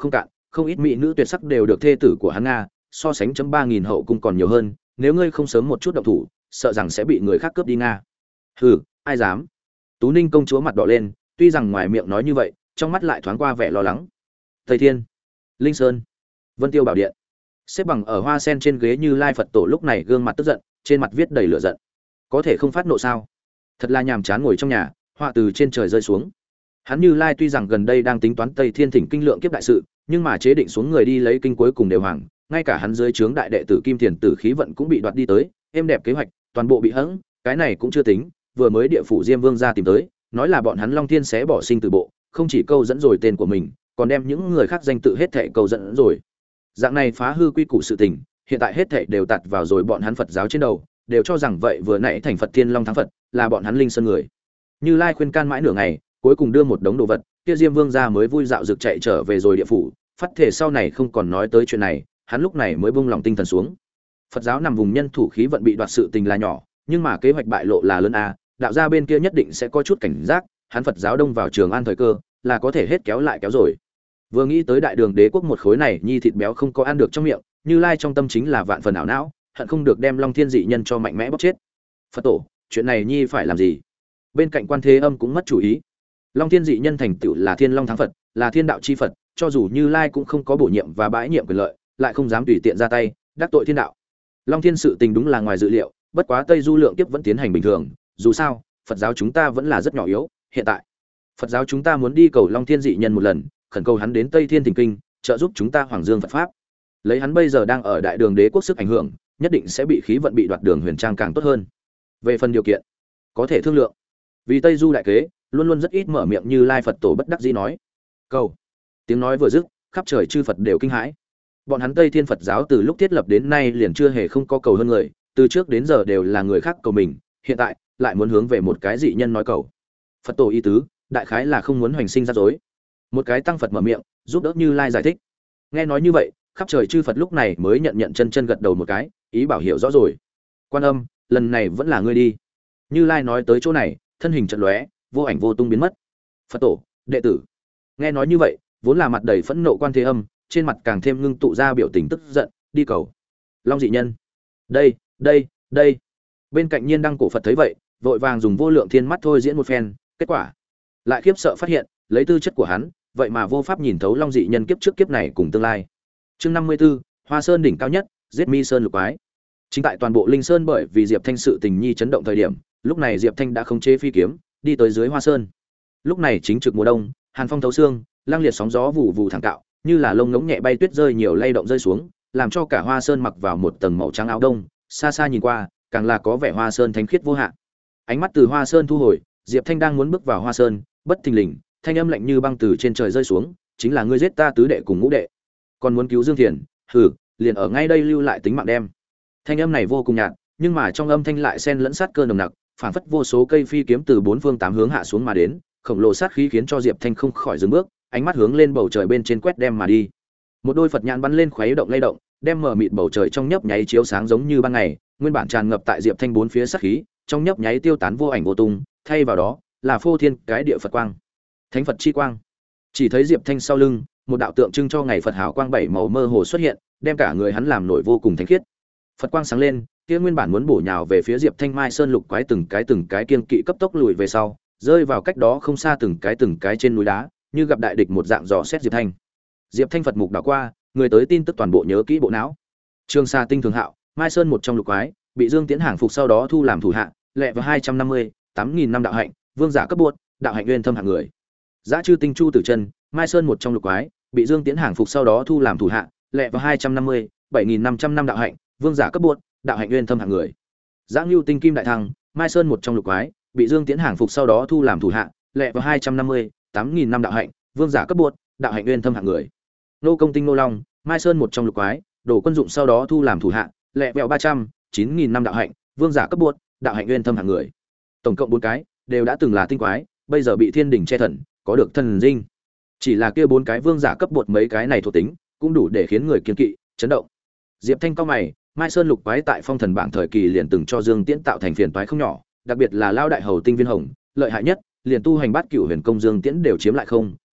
không ít mỹ nữ tuyệt sắc đều được thê tử của hắn nga, so sánh chấm ba nghìn hậu cung còn nhiều hơn, nếu ngươi không sớm một chút động thủ, sợ rằng sẽ bị người khác cướp đi nga. Hừ, ai dám? Tú Ninh công chúa mặt đỏ lên, tuy rằng ngoài miệng nói như vậy, trong mắt lại thoáng qua vẻ lo lắng. Tây Thiên, Linh Sơn, Vân Tiêu Bảo Điện. Xếp bằng ở hoa sen trên ghế Như Lai Phật Tổ lúc này gương mặt tức giận, trên mặt viết đầy lửa giận. Có thể không phát nộ sao? Thật là nhàm chán ngồi trong nhà, họa từ trên trời rơi xuống. Hắn Như Lai tuy rằng gần đây đang tính toán Tây Thiên Thỉnh kinh lượng kiếp đại sự, nhưng mà chế định xuống người đi lấy kinh cuối cùng đều hoàng, ngay cả hắn dưới trướng đại đệ tử Kim Thiền Tử khí vận cũng bị đoạt đi tới, êm đẹp kế hoạch, toàn bộ bị hững, cái này cũng chưa tính, vừa mới địa phủ Diêm Vương ra tìm tới, nói là bọn hắn Long Thiên sẽ bỏ sinh từ bộ, không chỉ câu dẫn rồi tên của mình, còn đem những người khác danh tự hết thảy câu dẫn rồi. Dạng này phá hư quy củ sự tình, hiện tại hết thảy đều tạt vào rồi bọn hắn Phật giáo trên đầu, đều cho rằng vậy vừa nãy thành Phật Thiên Long thắng Phật, là bọn hắn Linh Sơn người. Như Lai khuyên can mãi nửa ngày, cuối cùng đưa một đống đồ vật, kia Diêm Vương ra mới vui dạo dược chạy trở về rồi địa phủ, phát thể sau này không còn nói tới chuyện này, hắn lúc này mới buông lòng tinh thần xuống. Phật giáo nằm vùng nhân thủ khí vận bị đoạt sự tình là nhỏ, nhưng mà kế hoạch bại lộ là lớn a, đạo gia bên kia nhất định sẽ có chút cảnh giác, hắn Phật giáo đông vào Trường An thời cơ, là có thể hết kéo lại kéo rồi. Vừa nghĩ tới đại đường đế quốc một khối này nhi thịt béo không có ăn được trong miệng, Như Lai trong tâm chính là vạn phần ảo não, hận không được đem Long Thiên dị nhân cho mạnh mẽ bóc chết. Phật tổ, chuyện này nhi phải làm gì? Bên cạnh Quan Thế Âm cũng mất chủ ý. Long Thiên dị nhân thành tựu là Thiên Long thắng Phật, là thiên đạo chi Phật, cho dù Như Lai cũng không có bổ nhiệm và bãi nhiệm quyền lợi, lại không dám tùy tiện ra tay, đắc tội thiên đạo. Long Thiên sự tình đúng là ngoài dự liệu, bất quá Tây Du lượng kiếp vẫn tiến hành bình thường, dù sao, Phật giáo chúng ta vẫn là rất nhỏ yếu, hiện tại Phật giáo chúng ta muốn đi cầu Long Thiên dị nhân một lần, khẩn cầu hắn đến Tây Thiên Thỉnh kinh, trợ giúp chúng ta Hoàng Dương Phật pháp. Lấy hắn bây giờ đang ở đại đường đế quốc sức ảnh hưởng, nhất định sẽ bị khí vận bị đoạt đường huyền trang càng tốt hơn. Về phần điều kiện, có thể thương lượng. Vì Tây Du đại kế, luôn luôn rất ít mở miệng Như Lai Phật Tổ bất đắc dĩ nói. Cầu. Tiếng nói vừa dứt, khắp trời chư Phật đều kinh hãi. Bọn hắn Tây Thiên Phật giáo từ lúc thiết lập đến nay liền chưa hề không có cầu hơn người, từ trước đến giờ đều là người khác cầu mình, hiện tại lại muốn hướng về một cái dị nhân nói cầu. Phật Tổ ý tứ, đại khái là không muốn hoành sinh ra dối. Một cái tăng Phật mở miệng, giúp đỡ Như Lai giải thích. Nghe nói như vậy, khắp trời chư Phật lúc này mới nhận nhận chân chân gật đầu một cái, ý bảo hiểu rõ rồi. Quan Âm, lần này vẫn là ngươi đi. Như Lai nói tới chỗ này, thân hình chợt lóe, vô ảnh vô tung biến mất. Phật Tổ, đệ tử. Nghe nói như vậy, vốn là mặt đầy phẫn nộ Quan Thế Âm, trên mặt càng thêm ngưng tụ ra biểu tình tức giận, đi cầu. Long dị nhân. Đây, đây, đây. Bên cạnh Nhiên Đăng cổ Phật thấy vậy, vội vàng dùng vô lượng thiên mắt thôi diễn một phen, kết quả lại khiếp sợ phát hiện, lấy tư chất của hắn, vậy mà vô pháp nhìn thấu Long dị nhân kiếp trước kiếp này cùng tương lai. Chương năm mươi 54, Hoa Sơn đỉnh cao nhất, giết Mi Sơn lục quái. Chính tại toàn bộ Linh Sơn bởi vì Diệp Thanh sự tình nhi chấn động thời điểm, lúc này Diệp Thanh đã khống chế phi kiếm, đi tới dưới Hoa Sơn. Lúc này chính trực mùa đông, hàn phong thấu xương, lang liệt sóng gió vụ vụ thẳng cạo, như là lông ngỗng nhẹ bay tuyết rơi nhiều lay động rơi xuống, làm cho cả Hoa Sơn mặc vào một tầng màu trắng áo đông, xa xa nhìn qua, càng là có vẻ Hoa Sơn thánh khiết vô hạn. Ánh mắt từ Hoa Sơn thu hồi, Diệp Thanh đang muốn bước vào Hoa Sơn, bất thình lình, thanh âm lạnh như băng từ trên trời rơi xuống, chính là ngươi giết ta tứ đệ cùng ngũ đệ, còn muốn cứu Dương Thiền, hừ, liền ở ngay đây lưu lại tính mạng đem. Thanh âm này vô cùng nhạt, nhưng mà trong âm thanh lại xen lẫn sát cơ nồng nặc, phảng phất vô số cây phi kiếm từ bốn phương tám hướng hạ xuống mà đến, khổng lồ sát khí khiến cho Diệp Thanh không khỏi dừng bước, ánh mắt hướng lên bầu trời bên trên quét đem mà đi. Một đôi Phật nhãn bắn lên khuấy động lay động, đem mở mịt bầu trời trong nhấp nháy chiếu sáng giống như ban ngày, nguyên bản tràn ngập tại Diệp Thanh bốn phía sát khí, trong nhấp nháy tiêu tán vô ảnh vô tung, thay vào đó là phô thiên cái địa Phật quang, Thánh Phật chi quang. Chỉ thấy Diệp Thanh sau lưng, một đạo tượng trưng cho ngày Phật hào quang bảy màu mơ hồ xuất hiện, đem cả người hắn làm nổi vô cùng thánh khiết. Phật quang sáng lên, kia nguyên bản muốn bổ nhào về phía Diệp Thanh Mai Sơn lục quái từng cái từng cái kiên kỵ cấp tốc lùi về sau, rơi vào cách đó không xa từng cái từng cái trên núi đá, như gặp đại địch một dạng dò xét Diệp Thanh. Diệp Thanh Phật mục đảo qua, người tới tin tức toàn bộ nhớ kỹ bộ não. Trường Sa Tinh Thường Hạo, Mai Sơn một trong lục quái, bị Dương Tiễn hàng phục sau đó thu làm thủ hạ, lệ vào hai trăm năm mươi, tám nghìn năm đạo hạnh, vương giả cấp buốt, đạo hạnh nguyên thâm hạng người. Giá Chư Tinh Chu Tử Chân, Mai Sơn một trong lục quái, bị Dương Tiễn hàng phục sau đó thu làm thủ hạ, lệ vào hai trăm năm mươi, bảy nghìn năm trăm năm đạo hạnh, vương giả cấp buốt, đạo hạnh nguyên thâm hạng người. Giá Nưu Tinh Kim Đại Thăng, Mai Sơn một trong lục quái, bị Dương Tiễn hàng phục sau đó thu làm thủ hạ, lệ vào hai trăm năm mươi, tám nghìn năm đạo hạnh, vương giả cấp buốt, đạo hạnh nguyên thâm hạng người. Nô Công Tinh Nô Long, Mai Sơn một trong lục quái, đổ quân dụng sau đó thu làm thủ hạ, lệ vẹo ba trăm, chín nghìn năm đạo hạnh, vương giả cấp buốt, đạo hạnh nguyên thâm hạng người. Tổng cộng bốn cái, đều đã từng là tinh quái, bây giờ bị thiên đỉnh che thần, có được thần dinh. Chỉ là kia bốn cái vương giả cấp buốt mấy cái này thuộc tính, cũng đủ để khiến người kiêng kỵ, chấn động. Diệp Thanh cao mày, Mai Sơn lục quái tại phong thần bảng thời kỳ liền từng cho Dương Tiễn tạo thành phiền toái không nhỏ, đặc biệt là lao đại hầu tinh viên hồng, lợi hại nhất, liền tu hành bát cửu huyền công Dương Tiễn đều chiếm lại không,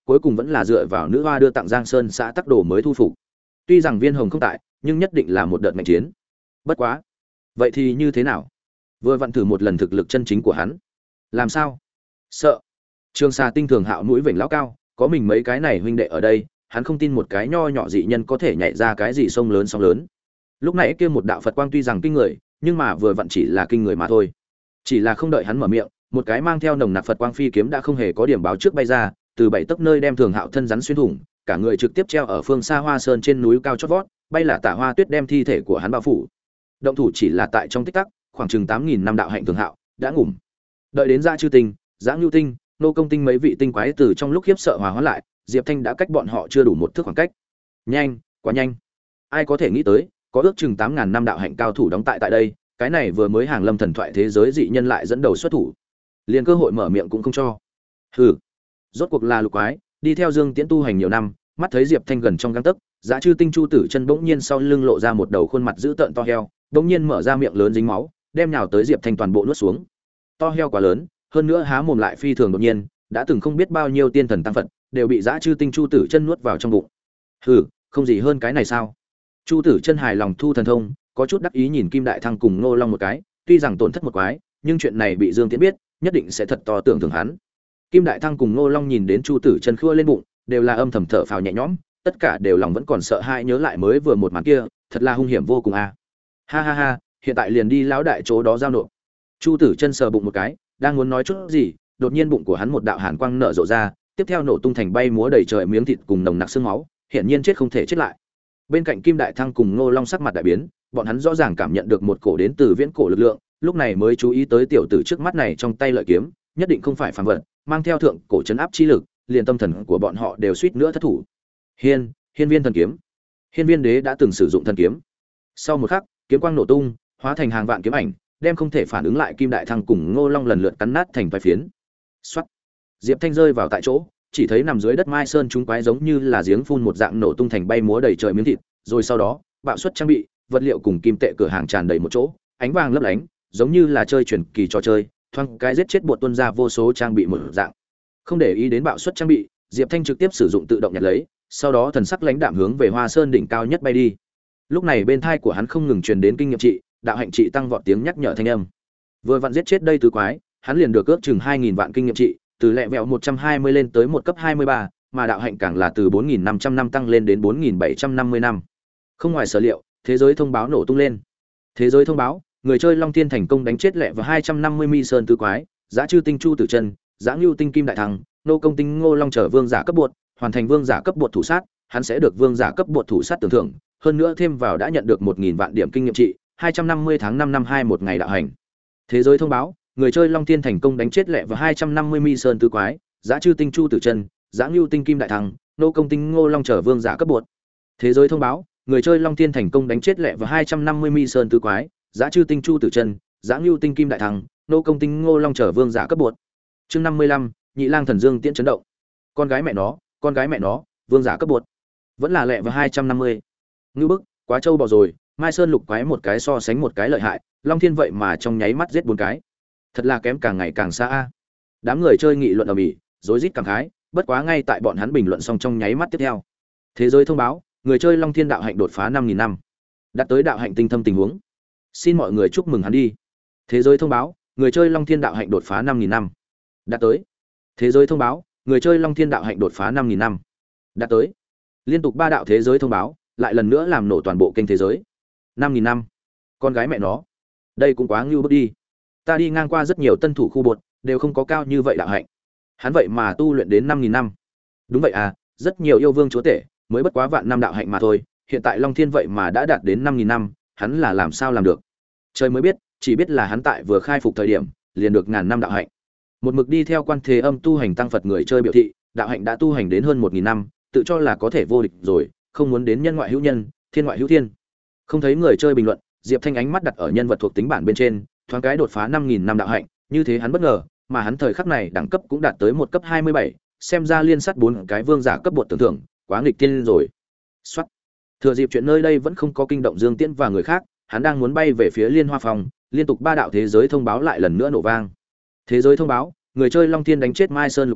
cuối cùng vẫn là dựa vào nữ hoa đưa tặng Giang Sơn xã Tắc Đồ mới thu phục. Tuy rằng Viên Hồng không tại, nhưng nhất định là một đợt mạnh chiến. Bất quá, vậy thì như thế nào? Vừa vặn thử một lần thực lực chân chính của hắn. Làm sao? Sợ. Trường Sa Tinh thường hạo mũi vểnh lão cao, có mình mấy cái này huynh đệ ở đây, hắn không tin một cái nho nhỏ dị nhân có thể nhảy ra cái gì sông lớn sóng lớn. Lúc nãy kia một đạo Phật quang tuy rằng kinh người, nhưng mà vừa vặn chỉ là kinh người mà thôi. Chỉ là không đợi hắn mở miệng, một cái mang theo nồng nặc Phật quang phi kiếm đã không hề có điểm báo trước bay ra, từ bảy tấc nơi đem Thường Hạo thân rắn xuyên thủng, cả người trực tiếp treo ở phương xa Hoa Sơn trên núi cao chót vót, bay là tả hoa tuyết đem thi thể của hắn bao phủ. Động thủ chỉ là tại trong tích tắc, khoảng chừng tám nghìn năm đạo hạnh Thường Hạo đã ngủm. Đợi đến Dã Chư Tinh, Dã Nưu Tinh, Nô Công Tinh mấy vị tinh quái từ trong lúc khiếp sợ hòa hóa lại, Diệp Thanh đã cách bọn họ chưa đủ một thước khoảng cách. Nhanh, quá nhanh. Ai có thể nghĩ tới, có ước chừng tám ngàn năm đạo hạnh cao thủ đóng tại tại đây, cái này vừa mới hàng lâm thần thoại thế giới dị nhân lại dẫn đầu xuất thủ, liền cơ hội mở miệng cũng không cho. Hừ, rốt cuộc là lục quái, đi theo Dương Tiễn tu hành nhiều năm, mắt thấy Diệp Thanh gần trong gang tấc, Dã Chư Tinh Chu Tử Chân bỗng nhiên sau lưng lộ ra một đầu khuôn mặt dữ tợn to heo, bỗng nhiên mở ra miệng lớn dính máu, đem nhào tới Diệp Thanh toàn bộ nuốt xuống. To heo quá lớn, hơn nữa há mồm lại phi thường đột nhiên, đã từng không biết bao nhiêu tiên thần tăng phật đều bị Dã Chư Tinh Chu Tử Chân nuốt vào trong bụng. Hừ, không gì hơn cái này sao? Chu Tử Chân hài lòng thu thần thông, có chút đắc ý nhìn Kim Đại Thăng cùng Ngô Long một cái, tuy rằng tổn thất một quái, nhưng chuyện này bị Dương Tiễn biết, nhất định sẽ thật to tưởng thưởng hắn. Kim Đại Thăng cùng Ngô Long nhìn đến Chu Tử Chân khua lên bụng, đều là âm thầm thở phào nhẹ nhõm, tất cả đều lòng vẫn còn sợ hãi nhớ lại mới vừa một màn kia, thật là hung hiểm vô cùng a. À. Ha ha ha, hiện tại liền đi lão đại chỗ đó giao nộp. Chu Tử Chân sờ bụng một cái, đang muốn nói chút gì, đột nhiên bụng của hắn một đạo hàn quang nở rộ ra, tiếp theo nổ tung thành bay múa đầy trời miếng thịt cùng nồng nặc xương máu, hiển nhiên chết không thể chết lại. Bên cạnh Kim Đại Thăng cùng Ngô Long sắc mặt đại biến, bọn hắn rõ ràng cảm nhận được một cổ đến từ viễn cổ lực lượng, lúc này mới chú ý tới tiểu tử trước mắt này trong tay lợi kiếm, nhất định không phải phàm vật, mang theo thượng cổ trấn áp chi lực, liền tâm thần của bọn họ đều suýt nữa thất thủ. Hiên, Hiên Viên thần kiếm. Hiên Viên Đế đã từng sử dụng thần kiếm. Sau một khắc, kiếm quang nổ tung, hóa thành hàng vạn kiếm ảnh, đem không thể phản ứng lại Kim Đại Thăng cùng Ngô Long lần lượt cắn nát thành vài phiến. Soát. Diệp Thanh rơi vào tại chỗ, chỉ thấy nằm dưới đất Mai Sơn chúng quái giống như là giếng phun một dạng nổ tung thành bay múa đầy trời miếng thịt, rồi sau đó, bạo suất trang bị, vật liệu cùng kim tệ cửa hàng tràn đầy một chỗ, ánh vàng lấp lánh, giống như là chơi truyền kỳ trò chơi, thoáng cái giết chết buột tuôn ra vô số trang bị một dạng. Không để ý đến bạo suất trang bị, Diệp Thanh trực tiếp sử dụng tự động nhặt lấy, sau đó thần sắc lãnh đạm hướng về Hoa Sơn đỉnh cao nhất bay đi. Lúc này bên thai của hắn không ngừng truyền đến kinh nghiệm trị, đạo hạnh trị tăng vọt tiếng nhắc nhở thanh âm. Vừa vặn giết chết đây tứ quái, hắn liền được ước chừng hai nghìn vạn kinh nghiệm trị, từ lẹ vẹo một trăm hai mươi lên tới một cấp hai mươi ba, mà đạo hạnh càng là từ bốn nghìn năm trăm năm tăng lên đến bốn nghìn bảy trăm năm mươi năm. Không ngoài sở liệu, thế giới thông báo nổ tung lên. Thế giới thông báo, người chơi Long Thiên thành công đánh chết lẹ vào hai trăm năm mươi mi sơn tứ quái, Dã Chư Tinh Chu Tử Chân, Dã Nưu Tinh Kim Đại Thăng, Nô Công Tinh Ngô Long trở vương giả cấp bột, hoàn thành vương giả cấp bột thủ sát, hắn sẽ được vương giả cấp bột thủ sát tưởng thưởng, hơn nữa thêm vào đã nhận được một nghìn vạn điểm kinh nghiệm trị, hai trăm năm mươi tháng năm năm hai một ngày đạo hành. Thế giới thông báo, người chơi Long Thiên thành công đánh chết lẹ vào hai trăm năm mươi mi sơn tứ quái, Dã Chư Tinh Chu Tử Chân, Dã Nưu Tinh Kim Đại Thăng, Nô Công Tinh Ngô Long trở vương giả cấp bột. Thế giới thông báo, người chơi Long Thiên thành công đánh chết lẹ vào hai trăm năm mươi mi sơn tứ quái, Dã Chư Tinh Chu Tử Chân, Dã Nưu Tinh Kim Đại Thăng, Nô Công Tinh Ngô Long trở vương giả cấp bột. Chương năm mươi lăm, Nhị Lang Thần Dương tiễn chấn động. Con gái mẹ nó, con gái mẹ nó, vương giả cấp bột. Vẫn là lẹ vào hai trăm năm mươi. Ngưu bức, quá trâu bò rồi, Mai Sơn lục quái một cái so sánh một cái lợi hại, Long Thiên vậy mà trong nháy mắt giết bốn cái. Thật là kém càng ngày càng xa a. Đám người chơi nghị luận ầm ĩ, rối rít cảm khái, bất quá ngay tại bọn hắn bình luận xong trong nháy mắt tiếp theo. Thế giới thông báo, người chơi Long Thiên đạo hạnh đột phá năm nghìn năm, đạt tới đạo hạnh tinh thâm tình huống. Xin mọi người chúc mừng hắn đi. Thế giới thông báo, người chơi Long Thiên đạo hạnh đột phá năm nghìn năm, đạt tới. Thế giới thông báo, người chơi Long Thiên đạo hạnh đột phá năm nghìn năm, đạt tới. Liên tục ba đạo thế giới thông báo, lại lần nữa làm nổ toàn bộ kênh thế giới. năm nghìn năm. Con gái mẹ nó. Đây cũng quá ngưu bức đi. Ta đi ngang qua rất nhiều tân thủ khu bột, đều không có cao như vậy đạo hạnh. Hắn vậy mà tu luyện đến năm nghìn năm. Đúng vậy à, rất nhiều yêu vương chúa tể mới bất quá vạn năm đạo hạnh mà thôi, hiện tại Long Thiên vậy mà đã đạt đến năm nghìn năm, hắn là làm sao làm được? Trời mới biết, chỉ biết là hắn tại vừa khai phục thời điểm, liền được ngàn năm đạo hạnh. Một mực đi theo Quan Thế Âm tu hành tăng Phật người chơi biểu thị, đạo hạnh đã tu hành đến hơn một nghìn năm, tự cho là có thể vô địch rồi, không muốn đến nhân ngoại hữu nhân, thiên ngoại hữu thiên. Không thấy người chơi bình luận, Diệp Thanh ánh mắt đặt ở nhân vật thuộc tính bản bên trên, thoáng cái đột phá năm nghìn năm đạo hạnh, như thế hắn bất ngờ, mà hắn thời khắc này đẳng cấp cũng đạt tới một cấp hai mươi bảy, xem ra liên sát bốn cái vương giả cấp bột tưởng thưởng, quá nghịch tiên rồi. Soát. Thừa dịp chuyện nơi đây vẫn không có kinh động Dương Tiễn và người khác, hắn đang muốn bay về phía Liên Hoa Phòng, liên tục ba đạo thế giới thông báo lại lần nữa nổ vang. Thế giới thông báo, người chơi Long Thiên đánh chết Mai Sơn lục quái,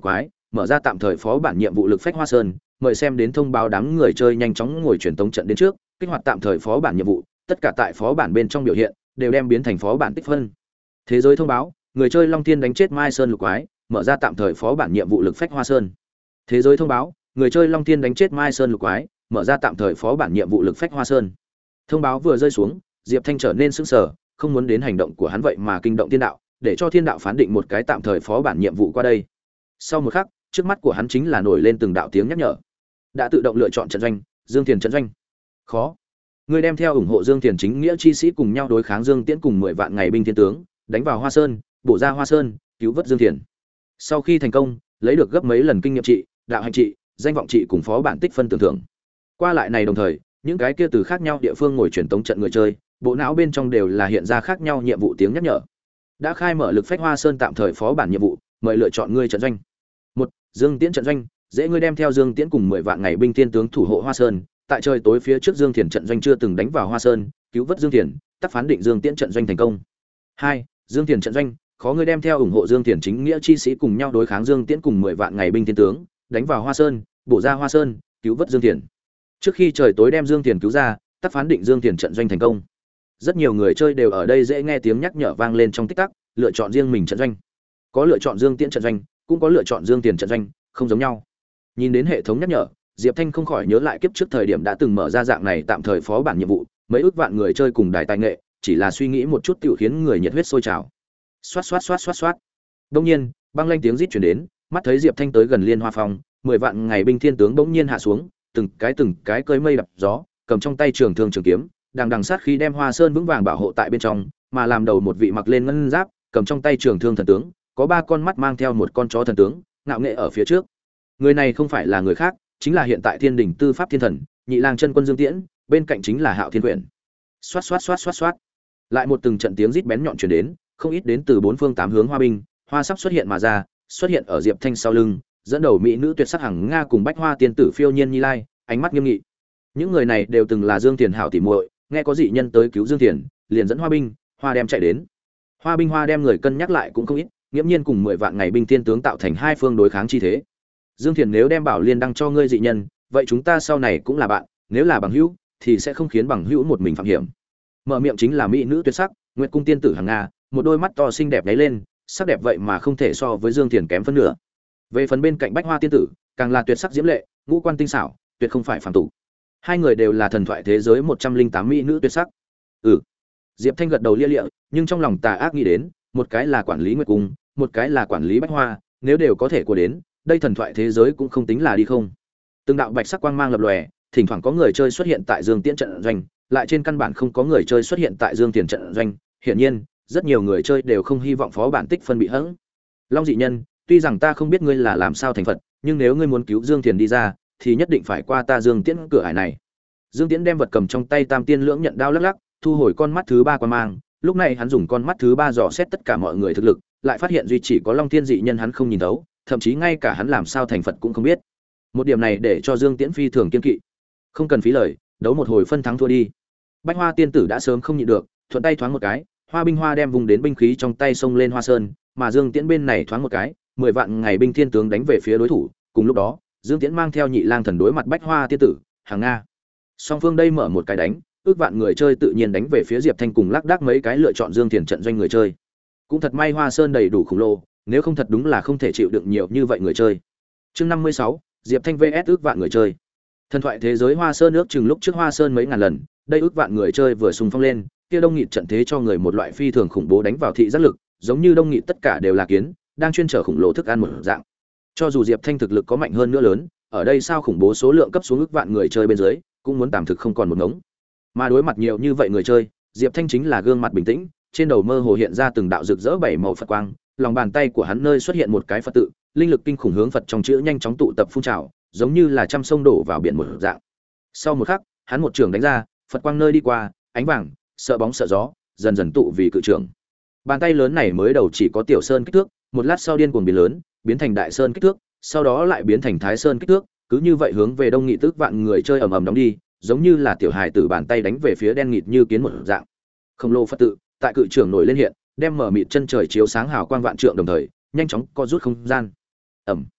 mở ra tạm thời phó bản nhiệm vụ lực phách hoa sơn, mời xem đến thông báo đám người chơi nhanh chóng ngồi truyền tống trận đến trước, kích hoạt tạm thời phó bản nhiệm vụ, tất cả tại phó bản bên trong biểu hiện đều đem biến thành phó bản tích phân. Thế giới thông báo, người chơi Long Thiên đánh chết Mai Sơn lục quái, mở ra tạm thời phó bản nhiệm vụ lực phách hoa sơn. Thế giới thông báo, người chơi Long Thiên đánh chết Mai Sơn lục quái, mở ra tạm thời phó bản nhiệm vụ lực phách hoa sơn. Thông báo vừa rơi xuống, Diệp Thanh trở nên sững sờ, không muốn đến hành động của hắn vậy mà kinh động thiên đạo, để cho thiên đạo phán định một cái tạm thời phó bản nhiệm vụ qua đây. Sau một khắc, trước mắt của hắn chính là nổi lên từng đạo tiếng nhắc nhở. Đã tự động lựa chọn trận doanh, Dương Tiền trận doanh. Khó. Người đem theo ủng hộ Dương Tiền chính nghĩa chi sĩ cùng nhau đối kháng Dương Tiễn cùng mười vạn ngày binh thiên tướng, đánh vào Hoa Sơn, bổ ra Hoa Sơn, cứu vớt Dương Tiền. Sau khi thành công, lấy được gấp mấy lần kinh nghiệm trị, đạo hành trị, danh vọng trị cùng phó bản tích phân tưởng thưởng. Qua lại này đồng thời, những cái kia từ khác nhau địa phương ngồi truyền tống trận người chơi, bộ não bên trong đều là hiện ra khác nhau nhiệm vụ tiếng nhắc nhở. Đã khai mở lực phách Hoa Sơn tạm thời phó bản nhiệm vụ, mời lựa chọn ngươi trận doanh. Một, Dương Tiễn trận doanh, dễ ngươi đem theo Dương Tiễn cùng mười vạn ngày binh tiên tướng thủ hộ Hoa Sơn, tại trời tối phía trước Dương Thiền trận doanh chưa từng đánh vào Hoa Sơn, cứu vớt Dương Thiền, tác phán định Dương Tiễn trận doanh thành công. Hai, Dương Thiền trận doanh, khó ngươi đem theo ủng hộ Dương Thiền chính nghĩa chi sĩ cùng nhau đối kháng Dương Tiễn cùng mười vạn ngày binh tiên tướng, đánh vào Hoa Sơn, bổ ra Hoa Sơn, cứu vớt Dương Thiền. Trước khi trời tối đem Dương Thiền cứu ra, tác phán định Dương Thiền trận doanh thành công. Rất nhiều người chơi đều ở đây dễ nghe tiếng nhắc nhở vang lên trong tích tắc, lựa chọn riêng mình trận doanh. Có lựa chọn Dương Tiễn trận doanh, cũng có lựa chọn Dương Tiền trận doanh, không giống nhau. Nhìn đến hệ thống nhắc nhở, Diệp Thanh không khỏi nhớ lại kiếp trước thời điểm đã từng mở ra dạng này tạm thời phó bản nhiệm vụ, mấy ước vạn người chơi cùng đài tài nghệ, chỉ là suy nghĩ một chút tiểu khiến người nhiệt huyết sôi trào. Xoát xoát xoát xoát xoát. Đương nhiên, băng lanh tiếng rít truyền đến, mắt thấy Diệp Thanh tới gần Liên Hoa Phong, mười vạn ngày binh thiên tướng bỗng nhiên hạ xuống, từng cái từng cái cơi mây đập gió, cầm trong tay trường thương trường kiếm, đằng đằng sát khí đem Hoa Sơn vững vàng bảo hộ tại bên trong, mà làm đầu một vị mặc lên ngân giáp, cầm trong tay trường thương thần tướng, có ba con mắt mang theo một con chó thần tướng, ngạo nghệ ở phía trước. Người này không phải là người khác, chính là hiện tại Thiên Đình Tư Pháp Thiên Thần, Nhị Lang chân quân Dương Tiễn, bên cạnh chính là Hạo Thiên Quyển. Xoát xoát xoát xoát xoát. Lại một từng trận tiếng rít bén nhọn truyền đến, không ít đến từ bốn phương tám hướng hoa binh, hoa sắp xuất hiện mà ra, xuất hiện ở Diệp Thanh sau lưng, dẫn đầu mỹ nữ tuyệt sắc hằng nga cùng Bách Hoa tiên tử Phiêu Nhiên Nhi Lai, ánh mắt nghiêm nghị. Những người này đều từng là Dương Tiền hảo tỉ muội, nghe có dị nhân tới cứu Dương Tiền, liền dẫn hoa binh, hoa đem chạy đến. Hoa binh hoa đem người cân nhắc lại cũng không ít, nghiễm nhiên cùng mười vạn ngày binh tiên tướng tạo thành hai phương đối kháng chi thế. Dương Thiền nếu đem bảo liên đăng cho ngươi dị nhân, vậy chúng ta sau này cũng là bạn, nếu là bằng hữu thì sẽ không khiến bằng hữu một mình phạm hiểm. Mở miệng chính là mỹ nữ tuyệt sắc, Nguyệt cung tiên tử hằng nga, một đôi mắt to xinh đẹp nháy lên, sắc đẹp vậy mà không thể so với Dương Thiền kém phân nửa. Về phần bên cạnh Bách Hoa tiên tử, càng là tuyệt sắc diễm lệ, ngũ quan tinh xảo, tuyệt không phải phàm tục. Hai người đều là thần thoại thế giới một trăm linh tám mỹ nữ tuyệt sắc. Ừ. Diệp Thanh gật đầu lia lịa, nhưng trong lòng tà ác nghĩ đến, một cái là quản lý Nguyệt cung, một cái là quản lý Bách Hoa, nếu đều có thể của đến, đây thần thoại thế giới cũng không tính là đi không. Từng đạo bạch sắc quang mang lập lòe, thỉnh thoảng có người chơi xuất hiện tại Dương Tiễn trận doanh, lại trên căn bản không có người chơi xuất hiện tại Dương Tiền trận doanh, hiển nhiên, rất nhiều người chơi đều không hy vọng phó bản tích phân bị hững. Long dị nhân, tuy rằng ta không biết ngươi là làm sao thành Phật, nhưng nếu ngươi muốn cứu Dương Tiền đi ra, thì nhất định phải qua ta Dương Tiễn cửa ải này. Dương Tiễn đem vật cầm trong tay Tam Tiên Lưỡng Nhận đao lắc lắc, thu hồi con mắt thứ ba quang mang, lúc này hắn dùng con mắt thứ ba dò xét tất cả mọi người thực lực, lại phát hiện duy chỉ có Long Thiên dị nhân hắn không nhìn thấu, thậm chí ngay cả hắn làm sao thành Phật cũng không biết. Một điểm này để cho Dương Tiễn phi thường kiên kỵ. Không cần phí lời, đấu một hồi phân thắng thua đi. Bách Hoa tiên tử đã sớm không nhịn được, thuận tay thoáng một cái, Hoa binh hoa đem vùng đến binh khí trong tay xông lên Hoa Sơn, mà Dương Tiễn bên này thoáng một cái, mười vạn ngày binh thiên tướng đánh về phía đối thủ, cùng lúc đó, Dương Tiễn mang theo Nhị Lang thần đối mặt Bách Hoa tiên tử, hàng nga. Song phương đây mở một cái đánh, ước vạn người chơi tự nhiên đánh về phía Diệp Thanh cùng lác đác mấy cái lựa chọn Dương Tiền trận doanh người chơi. Cũng thật may Hoa Sơn đầy đủ khổng lồ, nếu không thật đúng là không thể chịu đựng nhiều như vậy người chơi. Chương năm mươi sáu, Diệp Thanh vs ước vạn người chơi. Thần thoại thế giới Hoa Sơn ước chừng lúc trước Hoa Sơn mấy ngàn lần, đây ước vạn người chơi vừa xung phong lên, kia đông nghịt trận thế cho người một loại phi thường khủng bố đánh vào thị giác lực, giống như đông nghịt tất cả đều là kiến, đang chuyên trở khủng lồ thức ăn một dạng. Cho dù Diệp Thanh thực lực có mạnh hơn nữa lớn, ở đây sao khủng bố số lượng cấp xuống ước vạn người chơi bên dưới, cũng muốn tạm thực không còn một ngống. Mà đối mặt nhiều như vậy người chơi, Diệp Thanh chính là gương mặt bình tĩnh, trên đầu mơ hồ hiện ra từng đạo rực rỡ bảy màu Phật quang, lòng bàn tay của hắn nơi xuất hiện một cái Phật tự, linh lực kinh khủng hướng Phật trong chữ nhanh chóng tụ tập phun trào, giống như là trăm sông đổ vào biển một dạng. Sau một khắc, hắn một trường đánh ra, Phật quang nơi đi qua, ánh vàng, sợ bóng sợ gió, dần dần tụ vì cự trường. Bàn tay lớn này mới đầu chỉ có tiểu sơn kích thước, một lát sau điên cuồng biến lớn, biến thành đại sơn kích thước, sau đó lại biến thành thái sơn kích thước, cứ như vậy hướng về đông nghị tức vạn người chơi ầm ầm đóng đi, giống như là tiểu hài tử bàn tay đánh về phía đen nghịt như kiến một dạng. Khổng lồ Phật tự, tại cự trường nổi lên hiện, đem mở mịt chân trời chiếu sáng hào quang vạn trượng đồng thời, nhanh chóng co rút không gian. Ầm.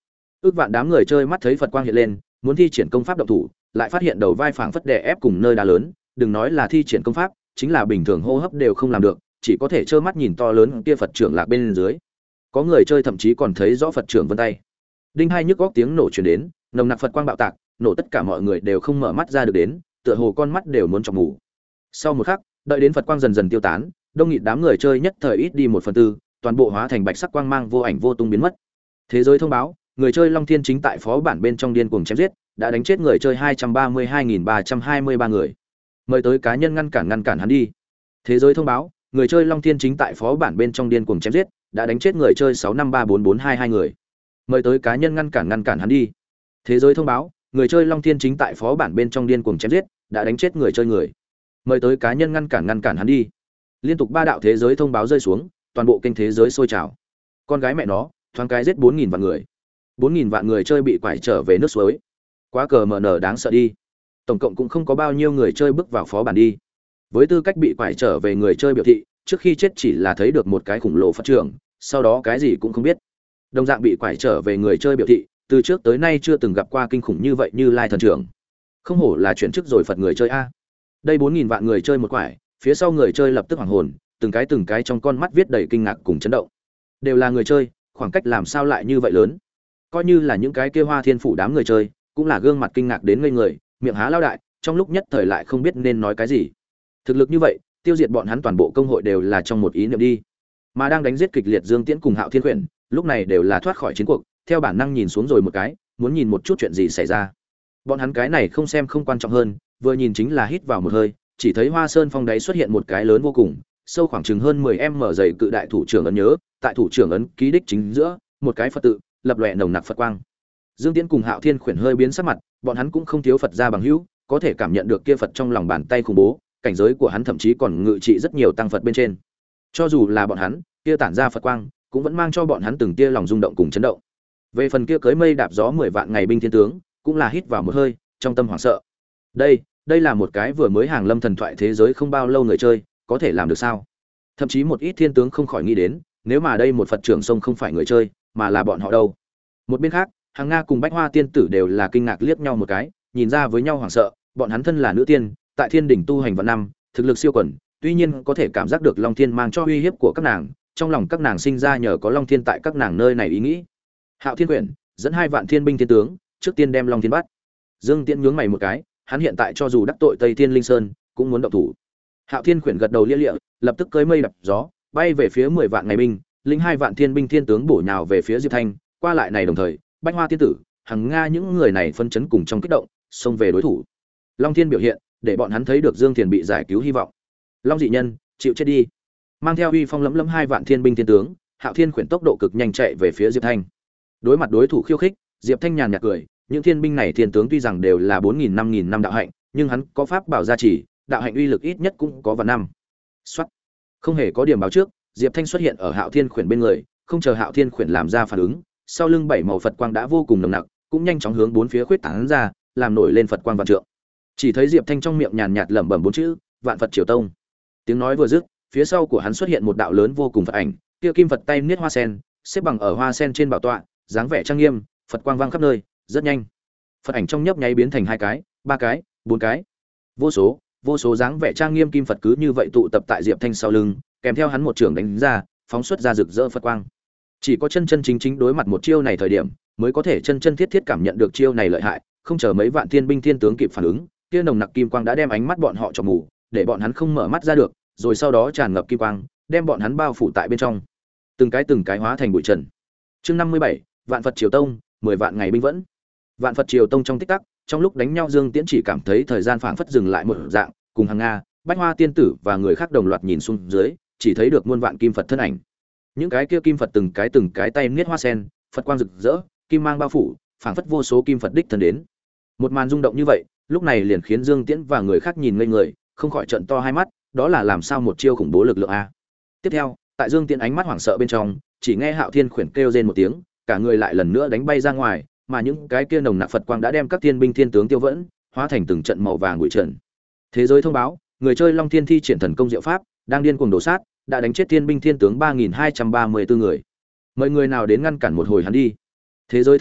Ước vạn đám người chơi mắt thấy Phật quang hiện lên, muốn thi triển công pháp động thủ, lại phát hiện đầu vai phảng phất đè ép cùng nơi đá lớn, đừng nói là thi triển công pháp, chính là bình thường hô hấp đều không làm được, chỉ có thể trơ mắt nhìn to lớn kia Phật trưởng lạc bên dưới. Có người chơi thậm chí còn thấy rõ Phật trưởng vân tay. Đinh hai nhức góc tiếng nổ truyền đến, nồng nặc Phật quang bạo tạc, nổ tất cả mọi người đều không mở mắt ra được đến, tựa hồ con mắt đều muốn chọc mù. Sau một khắc, đợi đến Phật quang dần dần tiêu tán, đông nghịt đám người chơi nhất thời ít đi một phần tư, toàn bộ hóa thành bạch sắc quang mang vô ảnh vô tung biến mất. Thế giới thông báo, người chơi Long Thiên chính tại phó bản bên trong điên cuồng chém giết, đã đánh chết người chơi hai trăm ba mươi hai nghìn ba trăm hai mươi ba người. Mời tới cá nhân ngăn cản ngăn cản hắn đi. Thế giới thông báo, người chơi Long Thiên chính tại phó bản bên trong điên cuồng chém giết, đã đánh chết người chơi sáu năm ba bốn bốn hai hai người. Mời tới cá nhân ngăn cản ngăn cản hắn đi. Thế giới thông báo, người chơi Long Thiên chính tại phó bản bên trong điên cuồng chém giết, đã đánh chết người chơi người. Mời tới cá nhân ngăn cản ngăn cản hắn đi. Liên tục ba đạo thế giới thông báo rơi xuống, toàn bộ kênh thế giới sôi trào. Con gái mẹ nó, thoáng cái giết bốn nghìn vạn người. bốn nghìn vạn người chơi bị quải trở về nước suối. Quá cờ mờ nở đáng sợ đi. Tổng cộng cũng không có bao nhiêu người chơi bước vào phó bản đi. Với tư cách bị quải trở về người chơi biểu thị, trước khi chết chỉ là thấy được một cái khủng lồ Phật trưởng, sau đó cái gì cũng không biết. Đồng dạng bị quải trở về người chơi biểu thị, từ trước tới nay chưa từng gặp qua kinh khủng như vậy như Lai thần trưởng. Không hổ là chuyển chức rồi Phật người chơi a. Đây bốn nghìn vạn người chơi một quải, phía sau người chơi lập tức hoảng hồn, từng cái từng cái trong con mắt viết đầy kinh ngạc cùng chấn động. Đều là người chơi, khoảng cách làm sao lại như vậy lớn? Coi như là những cái kia Hoa Thiên phủ đám người chơi, cũng là gương mặt kinh ngạc đến ngây người, miệng há lao đại, trong lúc nhất thời lại không biết nên nói cái gì. Thực lực như vậy, tiêu diệt bọn hắn toàn bộ công hội đều là trong một ý niệm đi. Mà đang đánh giết kịch liệt Dương Tiễn cùng Hạo Thiên Quyển, lúc này đều là thoát khỏi chiến cuộc, theo bản năng nhìn xuống rồi một cái, muốn nhìn một chút chuyện gì xảy ra. Bọn hắn cái này không xem không quan trọng hơn, vừa nhìn chính là hít vào một hơi, chỉ thấy Hoa Sơn phong đáy xuất hiện một cái lớn vô cùng, sâu khoảng chừng hơn mười mét dày cự đại thủ trưởng ấn nhớ, tại thủ trưởng ấn ký đích chính giữa, một cái Phật tự, lập lòe nồng nặc Phật quang. Dương Tiễn cùng Hạo Thiên Quyển hơi biến sắc mặt, bọn hắn cũng không thiếu Phật gia bằng hữu, có thể cảm nhận được kia Phật trong lòng bàn tay khủng bố, cảnh giới của hắn thậm chí còn ngự trị rất nhiều tăng Phật bên trên. Cho dù là bọn hắn, kia tản ra Phật quang, cũng vẫn mang cho bọn hắn từng tia lòng rung động cùng chấn động. Về phần kia cưới mây đạp gió mười vạn ngày binh thiên tướng, cũng là hít vào một hơi, trong tâm hoảng sợ. Đây, đây là một cái vừa mới hàng lâm thần thoại thế giới không bao lâu người chơi, có thể làm được sao? Thậm chí một ít thiên tướng không khỏi nghĩ đến, nếu mà đây một Phật trưởng sông không phải người chơi, mà là bọn họ đâu. Một bên khác, Hàng Nga cùng Bách Hoa tiên tử đều là kinh ngạc liếc nhau một cái, nhìn ra với nhau hoảng sợ, bọn hắn thân là nữ tiên, tại thiên đỉnh tu hành vạn năm, thực lực siêu quần, tuy nhiên có thể cảm giác được Long Thiên mang cho uy hiếp của các nàng, trong lòng các nàng sinh ra nhờ có Long Thiên tại các nàng nơi này ý nghĩ. Hạo Thiên Quyển dẫn hai vạn thiên binh thiên tướng, trước tiên đem Long Thiên bắt. Dương Tiễn nhướng mày một cái, hắn hiện tại cho dù đắc tội Tây Thiên Linh Sơn, cũng muốn động thủ. Hạo Thiên Quyển gật đầu lia lịa, lập tức cưỡi mây đập gió, bay về phía mười vạn ngày binh, lĩnh hai vạn thiên binh thiên tướng bổ nhào về phía Diệp Thanh, qua lại này đồng thời, Bách Hoa tiên tử, Hằng Nga những người này phân chấn cùng trong kích động, xông về đối thủ. Long Thiên biểu hiện, để bọn hắn thấy được Dương Thiền bị giải cứu hy vọng. Long dị nhân, chịu chết đi. Mang theo uy phong lẫm lẫm hai vạn thiên binh thiên tướng, Hạo Thiên Quyển tốc độ cực nhanh chạy về phía Diệp Thanh. Đối mặt đối thủ khiêu khích, Diệp Thanh nhàn nhạt cười, những thiên binh này thiên tướng tuy rằng đều là bốn nghìn năm nghìn năm đạo hạnh, nhưng hắn có pháp bảo gia trì, đạo hạnh uy lực ít nhất cũng có vạn năm. Soát. Không hề có điểm báo trước, Diệp Thanh xuất hiện ở Hạo Thiên Quyển bên người, không chờ Hạo Thiên Quyển làm ra phản ứng, sau lưng bảy màu Phật quang đã vô cùng nồng nặc, cũng nhanh chóng hướng bốn phía khuyết tán ra, làm nổi lên Phật quang vạn trượng. Chỉ thấy Diệp Thanh trong miệng nhàn nhạt lẩm bẩm bốn chữ, Vạn Phật Triều Tông. Tiếng nói vừa dứt, phía sau của hắn xuất hiện một đạo lớn vô cùng Phật ảnh, kia kim Phật tay niết hoa sen, xếp bằng ở hoa sen trên bảo tọa, dáng vẻ trang nghiêm, Phật quang vang khắp nơi, rất nhanh. Phật ảnh trong nhấp nháy biến thành hai cái, ba cái, bốn cái. Vô số, vô số dáng vẻ trang nghiêm kim Phật cứ như vậy tụ tập tại Diệp Thanh sau lưng, kèm theo hắn một trường đánh ra, phóng xuất ra rực rỡ Phật quang. Chỉ có chân chân chính chính đối mặt một chiêu này thời điểm, mới có thể chân chân thiết thiết cảm nhận được chiêu này lợi hại, không chờ mấy vạn thiên binh thiên tướng kịp phản ứng, kia nồng nặc kim quang đã đem ánh mắt bọn họ cho mù, để bọn hắn không mở mắt ra được, rồi sau đó tràn ngập kim quang, đem bọn hắn bao phủ tại bên trong. Từng cái từng cái hóa thành bụi trần. Chương năm mươi bảy, Vạn Phật Triều Tông, mười vạn ngày binh vẫn. Vạn Phật Triều Tông trong tích tắc, trong lúc đánh nhau Dương Tiễn chỉ cảm thấy thời gian phảng phất dừng lại một dạng, cùng Hằng Nga, Bách Hoa tiên tử và người khác đồng loạt nhìn xuống dưới, chỉ thấy được muôn vạn kim Phật thân ảnh. Những cái kia kim Phật từng cái từng cái tay niết hoa sen, Phật quang rực rỡ, kim mang bao phủ, phảng phất vô số kim Phật đích thân đến. Một màn rung động như vậy, lúc này liền khiến Dương Tiễn và người khác nhìn ngây người, không khỏi trợn to hai mắt, đó là làm sao một chiêu khủng bố lực lượng a. Tiếp theo, tại Dương Tiễn ánh mắt hoảng sợ bên trong, chỉ nghe Hạo Thiên Quyển kêu rên một tiếng, cả người lại lần nữa đánh bay ra ngoài, mà những cái kia nồng nặc Phật quang đã đem các thiên binh thiên tướng tiêu vẫn, hóa thành từng trận màu vàng bụi trần. Thế giới thông báo, người chơi Long Thiên thi triển thần công diệu pháp, đang điên cuồng đổ sát, đã đánh chết thiên binh thiên tướng ba nghìn hai trăm ba mươi tư người. Mời người nào đến ngăn cản một hồi hắn đi. Thế giới thông báo,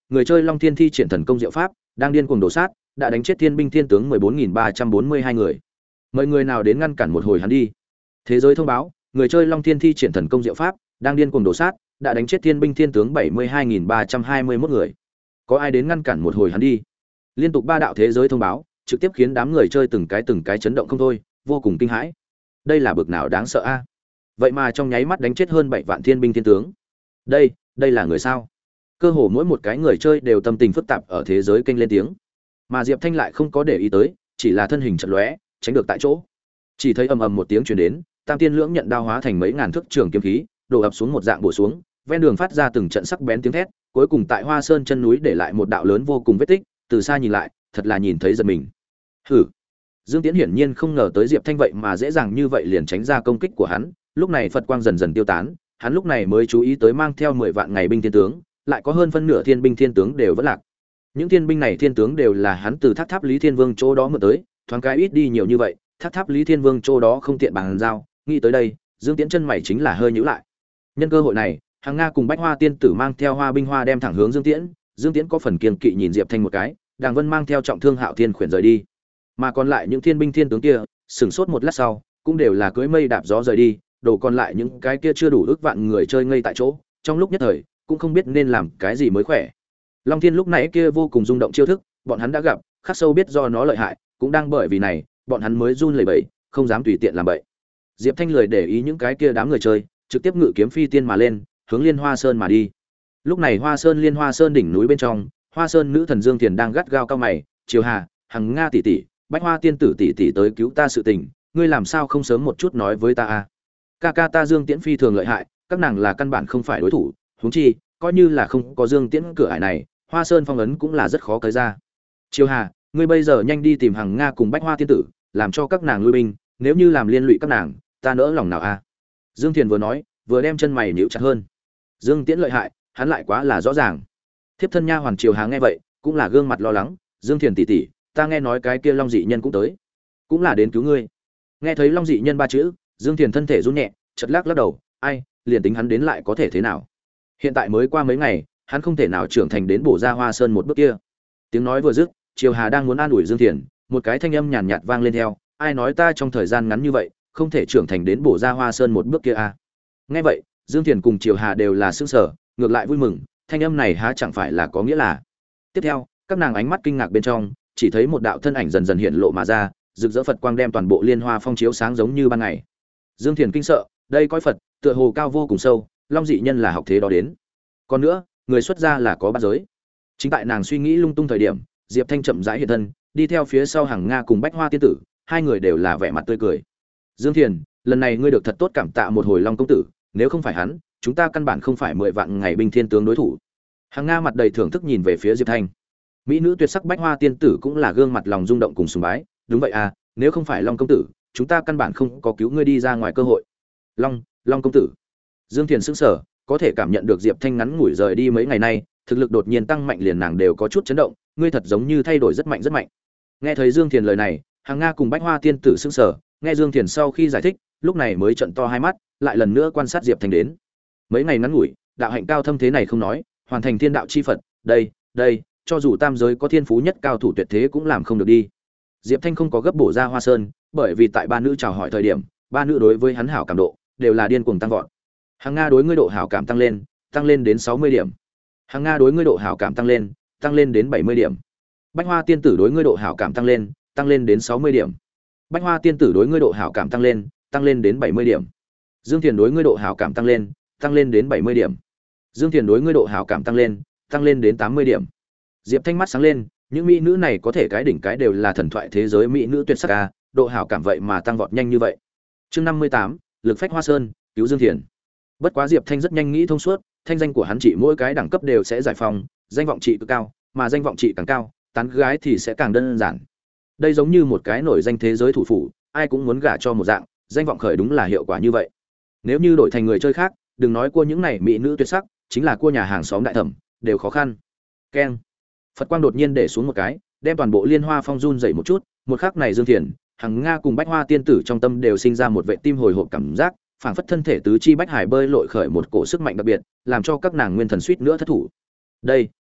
người chơi Long Thiên thi triển thần công diệu pháp, đang điên cuồng đổ sát, đã đánh chết thiên binh thiên tướng mười bốn nghìn ba trăm bốn mươi hai người. Mời người nào đến ngăn cản một hồi hắn đi. Thế giới thông báo, người chơi Long Thiên thi triển thần công diệu pháp, đang điên cuồng đổ sát, đã đánh chết thiên binh thiên tướng bảy mươi hai nghìn ba trăm hai mươi mốt người. Có ai đến ngăn cản một hồi hắn đi. Liên tục ba đạo thế giới thông báo, trực tiếp khiến đám người chơi từng cái từng cái chấn động không thôi, vô cùng kinh hãi. Đây là bực nào đáng sợ a? Vậy mà trong nháy mắt đánh chết hơn bảy vạn thiên binh thiên tướng. Đây, đây là người sao? Cơ hồ mỗi một cái người chơi đều tâm tình phức tạp ở thế giới kênh lên tiếng. Mà Diệp Thanh lại không có để ý tới, chỉ là thân hình chợt lóe, tránh được tại chỗ. Chỉ thấy ầm ầm một tiếng truyền đến, Tam Tiên Lưỡng Nhận đao hóa thành mấy ngàn thước trường kiếm khí, đổ ập xuống một dạng bổ xuống, ven đường phát ra từng trận sắc bén tiếng thét, cuối cùng tại Hoa Sơn chân núi để lại một đạo lớn vô cùng vết tích, từ xa nhìn lại, thật là nhìn thấy giật mình. Hừ. Dương Tiễn hiển nhiên không ngờ tới Diệp Thanh vậy mà dễ dàng như vậy liền tránh ra công kích của hắn, lúc này Phật quang dần dần tiêu tán, hắn lúc này mới chú ý tới mang theo mười vạn ngày binh thiên tướng, lại có hơn phân nửa thiên binh thiên tướng đều vẫn lạc. Những thiên binh này thiên tướng đều là hắn từ Tháp Tháp Lý Thiên Vương chỗ đó mượn tới, thoáng cái ít đi nhiều như vậy, Tháp Tháp Lý Thiên Vương chỗ đó không tiện bàn giao, nghĩ tới đây, Dương Tiễn chân mày chính là hơi nhíu lại. Nhân cơ hội này, Hàng Nga cùng Bách Hoa tiên tử mang theo hoa binh hoa đem thẳng hướng Dương Tiễn, Dương Tiễn có phần kiêng kỵ nhìn Diệp Thanh một cái, Đàng Vân mang theo trọng thương Hạo Thiên khuyển rời đi. Mà còn lại những thiên binh thiên tướng kia, sửng sốt một lát sau, cũng đều là cưỡi mây đạp gió rời đi, đồ còn lại những cái kia chưa đủ ước vạn người chơi ngây tại chỗ, trong lúc nhất thời, cũng không biết nên làm cái gì mới khỏe. Long Thiên lúc nãy kia vô cùng rung động chiêu thức, bọn hắn đã gặp, khắc sâu biết do nó lợi hại, cũng đang bởi vì này, bọn hắn mới run lẩy bẩy, không dám tùy tiện làm bậy. Diệp Thanh lười để ý những cái kia đám người chơi, trực tiếp ngự kiếm phi tiên mà lên, hướng Liên Hoa Sơn mà đi. Lúc này Hoa Sơn Liên Hoa Sơn đỉnh núi bên trong, Hoa Sơn nữ thần Dương Thiền đang gắt gao cao mày, Triều Hà, Hằng Nga tỷ tỷ, Bách Hoa tiên tử tỷ tỷ tới cứu ta sự tình, ngươi làm sao không sớm một chút nói với ta a? Ca ca ta Dương Tiễn phi thường lợi hại, các nàng là căn bản không phải đối thủ, huống chi, coi như là không có Dương Tiễn cửa ải này, Hoa Sơn phong ấn cũng là rất khó tới ra. Triều Hà, ngươi bây giờ nhanh đi tìm Hằng Nga cùng Bách Hoa tiên tử, làm cho các nàng lui binh, nếu như làm liên lụy các nàng, ta nỡ lòng nào a? Dương Thiền vừa nói, vừa đem chân mày nhíu chặt hơn. Dương Tiễn lợi hại, hắn lại quá là rõ ràng. Thiếp thân nha hoàn Triều Hà nghe vậy, cũng là gương mặt lo lắng, Dương Thiền tỷ tỷ, ta nghe nói cái kia Long dị nhân cũng tới, cũng là đến cứu ngươi. Nghe thấy Long dị nhân ba chữ, Dương Thiền thân thể run nhẹ, chợt lắc lắc đầu, ai, liền tính hắn đến lại có thể thế nào? Hiện tại mới qua mấy ngày, hắn không thể nào trưởng thành đến bổ ra Hoa Sơn một bước kia. Tiếng nói vừa dứt, Triều Hà đang muốn an ủi Dương Thiền, một cái thanh âm nhàn nhạt vang lên theo, ai nói ta trong thời gian ngắn như vậy, không thể trưởng thành đến bổ ra Hoa Sơn một bước kia à? Nghe vậy, Dương Thiền cùng Triều Hà đều là sững sờ, ngược lại vui mừng, thanh âm này há chẳng phải là có nghĩa là. Tiếp theo, các nàng ánh mắt kinh ngạc bên trong, chỉ thấy một đạo thân ảnh dần dần hiện lộ mà ra, rực rỡ Phật quang đem toàn bộ Liên Hoa Phong chiếu sáng giống như ban ngày. Dương Thiền kinh sợ, đây coi Phật, tựa hồ cao vô cùng sâu, Long dị nhân là học thế đó đến. Còn nữa, người xuất gia là có bát giới. Chính tại nàng suy nghĩ lung tung thời điểm, Diệp Thanh chậm rãi hiện thân, đi theo phía sau Hằng Nga cùng Bách Hoa tiên tử, hai người đều là vẻ mặt tươi cười. Dương Thiền, lần này ngươi được thật tốt cảm tạ một hồi Long công tử, nếu không phải hắn, chúng ta căn bản không phải mười vạn ngày binh thiên tướng đối thủ. Hằng Nga mặt đầy thưởng thức nhìn về phía Diệp Thanh. Mỹ nữ tuyệt sắc Bách Hoa tiên tử cũng là gương mặt lòng rung động cùng sùng bái, đúng vậy à, nếu không phải Long công tử, chúng ta căn bản không có cứu ngươi đi ra ngoài cơ hội. Long, Long công tử. Dương Thiền sững sờ, có thể cảm nhận được Diệp Thanh ngắn ngủi rời đi mấy ngày nay, thực lực đột nhiên tăng mạnh liền nàng đều có chút chấn động, ngươi thật giống như thay đổi rất mạnh rất mạnh. Nghe thấy Dương Thiền lời này, Hằng Nga cùng Bách Hoa tiên tử sững sờ, nghe Dương Thiền sau khi giải thích, lúc này mới trợn to hai mắt, lại lần nữa quan sát Diệp Thanh đến. Mấy ngày ngắn ngủi, đạo hạnh cao thâm thế này không nói, hoàn thành thiên đạo chi Phật, đây, đây, cho dù tam giới có thiên phú nhất cao thủ tuyệt thế cũng làm không được đi. Diệp Thanh không có gấp bổ ra Hoa Sơn, bởi vì tại ba nữ chào hỏi thời điểm, ba nữ đối với hắn hảo cảm độ đều là điên cuồng tăng vọt. Hằng Nga đối ngươi độ hảo cảm tăng lên, tăng lên đến sáu mươi điểm. Hằng Nga đối ngươi độ hảo cảm tăng lên, tăng lên đến bảy mươi điểm. Bách Hoa tiên tử đối ngươi độ hảo cảm tăng lên, tăng lên đến sáu mươi điểm. Bách Hoa tiên tử đối ngươi độ hảo cảm tăng lên, tăng lên đến bảy mươi điểm. Dương Thiền đối ngươi độ hảo cảm tăng lên, tăng lên đến bảy mươi điểm. Dương Thiền đối ngươi độ hảo cảm tăng lên, tăng lên đến tám mươi điểm. Diệp Thanh mắt sáng lên, những mỹ nữ này có thể cái đỉnh cái đều là thần thoại thế giới mỹ nữ tuyệt sắc a, độ hảo cảm vậy mà tăng vọt nhanh như vậy. Chương năm mươi tám, lực phách Hoa Sơn, cứu Dương Thiền. Bất quá Diệp Thanh rất nhanh nghĩ thông suốt, thanh danh của hắn chỉ mỗi cái đẳng cấp đều sẽ giải phóng, danh vọng trị cực cao, mà danh vọng trị càng cao, tán gái thì sẽ càng đơn giản. Đây giống như một cái nổi danh thế giới thủ phủ, ai cũng muốn gả cho một dạng, danh vọng khởi đúng là hiệu quả như vậy. Nếu như đổi thành người chơi khác, đừng nói cua những này mỹ nữ tuyệt sắc, chính là cua nhà hàng xóm đại thẩm, đều khó khăn. Keng. Phật quang đột nhiên để xuống một cái, đem toàn bộ Liên Hoa Phong run dậy một chút, một khắc này Dương Thiền, Hằng Nga cùng Bách Hoa tiên tử trong tâm đều sinh ra một vệ tim hồi hộp cảm giác, phảng phất thân thể tứ chi bách hải bơi lội khởi một cổ sức mạnh đặc biệt, làm cho các nàng nguyên thần suýt nữa thất thủ. Đây,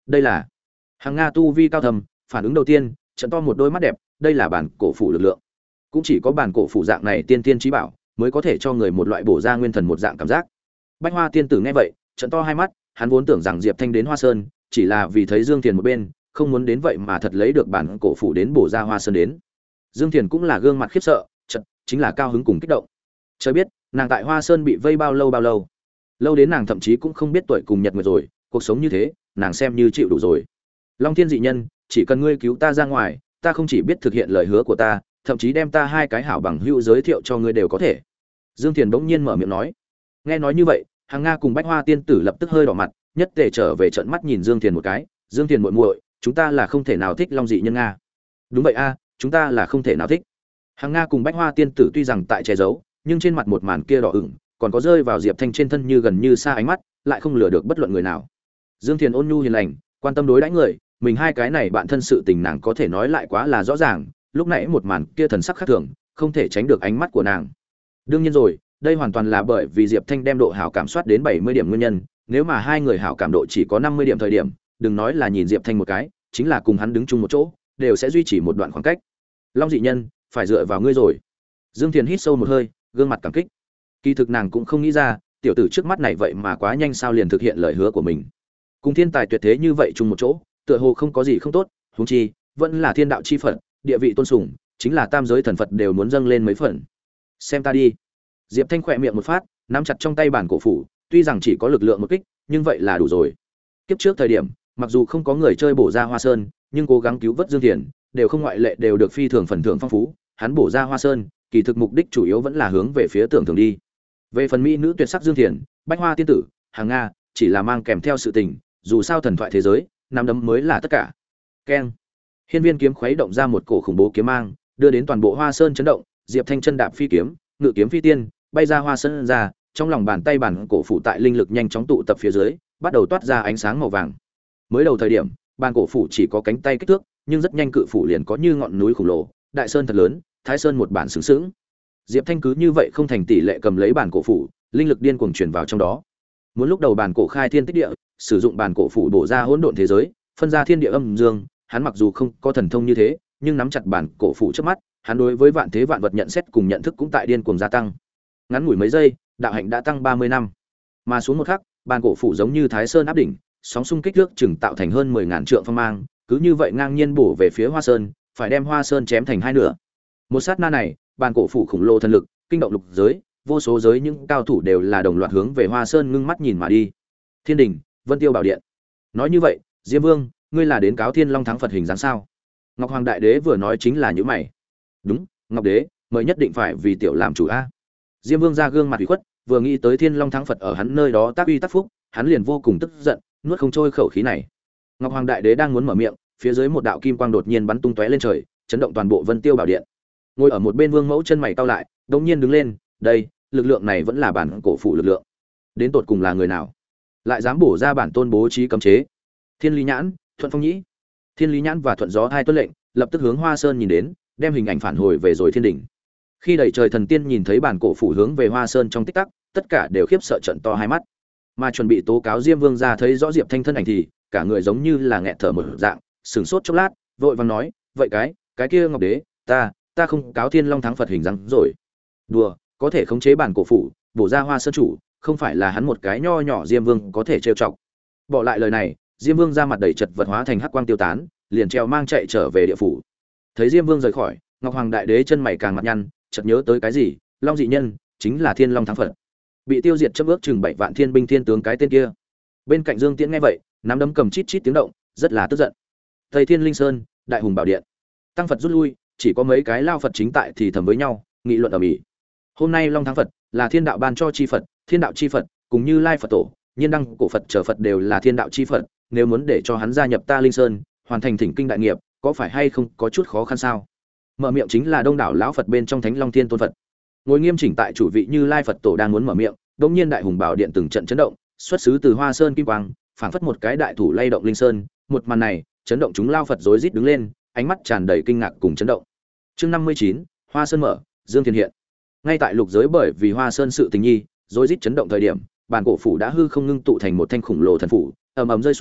Đây là Hàng Nga tu vi cao thầm, phản ứng đầu tiên, trận to một đôi mắt đẹp, đây là bản cổ phủ lực lượng. Cũng chỉ có bản cổ phủ dạng này tiên tiên chí bảo, mới có thể cho người một loại bổ ra nguyên thần một dạng cảm giác. Bách Hoa tiên tử nghe vậy, trận to hai mắt, hắn vốn tưởng rằng Diệp Thanh đến Hoa Sơn, chỉ là vì thấy Dương Thiền một bên, không muốn đến vậy mà thật lấy được bản cổ phủ đến bổ ra Hoa Sơn đến. Dương Thiền cũng là gương mặt khiếp sợ, chợt chính là cao hứng cùng kích động. Trời biết, nàng tại Hoa Sơn bị vây bao lâu bao lâu. Lâu đến nàng thậm chí cũng không biết tuổi cùng nhật nguyệt rồi, cuộc sống như thế, nàng xem như chịu đủ rồi. Long Thiên dị nhân, chỉ cần ngươi cứu ta ra ngoài, ta không chỉ biết thực hiện lời hứa của ta, thậm chí đem ta hai cái hảo bằng hữu giới thiệu cho ngươi đều có thể. Dương Thiền bỗng nhiên mở miệng nói. Nghe nói như vậy, Hàng Nga cùng Bách Hoa tiên tử lập tức hơi đỏ mặt, nhất tề trở về trợn mắt nhìn Dương Thiền một cái. Dương Thiền muội muội, chúng ta là không thể nào thích Long dị nhân nga. Đúng vậy a, chúng ta là không thể nào thích. Hàng Nga cùng Bách Hoa tiên tử tuy rằng tại che giấu, nhưng trên mặt một màn kia đỏ ửng, còn có rơi vào Diệp Thanh trên thân như gần như xa ánh mắt, lại không lừa được bất luận người nào. Dương Thiền ôn nhu hiền lành, quan tâm đối đãi người, mình hai cái này bạn thân sự tình nàng có thể nói lại quá là rõ ràng, lúc nãy một màn kia thần sắc khác thường, không thể tránh được ánh mắt của nàng. Đương nhiên rồi, đây hoàn toàn là bởi vì Diệp Thanh đem độ hảo cảm soát đến bảy mươi điểm nguyên nhân, nếu mà hai người hảo cảm độ chỉ có năm mươi điểm thời điểm, đừng nói là nhìn Diệp Thanh một cái, chính là cùng hắn đứng chung một chỗ, đều sẽ duy trì một đoạn khoảng cách. Long dị nhân, phải dựa vào ngươi rồi. Dương Thiền hít sâu một hơi, gương mặt cảm kích. Kỳ thực nàng cũng không nghĩ ra, tiểu tử trước mắt này vậy mà quá nhanh sao liền thực hiện lời hứa của mình. Cùng thiên tài tuyệt thế như vậy chung một chỗ, tựa hồ không có gì không tốt, huống chi vẫn là thiên đạo chi phận, địa vị tôn sùng, chính là tam giới thần Phật đều muốn dâng lên mấy phần. Xem ta đi. Diệp Thanh khỏe miệng một phát, nắm chặt trong tay bản cổ phủ, tuy rằng chỉ có lực lượng một kích, nhưng vậy là đủ rồi. Kiếp trước thời điểm, mặc dù không có người chơi bổ ra Hoa Sơn, nhưng cố gắng cứu vớt Dương Thiền, đều không ngoại lệ đều được phi thường phần thưởng phong phú, hắn bổ ra Hoa Sơn, kỳ thực mục đích chủ yếu vẫn là hướng về phía tưởng thưởng đi. Về phần mỹ nữ tuyệt sắc Dương Thiền, Bách Hoa tiên tử, Hàng Nga, chỉ là mang kèm theo sự tình, dù sao thần thoại thế giới, nắm đấm mới là tất cả. Keng. Hiên viên kiếm khuấy động ra một cổ khủng bố kiếm mang, đưa đến toàn bộ Hoa Sơn chấn động, Diệp Thanh chân đạp phi kiếm, ngự kiếm phi tiên, bay ra Hoa Sơn ra, trong lòng bàn tay bản cổ phủ tại linh lực nhanh chóng tụ tập phía dưới, bắt đầu toát ra ánh sáng màu vàng. Mới đầu thời điểm, bản cổ phủ chỉ có cánh tay kích thước, nhưng rất nhanh cự phủ liền có như ngọn núi khổng lồ, đại sơn thật lớn, Thái Sơn một bản sướng sướng. Diệp Thanh cứ như vậy không thành tỷ lệ cầm lấy bản cổ phủ, linh lực điên cuồng truyền vào trong đó. Muốn lúc đầu bản cổ khai thiên tích địa, sử dụng bản cổ phủ bổ ra hỗn độn thế giới, phân ra thiên địa âm dương, hắn mặc dù không có thần thông như thế, nhưng nắm chặt bản cổ phủ trước mắt, hắn đối với vạn thế vạn vật nhận xét cùng nhận thức cũng tại điên cuồng gia tăng. Ngắn ngủi mấy giây, đạo hạnh đã tăng ba mươi năm. Mà xuống một khắc, bản cổ phủ giống như Thái Sơn áp đỉnh, sóng xung kích nước chừng tạo thành hơn mười ngàn trượng phong mang, cứ như vậy ngang nhiên bổ về phía Hoa Sơn, phải đem Hoa Sơn chém thành hai nửa. Một sát na này, bản cổ phủ khủng lồ thần lực, kinh động lục giới, vô số giới những cao thủ đều là đồng loạt hướng về Hoa Sơn ngưng mắt nhìn mà đi. Thiên đình, Vân Tiêu bảo điện. Nói như vậy, Diêm Vương, ngươi là đến cáo Thiên Long thắng Phật hình dáng sao? Ngọc Hoàng Đại Đế vừa nói chính là những mày. Đúng, Ngọc Đế, mời nhất định phải vì tiểu làm chủ a. Diêm Vương ra gương mặt ủy khuất, vừa nghĩ tới Thiên Long thắng Phật ở hắn nơi đó tác uy tác phúc, hắn liền vô cùng tức giận, nuốt không trôi khẩu khí này. Ngọc Hoàng Đại Đế đang muốn mở miệng, phía dưới một đạo kim quang đột nhiên bắn tung tóe lên trời, chấn động toàn bộ Vân Tiêu bảo điện. Ngồi ở một bên Vương Mẫu chân mày cau lại, đột nhiên đứng lên, đây, lực lượng này vẫn là bản cổ phủ lực lượng. Đến tột cùng là người nào, lại dám bổ ra bản tôn bố trí cấm chế? Thiên Lý Nhãn, Thuận Phong Nhĩ. Thiên Lý Nhãn và Thuận Gió hai tuân lệnh, lập tức hướng Hoa Sơn nhìn đến, đem hình ảnh phản hồi về rồi thiên đỉnh. Khi đầy trời thần tiên nhìn thấy bản cổ phủ hướng về Hoa Sơn trong tích tắc, tất cả đều khiếp sợ trợn to hai mắt. Mà chuẩn bị tố cáo Diêm Vương ra thấy rõ Diệp Thanh thân ảnh thì, cả người giống như là nghẹt thở một dạng, sửng sốt chốc lát, vội vàng nói, vậy cái, cái kia Ngọc Đế, ta, ta không cáo Thiên Long thắng Phật hình dáng rồi. Đùa, có thể khống chế bản cổ phủ, bổ ra Hoa Sơn chủ, không phải là hắn một cái nho nhỏ Diêm Vương có thể trêu chọc. Bỏ lại lời này, Diêm Vương ra mặt đầy chật vật hóa thành hắc quang tiêu tán, liền treo mang chạy trở về địa phủ. Thấy Diêm Vương rời khỏi, Ngọc Hoàng Đại Đế chân mày càng mặt nhăn, chợt nhớ tới cái gì, Long dị nhân, chính là Thiên Long thắng Phật. Bị tiêu diệt chấp ước chừng bảy vạn thiên binh thiên tướng cái tên kia. Bên cạnh Dương Tiễn nghe vậy, nắm đấm cầm chít chít tiếng động, rất là tức giận. Tây Thiên Linh Sơn, Đại Hùng Bảo Điện. Tăng Phật rút lui, chỉ có mấy cái lao Phật chính tại thì thầm với nhau, nghị luận ở mỹ. Hôm nay Long thắng Phật là thiên đạo ban cho chi Phật, thiên đạo chi Phật, cùng như Lai Phật tổ, Nhiên Đăng cổ Phật trở Phật đều là thiên đạo chi Phật, nếu muốn để cho hắn gia nhập ta Linh Sơn, hoàn thành thỉnh kinh đại nghiệp, có phải hay không có chút khó khăn sao? Mở miệng chính là đông đảo lão Phật bên trong Thánh Long Thiên Tôn Phật. Ngồi nghiêm chỉnh tại chủ vị Như Lai Phật tổ đang muốn mở miệng, đột nhiên Đại Hùng Bảo Điện từng trận chấn động, xuất xứ từ Hoa Sơn kim quang, phảng phất một cái đại thủ lay động Linh Sơn, một màn này, chấn động chúng lao Phật rối rít đứng lên, ánh mắt tràn đầy kinh ngạc cùng chấn động. Chương năm mươi chín, Hoa Sơn mở, Dương Thiên hiện. Ngay tại lục giới bởi vì Hoa Sơn sự tình nhi, rối rít chấn động thời điểm, bản cổ phủ đã hư không ngưng tụ thành một thanh khủng lồ thần phủ, ầm ầm rơi xuống,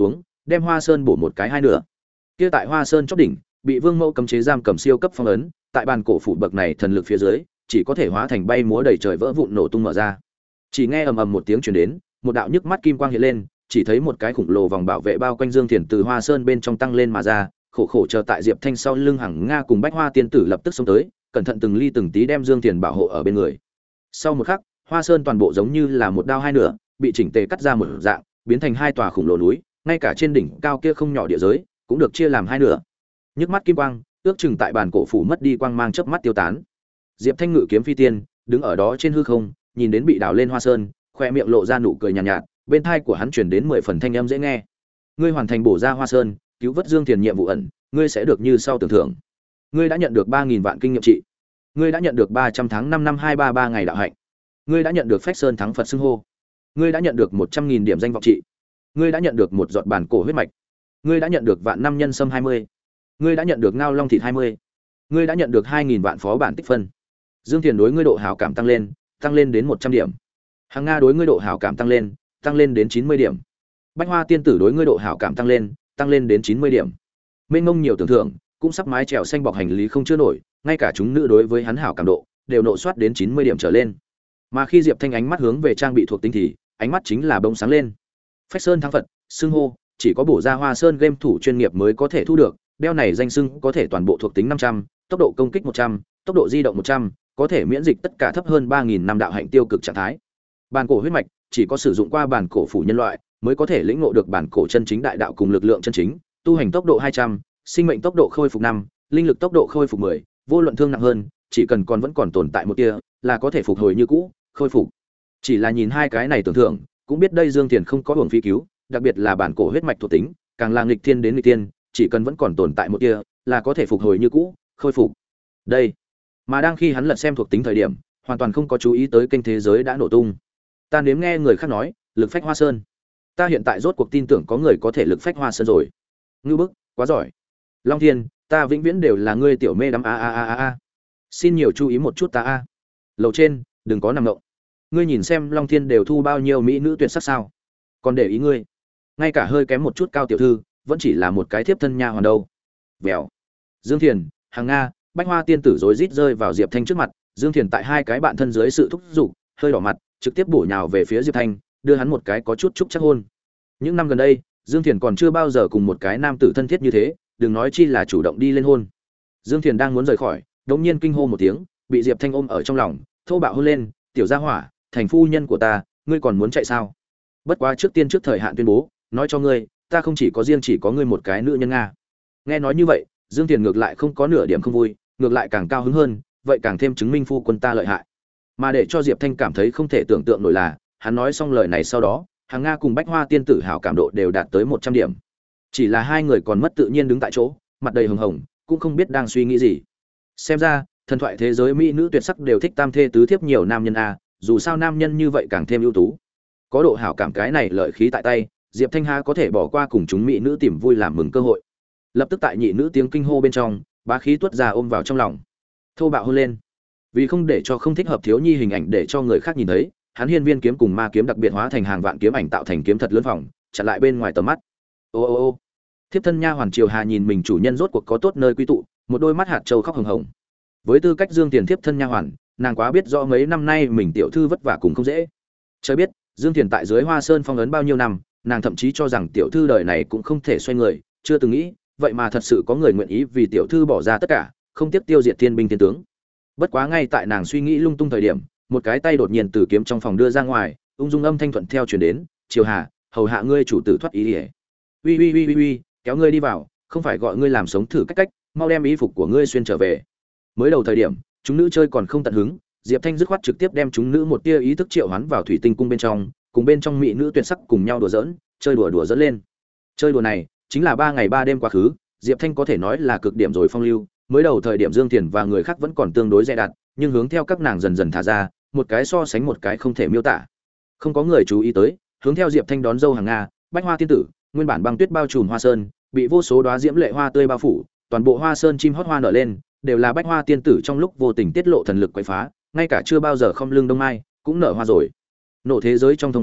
đem Hoa Sơn bổ một cái hai nửa. Kia tại Hoa Sơn chóp đỉnh, bị Vương Mẫu cấm chế giam cầm siêu cấp phong ấn, tại bàn cổ phủ bậc này thần lực phía dưới, chỉ có thể hóa thành bay múa đầy trời vỡ vụn nổ tung mở ra. Chỉ nghe ầm ầm một tiếng truyền đến, một đạo nhức mắt kim quang hiện lên, chỉ thấy một cái khủng lồ vòng bảo vệ bao quanh Dương Thiền từ Hoa Sơn bên trong tăng lên mà ra, khổ khổ chờ tại Diệp Thanh sau lưng Hằng Nga cùng Bách Hoa tiên tử lập tức xông tới, cẩn thận từng ly từng tí đem Dương Thiền bảo hộ ở bên người. Sau một khắc, Hoa Sơn toàn bộ giống như là một đao hai nửa, bị chỉnh tề cắt ra một dạng, biến thành hai tòa khủng lồ núi, ngay cả trên đỉnh cao kia không nhỏ địa giới, cũng được chia làm hai nửa. Nhức mắt kim quang, ước chừng tại bàn cổ phủ mất đi quang mang chớp mắt tiêu tán. Diệp Thanh ngự kiếm phi tiên, đứng ở đó trên hư không, nhìn đến bị đào lên Hoa Sơn, khoe miệng lộ ra nụ cười nhàn nhạt, nhạt, bên tai của hắn truyền đến mười phần thanh âm dễ nghe. Ngươi hoàn thành bổ ra Hoa Sơn, cứu vớt Dương Thiền nhiệm vụ ẩn, ngươi sẽ được như sau tưởng thưởng. Ngươi đã nhận được ba nghìn vạn kinh nghiệm trị. Ngươi đã nhận được ba trăm tháng năm năm hai ba ba ngày đạo hạnh. Ngươi đã nhận được Phách Sơn thắng Phật xưng hô. Ngươi đã nhận được một trăm nghìn điểm danh vọng trị. Ngươi đã nhận được một giọt bản cổ huyết mạch. Ngươi đã nhận được vạn năm nhân sâm hai mươi. Ngươi đã nhận được ngao long thịt hai mươi. Ngươi đã nhận được hai nghìn vạn phó bản tích phân. Dương Thiền đối ngươi độ hảo cảm tăng lên, tăng lên đến một trăm điểm. Hằng Nga đối ngươi độ hảo cảm tăng lên, tăng lên đến chín mươi điểm. Bách Hoa tiên tử đối ngươi độ hảo cảm tăng lên, tăng lên đến chín mươi điểm. Mênh mông nhiều tưởng thưởng, cũng sắp mái trèo xanh bọc hành lý không chưa nổi, ngay cả chúng nữ đối với hắn hảo cảm độ đều nộ soát đến chín mươi điểm trở lên. Mà khi Diệp Thanh ánh mắt hướng về trang bị thuộc tính thì, ánh mắt chính là bông sáng lên. Phách Sơn thắng Phật, xưng hô, chỉ có bổ ra Hoa Sơn game thủ chuyên nghiệp mới có thể thu được, đeo này danh xưng có thể toàn bộ thuộc tính năm trăm, tốc độ công kích một trăm, tốc độ di động một trăm, có thể miễn dịch tất cả thấp hơn ba nghìn năm đạo hạnh tiêu cực trạng thái. Bản cổ huyết mạch, chỉ có sử dụng qua bản cổ phủ nhân loại mới có thể lĩnh ngộ được bản cổ chân chính đại đạo cùng lực lượng chân chính, tu hành tốc độ hai trăm, sinh mệnh tốc độ khôi phục năm, linh lực tốc độ khôi phục mười, vô luận thương nặng hơn, chỉ cần còn vẫn còn tồn tại một tia, là có thể phục hồi như cũ, khôi phục. Chỉ là nhìn hai cái này tưởng thưởng, cũng biết đây Dương Tiền không có hưởng phí cứu, đặc biệt là bản cổ huyết mạch thuộc tính, càng là nghịch thiên đến nghịch thiên, chỉ cần vẫn còn tồn tại một tia, là có thể phục hồi như cũ, khôi phục. Đây, mà đang khi hắn lật xem thuộc tính thời điểm, hoàn toàn không có chú ý tới kênh thế giới đã nổ tung. Ta nếm nghe người khác nói, lực phách Hoa Sơn. Ta hiện tại rốt cuộc tin tưởng có người có thể lực phách Hoa Sơn rồi. Ngưu bức, quá giỏi. Long Thiên, ta vĩnh viễn đều là ngươi tiểu mê đắm a a a a a. Xin nhiều chú ý một chút ta a. Lầu trên, đừng có nằm động. Ngươi nhìn xem Long Thiên đều thu bao nhiêu mỹ nữ tuyệt sắc sao? Còn để ý ngươi, ngay cả hơi kém một chút cao tiểu thư, vẫn chỉ là một cái thiếp thân nha hoàn đâu. Vèo. Dương Thiền, Hằng Nga, Bách Hoa tiên tử rối rít rơi vào Diệp Thanh trước mặt, Dương Thiền tại hai cái bạn thân dưới sự thúc giục, hơi đỏ mặt, trực tiếp bổ nhào về phía Diệp Thanh, đưa hắn một cái có chút chúc chắc hôn. Những năm gần đây, Dương Thiền còn chưa bao giờ cùng một cái nam tử thân thiết như thế, đừng nói chi là chủ động đi lên hôn. Dương Thiền đang muốn rời khỏi, đột nhiên kinh hô một tiếng, bị Diệp Thanh ôm ở trong lòng, thô bạo hôn lên, "Tiểu gia hỏa, thành phu nhân của ta, ngươi còn muốn chạy sao? Bất quá trước tiên trước thời hạn tuyên bố, nói cho ngươi, ta không chỉ có riêng chỉ có ngươi một cái nữ nhân nga." Nghe nói như vậy, Dương Thiền ngược lại không có nửa điểm không vui, ngược lại càng cao hứng hơn, vậy càng thêm chứng minh phu quân ta lợi hại. Mà để cho Diệp Thanh cảm thấy không thể tưởng tượng nổi là, hắn nói xong lời này sau đó, Hằng Nga cùng Bách Hoa tiên tử hảo cảm độ đều đạt tới một trăm điểm. Chỉ là hai người còn mất tự nhiên đứng tại chỗ, mặt đầy hồng hồng, cũng không biết đang suy nghĩ gì. Xem ra, thần thoại thế giới mỹ nữ tuyệt sắc đều thích tam thê tứ thiếp nhiều nam nhân a, dù sao nam nhân như vậy càng thêm ưu tú. Có độ hảo cảm cái này lợi khí tại tay, Diệp Thanh ha có thể bỏ qua cùng chúng mỹ nữ tìm vui làm mừng cơ hội. Lập tức tại nhị nữ tiếng kinh hô bên trong, bá khí tuốt ra ôm vào trong lòng, thô bạo hôn lên. Vì không để cho không thích hợp thiếu nhi hình ảnh để cho người khác nhìn thấy, hắn hiên viên kiếm cùng ma kiếm đặc biệt hóa thành hàng vạn kiếm ảnh tạo thành kiếm thật lớn phòng, chặn lại bên ngoài tầm mắt. Ô ô ô. Thiếp thân nha hoàn Triều Hà nhìn mình chủ nhân rốt cuộc có tốt nơi quy tụ, một đôi mắt hạt châu khóc hồng hồng. Với tư cách Dương Tiền thiếp thân nha hoàn, nàng quá biết rõ mấy năm nay mình tiểu thư vất vả cùng không dễ. Trời biết, Dương Tiền tại dưới Hoa Sơn phong ấn bao nhiêu năm, nàng thậm chí cho rằng tiểu thư đời này cũng không thể xoay người, chưa từng nghĩ, vậy mà thật sự có người nguyện ý vì tiểu thư bỏ ra tất cả, không tiếc tiêu diệt thiên binh thiên tướng. Bất quá ngay tại nàng suy nghĩ lung tung thời điểm, một cái tay đột nhiên từ kiếm trong phòng đưa ra ngoài, ung dung âm thanh thuận theo truyền đến, "Triều Hà, hầu hạ ngươi chủ tử thoát ý đi." "Uy uy uy uy uy, kéo ngươi đi vào, không phải gọi ngươi làm sống thử cách cách, mau đem y phục của ngươi xuyên trở về." Mới đầu thời điểm, chúng nữ chơi còn không tận hứng, Diệp Thanh dứt khoát trực tiếp đem chúng nữ một tia ý thức triệu hoán vào thủy tinh cung bên trong, cùng bên trong mỹ nữ tuyệt sắc cùng nhau đùa giỡn, chơi đùa đùa dẫn lên. Chơi đùa này, chính là ba ngày ba đêm quá khứ, Diệp Thanh có thể nói là cực điểm rồi phong lưu. Mới đầu thời điểm Dương Tiền và người khác vẫn còn tương đối dè đặt, nhưng hướng theo các nàng dần dần thả ra, một cái so sánh một cái không thể miêu tả. Không có người chú ý tới, hướng theo Diệp Thanh đón dâu Hằng Nga, Bách Hoa tiên tử, nguyên bản băng tuyết bao trùm Hoa Sơn, bị vô số đóa diễm lệ hoa tươi bao phủ, toàn bộ Hoa Sơn chim hót hoa nở lên, đều là Bách Hoa tiên tử trong lúc vô tình tiết lộ thần lực quậy phá, ngay cả chưa bao giờ không lưng đông mai, cũng nở hoa rồi. Nổ thế giới trong thông báo,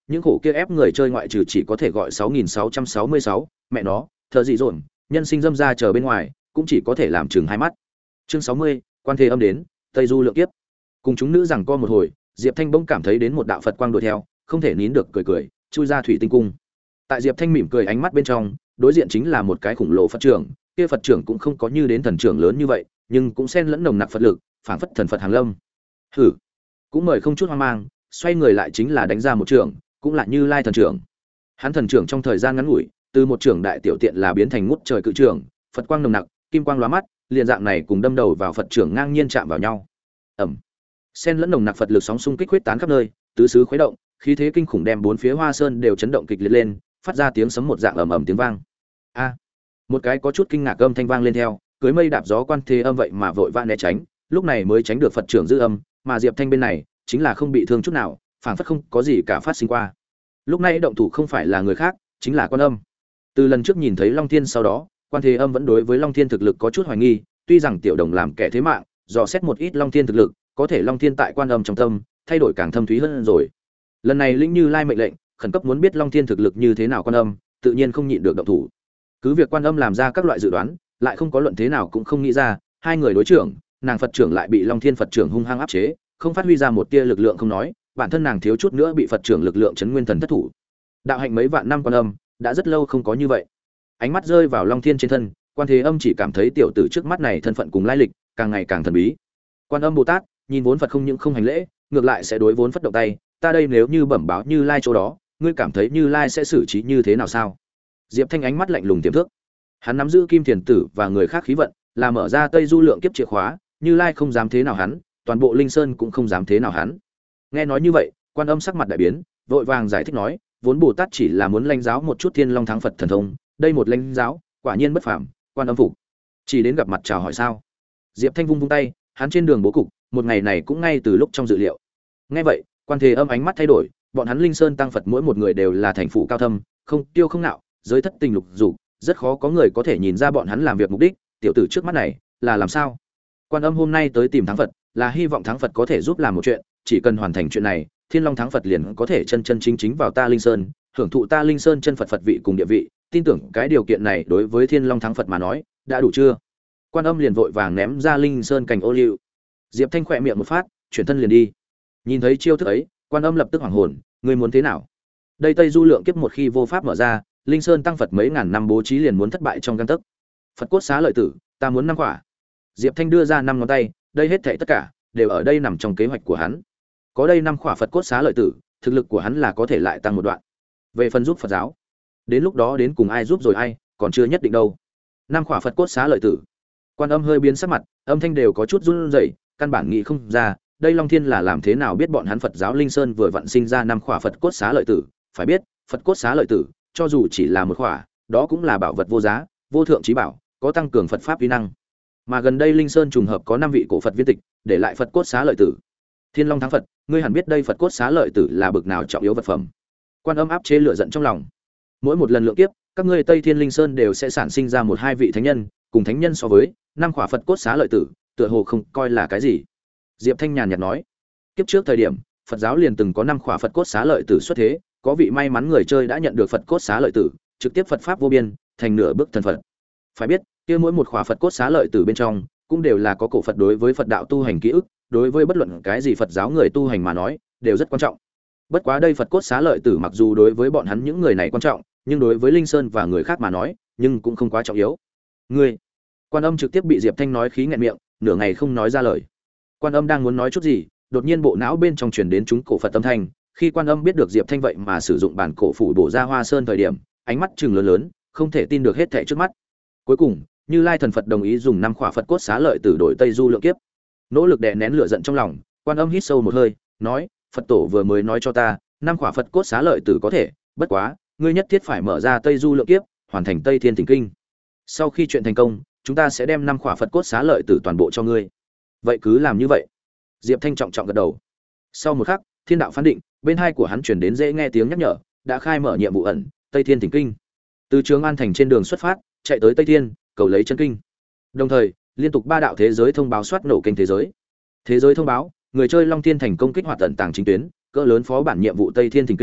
những khổ kia ép người chơi ngoại trừ chỉ có thể gọi sáu nghìn sáu trăm sáu mươi sáu, mẹ nó, thợ gì dồn, nhân sinh dâm ra chờ bên ngoài, cũng chỉ có thể làm chừng hai mắt. Chương sáu mươi, quan thế âm đến, Tây Du lượng kiếp. Cùng chúng nữ rằng co một hồi, Diệp Thanh bỗng cảm thấy đến một đạo Phật quang đuổi theo, không thể nín được cười cười, chui ra thủy tinh cung. Tại Diệp Thanh mỉm cười ánh mắt bên trong, đối diện chính là một cái khủng lồ Phật trưởng, kia Phật trưởng cũng không có như đến thần trưởng lớn như vậy, nhưng cũng xen lẫn nồng nặc Phật lực, phảng phất thần Phật hàng lâm. Hử, cũng mời không chút hoang mang, xoay người lại chính là đánh ra một trưởng, cũng là Như Lai thần trưởng. Hắn thần trưởng trong thời gian ngắn ngủi, từ một trưởng đại tiểu tiện là biến thành ngút trời cự trưởng, Phật quang nồng nặc, kim quang lóa mắt, liền dạng này cùng đâm đầu vào Phật trưởng ngang nhiên chạm vào nhau. Ầm. Xen lẫn nồng nặc Phật lực sóng xung kích huyết tán khắp nơi, tứ xứ khuấy động, khí thế kinh khủng đem bốn phía Hoa Sơn đều chấn động kịch liệt lên, phát ra tiếng sấm một dạng ầm ầm tiếng vang. A. Một cái có chút kinh ngạc âm thanh vang lên theo, cưới mây đạp gió quan thế âm vậy mà vội vã né tránh, lúc này mới tránh được Phật trưởng dư âm, mà Diệp Thanh bên này chính là không bị thương chút nào, phảng phất không có gì cả phát sinh qua. Lúc này động thủ không phải là người khác, chính là Quan Âm. Từ lần trước nhìn thấy Long Thiên sau đó, Quan Thế Âm vẫn đối với Long Thiên thực lực có chút hoài nghi, tuy rằng Tiểu Đồng làm kẻ thế mạng, dò xét một ít Long Thiên thực lực, có thể Long Thiên tại Quan Âm trong tâm, thay đổi càng thâm thúy hơn rồi. Lần này Linh Như Lai mệnh lệnh, khẩn cấp muốn biết Long Thiên thực lực như thế nào Quan Âm, tự nhiên không nhịn được động thủ. Cứ việc Quan Âm làm ra các loại dự đoán, lại không có luận thế nào cũng không nghĩ ra, hai người đối trưởng, nàng Phật trưởng lại bị Long Thiên Phật trưởng hung hăng áp chế, không phát huy ra một tia lực lượng không nói, bản thân nàng thiếu chút nữa bị Phật trưởng lực lượng chấn nguyên thần thất thủ. Đạo hạnh mấy vạn năm Quan Âm, đã rất lâu không có như vậy. Ánh mắt rơi vào Long Thiên trên thân, Quan Thế Âm chỉ cảm thấy tiểu tử trước mắt này thân phận cùng lai lịch, càng ngày càng thần bí. Quan Âm Bồ Tát, nhìn vốn Phật không những không hành lễ, ngược lại sẽ đối vốn Phật động tay, ta đây nếu như bẩm báo Như Lai chỗ đó, ngươi cảm thấy Như Lai sẽ xử trí như thế nào sao? Diệp Thanh ánh mắt lạnh lùng tiềm thức. Hắn nắm giữ Kim Thiền Tử và người khác khí vận, là mở ra Tây Du lượng kiếp chìa khóa, Như Lai không dám thế nào hắn, toàn bộ Linh Sơn cũng không dám thế nào hắn. Nghe nói như vậy, Quan Âm sắc mặt đại biến, vội vàng giải thích nói, vốn Bồ Tát chỉ là muốn lãnh giáo một chút Thiên Long Thắng Phật thần thông, đây một lãnh giáo, quả nhiên bất phàm, Quan Âm phục. Chỉ đến gặp mặt chào hỏi sao? Diệp Thanh vung vung tay, hắn trên đường bố cục, một ngày này cũng ngay từ lúc trong dự liệu. Nghe vậy, Quan Thế Âm ánh mắt thay đổi, bọn hắn Linh Sơn tăng Phật mỗi một người đều là thành phụ cao thâm, không tiêu không nạo, giới thất tình lục dục, rất khó có người có thể nhìn ra bọn hắn làm việc mục đích, tiểu tử trước mắt này là làm sao? Quan Âm hôm nay tới tìm Thắng Phật, là hy vọng Thắng Phật có thể giúp làm một chuyện, chỉ cần hoàn thành chuyện này, Thiên Long Thắng Phật liền có thể chân chân chính chính vào ta Linh Sơn, hưởng thụ ta Linh Sơn chân Phật Phật vị cùng địa vị, tin tưởng cái điều kiện này đối với Thiên Long Thắng Phật mà nói, đã đủ chưa? Quan Âm liền vội vàng ném ra Linh Sơn cành ô liu. Diệp Thanh khỏe miệng một phát, chuyển thân liền đi. Nhìn thấy chiêu thức ấy, Quan Âm lập tức hoảng hồn, ngươi muốn thế nào? Đây Tây Du lượng kiếp một khi vô pháp mở ra, Linh Sơn tăng Phật mấy ngàn năm bố trí liền muốn thất bại trong gang tấc. Phật cốt xá lợi tử, ta muốn năm quả. Diệp Thanh đưa ra năm ngón tay, đây hết thảy tất cả đều ở đây nằm trong kế hoạch của hắn. Có đây năm quả Phật cốt xá lợi tử, thực lực của hắn là có thể lại tăng một đoạn. Về phần giúp Phật giáo, đến lúc đó đến cùng ai giúp rồi ai, còn chưa nhất định đâu. Năm quả Phật cốt xá lợi tử. Quan Âm hơi biến sắc mặt, âm thanh đều có chút run rẩy, căn bản nghĩ không ra, đây Long Thiên là làm thế nào biết bọn hắn Phật giáo Linh Sơn vừa vặn sinh ra năm quả Phật cốt xá lợi tử, phải biết, Phật cốt xá lợi tử, cho dù chỉ là một quả, đó cũng là bảo vật vô giá, vô thượng chí bảo, có tăng cường Phật pháp uy năng. Mà gần đây Linh Sơn trùng hợp có năm vị cổ Phật viên tịch, để lại Phật cốt xá lợi tử. Thiên Long Thắng Phật, ngươi hẳn biết đây Phật cốt xá lợi tử là bực nào trọng yếu vật phẩm. Quan Âm áp chế lửa giận trong lòng. Mỗi một lần lượng kiếp, các ngươi Tây Thiên Linh Sơn đều sẽ sản sinh ra một hai vị thánh nhân, cùng thánh nhân so với, năm quả Phật cốt xá lợi tử, tựa hồ không coi là cái gì. Diệp Thanh nhàn nhạt nói, kiếp trước thời điểm, Phật giáo liền từng có năm quả Phật cốt xá lợi tử xuất thế, có vị may mắn người chơi đã nhận được Phật cốt xá lợi tử, trực tiếp Phật pháp vô biên, thành nửa bước thần Phật. Phải biết, kia mỗi một quả Phật cốt xá lợi tử bên trong, cũng đều là có cổ Phật đối với Phật đạo tu hành ký ức, đối với bất luận cái gì Phật giáo người tu hành mà nói, đều rất quan trọng. Bất quá đây Phật cốt xá lợi tử mặc dù đối với bọn hắn những người này quan trọng, nhưng đối với Linh Sơn và người khác mà nói, nhưng cũng không quá trọng yếu. Ngươi, Quan Âm trực tiếp bị Diệp Thanh nói khí nghẹn miệng, nửa ngày không nói ra lời. Quan Âm đang muốn nói chút gì, đột nhiên bộ não bên trong truyền đến chúng cổ Phật âm thanh, khi Quan Âm biết được Diệp Thanh vậy mà sử dụng bản cổ phủ bổ ra Hoa Sơn thời điểm, ánh mắt trừng lớn lớn, không thể tin được hết thảy trước mắt. Cuối cùng, Như Lai thần Phật đồng ý dùng năm khỏa Phật cốt xá lợi tử đổi Tây Du lượng kiếp. Nỗ lực đè nén lửa giận trong lòng, Quan Âm hít sâu một hơi, nói: "Phật tổ vừa mới nói cho ta, năm khỏa Phật cốt xá lợi tử có thể, bất quá, ngươi nhất thiết phải mở ra Tây Du lượng kiếp, hoàn thành Tây Thiên Thỉnh Kinh. Sau khi chuyện thành công, chúng ta sẽ đem năm khỏa Phật cốt xá lợi tử toàn bộ cho ngươi." Vậy cứ làm như vậy. Diệp Thanh trọng trọng gật đầu. Sau một khắc, thiên đạo phán định, bên hai của hắn truyền đến dễ nghe tiếng nhắc nhở, đã khai mở nhiệm vụ ẩn, Tây Thiên Thỉnh Kinh. Từ Trường An thành trên đường xuất phát, chạy tới Tây Thiên, cầu lấy chân kinh. Đồng thời, liên tục ba đạo thế giới thông báo soát nổ kênh thế giới. Thế giới thông báo, người chơi Long Thiên thành công kích hoạt tận tàng chính tuyến, cỡ lớn phó bản nhiệm vụ Tây Thiên Thỉnh Kinh,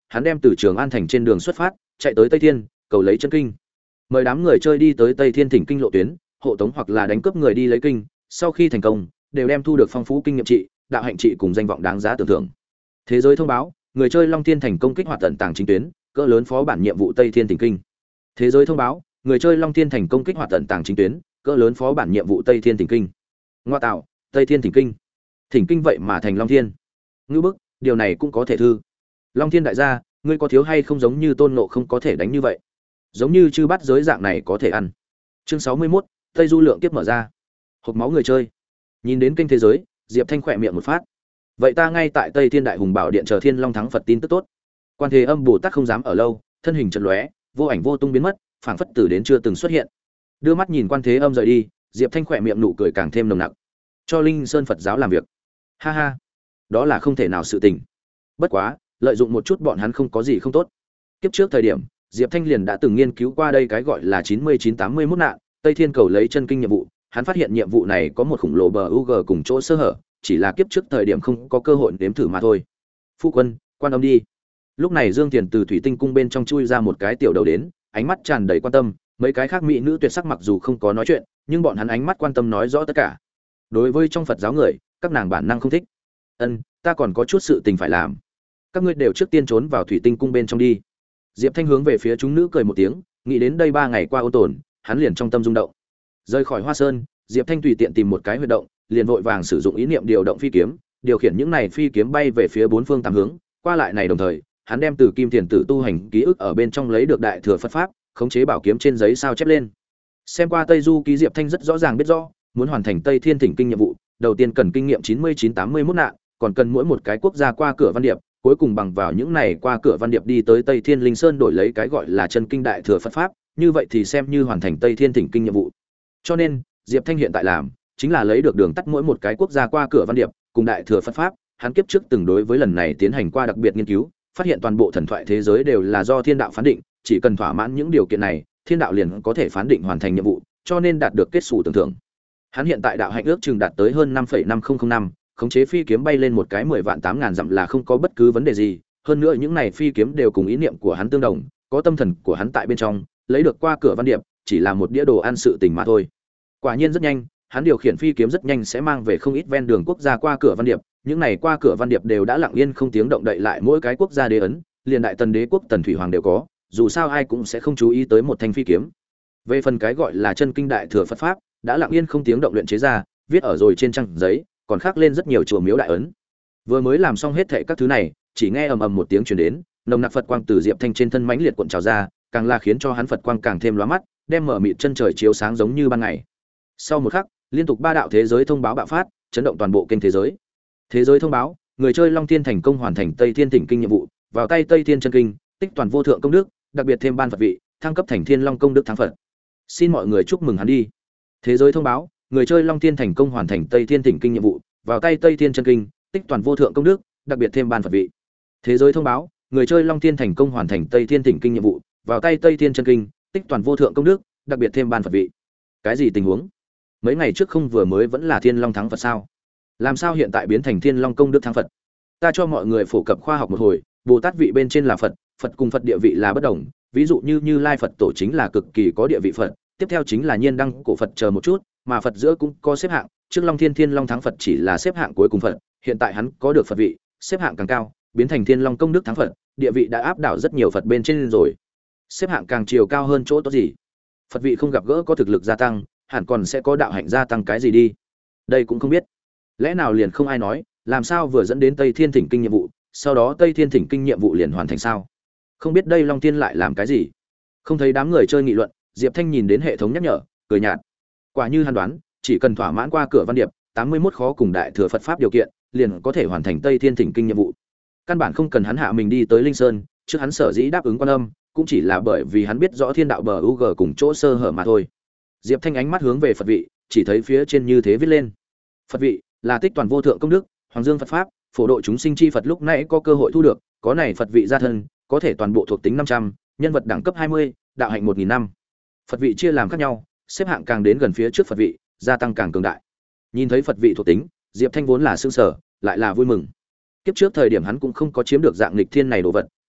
hắn đem từ Trường An thành trên đường xuất phát, chạy tới Tây Thiên, cầu lấy chân kinh. Mời đám người chơi đi tới Tây Thiên thỉnh kinh lộ tuyến, hộ tống hoặc là đánh cướp người đi lấy kinh, sau khi thành công, đều đem thu được phong phú kinh nghiệm trị, đạo hạnh trị cùng danh vọng đáng giá tưởng thưởng. Thế giới thông báo, người chơi Long Thiên thành công kích hoạt tận tàng chính tuyến, cỡ lớn phó bản nhiệm vụ Tây Thiên thỉnh kinh. Thế giới thông báo, người chơi Long Thiên thành công kích hoạt tận tàng chính tuyến, cỡ lớn phó bản nhiệm vụ Tây Thiên thỉnh kinh. Ngoa tạo, Tây Thiên thỉnh kinh. Thỉnh kinh vậy mà thành Long Thiên. Ngưu bức, điều này cũng có thể thư. Long Thiên đại gia, ngươi có thiếu hay không giống như Tôn Ngộ không có thể đánh như vậy? Giống như chư bắt giới dạng này có thể ăn. Chương sáu mươi mốt, Tây Du lượng kiếp mở ra. Hộc máu người chơi. Nhìn đến kênh thế giới, Diệp Thanh khỏe miệng một phát. Vậy ta ngay tại Tây Thiên Đại Hùng Bảo Điện chờ Thiên Long thắng Phật tin tức tốt. Quan Thế Âm Bồ Tát không dám ở lâu, thân hình chợt lóe, vô ảnh vô tung biến mất, phảng phất từ đến chưa từng xuất hiện. Đưa mắt nhìn Quan Thế Âm rời đi, Diệp Thanh khỏe miệng nụ cười càng thêm nồng nặc. Cho Linh Sơn Phật giáo làm việc. Ha ha, đó là không thể nào sự tình. Bất quá, lợi dụng một chút bọn hắn không có gì không tốt. Kiếp trước thời điểm, Diệp Thanh liền đã từng nghiên cứu qua đây cái gọi là chín mươi chín tám mươi mốt nạn, Tây Thiên cầu lấy chân kinh nhiệm vụ, hắn phát hiện nhiệm vụ này có một khủng lồ bờ u giê cùng chỗ sơ hở, chỉ là kiếp trước thời điểm không có cơ hội nếm thử mà thôi. Phu quân, quan âm đi. Lúc này Dương Tiền từ thủy tinh cung bên trong chui ra một cái tiểu đầu đến, ánh mắt tràn đầy quan tâm, mấy cái khác mỹ nữ tuyệt sắc mặc dù không có nói chuyện, nhưng bọn hắn ánh mắt quan tâm nói rõ tất cả. Đối với trong Phật giáo người, các nàng bản năng không thích. Ân, ta còn có chút sự tình phải làm. Các ngươi đều trước tiên trốn vào thủy tinh cung bên trong đi. Diệp Thanh hướng về phía chúng nữ cười một tiếng, nghĩ đến đây ba ngày qua ôn tồn, hắn liền trong tâm rung động. Rời khỏi Hoa Sơn, Diệp Thanh tùy tiện tìm một cái huy động, liền vội vàng sử dụng ý niệm điều động phi kiếm, điều khiển những này phi kiếm bay về phía bốn phương tám hướng, qua lại này đồng thời, hắn đem từ Kim Tiền Tử tu hành ký ức ở bên trong lấy được đại thừa Phật pháp, khống chế bảo kiếm trên giấy sao chép lên. Xem qua Tây Du ký, Diệp Thanh rất rõ ràng biết rõ, muốn hoàn thành Tây Thiên Thỉnh kinh nhiệm vụ, đầu tiên cần kinh nghiệm chín mươi chín tám mươi mốt nạn, còn cần mỗi một cái quốc gia qua cửa văn điệp, cuối cùng bằng vào những này qua cửa văn điệp đi tới Tây Thiên Linh Sơn đổi lấy cái gọi là chân kinh đại thừa Phật pháp, như vậy thì xem như hoàn thành Tây Thiên Thỉnh kinh nhiệm vụ. Cho nên, Diệp Thanh hiện tại làm chính là lấy được đường tắt mỗi một cái quốc gia qua cửa văn điệp, cùng đại thừa Phật pháp, hắn kiếp trước từng đối với lần này tiến hành qua đặc biệt nghiên cứu, phát hiện toàn bộ thần thoại thế giới đều là do thiên đạo phán định, chỉ cần thỏa mãn những điều kiện này, thiên đạo liền có thể phán định hoàn thành nhiệm vụ, cho nên đạt được kết sủ tưởng thưởng. Hắn hiện tại đạo hạnh ước chừng đạt tới hơn năm phẩy năm không không năm, khống chế phi kiếm bay lên một cái mười vạn tám ngàn dặm là không có bất cứ vấn đề gì, hơn nữa những này phi kiếm đều cùng ý niệm của hắn tương đồng, có tâm thần của hắn tại bên trong, lấy được qua cửa văn điệp, chỉ là một đĩa đồ ăn sự tình mà thôi. Quả nhiên rất nhanh, hắn điều khiển phi kiếm rất nhanh sẽ mang về không ít ven đường quốc gia qua cửa văn điệp, những này qua cửa văn điệp đều đã lặng yên không tiếng động đậy lại mỗi cái quốc gia đế ấn, liền đại tần đế quốc Tần Thủy Hoàng đều có, dù sao ai cũng sẽ không chú ý tới một thanh phi kiếm. Về phần cái gọi là chân kinh đại thừa Phật pháp, đã lặng yên không tiếng động luyện chế ra, viết ở rồi trên trang giấy, còn khắc lên rất nhiều chùa miếu đại ấn. Vừa mới làm xong hết thảy các thứ này, chỉ nghe ầm ầm một tiếng truyền đến, nồng nặc Phật quang từ Diệp Thanh trên thân mãnh liệt cuộn trào ra, càng là khiến cho hắn Phật quang càng thêm lóa mắt, đem mở mịt chân trời chiếu sáng giống như ban ngày. Sau một khắc, liên tục ba đạo thế giới thông báo bạo phát, chấn động toàn bộ kênh thế giới. Thế giới thông báo, người chơi Long Thiên thành công hoàn thành Tây Thiên Thỉnh kinh nhiệm vụ, vào tay Tây Thiên chân kinh, tích toàn vô thượng công đức, đặc biệt thêm ban Phật vị, thăng cấp thành Thiên Long công đức thắng Phật. Xin mọi người chúc mừng hắn đi. Thế giới thông báo, người chơi Long Thiên thành công hoàn thành Tây Thiên Thỉnh kinh nhiệm vụ, vào tay Tây Thiên chân kinh, tích toàn vô thượng công đức, đặc biệt thêm ban Phật vị. Thế giới thông báo, người chơi Long Thiên thành công hoàn thành Tây Thiên Thỉnh kinh nhiệm vụ, vào tay Tây Thiên chân kinh, tích toàn vô thượng công đức, đặc biệt thêm ban Phật vị. Cái gì tình huống? Mấy ngày trước không vừa mới vẫn là Thiên Long thắng Phật sao? Làm sao hiện tại biến thành Thiên Long công đức thắng Phật? Ta cho mọi người phổ cập khoa học một hồi, Bồ Tát vị bên trên là Phật, Phật cùng Phật địa vị là bất đồng, ví dụ như Như Lai Phật tổ chính là cực kỳ có địa vị Phật, tiếp theo chính là Nhiên Đăng cổ Phật chờ một chút, mà Phật giữa cũng có xếp hạng, trước Long Thiên Thiên Long thắng Phật chỉ là xếp hạng cuối cùng Phật, hiện tại hắn có được Phật vị, xếp hạng càng cao, biến thành Thiên Long công đức thắng Phật, địa vị đã áp đảo rất nhiều Phật bên trên rồi. Xếp hạng càng chiều cao hơn chỗ tốt gì? Phật vị không gặp gỡ có thực lực gia tăng, hẳn còn sẽ có đạo hạnh gia tăng cái gì đi. Đây cũng không biết. Lẽ nào liền không ai nói, làm sao vừa dẫn đến Tây Thiên Thỉnh kinh nhiệm vụ, sau đó Tây Thiên Thỉnh kinh nhiệm vụ liền hoàn thành sao? Không biết đây Long Thiên lại làm cái gì? Không thấy đám người chơi nghị luận, Diệp Thanh nhìn đến hệ thống nhắc nhở, cười nhạt. Quả như hắn đoán, chỉ cần thỏa mãn qua cửa văn điệp, tám mươi mốt khó cùng đại thừa Phật pháp điều kiện, liền có thể hoàn thành Tây Thiên Thỉnh kinh nhiệm vụ. Căn bản không cần hắn hạ mình đi tới Linh Sơn, trước hắn sở dĩ đáp ứng Quan Âm, cũng chỉ là bởi vì hắn biết rõ thiên đạo bờ u giê cùng chỗ sơ hở mà thôi. Diệp Thanh ánh mắt hướng về Phật vị, chỉ thấy phía trên như thế viết lên. Phật vị là tích toàn vô thượng công đức, Hoàng Dương Phật pháp, phổ độ chúng sinh chi Phật lúc nãy có cơ hội thu được, có này Phật vị gia thân, có thể toàn bộ thuộc tính năm trăm, nhân vật đẳng cấp hai mươi, đạo hạnh một nghìn năm. Phật vị chia làm khác nhau, xếp hạng càng đến gần phía trước Phật vị, gia tăng càng cường đại. Nhìn thấy Phật vị thuộc tính, Diệp Thanh vốn là sương sở, lại là vui mừng. Kiếp trước thời điểm hắn cũng không có chiếm được dạng nghịch thiên này đồ vật,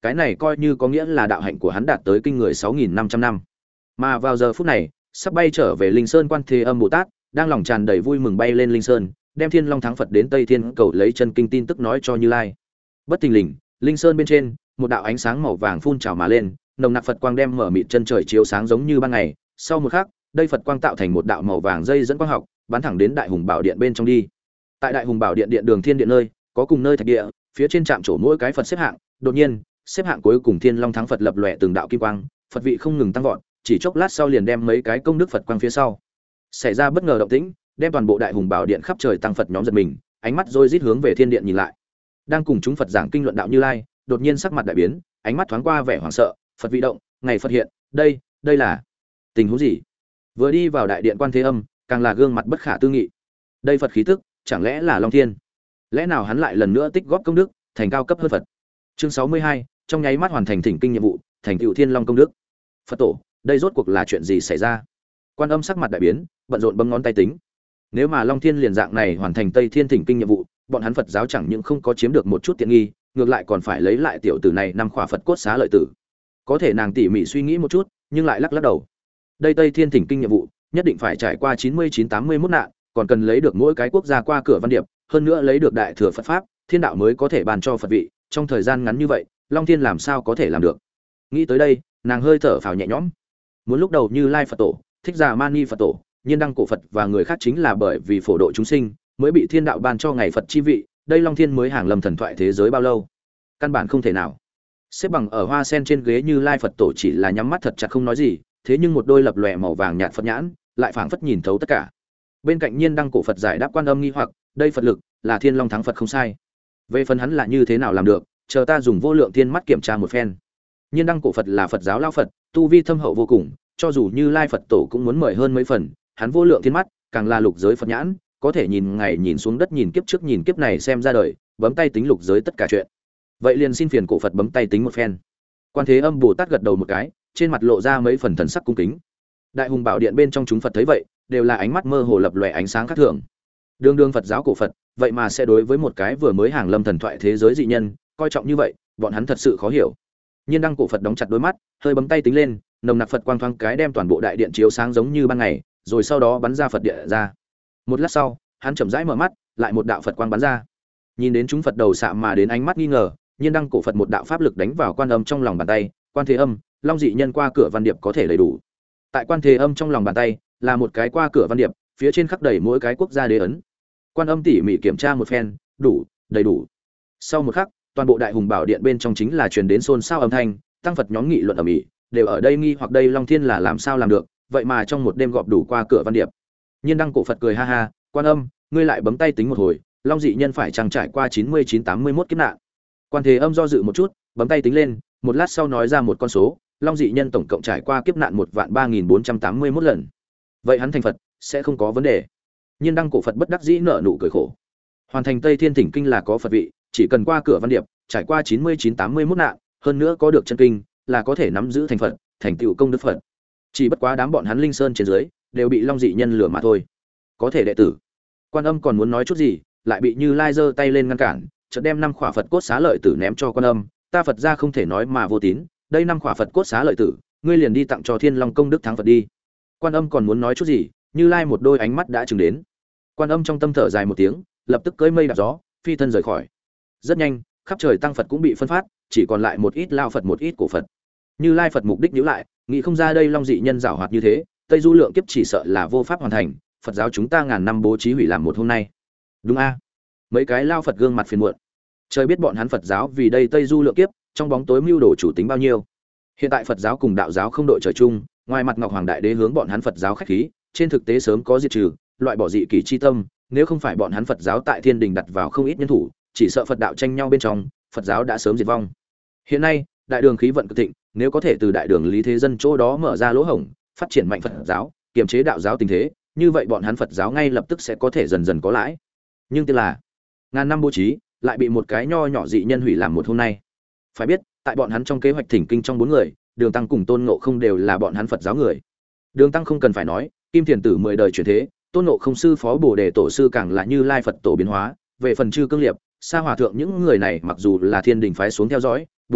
cái này coi như có nghĩa là đạo hạnh của hắn đạt tới kinh người sáu nghìn năm trăm năm. Mà vào giờ phút này, sắp bay trở về Linh Sơn Quan Thế Âm Bồ Tát, đang lòng tràn đầy vui mừng bay lên Linh Sơn, đem Thiên Long Thắng Phật đến Tây Thiên cầu lấy chân kinh tin tức nói cho Như Lai. Bất thình lình, Linh Sơn bên trên, một đạo ánh sáng màu vàng phun trào mà lên, nồng nặc Phật quang đem mở mịt chân trời chiếu sáng giống như ban ngày. Sau một khắc, đây Phật quang tạo thành một đạo màu vàng dây dẫn quang học, bắn thẳng đến Đại Hùng Bảo Điện bên trong đi. Tại Đại Hùng Bảo Điện điện đường thiên điện nơi, có cùng nơi thạch địa, phía trên trạm trổ mỗi cái Phật xếp hạng, đột nhiên, xếp hạng cuối cùng Thiên Long Thắng Phật lập lòe từng đạo kim quang, Phật vị không ngừng tăng vọt, chỉ chốc lát sau liền đem mấy cái công đức Phật quang phía sau. Xảy ra bất ngờ động tĩnh, đem toàn bộ Đại Hùng Bảo Điện khắp trời tăng Phật nhóm giật mình, ánh mắt rối rít hướng về thiên điện nhìn lại. Đang cùng chúng Phật giảng kinh luận đạo Như Lai, đột nhiên sắc mặt đại biến, ánh mắt thoáng qua vẻ hoảng sợ, Phật vị động, ngày Phật hiện, đây, đây là tình huống gì? Vừa đi vào đại điện Quan Thế Âm, càng là gương mặt bất khả tư nghị. Đây Phật khí tức, chẳng lẽ là Long Thiên? Lẽ nào hắn lại lần nữa tích góp công đức, thành cao cấp hơn Phật? Chương sáu mươi hai, trong nháy mắt hoàn thành thỉnh kinh nhiệm vụ, thành tựu Thiên Long công đức. Phật tổ, đây rốt cuộc là chuyện gì xảy ra? Quan Âm sắc mặt đại biến, bận rộn bấm ngón tay tính. Nếu mà Long Thiên liền dạng này hoàn thành Tây Thiên thỉnh kinh nhiệm vụ, bọn hắn Phật giáo chẳng những không có chiếm được một chút tiện nghi, ngược lại còn phải lấy lại tiểu tử này năm khỏa Phật cốt xá lợi tử. Có thể nàng tỉ mỉ suy nghĩ một chút, nhưng lại lắc lắc đầu. Đây Tây Thiên thỉnh kinh nhiệm vụ, nhất định phải trải qua chín mươi chín tám mươi mốt nạn, còn cần lấy được mỗi cái quốc gia qua cửa văn điệp, hơn nữa lấy được đại thừa Phật pháp, thiên đạo mới có thể ban cho Phật vị, trong thời gian ngắn như vậy, Long Thiên làm sao có thể làm được. Nghĩ tới đây, nàng hơi thở phào nhẹ nhõm. Muốn lúc đầu Như Lai Phật tổ, Thích Giả Mani Phật tổ, Nhiên Đăng Cổ Phật và người khác chính là bởi vì phổ độ chúng sinh, mới bị thiên đạo ban cho ngày Phật chi vị, đây Long Thiên mới hàng lâm thần thoại thế giới bao lâu? Căn bản không thể nào. Xếp bằng ở hoa sen trên ghế Như Lai Phật tổ chỉ là nhắm mắt thật chặt không nói gì, thế nhưng một đôi lập lòe màu vàng nhạt Phật nhãn, lại phảng phất nhìn thấu tất cả. Bên cạnh Nhiên Đăng Cổ Phật giải đáp Quan Âm nghi hoặc, đây Phật lực là Thiên Long Thắng Phật không sai. Về phần hắn là như thế nào làm được, chờ ta dùng vô lượng thiên mắt kiểm tra một phen. Nhiên Đăng Cổ Phật là Phật giáo lão Phật, tu vi thâm hậu vô cùng, cho dù Như Lai Phật tổ cũng muốn mời hơn mấy phần, hắn vô lượng thiên mắt, càng là lục giới Phật nhãn, có thể nhìn ngày nhìn xuống đất nhìn kiếp trước nhìn kiếp này xem ra đời, bấm tay tính lục giới tất cả chuyện. Vậy liền xin phiền Cổ Phật bấm tay tính một phen. Quan Thế Âm Bồ Tát gật đầu một cái, trên mặt lộ ra mấy phần thần sắc cung kính. Đại Hùng Bảo Điện bên trong chúng Phật thấy vậy, đều là ánh mắt mơ hồ lập lòe ánh sáng khác thường. Đường đường Phật giáo cổ Phật, vậy mà sẽ đối với một cái vừa mới hàng lâm thần thoại thế giới dị nhân, coi trọng như vậy, bọn hắn thật sự khó hiểu. Nhiên Đăng Cổ Phật đóng chặt đôi mắt, hơi bấm tay tính lên, nồng nặc Phật quang thoáng cái đem toàn bộ đại điện chiếu sáng giống như ban ngày, rồi sau đó bắn ra Phật địa ra. Một lát sau, hắn chậm rãi mở mắt, lại một đạo Phật quang bắn ra. Nhìn đến chúng Phật đầu xạ mà đến ánh mắt nghi ngờ, Nhiên Đăng Cổ Phật một đạo pháp lực đánh vào Quan Âm trong lòng bàn tay, Quan Thế Âm, Long dị nhân qua cửa văn điệp có thể đầy đủ. Tại Quan Thế Âm trong lòng bàn tay là một cái qua cửa văn điệp, phía trên khắc đầy mỗi cái quốc gia đế ấn. Quan Âm tỉ mỉ kiểm tra một phen, đủ, đầy đủ. Sau một khắc, toàn bộ Đại Hùng Bảo Điện bên trong chính là truyền đến xôn xao âm thanh, tăng Phật nhóm nghị luận ầm ĩ, đều ở đây nghi hoặc đây Long Thiên là làm sao làm được, vậy mà trong một đêm gọp đủ qua cửa văn điệp. Nhiên Đăng Cổ Phật cười ha ha, Quan Âm, ngươi lại bấm tay tính một hồi, Long dị nhân phải chăng trải qua chín mươi chín tám mươi mốt kiếp nạn. Quan Thế Âm do dự một chút, bấm tay tính lên, một lát sau nói ra một con số, Long dị nhân tổng cộng trải qua kiếp nạn một vạn ba nghìn bốn trăm tám mươi mốt lần. Vậy hắn thành Phật sẽ không có vấn đề. Nhiên Đăng Cổ Phật bất đắc dĩ nở nụ cười khổ. Hoàn thành Tây Thiên thỉnh kinh là có Phật vị, chỉ cần qua cửa văn điệp, trải qua chín mươi chín tám mươi mốt nạn, hơn nữa có được chân kinh, là có thể nắm giữ thành Phật, thành tựu công đức Phật. Chỉ bất quá đám bọn hắn Linh Sơn trên dưới đều bị Long dị nhân lừa mà thôi. Có thể đệ tử. Quan Âm còn muốn nói chút gì, lại bị Như Lai giơ tay lên ngăn cản, chợt đem năm khỏa Phật cốt xá lợi tử ném cho Quan Âm, ta Phật gia không thể nói mà vô tín, đây năm khỏa Phật cốt xá lợi tử, ngươi liền đi tặng cho Thiên Long công đức thắng Phật đi. Quan Âm còn muốn nói chút gì, Như Lai một đôi ánh mắt đã chừng đến. Quan Âm trong tâm thở dài một tiếng, lập tức cưỡi mây đạp gió, phi thân rời khỏi. Rất nhanh, khắp trời tăng Phật cũng bị phân phát, chỉ còn lại một ít lao Phật một ít cổ Phật. Như Lai Phật mục đích nhíu lại, nghĩ không ra đây Long dị nhân giảo hoạt như thế, Tây Du lượng kiếp chỉ sợ là vô pháp hoàn thành, Phật giáo chúng ta ngàn năm bố trí hủy làm một hôm nay. Đúng a? Mấy cái lao Phật gương mặt phiền muộn. Trời biết bọn hắn Phật giáo vì đây Tây Du lượng kiếp, trong bóng tối mưu đồ chủ tính bao nhiêu. Hiện tại Phật giáo cùng đạo giáo không đội trời chung, ngoài mặt Ngọc Hoàng Đại Đế hướng bọn hắn Phật giáo khách khí, trên thực tế sớm có diệt trừ, loại bỏ dị kỷ chi tâm, nếu không phải bọn hắn Phật giáo tại Thiên Đình đặt vào không ít nhân thủ, chỉ sợ Phật đạo tranh nhau bên trong, Phật giáo đã sớm diệt vong. Hiện nay, đại đường khí vận cực thịnh, nếu có thể từ đại đường Lý Thế Dân chỗ đó mở ra lỗ hổng, phát triển mạnh Phật giáo, kiềm chế đạo giáo tình thế, như vậy bọn hắn Phật giáo ngay lập tức sẽ có thể dần dần có lãi. Nhưng tiếc là, ngàn năm bố trí, lại bị một cái nho nhỏ dị nhân hủy làm một hôm nay. Phải biết, tại bọn hắn trong kế hoạch thỉnh kinh trong bốn người, Đường Tăng cùng Tôn Ngộ không đều là bọn hắn Phật giáo người. Đường Tăng không cần phải nói, Kim Thiền Tử mười đời chuyển thế, Tôn Ngộ không sư phó Bồ Đề tổ sư càng là Như Lai Phật tổ biến hóa, về phần Chư Cương Liệp, Sa Hòa thượng những người này mặc dù là Thiên Đình phái xuống theo dõi, bố cục,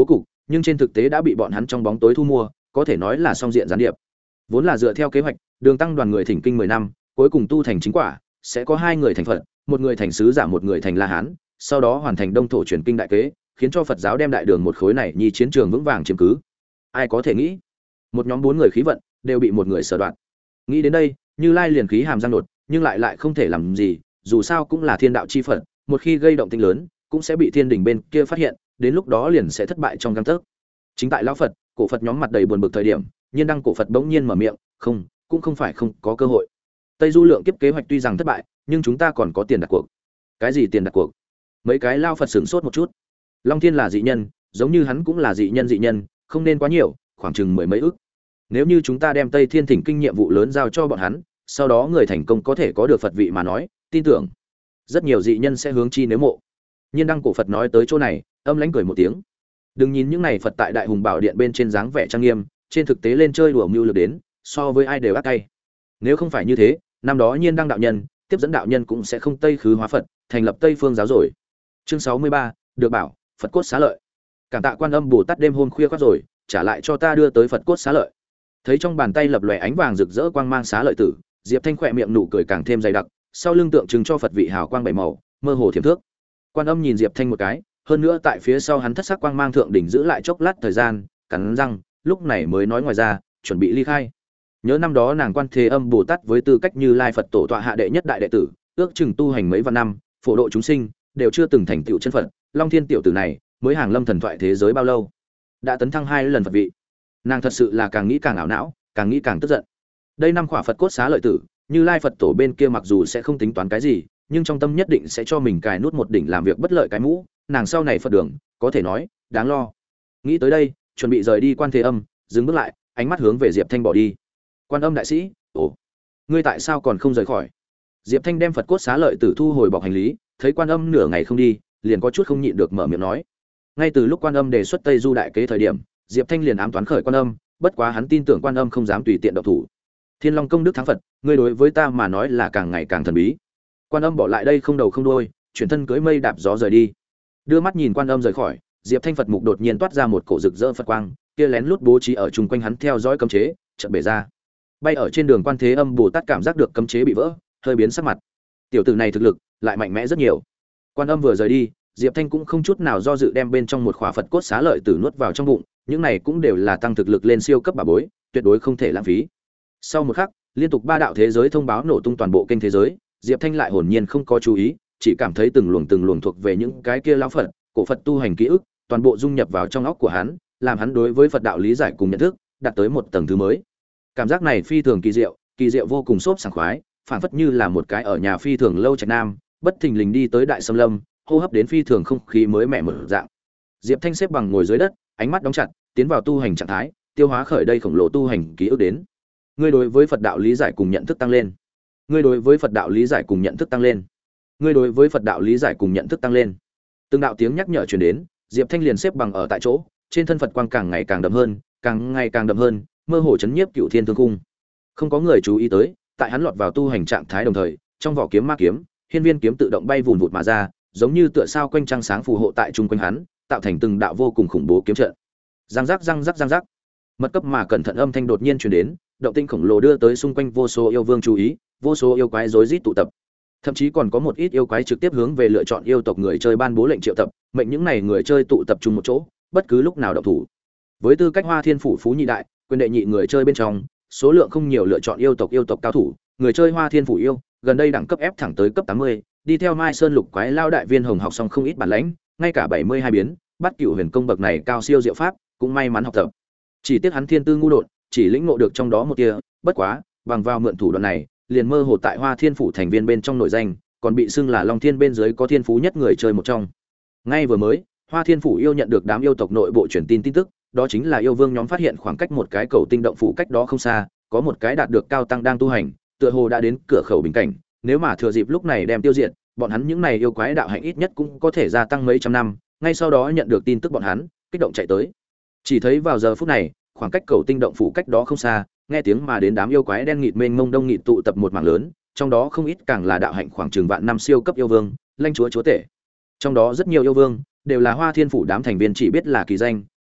nhưng trên thực tế đã bị bọn hắn trong bóng tối thu mua, có thể nói là song diện gián điệp. Vốn là dựa theo kế hoạch, Đường Tăng đoàn người thỉnh kinh mười năm, cuối cùng tu thành chính quả, sẽ có hai người thành Phật, một người thành sứ giả, một người thành La Hán, sau đó hoàn thành đông thổ truyền kinh đại kế, khiến cho Phật giáo đem đại đường một khối này nhi chiến trường vững vàng chiếm cứ. Ai có thể nghĩ, một nhóm bốn người khí vận đều bị một người sở đoạt. Nghĩ đến đây, Như Lai liền khí hàm răng đột, nhưng lại lại không thể làm gì, dù sao cũng là thiên đạo chi Phật, một khi gây động tĩnh lớn, cũng sẽ bị thiên đình bên kia phát hiện, đến lúc đó liền sẽ thất bại trong gang tấc. Chính tại lão Phật, cổ Phật nhóm mặt đầy buồn bực thời điểm, Nhiên Đăng cổ Phật bỗng nhiên mở miệng, "Không, cũng không phải không có cơ hội. Tây Du lượng kiếp kế hoạch tuy rằng thất bại, nhưng chúng ta còn có tiền đặt cuộc." "Cái gì tiền đặt cuộc?" Mấy cái lao Phật sửng sốt một chút. Long Thiên là dị nhân, giống như hắn cũng là dị nhân dị nhân, không nên quá nhiều, khoảng chừng mười mấy ức. Nếu như chúng ta đem Tây Thiên Thỉnh kinh nhiệm vụ lớn giao cho bọn hắn, sau đó người thành công có thể có được Phật vị mà nói, tin tưởng rất nhiều dị nhân sẽ hướng chi nếu mộ. Nhiên Đăng cổ Phật nói tới chỗ này, âm lãnh cười một tiếng. Đừng nhìn những này Phật tại Đại Hùng Bảo Điện bên trên dáng vẻ trang nghiêm, trên thực tế lên chơi đùa mưu lược đến, so với ai đều ác tay. Nếu không phải như thế, năm đó Nhiên Đăng đạo nhân, tiếp dẫn đạo nhân cũng sẽ không Tây khứ hóa Phật, thành lập Tây Phương giáo rồi. Chương sáu mươi ba, được bảo, Phật cốt xá lợi. Cảm tạ Quan Âm Bồ Tát đêm hôm khuya khoắt rồi, trả lại cho ta đưa tới Phật cốt xá lợi. Thấy trong bàn tay lập lòe ánh vàng rực rỡ quang mang xá lợi tử, Diệp Thanh khỏe miệng nụ cười càng thêm dày đặc, sau lưng tượng trưng cho Phật vị hào quang bảy màu, mơ hồ thiểm thước. Quan Âm nhìn Diệp Thanh một cái, hơn nữa tại phía sau hắn thất sắc quang mang thượng đỉnh giữ lại chốc lát thời gian, cắn răng, lúc này mới nói ngoài ra, chuẩn bị ly khai. Nhớ năm đó nàng Quan Thế Âm Bồ Tát với tư cách Như Lai Phật tổ tọa hạ đệ nhất đại đệ tử, ước chừng tu hành mấy vạn năm, phổ độ chúng sinh, đều chưa từng thành tựu chân Phật, Long Thiên tiểu tử này, mới hàng lâm thần thoại thế giới bao lâu, đã tấn thăng hai lần Phật vị. Nàng thật sự là càng nghĩ càng ảo não, càng nghĩ càng tức giận. Đây năm khỏa Phật cốt xá lợi tử, Như Lai Phật tổ bên kia mặc dù sẽ không tính toán cái gì, nhưng trong tâm nhất định sẽ cho mình cài nút một đỉnh làm việc bất lợi cái mũ, nàng sau này Phật đường, có thể nói đáng lo. Nghĩ tới đây, chuẩn bị rời đi Quan Thế Âm, dừng bước lại, ánh mắt hướng về Diệp Thanh bỏ đi. Quan Âm đại sĩ, ồ, ngươi tại sao còn không rời khỏi? Diệp Thanh đem Phật cốt xá lợi tử thu hồi bọc hành lý, thấy Quan Âm nửa ngày không đi, liền có chút không nhịn được mở miệng nói. Ngay từ lúc Quan Âm đề xuất Tây Du đại kế thời điểm, Diệp Thanh liền ám toán khởi Quan Âm, bất quá hắn tin tưởng Quan Âm không dám tùy tiện động thủ. Thiên Long công đức thắng Phật, ngươi đối với ta mà nói là càng ngày càng thần bí. Quan Âm bỏ lại đây không đầu không đuôi, chuyển thân cưỡi mây đạp gió rời đi. Đưa mắt nhìn Quan Âm rời khỏi, Diệp Thanh Phật mục đột nhiên toát ra một cổ rực rỡ Phật quang, kia lén lút bố trí ở chung quanh hắn theo dõi cấm chế, chợt bể ra. Bay ở trên đường Quan Thế Âm Bồ Tát cảm giác được cấm chế bị vỡ, hơi biến sắc mặt. Tiểu tử này thực lực lại mạnh mẽ rất nhiều. Quan Âm vừa rời đi, Diệp Thanh cũng không chút nào do dự đem bên trong một khỏa Phật cốt xá lợi tử nuốt vào trong bụng, những này cũng đều là tăng thực lực lên siêu cấp bà bối, tuyệt đối không thể lãng phí. Sau một khắc, liên tục ba đạo thế giới thông báo nổ tung toàn bộ kênh thế giới, Diệp Thanh lại hồn nhiên không có chú ý, chỉ cảm thấy từng luồng từng luồng thuộc về những cái kia lão Phật, cổ Phật tu hành ký ức, toàn bộ dung nhập vào trong óc của hắn, làm hắn đối với Phật đạo lý giải cùng nhận thức đạt tới một tầng thứ mới. Cảm giác này phi thường kỳ diệu, kỳ diệu vô cùng xốp sảng khoái, phảng phất như là một cái ở nhà phi thường lâu trạch nam, bất thình lình đi tới đại sâm lâm, hô hấp đến phi thường không khí mới mẻ mở dạng. Diệp Thanh xếp bằng ngồi dưới đất, ánh mắt đóng chặt, tiến vào tu hành trạng thái, tiêu hóa khởi đây khổng lồ tu hành ký ức đến. Ngươi đối với Phật đạo lý giải cùng nhận thức tăng lên. Ngươi đối với Phật đạo lý giải cùng nhận thức tăng lên. Ngươi đối với Phật đạo lý giải cùng nhận thức tăng lên. Từng đạo tiếng nhắc nhở truyền đến, Diệp Thanh liền xếp bằng ở tại chỗ, trên thân Phật quang càng ngày càng đậm hơn, càng ngày càng đậm hơn, mơ hồ chấn nhiếp Cửu Thiên Thương Cung. Không có người chú ý tới, tại hắn lọt vào tu hành trạng thái đồng thời, trong vỏ kiếm ma kiếm, hiên viên kiếm tự động bay vụn vụt mà ra, giống như tựa sao quanh trăng sáng phù hộ tại trung quanh hắn, tạo thành từng đạo vô cùng khủng bố kiếm trận. Răng rắc răng rắc răng rắc. Mật cấp mà cẩn thận âm thanh đột nhiên truyền đến, động tinh khổng lồ đưa tới xung quanh vô số yêu vương chú ý, vô số yêu quái rối rít tụ tập. Thậm chí còn có một ít yêu quái trực tiếp hướng về lựa chọn yêu tộc người chơi ban bố lệnh triệu tập, mệnh những này người chơi tụ tập trung một chỗ, bất cứ lúc nào động thủ. Với tư cách Hoa Thiên phủ phú nhị đại, quyền đệ nhị người chơi bên trong, số lượng không nhiều lựa chọn yêu tộc yêu tộc cao thủ, người chơi Hoa Thiên phủ yêu, gần đây đẳng cấp ép thẳng tới cấp tám mươi, đi theo Mai Sơn Lục Quái lao đại viên hồng học xong không ít bản lãnh, ngay cả bảy mươi hai biến, bắt cửu huyền công bậc này cao siêu diệu pháp, cũng may mắn học tập. Chỉ tiếc hắn thiên tư ngu đột, chỉ lĩnh ngộ được trong đó một tia, bất quá, bằng vào mượn thủ đoạn này, liền mơ hồ tại Hoa Thiên phủ thành viên bên trong nội danh, còn bị xưng là Long Thiên bên dưới có thiên phú nhất người chơi một trong. Ngay vừa mới, Hoa Thiên phủ yêu nhận được đám yêu tộc nội bộ truyền tin tin tức, đó chính là yêu vương nhóm phát hiện khoảng cách một cái cầu tinh động phủ cách đó không xa, có một cái đạt được cao tăng đang tu hành, tựa hồ đã đến cửa khẩu bình cảnh, nếu mà thừa dịp lúc này đem tiêu diệt, bọn hắn những này yêu quái đạo hạnh ít nhất cũng có thể gia tăng mấy trăm năm, ngay sau đó nhận được tin tức bọn hắn, kích động chạy tới. Chỉ thấy vào giờ phút này, khoảng cách cầu tinh động phủ cách đó không xa, nghe tiếng mà đến đám yêu quái đen nghịt mênh mông đông nghịt tụ tập một mảng lớn, trong đó không ít càng là đạo hạnh khoảng chừng vạn năm siêu cấp yêu vương, lãnh chúa chúa tể. Trong đó rất nhiều yêu vương đều là Hoa Thiên phủ đám thành viên chỉ biết là kỳ danh,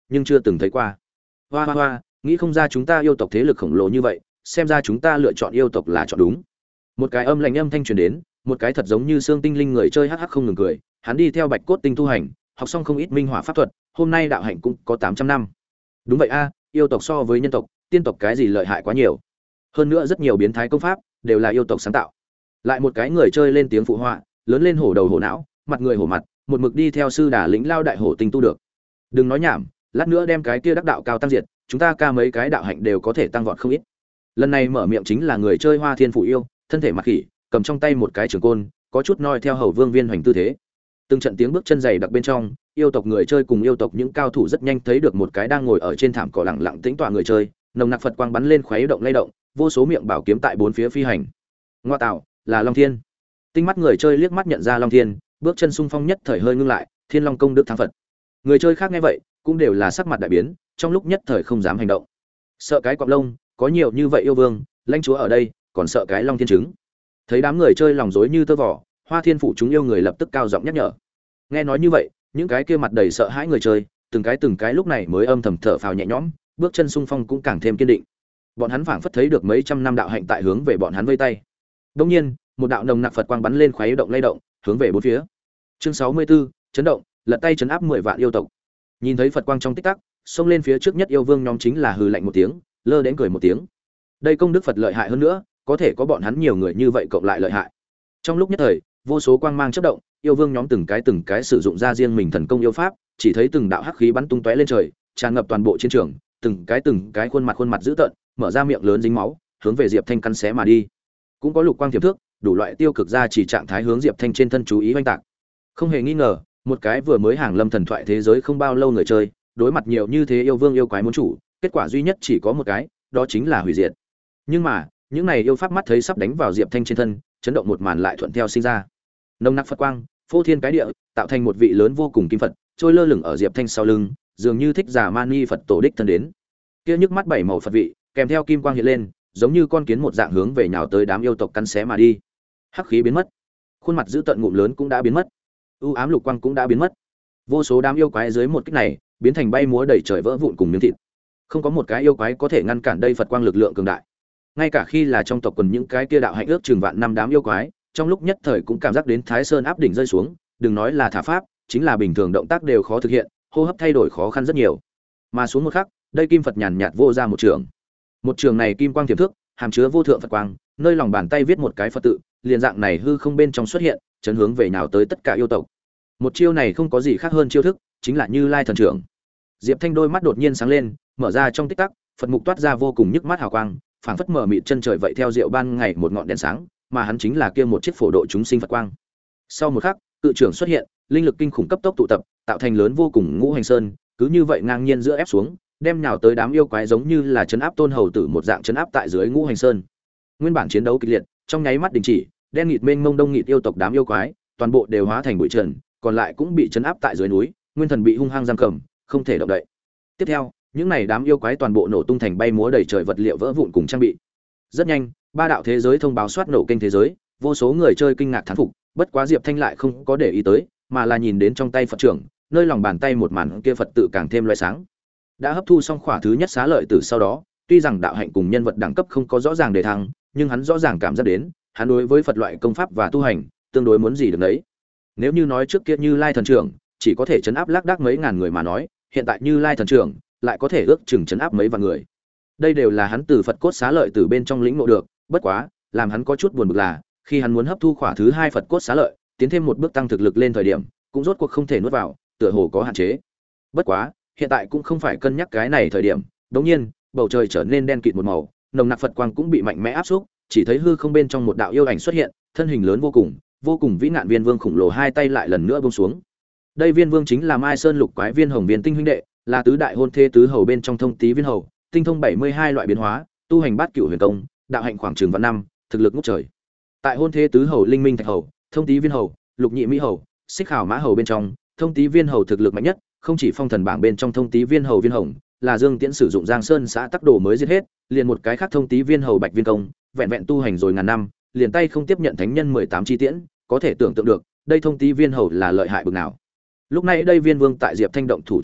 nhưng chưa từng thấy qua. Hoa hoa hoa, nghĩ không ra chúng ta yêu tộc thế lực khổng lồ như vậy, xem ra chúng ta lựa chọn yêu tộc là chọn đúng. Một cái âm lạnh âm thanh truyền đến, một cái thật giống như xương tinh linh người chơi hắc hắc không ngừng cười, hắn đi theo Bạch Cốt Tinh tu hành, học xong không ít minh hỏa pháp thuật, hôm nay đạo hạnh cũng có tám trăm năm. Đúng vậy a, yêu tộc so với nhân tộc, tiên tộc cái gì lợi hại quá nhiều. Hơn nữa rất nhiều biến thái công pháp đều là yêu tộc sáng tạo. Lại một cái người chơi lên tiếng phụ họa, lớn lên hổ đầu hổ não, mặt người hổ mặt, một mực đi theo sư đà lĩnh lao đại hổ tinh tu được. Đừng nói nhảm, lát nữa đem cái kia đắc đạo cao tăng diệt, chúng ta ca mấy cái đạo hạnh đều có thể tăng vọt không ít. Lần này mở miệng chính là người chơi Hoa Thiên Phụ yêu, thân thể mặc khỉ, cầm trong tay một cái trường côn, có chút noi theo hầu vương viên hoành tư thế. Từng trận tiếng bước chân dày đặc bên trong, yêu tộc người chơi cùng yêu tộc những cao thủ rất nhanh thấy được một cái đang ngồi ở trên thảm cỏ lặng lặng tĩnh tọa người chơi, nồng nặc Phật quang bắn lên khuấy động lay động, vô số miệng bảo kiếm tại bốn phía phi hành. Ngoa tạo, là Long Thiên. Tinh mắt người chơi liếc mắt nhận ra Long Thiên, bước chân xung phong nhất thời hơi ngưng lại, Thiên Long công đức thắng Phật. Người chơi khác nghe vậy, cũng đều là sắc mặt đại biến, trong lúc nhất thời không dám hành động. Sợ cái cọp lông, có nhiều như vậy yêu vương, lãnh chúa ở đây, còn sợ cái Long Thiên trứng. Thấy đám người chơi lòng rối như tơ vò, Hoa Thiên Phụ chúng yêu người lập tức cao giọng nhắc nhở. Nghe nói như vậy, những cái kia mặt đầy sợ hãi người chơi, từng cái từng cái lúc này mới âm thầm thở phào nhẹ nhõm, bước chân xung phong cũng càng thêm kiên định. Bọn hắn phảng phất thấy được mấy trăm năm đạo hạnh tại hướng về bọn hắn vây tay. Đương nhiên, một đạo nồng nặc Phật quang bắn lên khuấy động lay động, hướng về bốn phía. Chương sáu mươi 64, chấn động, lật tay chấn áp mười vạn yêu tộc. Nhìn thấy Phật quang trong tích tắc, xông lên phía trước nhất yêu vương nhóm chính là hừ lạnh một tiếng, lơ đến cười một tiếng. Đây công đức Phật lợi hại hơn nữa, có thể có bọn hắn nhiều người như vậy cộng lại lợi hại. Trong lúc nhất thời, vô số quang mang chớp động, yêu vương nhóm từng cái từng cái sử dụng ra riêng mình thần công yêu pháp, chỉ thấy từng đạo hắc khí bắn tung tóe lên trời, tràn ngập toàn bộ chiến trường, từng cái từng cái khuôn mặt khuôn mặt dữ tợn, mở ra miệng lớn dính máu, hướng về Diệp Thanh cắn xé mà đi. Cũng có lục quang tiềm thước, đủ loại tiêu cực ra chỉ trạng thái hướng Diệp Thanh trên thân chú ý oanh tạc. Không hề nghi ngờ, một cái vừa mới hàng lâm thần thoại thế giới không bao lâu người chơi, đối mặt nhiều như thế yêu vương yêu quái muốn chủ, kết quả duy nhất chỉ có một cái, đó chính là hủy diệt. Nhưng mà, những này yêu pháp mắt thấy sắp đánh vào Diệp Thanh trên thân, chấn động một màn lại thuận theo sinh ra. Nồng nặc Phật quang, phô thiên cái địa, tạo thành một vị lớn vô cùng kim Phật, trôi lơ lửng ở Diệp Thanh sau lưng, dường như thích giả mani Phật tổ đích thân đến. Kia nhức mắt bảy màu Phật vị, kèm theo kim quang hiện lên, giống như con kiến một dạng hướng về nhào tới đám yêu tộc cắn xé mà đi. Hắc khí biến mất, khuôn mặt dữ tợn ngụm lớn cũng đã biến mất, u ám lục quang cũng đã biến mất. Vô số đám yêu quái dưới một kích này, biến thành bay múa đầy trời vỡ vụn cùng miếng thịt. Không có một cái yêu quái có thể ngăn cản đây Phật quang lực lượng cường đại. Ngay cả khi là trong tộc quần những cái kia đạo hạnh ước chừng vạn năm đám yêu quái, trong lúc nhất thời cũng cảm giác đến Thái Sơn áp đỉnh rơi xuống, đừng nói là thả pháp, chính là bình thường động tác đều khó thực hiện, hô hấp thay đổi khó khăn rất nhiều. Mà xuống một khắc, đây kim Phật nhàn nhạt vô ra một trường. Một trường này kim quang tiềm thức, hàm chứa vô thượng Phật quang, nơi lòng bàn tay viết một cái Phật tự, liền dạng này hư không bên trong xuất hiện, chấn hướng về nào tới tất cả yêu tộc. Một chiêu này không có gì khác hơn chiêu thức, chính là Như Lai thần trưởng. Diệp Thanh đôi mắt đột nhiên sáng lên, mở ra trong tích tắc, Phật mục toát ra vô cùng nhức mắt hào quang, phảng phất mở mịt chân trời vậy theo diệu ban ngày một ngọn đèn sáng, mà hắn chính là kia một chiếc phổ độ chúng sinh Phật quang. Sau một khắc, cự trưởng xuất hiện, linh lực kinh khủng cấp tốc tụ tập, tạo thành lớn vô cùng ngũ hành sơn, cứ như vậy ngang nhiên giữa ép xuống, đem nhào tới đám yêu quái giống như là chấn áp tôn hầu tử một dạng chấn áp tại dưới ngũ hành sơn. Nguyên bản chiến đấu kịch liệt, trong nháy mắt đình chỉ, đen nghịt mênh mông đông nghịt yêu tộc đám yêu quái, toàn bộ đều hóa thành bụi trần, còn lại cũng bị chấn áp tại dưới núi, nguyên thần bị hung hăng giam cầm, không thể động đậy. Tiếp theo, những này đám yêu quái toàn bộ nổ tung thành bay múa đầy trời vật liệu vỡ vụn cùng trang bị. Rất nhanh, ba đạo thế giới thông báo soát nổ kênh thế giới, vô số người chơi kinh ngạc thán phục, bất quá Diệp Thanh lại không có để ý tới, mà là nhìn đến trong tay Phật trưởng, nơi lòng bàn tay một màn kia Phật tự càng thêm loé sáng. Đã hấp thu xong khỏa thứ nhất xá lợi từ sau đó, tuy rằng đạo hạnh cùng nhân vật đẳng cấp không có rõ ràng đề thăng, nhưng hắn rõ ràng cảm giác đến, hắn đối với Phật loại công pháp và tu hành, tương đối muốn gì được đấy. Nếu như nói trước kia Như Lai thần trưởng, chỉ có thể chấn áp lác đác mấy ngàn người mà nói, hiện tại Như Lai thần trưởng lại có thể ước chừng chấn áp mấy vạn người. Đây đều là hắn từ Phật cốt xá lợi từ bên trong lĩnh ngộ được, bất quá, làm hắn có chút buồn bực là, khi hắn muốn hấp thu khỏa thứ hai Phật cốt xá lợi, tiến thêm một bước tăng thực lực lên thời điểm, cũng rốt cuộc không thể nuốt vào, tựa hồ có hạn chế. Bất quá, hiện tại cũng không phải cân nhắc cái này thời điểm, đột nhiên, bầu trời trở nên đen kịt một màu, nồng nặc Phật quang cũng bị mạnh mẽ áp xúc, chỉ thấy hư không bên trong một đạo yêu ảnh xuất hiện, thân hình lớn vô cùng, vô cùng vĩ nạn viên vương khổng lồ hai tay lại lần nữa buông xuống. Đây viên vương chính là Mai Sơn Lục Quái Viên Hồng Viên Tinh huynh đệ, là tứ đại hôn thê tứ hầu bên trong thông tí viên hầu, tinh thông bảy mươi hai loại biến hóa, tu hành bát cửu huyền công, đạo hạnh khoảng chừng vạn năm, thực lực ngút trời. Tại hôn thê tứ hầu Linh Minh Thạch hầu, thông tí viên hầu, Lục Nhị Mỹ hầu, Xích Khảo Mã hầu bên trong, thông tí viên hầu thực lực mạnh nhất, không chỉ phong thần bảng bên trong thông tí viên hầu Viên Hồng, là Dương Tiễn sử dụng Giang Sơn xã tắc đồ mới giết hết, liền một cái khác thông tí viên hầu Bạch Viên Công, vẹn vẹn tu hành rồi ngàn năm, liền tay không tiếp nhận thánh nhân mười tám chi tiễn, có thể tưởng tượng được, đây thông tí viên hầu là lợi hại bực nào. Lúc này đây viên vương tại Diệp Thanh động thủ trước mắt,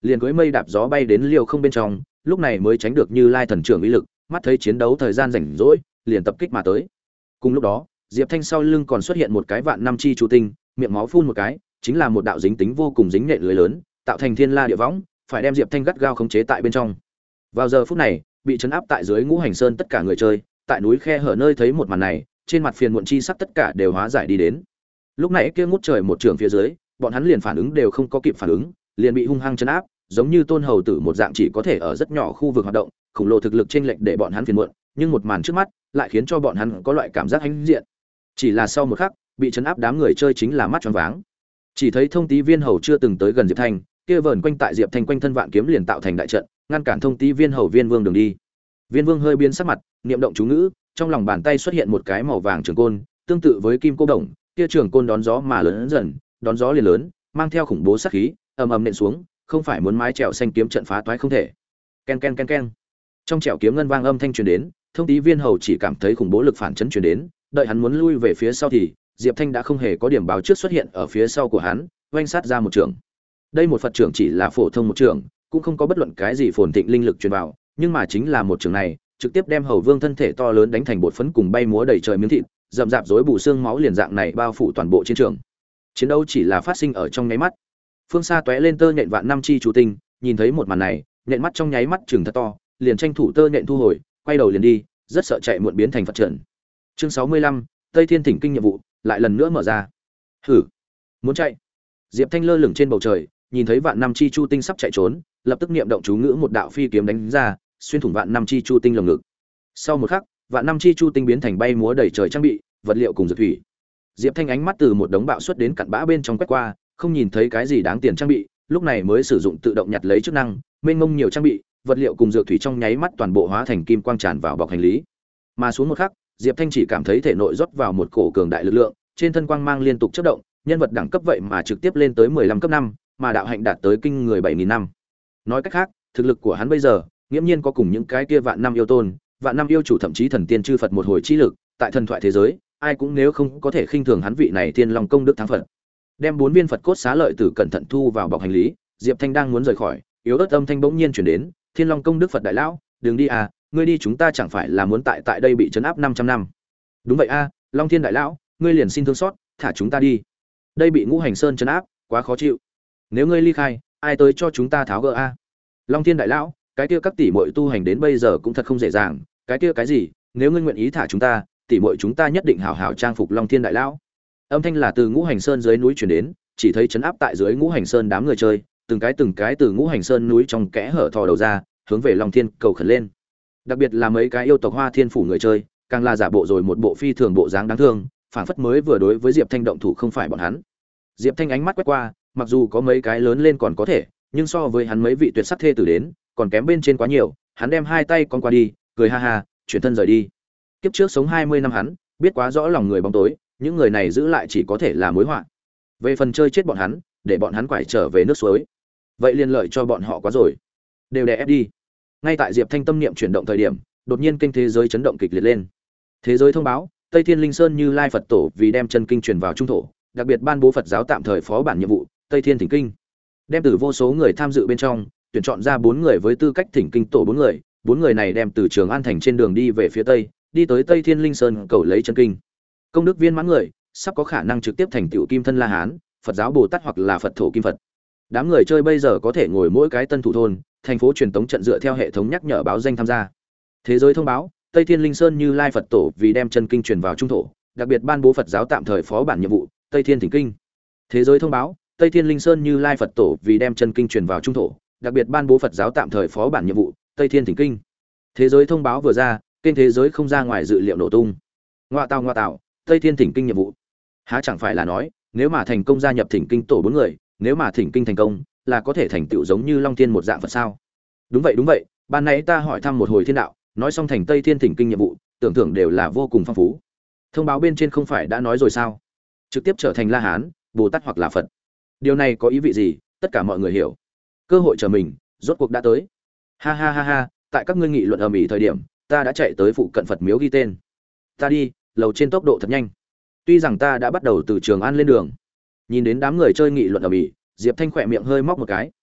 liền cưỡi mây đạp gió bay đến liều không bên trong, lúc này mới tránh được Như Lai thần trưởng uy lực, mắt thấy chiến đấu thời gian rảnh rỗi, liền tập kích mà tới. Cùng lúc đó, Diệp Thanh sau lưng còn xuất hiện một cái vạn năm chi chu tinh, miệng máu phun một cái, chính là một đạo dính tính vô cùng dính nện lưới lớn, tạo thành thiên la địa võng, phải đem Diệp Thanh gắt gao khống chế tại bên trong. Vào giờ phút này, bị trấn áp tại dưới Ngũ Hành Sơn tất cả người chơi, tại núi khe hở nơi thấy một màn này, trên mặt phiền muộn chi sắc tất cả đều hóa giải đi đến. Lúc này kia ngút trời một trường phía dưới, bọn hắn liền phản ứng đều không có kịp phản ứng, liền bị hung hăng trấn áp, giống như tôn hầu tử một dạng chỉ có thể ở rất nhỏ khu vực hoạt động, khổng lồ thực lực chênh lệch để bọn hắn phiền muộn, nhưng một màn trước mắt lại khiến cho bọn hắn có loại cảm giác hãnh diện. Chỉ là sau một khắc, bị trấn áp đám người chơi chính là mắt tròn váng. Chỉ thấy thông tí viên hầu chưa từng tới gần Diệp Thanh, kia vờn quanh tại Diệp Thanh quanh thân vạn kiếm liền tạo thành đại trận, ngăn cản thông tí viên hầu Viên Vương đường đi. Viên Vương hơi biến sắc mặt, niệm động chú ngữ, trong lòng bàn tay xuất hiện một cái màu vàng trường côn, tương tự với kim cô đồng, kia trường côn đón gió mà lớn dần, đón gió liền lớn, mang theo khủng bố sát khí, ầm ầm nện xuống, không phải muốn mái chèo xanh kiếm trận phá toái không thể. Ken ken ken ken. Trong chèo kiếm ngân vang âm thanh truyền đến, thông tí viên hầu chỉ cảm thấy khủng bố lực phản chấn truyền đến, đợi hắn muốn lui về phía sau thì Diệp Thanh đã không hề có điểm báo trước xuất hiện ở phía sau của hắn, oanh sát ra một trường. Đây một Phật trưởng chỉ là phổ thông một trường, cũng không có bất luận cái gì phồn thịnh linh lực truyền vào, nhưng mà chính là một trường này, trực tiếp đem Hầu Vương thân thể to lớn đánh thành bột phấn cùng bay múa đầy trời miếng thịt, rậm rạp rối bù xương máu liền dạng này bao phủ toàn bộ chiến trường. Chiến đấu chỉ là phát sinh ở trong nháy mắt. Phương xa tóe lên tơ nhện vạn năm chi chủ tinh, nhìn thấy một màn này, nhện mắt trong nháy mắt trừng thật to, liền tranh thủ tơ nhện thu hồi, quay đầu liền đi, rất sợ chạy muộn biến thành Phật trận. Chương sáu mươi lăm, Tây Thiên Thỉnh Kinh nhiệm vụ lại lần nữa mở ra. Hử, muốn chạy? Diệp Thanh lơ lửng trên bầu trời, nhìn thấy vạn năm chi chu tinh sắp chạy trốn, lập tức niệm động chú ngữ một đạo phi kiếm đánh ra, xuyên thủng vạn năm chi chu tinh lồng ngực. Sau một khắc, vạn năm chi chu tinh biến thành bay múa đầy trời trang bị, vật liệu cùng dược thủy. Diệp Thanh ánh mắt từ một đống bạo xuất đến cặn bã bên trong quét qua, không nhìn thấy cái gì đáng tiền trang bị, lúc này mới sử dụng tự động nhặt lấy chức năng, mênh mông nhiều trang bị, vật liệu cùng dược thủy trong nháy mắt toàn bộ hóa thành kim quang tràn vào bọc hành lý. Mà xuống một khắc, Diệp Thanh chỉ cảm thấy thể nội rót vào một cổ cường đại lực lượng, trên thân quang mang liên tục chớp động, nhân vật đẳng cấp vậy mà trực tiếp lên tới mười lăm cấp năm, mà đạo hạnh đạt tới kinh người bảy nghìn năm. Nói cách khác, thực lực của hắn bây giờ, nghiễm nhiên có cùng những cái kia vạn năm yêu tôn, vạn năm yêu chủ thậm chí thần tiên chư Phật một hồi chi lực, tại thần thoại thế giới, ai cũng nếu không có thể khinh thường hắn vị này Thiên Long công đức thắng Phật. Đem bốn viên Phật cốt xá lợi tử cẩn thận thu vào bọc hành lý, Diệp Thanh đang muốn rời khỏi, yếu ớt âm thanh bỗng nhiên truyền đến, Thiên Long công đức Phật đại lão, đừng đi à, ngươi đi chúng ta chẳng phải là muốn tại tại đây bị trấn áp năm trăm năm. Đúng vậy a, Long Thiên đại lão, ngươi liền xin thương xót, thả chúng ta đi. Đây bị Ngũ Hành Sơn trấn áp, quá khó chịu. Nếu ngươi ly khai, ai tới cho chúng ta tháo gỡ a? Long Thiên đại lão, cái kia các tỷ muội tu hành đến bây giờ cũng thật không dễ dàng, cái kia cái gì, nếu ngươi nguyện ý thả chúng ta, tỷ muội chúng ta nhất định hảo hảo trang phục Long Thiên đại lão. Âm thanh là từ Ngũ Hành Sơn dưới núi truyền đến, chỉ thấy trấn áp tại dưới Ngũ Hành Sơn đám người chơi, từng cái từng cái từ Ngũ Hành Sơn núi trong kẽ hở thò đầu ra, hướng về Long Thiên cầu khẩn lên. Đặc biệt là mấy cái yêu tộc Hoa Thiên phủ người chơi, càng là giả bộ rồi một bộ phi thường bộ dáng đáng thương, phảng phất mới vừa đối với Diệp Thanh động thủ không phải bọn hắn. Diệp Thanh ánh mắt quét qua, mặc dù có mấy cái lớn lên còn có thể, nhưng so với hắn mấy vị tuyệt sắc thê tử đến, còn kém bên trên quá nhiều, hắn đem hai tay con qua đi, cười ha ha, chuyển thân rời đi. Kiếp trước sống hai mươi năm hắn, biết quá rõ lòng người bóng tối, những người này giữ lại chỉ có thể là mối họa. Về phần chơi chết bọn hắn, để bọn hắn quải trở về nước suối. Vậy liền lợi cho bọn họ quá rồi. Đều đè ép đi. Ngay tại Diệp Thanh tâm niệm chuyển động thời điểm, đột nhiên kênh thế giới chấn động kịch liệt lên. Thế giới thông báo, Tây Thiên Linh Sơn Như Lai Phật Tổ vì đem chân kinh truyền vào trung thổ, đặc biệt ban bố Phật giáo tạm thời phó bản nhiệm vụ, Tây Thiên Thỉnh Kinh. Đem từ vô số người tham dự bên trong, tuyển chọn ra bốn người với tư cách thỉnh kinh tổ bốn người, bốn người này đem từ Trường An thành trên đường đi về phía tây, đi tới Tây Thiên Linh Sơn cầu lấy chân kinh. Công đức viên mãn người, sắp có khả năng trực tiếp thành tựu Kim Thân La Hán, Phật giáo Bồ Tát hoặc là Phật thổ Kim Phật. Đám người chơi bây giờ có thể ngồi mỗi cái tân thủ thôn, thành phố truyền tống trận dựa theo hệ thống nhắc nhở báo danh tham gia. Thế giới thông báo, Tây Thiên Linh Sơn Như Lai Phật Tổ vì đem chân kinh truyền vào trung thổ, đặc biệt ban bố Phật giáo tạm thời phó bản nhiệm vụ, Tây Thiên Thỉnh Kinh. Thế giới thông báo, Tây Thiên Linh Sơn Như Lai Phật Tổ vì đem chân kinh truyền vào trung thổ, đặc biệt ban bố Phật giáo tạm thời phó bản nhiệm vụ, Tây Thiên Thỉnh Kinh. Thế giới thông báo vừa ra, kênh thế giới không ra ngoài dự liệu nổ tung. Ngoa tào ngoa tào, Tây Thiên Thỉnh Kinh nhiệm vụ. Há chẳng phải là nói, nếu mà thành công gia nhập Thỉnh Kinh tổ bốn người, nếu mà Thỉnh Kinh thành công, là có thể thành tựu giống như Long Thiên một dạng Phật sao? Đúng vậy đúng vậy, ban nãy ta hỏi thăm một hồi thiên đạo, nói xong thành Tây Thiên Thỉnh Kinh nhiệm vụ, tưởng tượng đều là vô cùng phong phú. Thông báo bên trên không phải đã nói rồi sao? Trực tiếp trở thành La Hán, Bồ Tát hoặc là Phật. Điều này có ý vị gì, tất cả mọi người hiểu. Cơ hội chờ mình, rốt cuộc đã tới. Ha ha ha ha, tại các ngươi nghị luận ầm ĩ thời điểm, ta đã chạy tới phụ cận Phật miếu ghi tên. Ta đi, lầu trên tốc độ thật nhanh. Tuy rằng ta đã bắt đầu từ Trường An lên đường. Nhìn đến đám người chơi nghị luận ầm ĩ, Diệp Thanh khỏe miệng hơi móc một cái.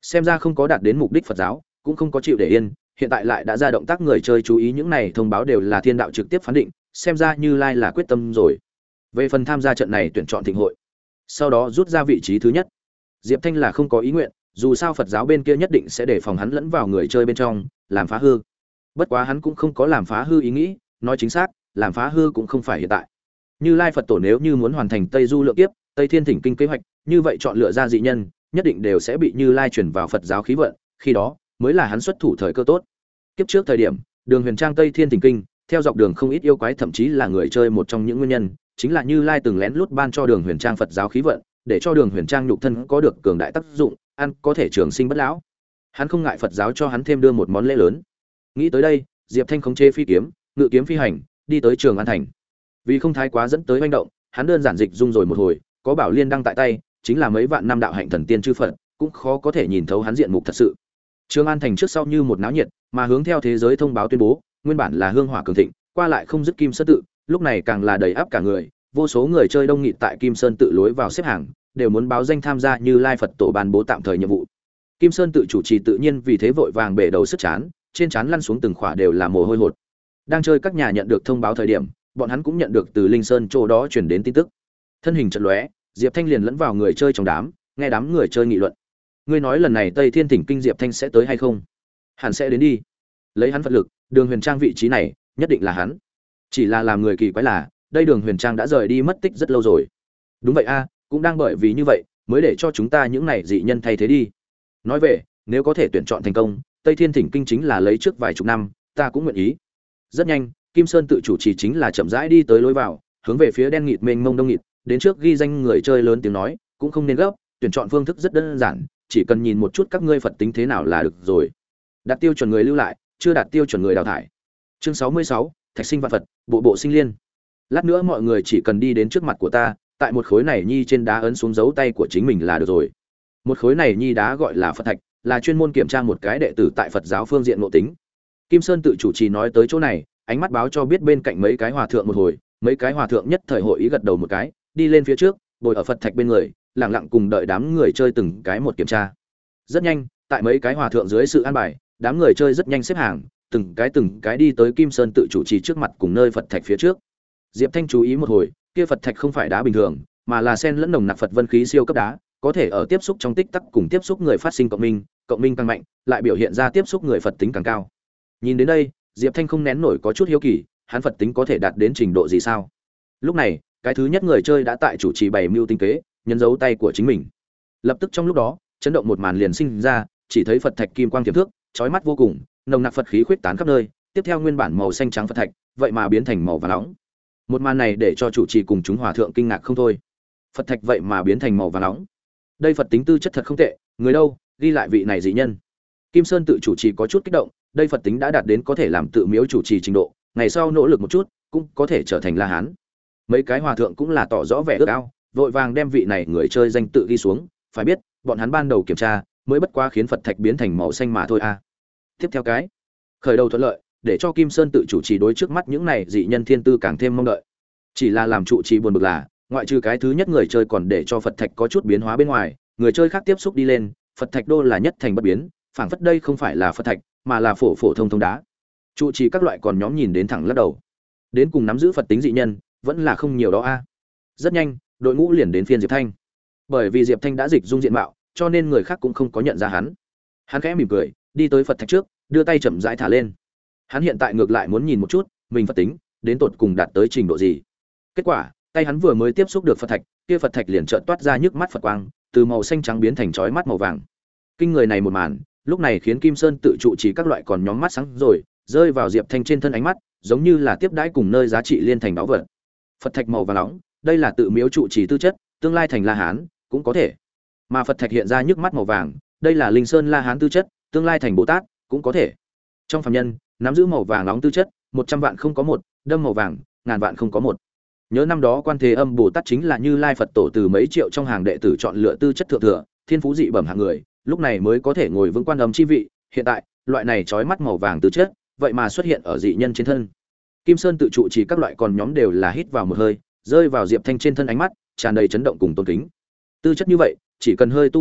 Xem ra không có đạt đến mục đích Phật giáo, cũng không có chịu để yên, hiện tại lại đã ra động tác người chơi chú ý những này thông báo đều là thiên đạo trực tiếp phán định, xem ra Như Lai là quyết tâm rồi. Về phần tham gia trận này tuyển chọn thịnh hội, sau đó rút ra vị trí thứ nhất, Diệp Thanh là không có ý nguyện, dù sao Phật giáo bên kia nhất định sẽ để phòng hắn lẫn vào người chơi bên trong, làm phá hư. Bất quá hắn cũng không có làm phá hư ý nghĩ, nói chính xác, làm phá hư cũng không phải hiện tại. Như Lai Phật tổ nếu như muốn hoàn thành Tây Du lượng kiếp, Tây Thiên Thỉnh Kinh kế hoạch, như vậy chọn lựa ra dị nhân, nhất định đều sẽ bị Như Lai chuyển vào Phật giáo khí vận, khi đó mới là hắn xuất thủ thời cơ tốt. Kiếp trước thời điểm, Đường Huyền Trang Tây Thiên Thỉnh Kinh, theo dọc đường không ít yêu quái thậm chí là người chơi một trong những nguyên nhân, chính là Như Lai từng lén lút ban cho Đường Huyền Trang Phật giáo khí vận, để cho Đường Huyền Trang nhục thân có được cường đại tác dụng, ăn có thể trường sinh bất lão. Hắn không ngại Phật giáo cho hắn thêm đưa một món lễ lớn. Nghĩ tới đây, Diệp Thanh khống chế phi kiếm, ngự kiếm phi hành, đi tới Trường An thành. Vì không thái quá dẫn tới manh động, hắn đơn giản dịch dung rồi một hồi, có bảo liên đăng tại tay, chính là mấy vạn năm đạo hạnh thần tiên chư Phật, cũng khó có thể nhìn thấu hắn diện mục thật sự. Trường An thành trước sau như một náo nhiệt, mà hướng theo thế giới thông báo tuyên bố, nguyên bản là hương hỏa cường thịnh, qua lại không dứt Kim Sơn tự, lúc này càng là đầy áp cả người, vô số người chơi đông nghịt tại Kim Sơn tự lối vào xếp hàng, đều muốn báo danh tham gia Như Lai Phật tổ ban bố tạm thời nhiệm vụ. Kim Sơn tự chủ trì tự nhiên vì thế vội vàng bể đầu sức chán, trên trán lăn xuống từng khỏa đều là mồ hôi hột. Đang chơi các nhà nhận được thông báo thời điểm, bọn hắn cũng nhận được từ Linh Sơn chỗ đó truyền đến tin tức. Thân hình chợt lóe, Diệp Thanh liền lẫn vào người chơi trong đám, nghe đám người chơi nghị luận. Ngươi nói lần này Tây Thiên Thỉnh Kinh Diệp Thanh sẽ tới hay không? Hẳn sẽ đến đi. Lấy hắn Phật lực, Đường Huyền Trang vị trí này, nhất định là hắn. Chỉ là làm người kỳ quái là, đây Đường Huyền Trang đã rời đi mất tích rất lâu rồi. Đúng vậy a, cũng đang bởi vì như vậy, mới để cho chúng ta những này dị nhân thay thế đi. Nói về, nếu có thể tuyển chọn thành công, Tây Thiên Thỉnh Kinh chính là lấy trước vài chục năm, ta cũng nguyện ý. Rất nhanh, Kim Sơn tự chủ trì chính là chậm rãi đi tới lối vào, hướng về phía đen nghịt mênh mông đông nghịt, đến trước ghi danh người chơi lớn tiếng nói, cũng không nên gấp, tuyển chọn phương thức rất đơn giản, chỉ cần nhìn một chút các ngươi Phật tính thế nào là được rồi. Đạt tiêu chuẩn người lưu lại, chưa đạt tiêu chuẩn người đào thải. Chương sáu mươi sáu, Thạch sinh vạn Phật, bộ bộ sinh liên. Lát nữa mọi người chỉ cần đi đến trước mặt của ta, tại một khối này nhi trên đá ấn xuống dấu tay của chính mình là được rồi. Một khối này nhi đá gọi là Phật thạch, là chuyên môn kiểm tra một cái đệ tử tại Phật giáo phương diện ngộ tính. Kim Sơn tự chủ trì nói tới chỗ này, ánh mắt báo cho biết bên cạnh mấy cái hòa thượng một hồi, mấy cái hòa thượng nhất thời hội ý gật đầu một cái, đi lên phía trước, ngồi ở Phật thạch bên người, lặng lặng cùng đợi đám người chơi từng cái một kiểm tra. Rất nhanh, tại mấy cái hòa thượng dưới sự an bài, đám người chơi rất nhanh xếp hàng, từng cái từng cái đi tới Kim Sơn tự chủ trì trước mặt cùng nơi Phật thạch phía trước. Diệp Thanh chú ý một hồi, kia Phật thạch không phải đá bình thường, mà là sen lẫn nồng nặc Phật vân khí siêu cấp đá, có thể ở tiếp xúc trong tích tắc cùng tiếp xúc người phát sinh cộng minh, cộng minh càng mạnh, lại biểu hiện ra tiếp xúc người Phật tính càng cao. Nhìn đến đây, Diệp Thanh không nén nổi có chút hiếu kỳ, hắn Phật tính có thể đạt đến trình độ gì sao? Lúc này, cái thứ nhất người chơi đã tại chủ trì bày mưu tinh kế, nhấn dấu tay của chính mình. Lập tức trong lúc đó, chấn động một màn liền sinh ra, chỉ thấy Phật thạch kim quang tiềm thước, chói mắt vô cùng, nồng nặc Phật khí khuyết tán khắp nơi, tiếp theo nguyên bản màu xanh trắng Phật thạch, vậy mà biến thành màu vàng nóng. Một màn này để cho chủ trì cùng chúng hòa thượng kinh ngạc không thôi. Phật thạch vậy mà biến thành màu vàng nóng. Đây Phật tính tư chất thật không tệ, người đâu, ghi lại vị này dị nhân. Kim Sơn tự chủ trì có chút kích động, đây Phật tính đã đạt đến có thể làm tự miếu chủ trì trình độ, ngày sau nỗ lực một chút, cũng có thể trở thành La Hán. Mấy cái hòa thượng cũng là tỏ rõ vẻ ước ao, vội vàng đem vị này người chơi danh tự ghi xuống, phải biết, bọn hắn ban đầu kiểm tra, mới bất quá khiến Phật thạch biến thành màu xanh mà thôi a. À. Tiếp theo cái, khởi đầu thuận lợi, để cho Kim Sơn tự chủ trì đối trước mắt những này dị nhân thiên tư càng thêm mong đợi. Chỉ là làm trụ trì buồn bực là, ngoại trừ cái thứ nhất người chơi còn để cho Phật thạch có chút biến hóa bên ngoài, người chơi khác tiếp xúc đi lên, Phật thạch đô là nhất thành bất biến, phảng phất đây không phải là Phật thạch, mà là phổ phổ thông thông đá. Trụ trì các loại còn nhóm nhìn đến thẳng lắc đầu. Đến cùng nắm giữ Phật tính dị nhân, vẫn là không nhiều đó a. Rất nhanh, đội ngũ liền đến phiên Diệp Thanh. Bởi vì Diệp Thanh đã dịch dung diện mạo, cho nên người khác cũng không có nhận ra hắn. Hắn khẽ mỉm cười, đi tới Phật thạch trước, đưa tay chậm rãi thả lên. Hắn hiện tại ngược lại muốn nhìn một chút, mình Phật tính đến tột cùng đạt tới trình độ gì. Kết quả, tay hắn vừa mới tiếp xúc được Phật thạch, kia Phật thạch liền chợt toát ra nhức mắt Phật quang, từ màu xanh trắng biến thành chói mắt màu vàng. Kinh người này một màn, lúc này khiến Kim Sơn tự trụ chỉ các loại còn nhóm mắt sáng rồi, rơi vào Diệp Thanh trên thân ánh mắt, giống như là tiếp đãi cùng nơi giá trị liên thành báu vật. Phật thạch màu vàng nóng, đây là tự miếu trụ trì tư chất, tương lai thành La Hán cũng có thể. Mà Phật thạch hiện ra nhức mắt màu vàng, đây là Linh Sơn La Hán tư chất, tương lai thành Bồ Tát cũng có thể. Trong phàm nhân, nắm giữ màu vàng nóng tư chất, một trăm vạn không có một, đâm màu vàng, ngàn vạn không có một. Nhớ năm đó Quan Thế Âm Bồ Tát chính là Như Lai Phật tổ từ mấy triệu trong hàng đệ tử chọn lựa tư chất thượng thừa, thiên phú dị bẩm hạng người, lúc này mới có thể ngồi vững Quan Âm chi vị, hiện tại, loại này chói mắt màu vàng tư chất, vậy mà xuất hiện ở dị nhân trên thân. Kim Sơn tự trụ chỉ các loại còn nhóm đều là hít vào một hơi, rơi vào Diệp Thanh trên thân ánh mắt, tràn đầy chấn động cùng tôn kính. Tư chất như vậy, chỉ cần hơi tu Phật đạo,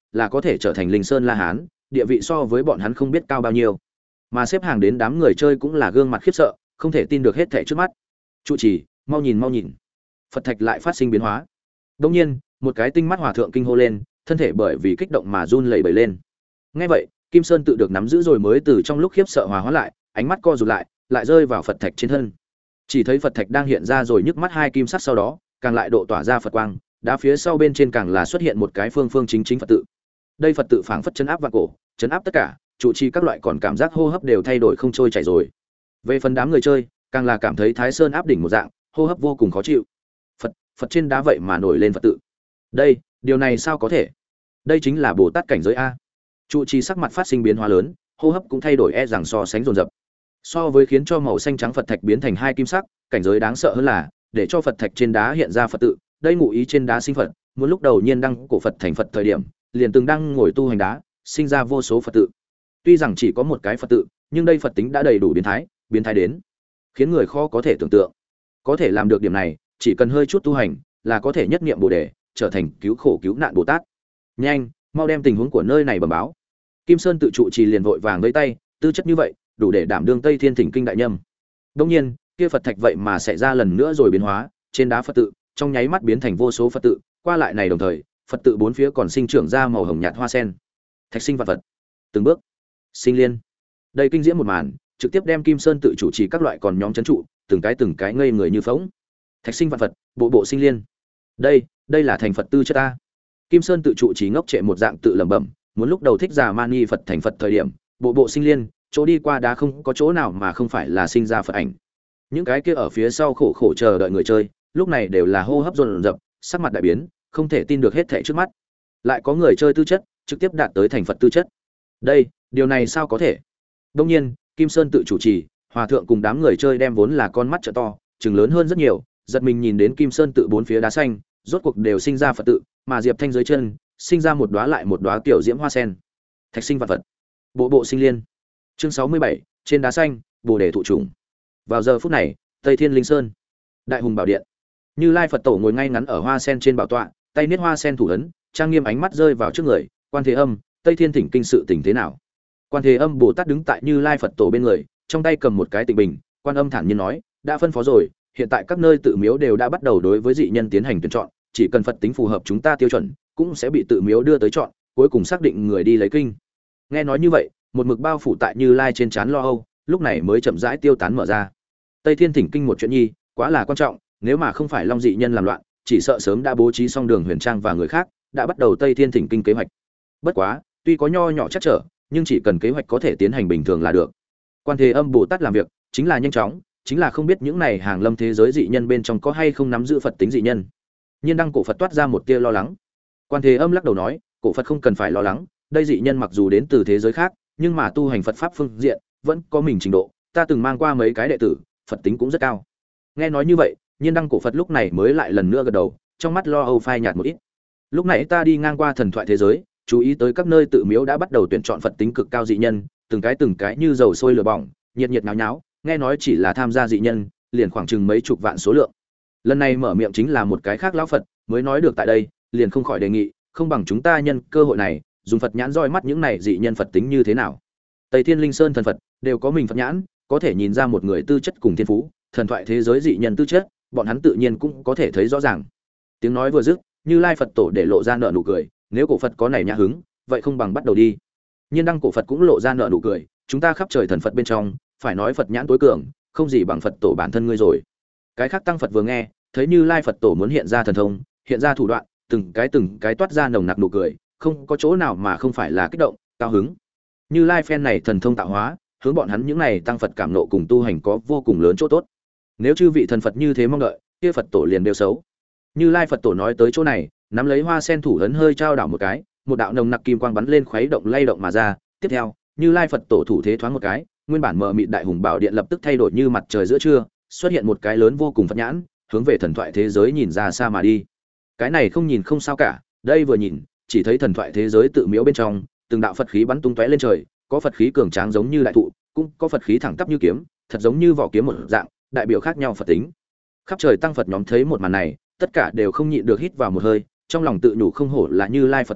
là có thể trở thành Linh Sơn La Hán, địa vị so với bọn hắn không biết cao bao nhiêu. Mà xếp hàng đến đám người chơi cũng là gương mặt khiếp sợ, không thể tin được hết thảy trước mắt. Trụ trì, mau nhìn mau nhìn. Phật thạch lại phát sinh biến hóa. Đương nhiên, một cái tinh mắt hòa thượng kinh hô lên, thân thể bởi vì kích động mà run lẩy bẩy lên. Nghe vậy, Kim Sơn tự được nắm giữ rồi mới từ trong lúc khiếp sợ hòa hóa lại, ánh mắt co rụt lại, lại rơi vào Phật thạch trên thân. Chỉ thấy Phật thạch đang hiện ra rồi nhức mắt hai kim sắc, sau đó, càng lại độ tỏa ra Phật quang, đá phía sau bên trên càng là xuất hiện một cái phương phương chính chính Phật tự. Đây Phật tự phảng phất chấn áp vạn cổ, chấn áp tất cả, trụ trì các loại còn cảm giác hô hấp đều thay đổi không trôi chảy rồi. Về phần đám người chơi, càng là cảm thấy Thái Sơn áp đỉnh một dạng, hô hấp vô cùng khó chịu. Phật, Phật trên đá vậy mà nổi lên Phật tự. Đây, điều này sao có thể? Đây chính là Bồ Tát cảnh giới a. Trụ trì sắc mặt phát sinh biến hóa lớn, hô hấp cũng thay đổi e rằng so sánh dồn dập. So với khiến cho màu xanh trắng Phật thạch biến thành hai kim sắc, cảnh giới đáng sợ hơn là để cho Phật thạch trên đá hiện ra Phật tự, đây ngụ ý trên đá sinh Phật, muốn lúc đầu nhiên đăng cổ Phật thành Phật thời điểm, liền từng đang ngồi tu hành đá, sinh ra vô số Phật tự. Tuy rằng chỉ có một cái Phật tự, nhưng đây Phật tính đã đầy đủ biến thái, biến thái đến khiến người khó có thể tưởng tượng. Có thể làm được điểm này, chỉ cần hơi chút tu hành, là có thể nhất niệm Bồ đề, trở thành cứu khổ cứu nạn Bồ Tát. Nhanh, mau đem tình huống của nơi này bẩm báo. Kim Sơn tự trụ trì liền vội vàng vẫy tay, tư chất như vậy, đủ để đảm đương Tây Thiên Thỉnh Kinh đại nhâm. Đương nhiên, kia Phật thạch vậy mà sẽ ra lần nữa rồi biến hóa, trên đá Phật tự, trong nháy mắt biến thành vô số Phật tự, qua lại này đồng thời, Phật tự bốn phía còn sinh trưởng ra màu hồng nhạt hoa sen. Thạch sinh vạn vật, từng bước sinh liên. Đây kinh diễm một màn, trực tiếp đem Kim Sơn tự chủ trì các loại còn nhóm trấn trụ, từng cái từng cái ngây người như phỗng. Thạch sinh vạn vật, bộ bộ sinh liên. Đây, đây là thành Phật tư chất ta. Kim Sơn tự trụ trì ngốc trệ một dạng tự lẩm bẩm, muốn lúc đầu thích giả mani Phật thành Phật thời điểm, bộ bộ sinh liên, chỗ đi qua đá không có chỗ nào mà không phải là sinh ra Phật ảnh. Những cái kia ở phía sau khổ khổ chờ đợi người chơi, lúc này đều là hô hấp dồn dập, sắc mặt đại biến, không thể tin được hết thảy trước mắt. Lại có người chơi tư chất, trực tiếp đạt tới thành Phật tư chất. Đây, điều này sao có thể? Đương nhiên, Kim Sơn tự chủ trì, hòa thượng cùng đám người chơi đem vốn là con mắt trợ to, trừng lớn hơn rất nhiều, giật mình nhìn đến Kim Sơn tự bốn phía đá xanh, rốt cuộc đều sinh ra Phật tự, mà Diệp Thanh dưới chân, sinh ra một đóa lại một đóa tiểu diễm hoa sen. Thạch sinh vạn vật, bộ bộ sinh liên. Chương sáu mươi bảy, trên đá xanh, Bồ đề thụ trùng. Vào giờ phút này, Tây Thiên Linh Sơn, Đại Hùng Bảo Điện. Như Lai Phật Tổ ngồi ngay ngắn ở hoa sen trên bảo tọa, tay niết hoa sen thủ ấn, trang nghiêm ánh mắt rơi vào trước người, Quan Thế Âm, Tây Thiên Thỉnh Kinh sự tình thế nào? Quan Thế Âm Bồ Tát đứng tại Như Lai Phật Tổ bên người, trong tay cầm một cái tịnh bình, Quan Âm thản nhiên nói, đã phân phó rồi, hiện tại các nơi tự miếu đều đã bắt đầu đối với dị nhân tiến hành tuyển chọn, chỉ cần Phật tính phù hợp chúng ta tiêu chuẩn, cũng sẽ bị tự miếu đưa tới chọn, cuối cùng xác định người đi lấy kinh. Nghe nói như vậy, một mực bao phủ tại Như Lai trên trán lo âu, lúc này mới chậm rãi tiêu tán mở ra. Tây Thiên Thỉnh Kinh một chuyện nhi, quá là quan trọng, nếu mà không phải Long dị nhân làm loạn, chỉ sợ sớm đã bố trí xong Đường Huyền Trang và người khác, đã bắt đầu Tây Thiên Thỉnh Kinh kế hoạch. Bất quá, tuy có nho nhỏ chắc trở, nhưng chỉ cần kế hoạch có thể tiến hành bình thường là được. Quan Thế Âm Bồ Tát làm việc, chính là nhanh chóng, chính là không biết những này hàng lâm thế giới dị nhân bên trong có hay không nắm giữ Phật tính dị nhân. Nhiên đăng cổ Phật toát ra một tia lo lắng. Quan Thế Âm lắc đầu nói, cổ Phật không cần phải lo lắng, đây dị nhân mặc dù đến từ thế giới khác, nhưng mà tu hành Phật pháp phương diện vẫn có mình trình độ, ta từng mang qua mấy cái đệ tử, Phật tính cũng rất cao. Nghe nói như vậy, Nhiên đăng cổ Phật lúc này mới lại lần nữa gật đầu, trong mắt lo âu phai nhạt một ít. Lúc nãy ta đi ngang qua thần thoại thế giới, chú ý tới các nơi tự miếu đã bắt đầu tuyển chọn Phật tính cực cao dị nhân, từng cái từng cái như dầu sôi lửa bỏng, nhiệt nhiệt náo nháo, nghe nói chỉ là tham gia dị nhân, liền khoảng chừng mấy chục vạn số lượng. Lần này mở miệng chính là một cái khác lão Phật, mới nói được tại đây, liền không khỏi đề nghị, không bằng chúng ta nhân cơ hội này, dùng Phật nhãn roi mắt những này dị nhân Phật tính như thế nào. Tây Thiên Linh Sơn thần Phật đều có mình Phật nhãn, có thể nhìn ra một người tư chất cùng thiên phú, thần thoại thế giới dị nhân tư chất, bọn hắn tự nhiên cũng có thể thấy rõ ràng. Tiếng nói vừa dứt, Như Lai Phật Tổ để lộ ra nở nụ cười, nếu cổ Phật có này nhã hứng, vậy không bằng bắt đầu đi. Nhiên đăng cổ Phật cũng lộ ra nở nụ cười, chúng ta khắp trời thần Phật bên trong, phải nói Phật nhãn tối cường, không gì bằng Phật Tổ bản thân ngươi rồi. Cái khác tăng Phật vừa nghe, thấy Như Lai Phật Tổ muốn hiện ra thần thông, hiện ra thủ đoạn, từng cái từng cái toát ra nồng nặc nụ cười, không có chỗ nào mà không phải là kích động, cao hứng. Như Lai phen này thần thông tạo hóa, hướng bọn hắn những này tăng Phật cảm nộ cùng tu hành có vô cùng lớn chỗ tốt. Nếu chư vị thần Phật như thế mong đợi, kia Phật Tổ liền đều xấu. Như Lai Phật Tổ nói tới chỗ này, nắm lấy hoa sen thủ ấn hơi trao đảo một cái, một đạo nồng nặc kim quang bắn lên khuấy động lay động mà ra, tiếp theo, Như Lai Phật Tổ thủ thế thoáng một cái, nguyên bản mờ mịt Đại Hùng Bảo Điện lập tức thay đổi như mặt trời giữa trưa, xuất hiện một cái lớn vô cùng Phật nhãn, hướng về thần thoại thế giới nhìn ra xa mà đi. Cái này không nhìn không sao cả, đây vừa nhìn, chỉ thấy thần thoại thế giới tự miếu bên trong, từng đạo Phật khí bắn tung tóe lên trời, có Phật khí cường tráng giống như đại thụ, cũng có Phật khí thẳng tắp như kiếm, thật giống như vỏ kiếm một dạng, đại biểu khác nhau Phật tính. Khắp trời tăng Phật nhóm thấy một màn này, tất cả đều không nhịn được hít vào một hơi, trong lòng tự nhủ không hổ là Như Lai Phật Tổ,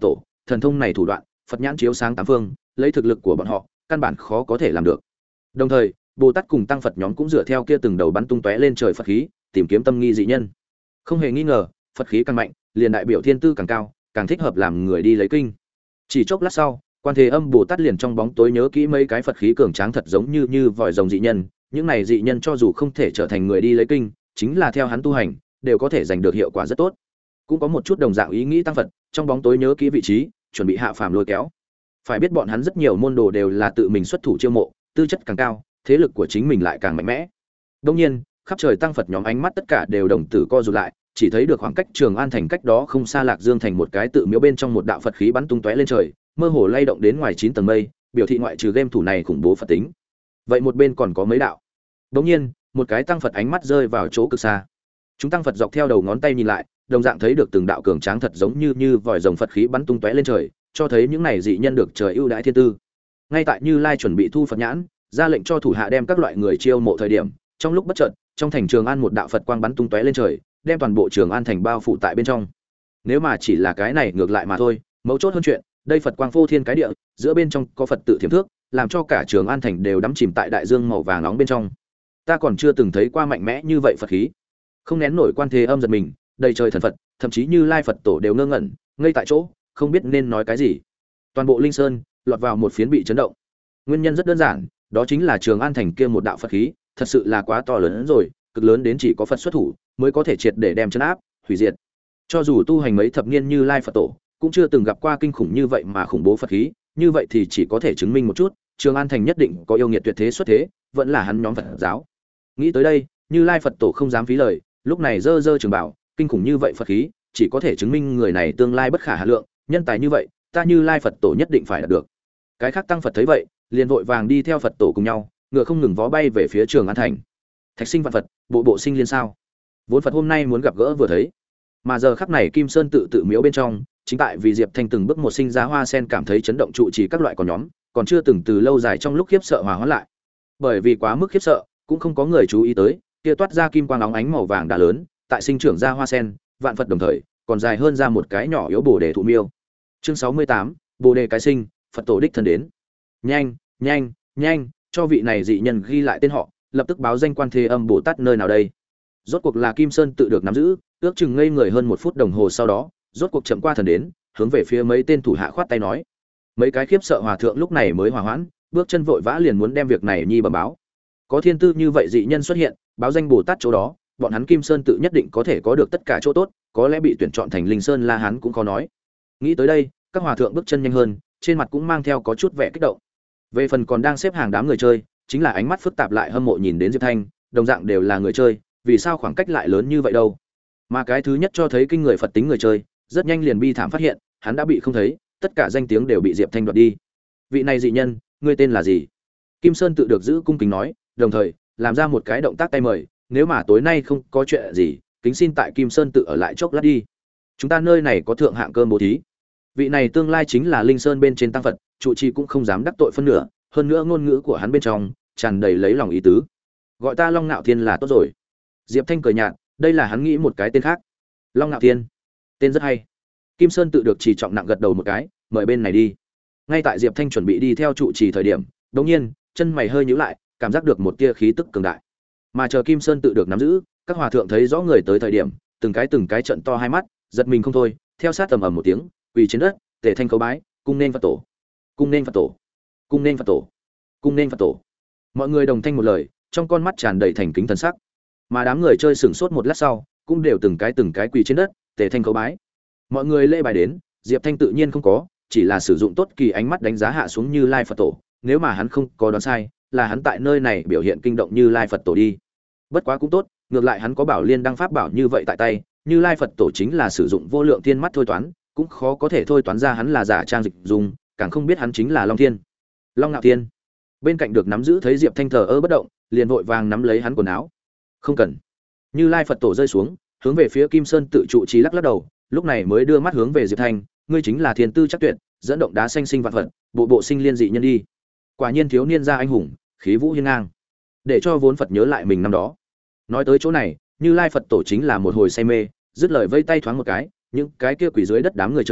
thần thông này thủ đoạn Phật nhãn chiếu sáng tám phương, lấy thực lực của bọn họ căn bản khó có thể làm được. Đồng thời Bồ Tát cùng tăng Phật nhóm cũng dựa theo kia từng đầu bắn tung tóe lên trời Phật khí tìm kiếm tâm nghi dị nhân. Không hề nghi ngờ Phật khí càng mạnh liền đại biểu thiên tư càng cao, càng thích hợp làm người đi lấy kinh. Chỉ chốc lát sau, Quan Thế Âm Bồ Tát liền trong bóng tối nhớ kỹ mấy cái Phật khí cường tráng thật giống như như vòi rồng dị nhân, những này dị nhân cho dù không thể trở thành người đi lấy kinh, chính là theo hắn tu hành, đều có thể giành được hiệu quả rất tốt. Cũng có một chút đồng dạng ý nghĩ tăng Phật, trong bóng tối nhớ kỹ vị trí, chuẩn bị hạ phàm lôi kéo. Phải biết bọn hắn rất nhiều môn đồ đều là tự mình xuất thủ chiêu mộ, tư chất càng cao, thế lực của chính mình lại càng mạnh mẽ. Đương nhiên, khắp trời tăng Phật nhóm ánh mắt tất cả đều đồng tử co rụt lại, chỉ thấy được khoảng cách Trường An thành cách đó không xa Lạc Dương thành một cái tự miếu bên trong một đạo Phật khí bắn tung tóe lên trời, mơ hồ lay động đến ngoài chín tầng mây, biểu thị ngoại trừ game thủ này khủng bố Phật tính. Vậy một bên còn có mấy đạo. Đương nhiên, một cái tăng Phật ánh mắt rơi vào chỗ cực xa. Chúng tăng Phật dọc theo đầu ngón tay nhìn lại, đồng dạng thấy được từng đạo cường tráng thật giống như như vòi rồng Phật khí bắn tung tóe lên trời, cho thấy những này dị nhân được trời ưu đãi thiên tư. Ngay tại Như Lai chuẩn bị thu Phật nhãn, ra lệnh cho thủ hạ đem các loại người chiêu mộ thời điểm, trong lúc bất chợt, trong thành Trường An một đạo Phật quang bắn tung tóe lên trời, đem toàn bộ Trường An thành bao phủ tại bên trong. Nếu mà chỉ là cái này ngược lại mà thôi, mấu chốt hơn chuyện, đây Phật quang phô thiên cái địa, giữa bên trong có Phật tự thiểm thước, làm cho cả Trường An thành đều đắm chìm tại đại dương màu vàng nóng bên trong. Ta còn chưa từng thấy qua mạnh mẽ như vậy Phật khí. Không nén nổi Quan Thế Âm giật mình, đầy trời thần Phật, thậm chí Như Lai Phật tổ đều ngơ ngẩn, ngây tại chỗ, không biết nên nói cái gì. Toàn bộ Linh Sơn lọt vào một phiến bị chấn động. Nguyên nhân rất đơn giản, đó chính là Trường An thành kia một đạo Phật khí, thật sự là quá to lớn rồi, cực lớn đến chỉ có Phật xuất thủ mới có thể triệt để đem chấn áp, hủy diệt. Cho dù tu hành mấy thập niên Như Lai Phật tổ, cũng chưa từng gặp qua kinh khủng như vậy mà khủng bố Phật khí, như vậy thì chỉ có thể chứng minh một chút, Trường An thành nhất định có yêu nghiệt tuyệt thế xuất thế, vẫn là hắn nhóm Phật giáo. Nghĩ tới đây, Như Lai Phật tổ không dám phí lời, lúc này giơ giơ trường bảo, kinh khủng như vậy Phật khí, chỉ có thể chứng minh người này tương lai bất khả hà lượng, nhân tài như vậy, ta Như Lai Phật tổ nhất định phải đạt được. Cái khác tăng Phật thấy vậy, liền vội vàng đi theo Phật tổ cùng nhau, ngựa không ngừng vó bay về phía Trường An thành. Thạch sinh vạn Phật, bộ bộ sinh liên sao? Vốn Phật hôm nay muốn gặp gỡ vừa thấy, mà giờ khắc này Kim Sơn tự tự miếu bên trong, chính tại vì Diệp Thanh từng bước một sinh ra hoa sen cảm thấy chấn động trụ trì các loại còn nhóm, còn chưa từng từ lâu dài trong lúc khiếp sợ hòa hóa lại. Bởi vì quá mức khiếp sợ, cũng không có người chú ý tới, kia toát ra kim quang óng ánh màu vàng đã lớn, tại sinh trưởng ra hoa sen, vạn Phật đồng thời, còn dài hơn ra một cái nhỏ yếu Bồ đề thụ miêu. Chương sáu mươi tám, Bồ đề cái sinh, Phật tổ đích thân đến. Nhanh, nhanh, nhanh, cho vị này dị nhân ghi lại tên họ, lập tức báo danh Quan Thế Âm Bồ Tát nơi nào đây. Rốt cuộc là Kim Sơn tự được nắm giữ, ước chừng ngây người hơn một phút đồng hồ sau đó, rốt cuộc chậm qua thần đến, hướng về phía mấy tên thủ hạ khoát tay nói. Mấy cái khiếp sợ hòa thượng lúc này mới hòa hoãn, bước chân vội vã liền muốn đem việc này nhi bẩm báo. Có thiên tư như vậy dị nhân xuất hiện, báo danh Bồ Tát chỗ đó, bọn hắn Kim Sơn tự nhất định có thể có được tất cả chỗ tốt, có lẽ bị tuyển chọn thành Linh Sơn La Hán cũng khó nói. Nghĩ tới đây, các hòa thượng bước chân nhanh hơn, trên mặt cũng mang theo có chút vẻ kích động. Về phần còn đang xếp hàng đám người chơi, chính là ánh mắt phức tạp lại hâm mộ nhìn đến Diệp Thanh, đồng dạng đều là người chơi, vì sao khoảng cách lại lớn như vậy đâu? Mà cái thứ nhất cho thấy kinh người Phật tính người chơi, rất nhanh liền bi thảm phát hiện, hắn đã bị không thấy, tất cả danh tiếng đều bị Diệp Thanh đoạt đi. Vị này dị nhân, ngươi tên là gì? Kim Sơn tự được giữ cung kính nói, đồng thời làm ra một cái động tác tay mời, nếu mà tối nay không có chuyện gì, kính xin tại Kim Sơn tự ở lại chốc lát đi. Chúng ta nơi này có thượng hạng cơm bố thí. Vị này tương lai chính là Linh Sơn bên trên tăng Phật, trụ trì cũng không dám đắc tội phân nửa, hơn nữa ngôn ngữ của hắn bên trong tràn đầy lấy lòng ý tứ. Gọi ta Long Nạo Thiên là tốt rồi. Diệp Thanh cười nhạt, đây là hắn nghĩ một cái tên khác. Long Nạo Thiên, tên rất hay. Kim Sơn tự được trì trọng nặng gật đầu một cái, mời bên này đi. Ngay tại Diệp Thanh chuẩn bị đi theo trụ trì thời điểm, đột nhiên chân mày hơi nhíu lại, cảm giác được một tia khí tức cường đại. Mà chờ Kim Sơn tự được nắm giữ, các hòa thượng thấy rõ người tới thời điểm, từng cái từng cái trận to hai mắt, giật mình không thôi, theo sát tầm ầm một tiếng, quỳ trên đất, tề thanh khấu bái, cung nên Phật tổ, cung nên Phật tổ, cung nên Phật tổ, cung nên Phật tổ. Mọi người đồng thanh một lời, trong con mắt tràn đầy thành kính thần sắc. Mà đám người chơi sửng sốt một lát sau, cũng đều từng cái từng cái quỳ trên đất, tề thanh khấu bái. Mọi người lễ bài đến, Diệp Thanh tự nhiên không có, chỉ là sử dụng tốt kỳ ánh mắt đánh giá hạ xuống Như Lai Phật tổ, nếu mà hắn không có đoán sai, là hắn tại nơi này biểu hiện kinh động Như Lai Phật tổ đi. Bất quá cũng tốt, ngược lại hắn có Bảo Liên đăng pháp bảo như vậy tại tay, Như Lai Phật tổ chính là sử dụng vô lượng thiên mắt thôi toán, cũng khó có thể thôi toán ra hắn là giả trang dịch dùng, càng không biết hắn chính là Long Thiên. Long Nạo Thiên. Bên cạnh được nắm giữ thấy Diệp Thanh thờ ơ bất động, liền vội vàng nắm lấy hắn quần áo. Không cần. Như Lai Phật tổ rơi xuống, hướng về phía Kim Sơn tự trụ trì lắc lắc đầu, lúc này mới đưa mắt hướng về Diệp Thanh, ngươi chính là thiên tư chắc tuyệt, dẫn động đá xanh sinh vạn vật, bộ bộ sinh liên dị nhân đi. Quả nhiên thiếu niên gia anh hùng, khí vũ hiên ngang. Để cho vốn Phật nhớ lại mình năm đó. Nói tới chỗ này, Như Lai Phật tổ chính là một hồi say mê, dứt lời vây tay thoáng một cái, những cái kia quỷ dưới đất đám người chơi,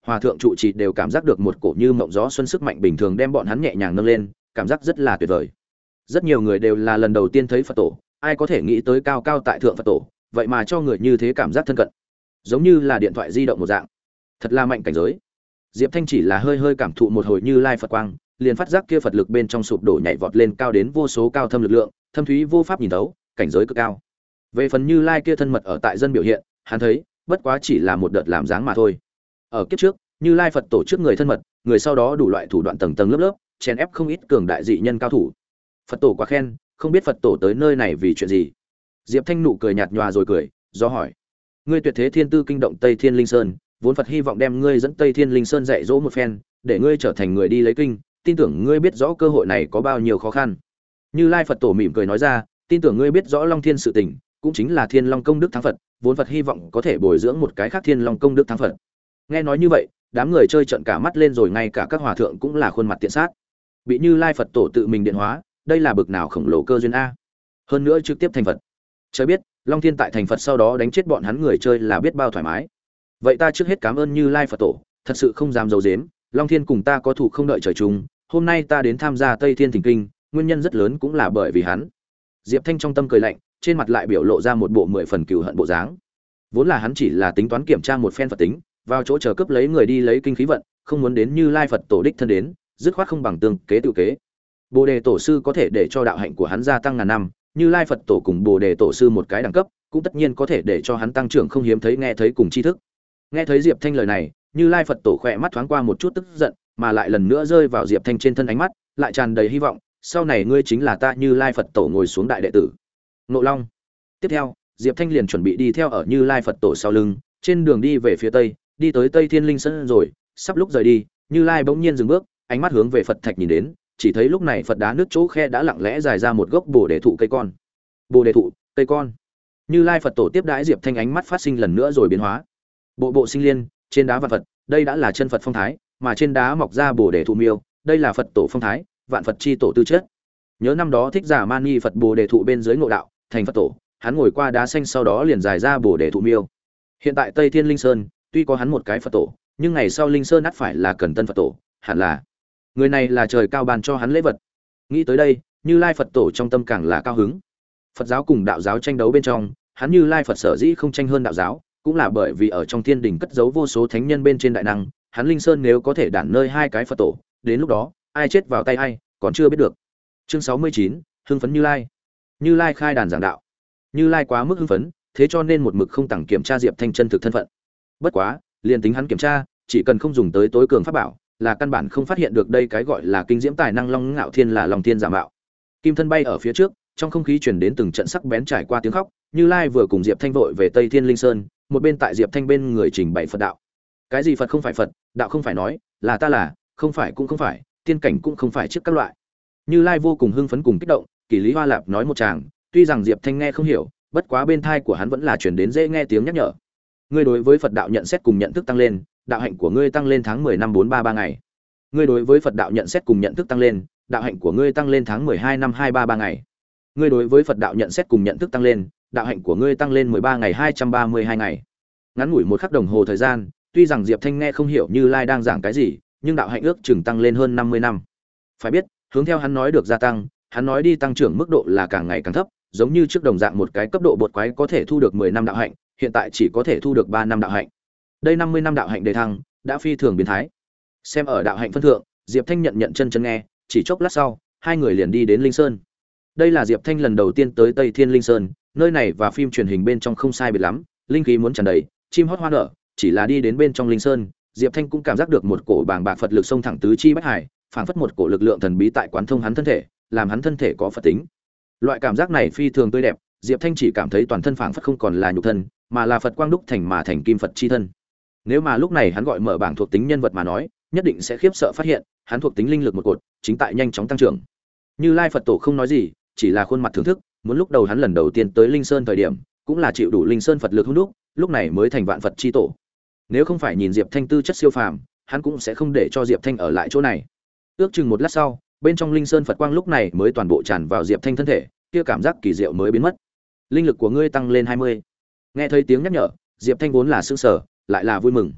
hòa thượng trụ trì đều cảm giác được một cổ như mộng gió xuân sức mạnh bình thường đem bọn hắn nhẹ nhàng nâng lên, cảm giác rất là tuyệt vời. Rất nhiều người đều là lần đầu tiên thấy Phật tổ, ai có thể nghĩ tới cao cao tại thượng Phật tổ, vậy mà cho người như thế cảm giác thân cận, giống như là điện thoại di động một dạng. Thật là mạnh cảnh giới. Diệp Thanh chỉ là hơi hơi cảm thụ một hồi Như Lai Phật quang, liền phát giác kia Phật lực bên trong sụp đổ nhảy vọt lên cao đến vô số cao thâm lực lượng, thâm thúy vô pháp nhìn thấu, cảnh giới cực cao. Về phần Như Lai kia thân mật ở tại dân biểu hiện, hắn thấy, bất quá chỉ là một đợt làm dáng mà thôi. Ở kiếp trước, Như Lai Phật tổ trước người thân mật, người sau đó đủ loại thủ đoạn tầng tầng lớp lớp, chèn ép không ít cường đại dị nhân cao thủ. Phật tổ quá khen, không biết Phật tổ tới nơi này vì chuyện gì. Diệp Thanh nụ cười nhạt nhòa rồi cười, do hỏi: ngươi tuyệt thế thiên tư kinh động Tây Thiên Linh Sơn, vốn Phật hy vọng đem ngươi dẫn Tây Thiên Linh Sơn dạy dỗ một phen, để ngươi trở thành người đi lấy kinh, tin tưởng ngươi biết rõ cơ hội này có bao nhiêu khó khăn. Như Lai Phật tổ mỉm cười nói ra, tin tưởng ngươi biết rõ Long Thiên sự tình, cũng chính là Thiên Long công đức thắng Phật, vốn Phật hy vọng có thể bồi dưỡng một cái khác Thiên Long công đức thắng Phật. Nghe nói như vậy, đám người chơi trợn cả mắt lên, rồi ngay cả các hòa thượng cũng là khuôn mặt tiện sát. Bị Như Lai Phật tổ tự mình điện hóa, đây là bực nào khổng lồ cơ duyên a. Hơn nữa trực tiếp thành Phật. Trời biết, Long Thiên tại thành Phật sau đó đánh chết bọn hắn người chơi là biết bao thoải mái. Vậy ta trước hết cảm ơn Như Lai Phật tổ, thật sự không dám giấu giếm, Long Thiên cùng ta có thủ không đợi trời chung, hôm nay ta đến tham gia Tây Thiên Thỉnh Kinh, nguyên nhân rất lớn cũng là bởi vì hắn. Diệp Thanh trong tâm cười lạnh, trên mặt lại biểu lộ ra một bộ mười phần cừu hận bộ dáng. Vốn là hắn chỉ là tính toán kiểm tra một phen Phật tính, vào chỗ chờ cướp lấy người đi lấy kinh khí vận, không muốn đến Như Lai Phật tổ đích thân đến, dứt khoát không bằng tương kế tự kế. Bồ Đề tổ sư có thể để cho đạo hạnh của hắn gia tăng ngàn năm, Như Lai Phật tổ cùng Bồ Đề tổ sư một cái đẳng cấp, cũng tất nhiên có thể để cho hắn tăng trưởng không hiếm thấy nghe thấy cùng tri thức. Nghe thấy Diệp Thanh lời này, Như Lai Phật tổ khỏe mắt thoáng qua một chút tức giận, mà lại lần nữa rơi vào Diệp Thanh trên thân, ánh mắt lại tràn đầy hy vọng, sau này ngươi chính là ta Như Lai Phật tổ ngồi xuống đại đệ tử. Ngộ Long. Tiếp theo, Diệp Thanh liền chuẩn bị đi theo ở Như Lai Phật tổ sau lưng, trên đường đi về phía tây, đi tới Tây Thiên Linh Sơn rồi, sắp lúc rời đi, Như Lai bỗng nhiên dừng bước, ánh mắt hướng về Phật thạch nhìn đến, chỉ thấy lúc này Phật đá nước chỗ khe đã lặng lẽ dài ra một gốc Bồ Đề thụ cây con. Bồ Đề thụ, cây con. Như Lai Phật tổ tiếp đãi Diệp Thanh, ánh mắt phát sinh lần nữa rồi biến hóa. Bộ bộ sinh liên, trên đá vạn Phật, đây đã là chân Phật phong thái, mà trên đá mọc ra Bồ Đề thụ miêu, đây là Phật tổ phong thái, vạn Phật chi tổ tư chất. Nhớ năm đó Thích Giả Mani Phật Bồ Đề thụ bên dưới ngộ đạo, thành Phật tổ, hắn ngồi qua đá xanh sau đó liền dài ra Bồ Đề thụ miêu. Hiện tại Tây Thiên Linh Sơn, tuy có hắn một cái Phật tổ, nhưng ngày sau Linh Sơn ắt phải là cần tân Phật tổ, hẳn là người này là trời cao ban cho hắn lễ vật. Nghĩ tới đây, Như Lai Phật tổ trong tâm càng là cao hứng. Phật giáo cùng đạo giáo tranh đấu bên trong, hắn Như Lai Phật sở dĩ không tranh hơn đạo giáo, cũng là bởi vì ở trong thiên đình cất giấu vô số thánh nhân bên trên đại năng, hắn Linh Sơn nếu có thể đản nơi hai cái Phật tổ, đến lúc đó, ai chết vào tay ai, còn chưa biết được. Chương sáu mươi chín, hưng phấn Như Lai. Như Lai khai đàn giảng đạo. Như Lai quá mức hưng phấn, thế cho nên một mực không tặng kiểm tra Diệp Thanh chân thực thân phận. Bất quá, liền tính hắn kiểm tra, chỉ cần không dùng tới tối cường pháp bảo, là căn bản không phát hiện được đây cái gọi là kinh diễm tài năng Long Ngạo Thiên là Long Thiên giả mạo. Kim thân bay ở phía trước, trong không khí truyền đến từng trận sắc bén trải qua tiếng khóc. Như Lai vừa cùng Diệp Thanh vội về Tây Thiên Linh Sơn, một bên tại Diệp Thanh bên người trình bày Phật đạo. Cái gì Phật không phải Phật, đạo không phải nói, là ta là, không phải cũng không phải, tiên cảnh cũng không phải trước các loại. Như Lai vô cùng hưng phấn cùng kích động, Kỷ Lý Hoa Lạp nói một tràng, tuy rằng Diệp Thanh nghe không hiểu, bất quá bên tai của hắn vẫn là truyền đến dễ nghe tiếng nhắc nhở. Ngươi đối với Phật đạo nhận xét cùng nhận thức tăng lên, đạo hạnh của ngươi tăng lên tháng mười năm bốn ba ba ngày. Ngươi đối với Phật đạo nhận xét cùng nhận thức tăng lên, đạo hạnh của ngươi tăng lên tháng mười hai năm hai ba ba ngày. Ngươi đối với Phật đạo nhận xét cùng nhận thức tăng lên, đạo hạnh của ngươi tăng lên mười ba ngày hai trăm ba mươi hai ngày. Ngắn ngủi một khắc đồng hồ thời gian, tuy rằng Diệp Thanh nghe không hiểu Như Lai đang giảng cái gì, nhưng đạo hạnh ước chừng tăng lên hơn năm mươi năm. Phải biết, hướng theo hắn nói được gia tăng, hắn nói đi tăng trưởng mức độ là càng ngày càng thấp, giống như trước đồng dạng một cái cấp độ bột quái có thể thu được mười năm đạo hạnh, hiện tại chỉ có thể thu được ba năm đạo hạnh. Đây năm mươi năm đạo hạnh đề thăng, đã phi thường biến thái. Xem ở đạo hạnh phân thượng, Diệp Thanh nhận nhận chân chân nghe, chỉ chốc lát sau, hai người liền đi đến Linh Sơn. Đây là Diệp Thanh lần đầu tiên tới Tây Thiên Linh Sơn, nơi này và phim truyền hình bên trong không sai biệt lắm, linh khí muốn tràn đầy, chim hót hoa nở, chỉ là đi đến bên trong Linh Sơn, Diệp Thanh cũng cảm giác được một cổ bàng bạc Phật lực xông thẳng tứ chi bách hải, phảng phất một cổ lực lượng thần bí tại quán thông hắn thân thể, làm hắn thân thể có Phật tính. Loại cảm giác này phi thường tươi đẹp, Diệp Thanh chỉ cảm thấy toàn thân phảng phất không còn là nhục thân, mà là Phật quang đúc thành mà thành kim Phật chi thân. Nếu mà lúc này hắn gọi mở bảng thuộc tính nhân vật mà nói, nhất định sẽ khiếp sợ phát hiện, hắn thuộc tính linh lực một cột, chính tại nhanh chóng tăng trưởng. Như Lai Phật tổ không nói gì, chỉ là khuôn mặt thưởng thức, muốn lúc đầu hắn lần đầu tiên tới Linh Sơn thời điểm, cũng là chịu đủ Linh Sơn Phật lực hung đúc, lúc này mới thành vạn Phật chi tổ. Nếu không phải nhìn Diệp Thanh tư chất siêu phàm, hắn cũng sẽ không để cho Diệp Thanh ở lại chỗ này. Ước chừng một lát sau, bên trong Linh Sơn Phật quang lúc này mới toàn bộ tràn vào Diệp Thanh thân thể, kia cảm giác kỳ diệu mới biến mất. Linh lực của ngươi tăng lên hai mươi. Nghe thấy tiếng nhắc nhở, Diệp Thanh vốn là sững sờ, lại là vui mừng.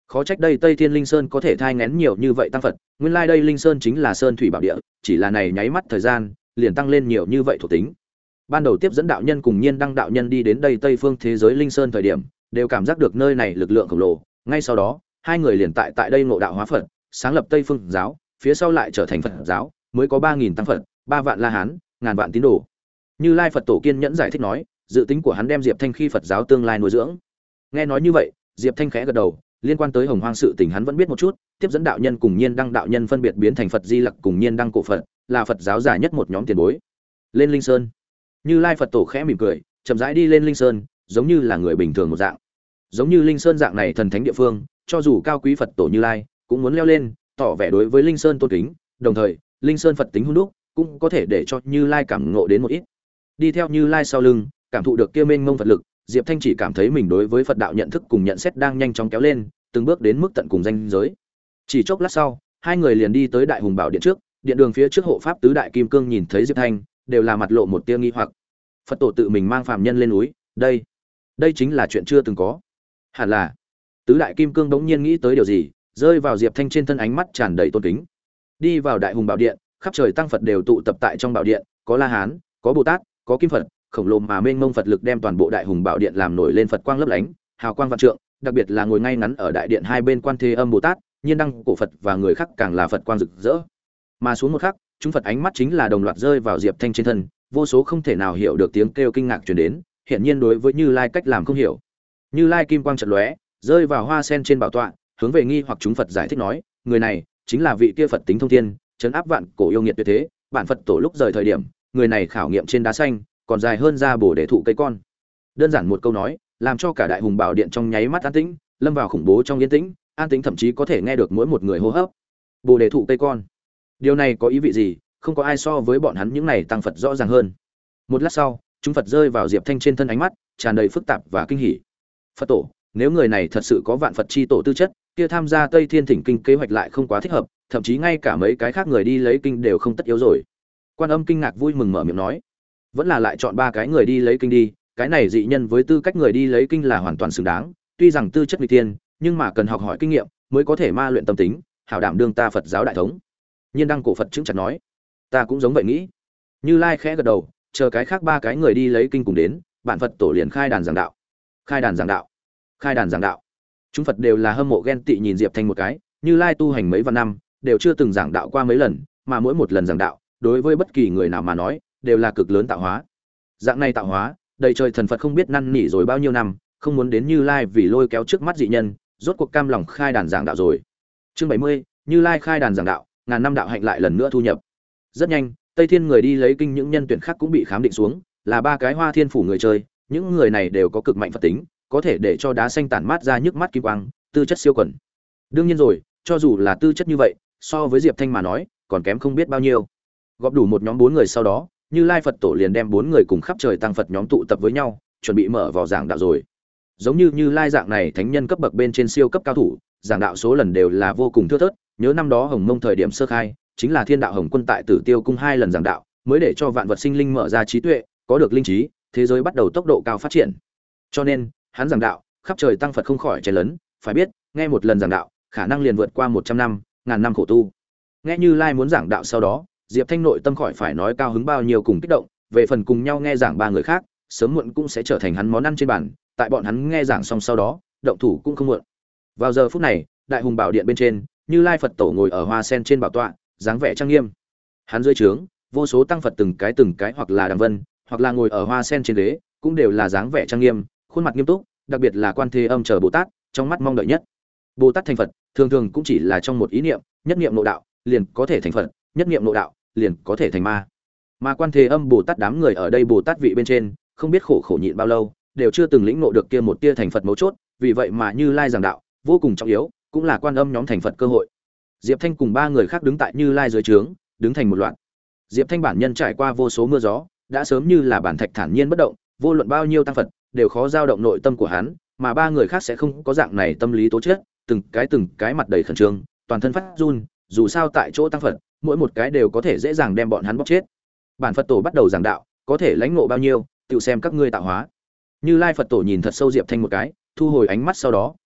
Khó trách đây Tây Thiên Linh Sơn có thể thai nghén nhiều như vậy tăng Phật, nguyên lai đây Linh Sơn chính là sơn thủy bảo địa, chỉ là này nháy mắt thời gian, liền tăng lên nhiều như vậy thuộc tính. Ban đầu tiếp dẫn đạo nhân cùng Nhiên Đăng đạo nhân đi đến đây Tây phương thế giới Linh Sơn thời điểm, đều cảm giác được nơi này lực lượng khổng lồ, ngay sau đó, hai người liền tại tại đây ngộ đạo hóa Phật, sáng lập Tây phương giáo, phía sau lại trở thành Phật giáo, mới có ba nghìn tăng Phật, ba vạn La Hán, ngàn vạn tín đồ. Như Lai Phật Tổ kiên nhẫn giải thích nói, dự tính của hắn đem Diệp Thanh khi Phật giáo tương lai nuôi dưỡng. Nghe nói như vậy, Diệp Thanh khẽ gật đầu, liên quan tới Hồng Hoang sự tình hắn vẫn biết một chút, tiếp dẫn đạo nhân cùng Nhiên Đăng đạo nhân phân biệt biến thành Phật Di Lặc cùng Nhiên Đăng cổ Phật, là Phật giáo giả nhất một nhóm tiền bối. Lên Linh Sơn. Như Lai Phật Tổ khẽ mỉm cười, chậm rãi đi lên Linh Sơn, giống như là người bình thường một dạng. Giống như Linh Sơn dạng này thần thánh địa phương, cho dù cao quý Phật Tổ Như Lai, cũng muốn leo lên, tỏ vẻ đối với Linh Sơn tôn kính, đồng thời, Linh Sơn Phật tính hun đúc, cũng có thể để cho Như Lai cảm ngộ đến một ít. Đi theo Như Lai sau lưng, cảm thụ được kia mênh mông Phật lực, Diệp Thanh chỉ cảm thấy mình đối với Phật đạo nhận thức cùng nhận xét đang nhanh chóng kéo lên, từng bước đến mức tận cùng danh giới. Chỉ chốc lát sau, hai người liền đi tới Đại Hùng Bảo Điện trước, điện đường phía trước hộ pháp tứ đại kim cương nhìn thấy Diệp Thanh, đều là mặt lộ một tia nghi hoặc. Phật Tổ tự mình mang phàm nhân lên núi, đây, đây chính là chuyện chưa từng có. Hẳn là, tứ đại kim cương đống nhiên nghĩ tới điều gì, rơi vào Diệp Thanh trên thân, ánh mắt tràn đầy tôn kính. Đi vào Đại Hùng Bảo Điện, khắp trời tăng Phật đều tụ tập tại trong bảo điện, có La Hán, có Bồ Tát, có Kim Phật, khổng lồ mà mênh mông Phật lực đem toàn bộ Đại Hùng Bảo Điện làm nổi lên Phật quang lấp lánh, hào quang vạn trượng, đặc biệt là ngồi ngay ngắn ở đại điện hai bên Quan Thế Âm Bồ Tát, Nhiên Đăng cổ Phật và người khác càng là Phật quang rực rỡ. Mà xuống một khắc, chúng Phật ánh mắt chính là đồng loạt rơi vào Diệp Thanh trên thân, vô số không thể nào hiểu được tiếng kêu kinh ngạc truyền đến, hiển nhiên đối với Như Lai cách làm không hiểu. Như Lai kim quang chợt lóe, rơi vào hoa sen trên bảo tọa, hướng về nghi hoặc chúng Phật giải thích nói, người này chính là vị kia Phật tính thông thiên, trấn áp vạn cổ yêu nghiệt tuyệt thế, bản Phật Tổ lúc rời thời điểm, người này khảo nghiệm trên đá xanh, còn dài hơn ra bổ để thụ cây con. Đơn giản một câu nói, làm cho cả Đại Hùng Bảo Điện trong nháy mắt an tĩnh, lâm vào khủng bố trong yên tĩnh, an tĩnh thậm chí có thể nghe được mỗi một người hô hấp. Bồ đề thụ cây con, điều này có ý vị gì? Không có ai so với bọn hắn những này tăng Phật rõ ràng hơn. Một lát sau, chúng Phật rơi vào Diệp Thanh trên thân, ánh mắt tràn đầy phức tạp và kinh hỉ. Phật Tổ, nếu người này thật sự có vạn Phật chi tổ tư chất, kia tham gia Tây Thiên Thỉnh Kinh kế hoạch lại không quá thích hợp, thậm chí ngay cả mấy cái khác người đi lấy kinh đều không tất yếu rồi. Quan Âm kinh ngạc vui mừng mở miệng nói, vẫn là lại chọn ba cái người đi lấy kinh đi, cái này dị nhân với tư cách người đi lấy kinh là hoàn toàn xứng đáng, tuy rằng tư chất nguy tiên, nhưng mà cần học hỏi kinh nghiệm mới có thể ma luyện tâm tính, hảo đảm đương ta Phật giáo đại thống. Nhiên Đăng cổ Phật chứng chặt nói, ta cũng giống vậy nghĩ. Như Lai khẽ gật đầu, chờ cái khác ba cái người đi lấy kinh cùng đến, bản Phật Tổ liền khai đàn giảng đạo. Khai đàn giảng đạo, khai đàn giảng đạo. Chúng Phật đều là hâm mộ ghen tị nhìn Diệp Thanh một cái, Như Lai tu hành mấy vạn năm, đều chưa từng giảng đạo qua mấy lần, mà mỗi một lần giảng đạo, đối với bất kỳ người nào mà nói, đều là cực lớn tạo hóa. Dạng này tạo hóa, đầy trời thần Phật không biết năn nỉ rồi bao nhiêu năm, không muốn đến Như Lai vì lôi kéo trước mắt dị nhân, rốt cuộc cam lòng khai đàn giảng đạo rồi. Chương bảy mươi, Như Lai khai đàn giảng đạo, ngàn năm đạo hạnh lại lần nữa thu nhập. Rất nhanh, Tây Thiên người đi lấy kinh những nhân tuyển khác cũng bị khám định xuống, là ba cái Hoa Thiên phủ người chơi, những người này đều có cực mạnh Phật tính, có thể để cho đá xanh tản mát ra nhức mắt kim quang, tư chất siêu quần. Đương nhiên rồi, cho dù là tư chất như vậy, so với Diệp Thanh mà nói, còn kém không biết bao nhiêu. Góp đủ một nhóm bốn người sau đó, Như Lai Phật Tổ liền đem bốn người cùng khắp trời tăng Phật nhóm tụ tập với nhau, chuẩn bị mở vào giảng đạo rồi. Giống như Như Lai dạng này thánh nhân cấp bậc bên trên siêu cấp cao thủ, giảng đạo số lần đều là vô cùng thưa thớt, nhớ năm đó Hồng Mông thời điểm sơ khai, chính là Thiên Đạo Hồng Quân tại Tử Tiêu cung hai lần giảng đạo, mới để cho vạn vật sinh linh mở ra trí tuệ, có được linh trí, thế giới bắt đầu tốc độ cao phát triển. Cho nên, hắn giảng đạo, khắp trời tăng Phật không khỏi chen lớn, phải biết, nghe một lần giảng đạo, khả năng liền vượt qua một trăm năm, ngàn năm khổ tu. Nghe Như Lai muốn giảng đạo sau đó, Diệp Thanh nội tâm khỏi phải nói cao hứng bao nhiêu cùng kích động, về phần cùng nhau nghe giảng ba người khác, sớm muộn cũng sẽ trở thành hắn món ăn trên bàn, tại bọn hắn nghe giảng xong sau đó, động thủ cũng không muộn. Vào giờ phút này, Đại Hùng Bảo Điện bên trên, Như Lai Phật Tổ ngồi ở hoa sen trên bảo tọa, dáng vẻ trang nghiêm. Hắn dưới trướng, vô số tăng Phật từng cái từng cái hoặc là đằng vân, hoặc là ngồi ở hoa sen trên ghế, cũng đều là dáng vẻ trang nghiêm, khuôn mặt nghiêm túc, đặc biệt là Quan Thế Âm chờ Bồ Tát, trong mắt mong đợi nhất. Bồ Tát thành Phật, thường thường cũng chỉ là trong một ý niệm, nhất niệm nội đạo, liền có thể thành Phật, nhất niệm nội đạo, liền có thể thành ma. Mà Quan Thế Âm Bồ Tát đám người ở đây Bồ Tát vị bên trên, không biết khổ khổ nhịn bao lâu, đều chưa từng lĩnh ngộ được kia một tia thành Phật mấu chốt, vì vậy mà Như Lai giảng đạo, vô cùng trọng yếu, cũng là Quan Âm nhóm thành Phật cơ hội. Diệp Thanh cùng ba người khác đứng tại Như Lai dưới trướng, đứng thành một loạt. Diệp Thanh bản nhân trải qua vô số mưa gió, đã sớm như là bản thạch thản nhiên bất động, vô luận bao nhiêu tăng Phật, đều khó dao động nội tâm của hắn, mà ba người khác sẽ không có dạng này tâm lý tố chất, từng cái từng cái mặt đầy khẩn trương, toàn thân phát run, dù sao tại chỗ tăng Phật, mỗi một cái đều có thể dễ dàng đem bọn hắn bóc chết. Bản Phật Tổ bắt đầu giảng đạo, có thể lãnh ngộ bao nhiêu, tự xem các ngươi tạo hóa. Như Lai Phật Tổ nhìn thật sâu Diệp Thanh một cái, thu hồi ánh mắt sau đó,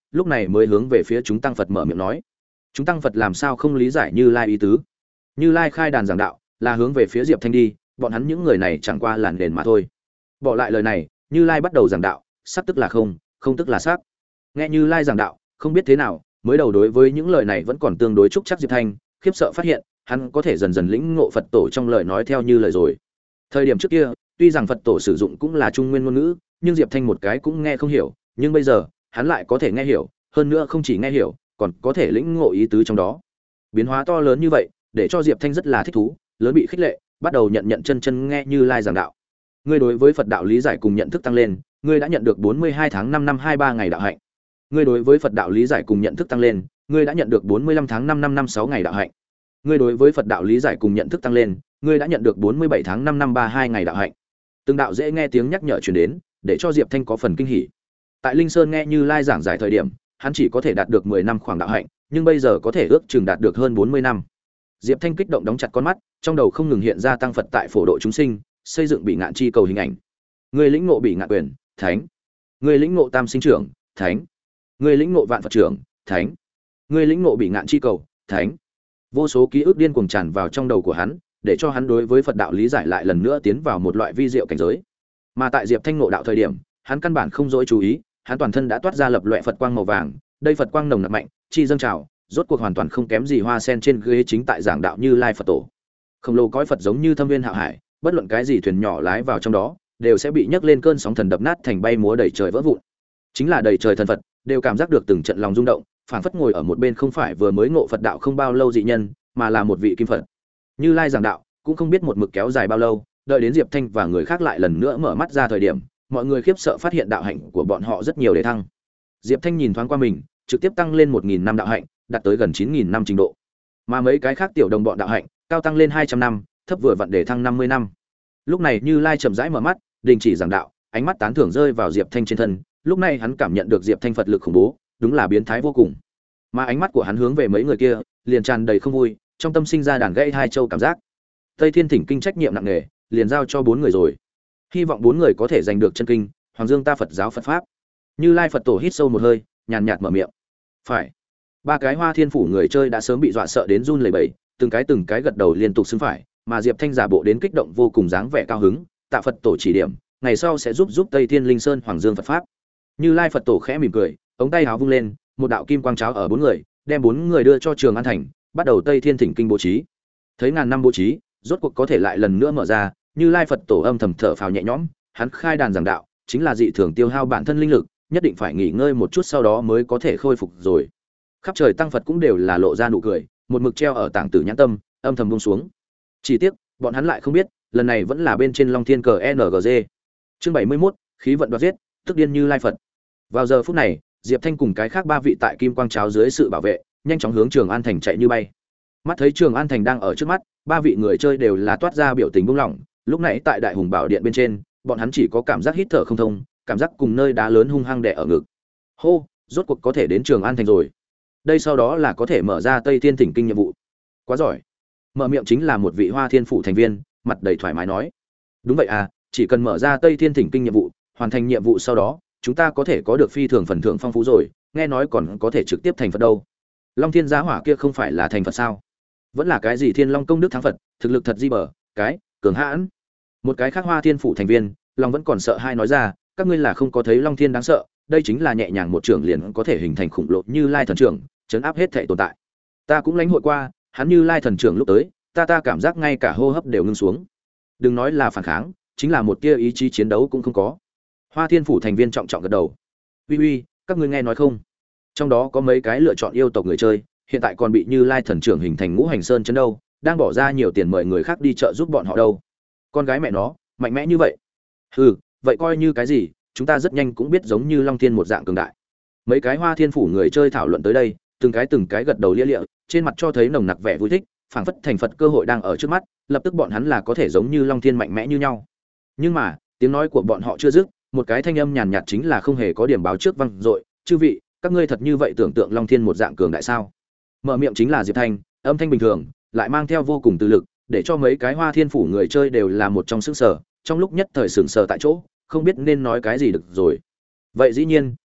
lúc này mới hướng về phía chúng tăng Phật mở miệng nói. Chúng tăng Phật làm sao không lý giải Như Lai ý tứ? Như Lai khai đàn giảng đạo, là hướng về phía Diệp Thanh đi, bọn hắn những người này chẳng qua làn nền mà thôi. Bỏ lại lời này, Như Lai bắt đầu giảng đạo, sắc tức là không, không tức là sắc. Nghe Như Lai giảng đạo, không biết thế nào, mới đầu đối với những lời này vẫn còn tương đối trúc chắc Diệp Thanh, khiếp sợ phát hiện, hắn có thể dần dần lĩnh ngộ Phật tổ trong lời nói theo như lời rồi. Thời điểm trước kia, tuy rằng Phật tổ sử dụng cũng là trung nguyên ngôn ngữ, nhưng Diệp Thanh một cái cũng nghe không hiểu, nhưng bây giờ, hắn lại có thể nghe hiểu, hơn nữa không chỉ nghe hiểu, còn có thể lĩnh ngộ ý tứ trong đó. Biến hóa to lớn như vậy, để cho Diệp Thanh rất là thích thú, lớn bị khích lệ, bắt đầu nhận nhận chân chân nghe Như Lai giảng đạo. Ngươi đối với Phật đạo lý giải cùng nhận thức tăng lên, ngươi đã nhận được bốn mươi hai tháng năm năm hai ba ngày đạo hạnh. Ngươi đối với Phật đạo lý giải cùng nhận thức tăng lên, ngươi đã nhận được bốn mươi lăm tháng năm năm năm sáu ngày đạo hạnh. Ngươi đối với Phật đạo lý giải cùng nhận thức tăng lên, ngươi đã nhận được bốn mươi bảy tháng năm năm ba hai ngày đạo hạnh. Từng đạo dễ nghe tiếng nhắc nhở truyền đến, để cho Diệp Thanh có phần kinh hỉ. Tại Linh Sơn nghe Như Lai giảng giải thời điểm, hắn chỉ có thể đạt được mười năm khoảng đạo hạnh, nhưng bây giờ có thể ước chừng đạt được hơn bốn mươi năm. Diệp Thanh kích động đóng chặt con mắt, trong đầu không ngừng hiện ra tăng Phật tại phổ độ chúng sinh, xây dựng bị ngạn chi cầu hình ảnh. Người lĩnh ngộ bị ngạn quyền, thánh. Người lĩnh ngộ tam sinh trưởng, thánh. Người lĩnh ngộ vạn Phật trưởng, thánh. Người lĩnh ngộ bị ngạn chi cầu, thánh. Vô số ký ức điên cuồng tràn vào trong đầu của hắn, để cho hắn đối với Phật đạo lý giải lại lần nữa tiến vào một loại vi diệu cảnh giới. Mà tại Diệp Thanh ngộ đạo thời điểm, hắn căn bản không dối chú ý, hắn toàn thân đã toát ra lập loè Phật quang màu vàng, đây Phật quang nồng nặc mạnh, chi dâng trào, rốt cuộc hoàn toàn không kém gì hoa sen trên ghế chính tại giảng đạo Như Lai Phật tổ. Khổng lồ cõi Phật giống như thâm viên hạo hải, bất luận cái gì thuyền nhỏ lái vào trong đó, đều sẽ bị nhấc lên cơn sóng thần đập nát thành bay múa đầy trời vỡ vụn. Chính là đầy trời thần Phật, đều cảm giác được từng trận lòng rung động, phảng phất ngồi ở một bên không phải vừa mới ngộ Phật đạo không bao lâu dị nhân, mà là một vị kim Phật. Như Lai giảng đạo, cũng không biết một mực kéo dài bao lâu, đợi đến Diệp Thanh và người khác lại lần nữa mở mắt ra thời điểm, mọi người khiếp sợ phát hiện đạo hạnh của bọn họ rất nhiều để thăng. Diệp Thanh nhìn thoáng qua mình, trực tiếp tăng lên một nghìn năm đạo hạnh, đạt tới gần chín nghìn năm trình độ. Mà mấy cái khác tiểu đồng bọn đạo hạnh, cao tăng lên hai trăm năm, thấp vừa vặn để thăng năm mươi năm. Lúc này Như Lai chậm rãi mở mắt, đình chỉ giảng đạo, ánh mắt tán thưởng rơi vào Diệp Thanh trên thân, lúc này hắn cảm nhận được Diệp Thanh Phật lực khủng bố, đúng là biến thái vô cùng. Mà ánh mắt của hắn hướng về mấy người kia, liền tràn đầy không vui, trong tâm sinh ra đàn gãy hai châu cảm giác. Tây Thiên Thỉnh Kinh trách nhiệm nặng nề, liền giao cho bốn người rồi. Hy vọng bốn người có thể giành được chân kinh, Hoàng Dương ta Phật giáo Phật pháp. Như Lai Phật tổ hít sâu một hơi, nhàn nhạt mở miệng. Phải. Ba cái Hoa Thiên phủ người chơi đã sớm bị dọa sợ đến run lẩy bẩy, từng cái từng cái gật đầu liên tục xưng phải, mà Diệp Thanh giả bộ đến kích động vô cùng dáng vẻ cao hứng, tạ Phật tổ chỉ điểm, ngày sau sẽ giúp giúp Tây Thiên Linh Sơn Hoàng Dương Phật pháp. Như Lai Phật tổ khẽ mỉm cười, ống tay áo vung lên, một đạo kim quang cháo ở bốn người, đem bốn người đưa cho Trường An thành, bắt đầu Tây Thiên Thỉnh Kinh bố trí. Thấy ngàn năm bố trí, rốt cuộc có thể lại lần nữa mở ra, Như Lai Phật tổ âm thầm thở phào nhẹ nhõm, hắn khai đàn giảng đạo, chính là dị thường tiêu hao bản thân linh lực, nhất định phải nghỉ ngơi một chút sau đó mới có thể khôi phục rồi. Khắp trời tăng Phật cũng đều là lộ ra nụ cười, một mực treo ở tảng tử nhãn tâm, âm thầm buông xuống. Chỉ tiếc, bọn hắn lại không biết, lần này vẫn là bên trên Long Thiên cờ en giê. Chương bảy mươi mốt, khí vận đoạt giết, tức điên Như Lai Phật. Vào giờ phút này, Diệp Thanh cùng cái khác ba vị tại kim quang cháo dưới sự bảo vệ, nhanh chóng hướng Trường An thành chạy như bay. Mắt thấy Trường An thành đang ở trước mắt, ba vị người chơi đều là toát ra biểu tình buông lỏng, lúc nãy tại Đại Hùng Bảo Điện bên trên, bọn hắn chỉ có cảm giác hít thở không thông, cảm giác cùng nơi đá lớn hung hăng đè ở ngực. Hô, rốt cuộc có thể đến Trường An thành rồi. Đây sau đó là có thể mở ra Tây Thiên Thỉnh Kinh nhiệm vụ. Quá giỏi. Mở miệng chính là một vị Hoa Thiên phủ thành viên, mặt đầy thoải mái nói. Đúng vậy à, chỉ cần mở ra Tây Thiên Thỉnh Kinh nhiệm vụ, hoàn thành nhiệm vụ sau đó, chúng ta có thể có được phi thường phần thưởng phong phú rồi, nghe nói còn có thể trực tiếp thành Phật đâu. Long Thiên Giá Hỏa kia không phải là thành Phật sao? Vẫn là cái gì Thiên Long công đức thắng Phật, thực lực thật di bờ, cái, cường hãn. Một cái khác Hoa Thiên phủ thành viên, Long vẫn còn sợ hai nói ra, các ngươi là không có thấy Long Thiên đáng sợ, đây chính là nhẹ nhàng một trưởng liền có thể hình thành khủng lồ Như Lai thần trưởng, chấn áp hết thảy tồn tại. Ta cũng lãnh hội qua, hắn Như Lai thần trưởng lúc tới, ta ta cảm giác ngay cả hô hấp đều ngưng xuống. Đừng nói là phản kháng, chính là một tia ý chí chiến đấu cũng không có. Hoa Thiên phủ thành viên trọng trọng gật đầu. Uy uy, các ngươi nghe nói không? Trong đó có mấy cái lựa chọn yêu tộc người chơi, hiện tại còn bị Như Lai thần trưởng hình thành Ngũ Hành Sơn chấn đâu, đang bỏ ra nhiều tiền mời người khác đi chợ giúp bọn họ đâu. Con gái mẹ nó, mạnh mẽ như vậy. Hừ, vậy coi như cái gì, chúng ta rất nhanh cũng biết giống như Long Thiên một dạng cường đại. Mấy cái Hoa Thiên phủ người chơi thảo luận tới đây, từng cái từng cái gật đầu lia lịa, trên mặt cho thấy nồng nặc vẻ vui thích, phảng phất thành Phật cơ hội đang ở trước mắt, lập tức bọn hắn là có thể giống như Long Thiên mạnh mẽ như nhau. Nhưng mà, tiếng nói của bọn họ chưa dứt, một cái thanh âm nhàn nhạt chính là không hề có điểm báo trước vang dội, "Chư vị, các ngươi thật như vậy tưởng tượng Long Thiên một dạng cường đại sao?" Mở miệng chính là Diệp Thanh, âm thanh bình thường, lại mang theo vô cùng từ lực, để cho mấy cái Hoa Thiên phủ người chơi đều là một trong sững sờ, trong lúc nhất thời sững sờ tại chỗ, không biết nên nói cái gì được rồi. Vậy dĩ nhiên,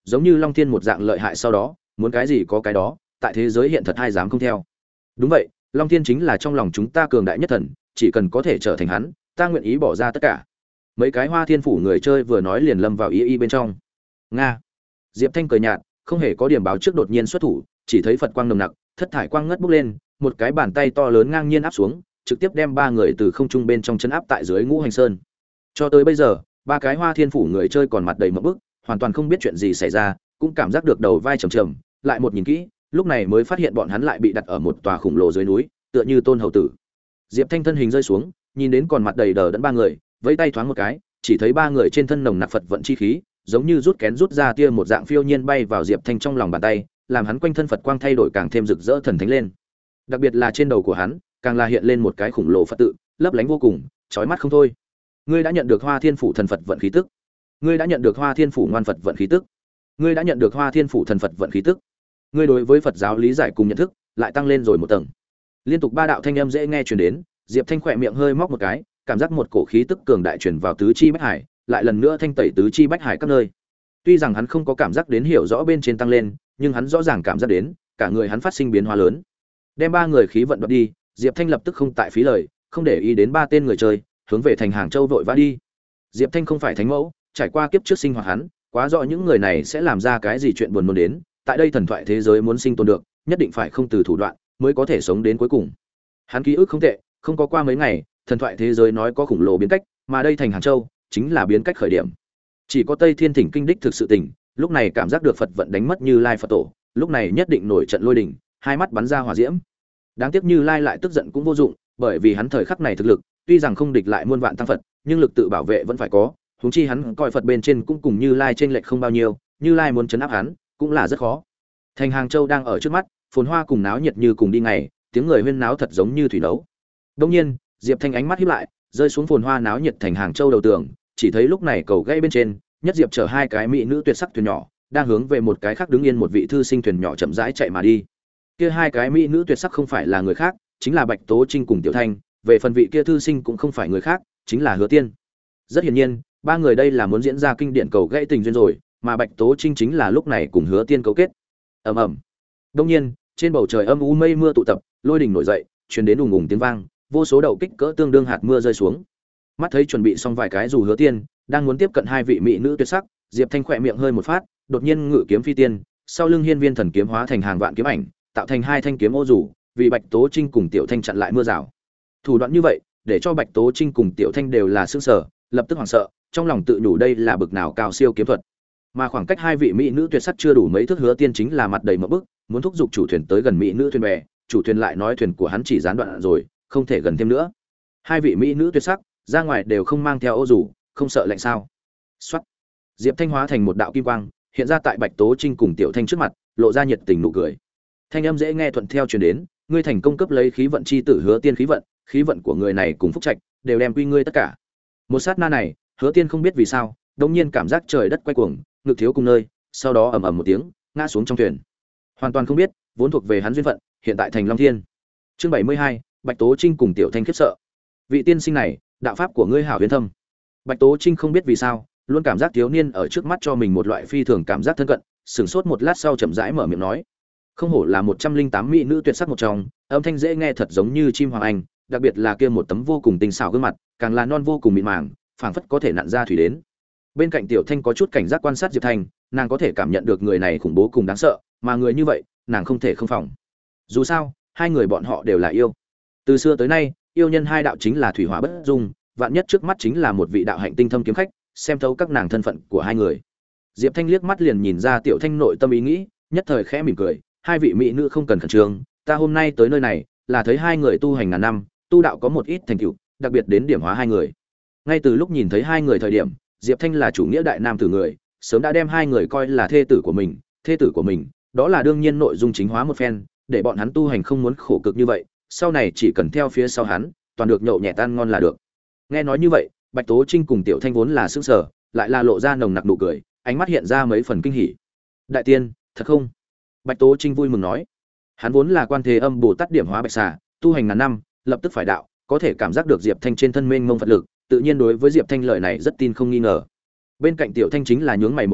giống như Long Thiên một dạng lợi hại, sau đó muốn cái gì có cái đó, tại thế giới hiện thật ai dám không theo. Đúng vậy, Long Thiên chính là trong lòng chúng ta cường đại nhất thần, chỉ cần có thể trở thành hắn, ta nguyện ý bỏ ra tất cả. Mấy cái Hoa Thiên phủ người chơi vừa nói liền lâm vào ý ý bên trong. Nga. Diệp Thanh cười nhạt, không hề có điểm báo trước đột nhiên xuất thủ, chỉ thấy Phật quang nồng nặc, thất thải quang ngất bốc lên, một cái bàn tay to lớn ngang nhiên áp xuống, trực tiếp đem ba người từ không trung bên trong chân áp tại dưới Ngũ Hành Sơn. Cho tới bây giờ, ba cái Hoa Thiên phủ người chơi còn mặt đầy ngộp bức, hoàn toàn không biết chuyện gì xảy ra, cũng cảm giác được đầu vai trầm trầm, lại một nhìn kỹ, lúc này mới phát hiện bọn hắn lại bị đặt ở một tòa khủng lồ dưới núi, tựa như tôn hầu tử. Diệp Thanh thân hình rơi xuống, nhìn đến còn mặt đầy đờ đẫn ba người, vẫy tay thoáng một cái, chỉ thấy ba người trên thân nồng nặc Phật vận chi khí, giống như rút kén rút ra tia một dạng phiêu nhiên bay vào Diệp Thanh trong lòng bàn tay, làm hắn quanh thân Phật quang thay đổi càng thêm rực rỡ thần thánh lên. Đặc biệt là trên đầu của hắn, càng là hiện lên một cái khủng lồ Phật tự, lấp lánh vô cùng, chói mắt không thôi. Ngươi đã nhận được Hoa Thiên phủ thần Phật vận khí tức. Ngươi đã nhận được Hoa Thiên phủ ngoan Phật vận khí tức. Ngươi đã nhận được Hoa Thiên phủ thần Phật vận khí tức. Ngươi đối với Phật giáo lý giải cùng nhận thức lại tăng lên rồi một tầng. Liên tục ba đạo thanh âm dễ nghe truyền đến, Diệp Thanh khỏe miệng hơi móc một cái, cảm giác một cổ khí tức cường đại truyền vào tứ chi bách hải, lại lần nữa thanh tẩy tứ chi bách hải các nơi. Tuy rằng hắn không có cảm giác đến hiểu rõ bên trên tăng lên, nhưng hắn rõ ràng cảm giác đến, cả người hắn phát sinh biến hóa lớn. Đem ba người khí vận đoạt đi, Diệp Thanh lập tức không tại phí lời, không để ý đến ba tên người chơi, hướng về thành Hàng Châu vội vã đi. Diệp Thanh không phải thánh mẫu, trải qua kiếp trước sinh hoạt hắn, quá rõ những người này sẽ làm ra cái gì chuyện buồn muốn đến, tại đây thần thoại thế giới muốn sinh tồn được, nhất định phải không từ thủ đoạn, mới có thể sống đến cuối cùng. Hắn ký ức không tệ, không có qua mấy ngày, thần thoại thế giới nói có khủng lồ biến cách, mà đây thành Hàng Châu chính là biến cách khởi điểm. Chỉ có Tây Thiên Thỉnh Kinh đích thực sự tỉnh, lúc này cảm giác được Phật vận đánh mất Như Lai Phật tổ, lúc này nhất định nổi trận lôi đình, hai mắt bắn ra hỏa diễm. Đáng tiếc Như Lai lại tức giận cũng vô dụng, bởi vì hắn thời khắc này thực lực, tuy rằng không địch lại muôn vạn tăng Phật, nhưng lực tự bảo vệ vẫn phải có, huống chi hắn coi Phật bên trên cũng cùng Như Lai trên lệch không bao nhiêu, Như Lai muốn trấn áp hắn, cũng là rất khó. Thành Hàng Châu đang ở trước mắt, phồn hoa cùng náo nhiệt như cùng đi ngày, tiếng người huyên náo thật giống như thủy đấu. Đương nhiên, Diệp Thanh ánh mắt híp lại, rơi xuống phồn hoa náo nhiệt thành Hàng Châu đầu tường, chỉ thấy lúc này cầu gãy bên trên, nhất Diệp chở hai cái mỹ nữ tuyệt sắc thuyền nhỏ, đang hướng về một cái khác đứng yên một vị thư sinh thuyền nhỏ chậm rãi chạy mà đi. Kia hai cái mỹ nữ tuyệt sắc không phải là người khác, chính là Bạch Tố Trinh cùng Tiểu Thanh, về phần vị kia thư sinh cũng không phải người khác, chính là Hứa Tiên. Rất hiển nhiên, ba người đây là muốn diễn ra kinh điển cầu gãy tình duyên rồi, mà Bạch Tố Trinh chính là lúc này cùng Hứa Tiên cấu kết. Ầm ầm. Đương nhiên, trên bầu trời âm u mây mưa tụ tập, lôi đình nổi dậy, truyền đến ùng ùng tiếng vang, vô số đậu kích cỡ tương đương hạt mưa rơi xuống. Mắt thấy chuẩn bị xong vài cái dù Hứa Tiên đang muốn tiếp cận hai vị mỹ nữ tuyệt sắc, Diệp Thanh khỏe miệng hơi một phát, đột nhiên ngự kiếm phi tiên, sau lưng hiên viên thần kiếm hóa thành hàng vạn kiếm ảnh, tạo thành hai thanh kiếm ô dù, vì Bạch Tố Trinh cùng Tiểu Thanh chặn lại mưa rào. Thủ đoạn như vậy, để cho Bạch Tố Trinh cùng Tiểu Thanh đều là sửng sở, lập tức hoảng sợ, trong lòng tự nhủ đây là bực nào cao siêu kiếm thuật. Mà khoảng cách hai vị mỹ nữ tuyệt sắc chưa đủ mấy thước Hứa Tiên chính là mặt đầy mộng bức, muốn thúc giục chủ thuyền tới gần mỹ nữ thuyền bè, chủ thuyền lại nói thuyền của hắn chỉ gián đoạn rồi, không thể gần thêm nữa. Hai vị mỹ nữ tuyệt sắc, ra ngoài đều không mang theo ô dù, không sợ lạnh sao? Soát. Diệp Thanh hóa thành một đạo kim quang, hiện ra tại Bạch Tố Trinh cùng Tiểu Thanh trước mặt, lộ ra nhiệt tình nụ cười. Thanh âm dễ nghe thuận theo truyền đến, ngươi thành công cấp lấy khí vận chi tử Hứa Tiên khí vận, khí vận của người này cùng phúc trạch, đều đem quy ngươi tất cả. Một sát na này, Hứa Tiên không biết vì sao, đột nhiên cảm giác trời đất quay cuồng, ngực thiếu cùng nơi, sau đó ầm ầm một tiếng, ngã xuống trong thuyền. Hoàn toàn không biết, vốn thuộc về hắn duyên phận, hiện tại thành Long Thiên. Chương bảy mươi hai, Bạch Tố Trinh cùng Tiểu Thanh khiếp sợ. Vị tiên sinh này, đạo pháp của ngươi hảo huyền thâm. Bạch Tố Trinh không biết vì sao, luôn cảm giác thiếu niên ở trước mắt cho mình một loại phi thường cảm giác thân cận, sửng sốt một lát sau chậm rãi mở miệng nói. Không hổ là một trăm linh tám mỹ nữ tuyệt sắc một trong, âm thanh dễ nghe thật giống như chim hoàng anh, đặc biệt là kia một tấm vô cùng tinh xảo gương mặt, càng là non vô cùng mịn màng, phảng phất có thể nặn ra thủy đến. Bên cạnh Tiểu Thanh có chút cảnh giác quan sát Diệp Thanh, nàng có thể cảm nhận được người này khủng bố cùng đáng sợ, mà người như vậy, nàng không thể không phòng. Dù sao, hai người bọn họ đều là yêu. Từ xưa tới nay, yêu nhân hai đạo chính là thủy hỏa bất dung, vạn nhất trước mắt chính là một vị đạo hạnh tinh thâm kiếm khách, xem thấu các nàng thân phận của hai người. Diệp Thanh liếc mắt liền nhìn ra Tiểu Thanh nội tâm ý nghĩ, nhất thời khẽ mỉm cười, hai vị mỹ nữ không cần khẩn trương, ta hôm nay tới nơi này là thấy hai người tu hành ngàn năm, tu đạo có một ít thành tựu, đặc biệt đến điểm hóa hai người. Ngay từ lúc nhìn thấy hai người thời điểm, Diệp Thanh là chủ nghĩa đại nam tử người, sớm đã đem hai người coi là thê tử của mình, thê tử của mình, đó là đương nhiên nội dung chính hóa một phen, để bọn hắn tu hành không muốn khổ cực như vậy, sau này chỉ cần theo phía sau hắn, toàn được nhậu nhẹt tan ngon là được. Nghe nói như vậy, Bạch Tố Trinh cùng Tiểu Thanh vốn là sững sờ, lại là lộ ra nồng nặc nụ cười, ánh mắt hiện ra mấy phần kinh hỉ. Đại tiên, thật không? Bạch Tố Trinh vui mừng nói. Hắn vốn là Quan Thế Âm Bồ Tát điểm hóa bạch xà, tu hành ngàn năm, lập tức phải đạo, có thể cảm giác được Diệp Thanh trên thân mênh mông Phật lực, tự nhiên đối với Diệp Thanh lời này rất tin không nghi ngờ. Bên cạnh Tiểu Thanh chính là nhướng mày một cái,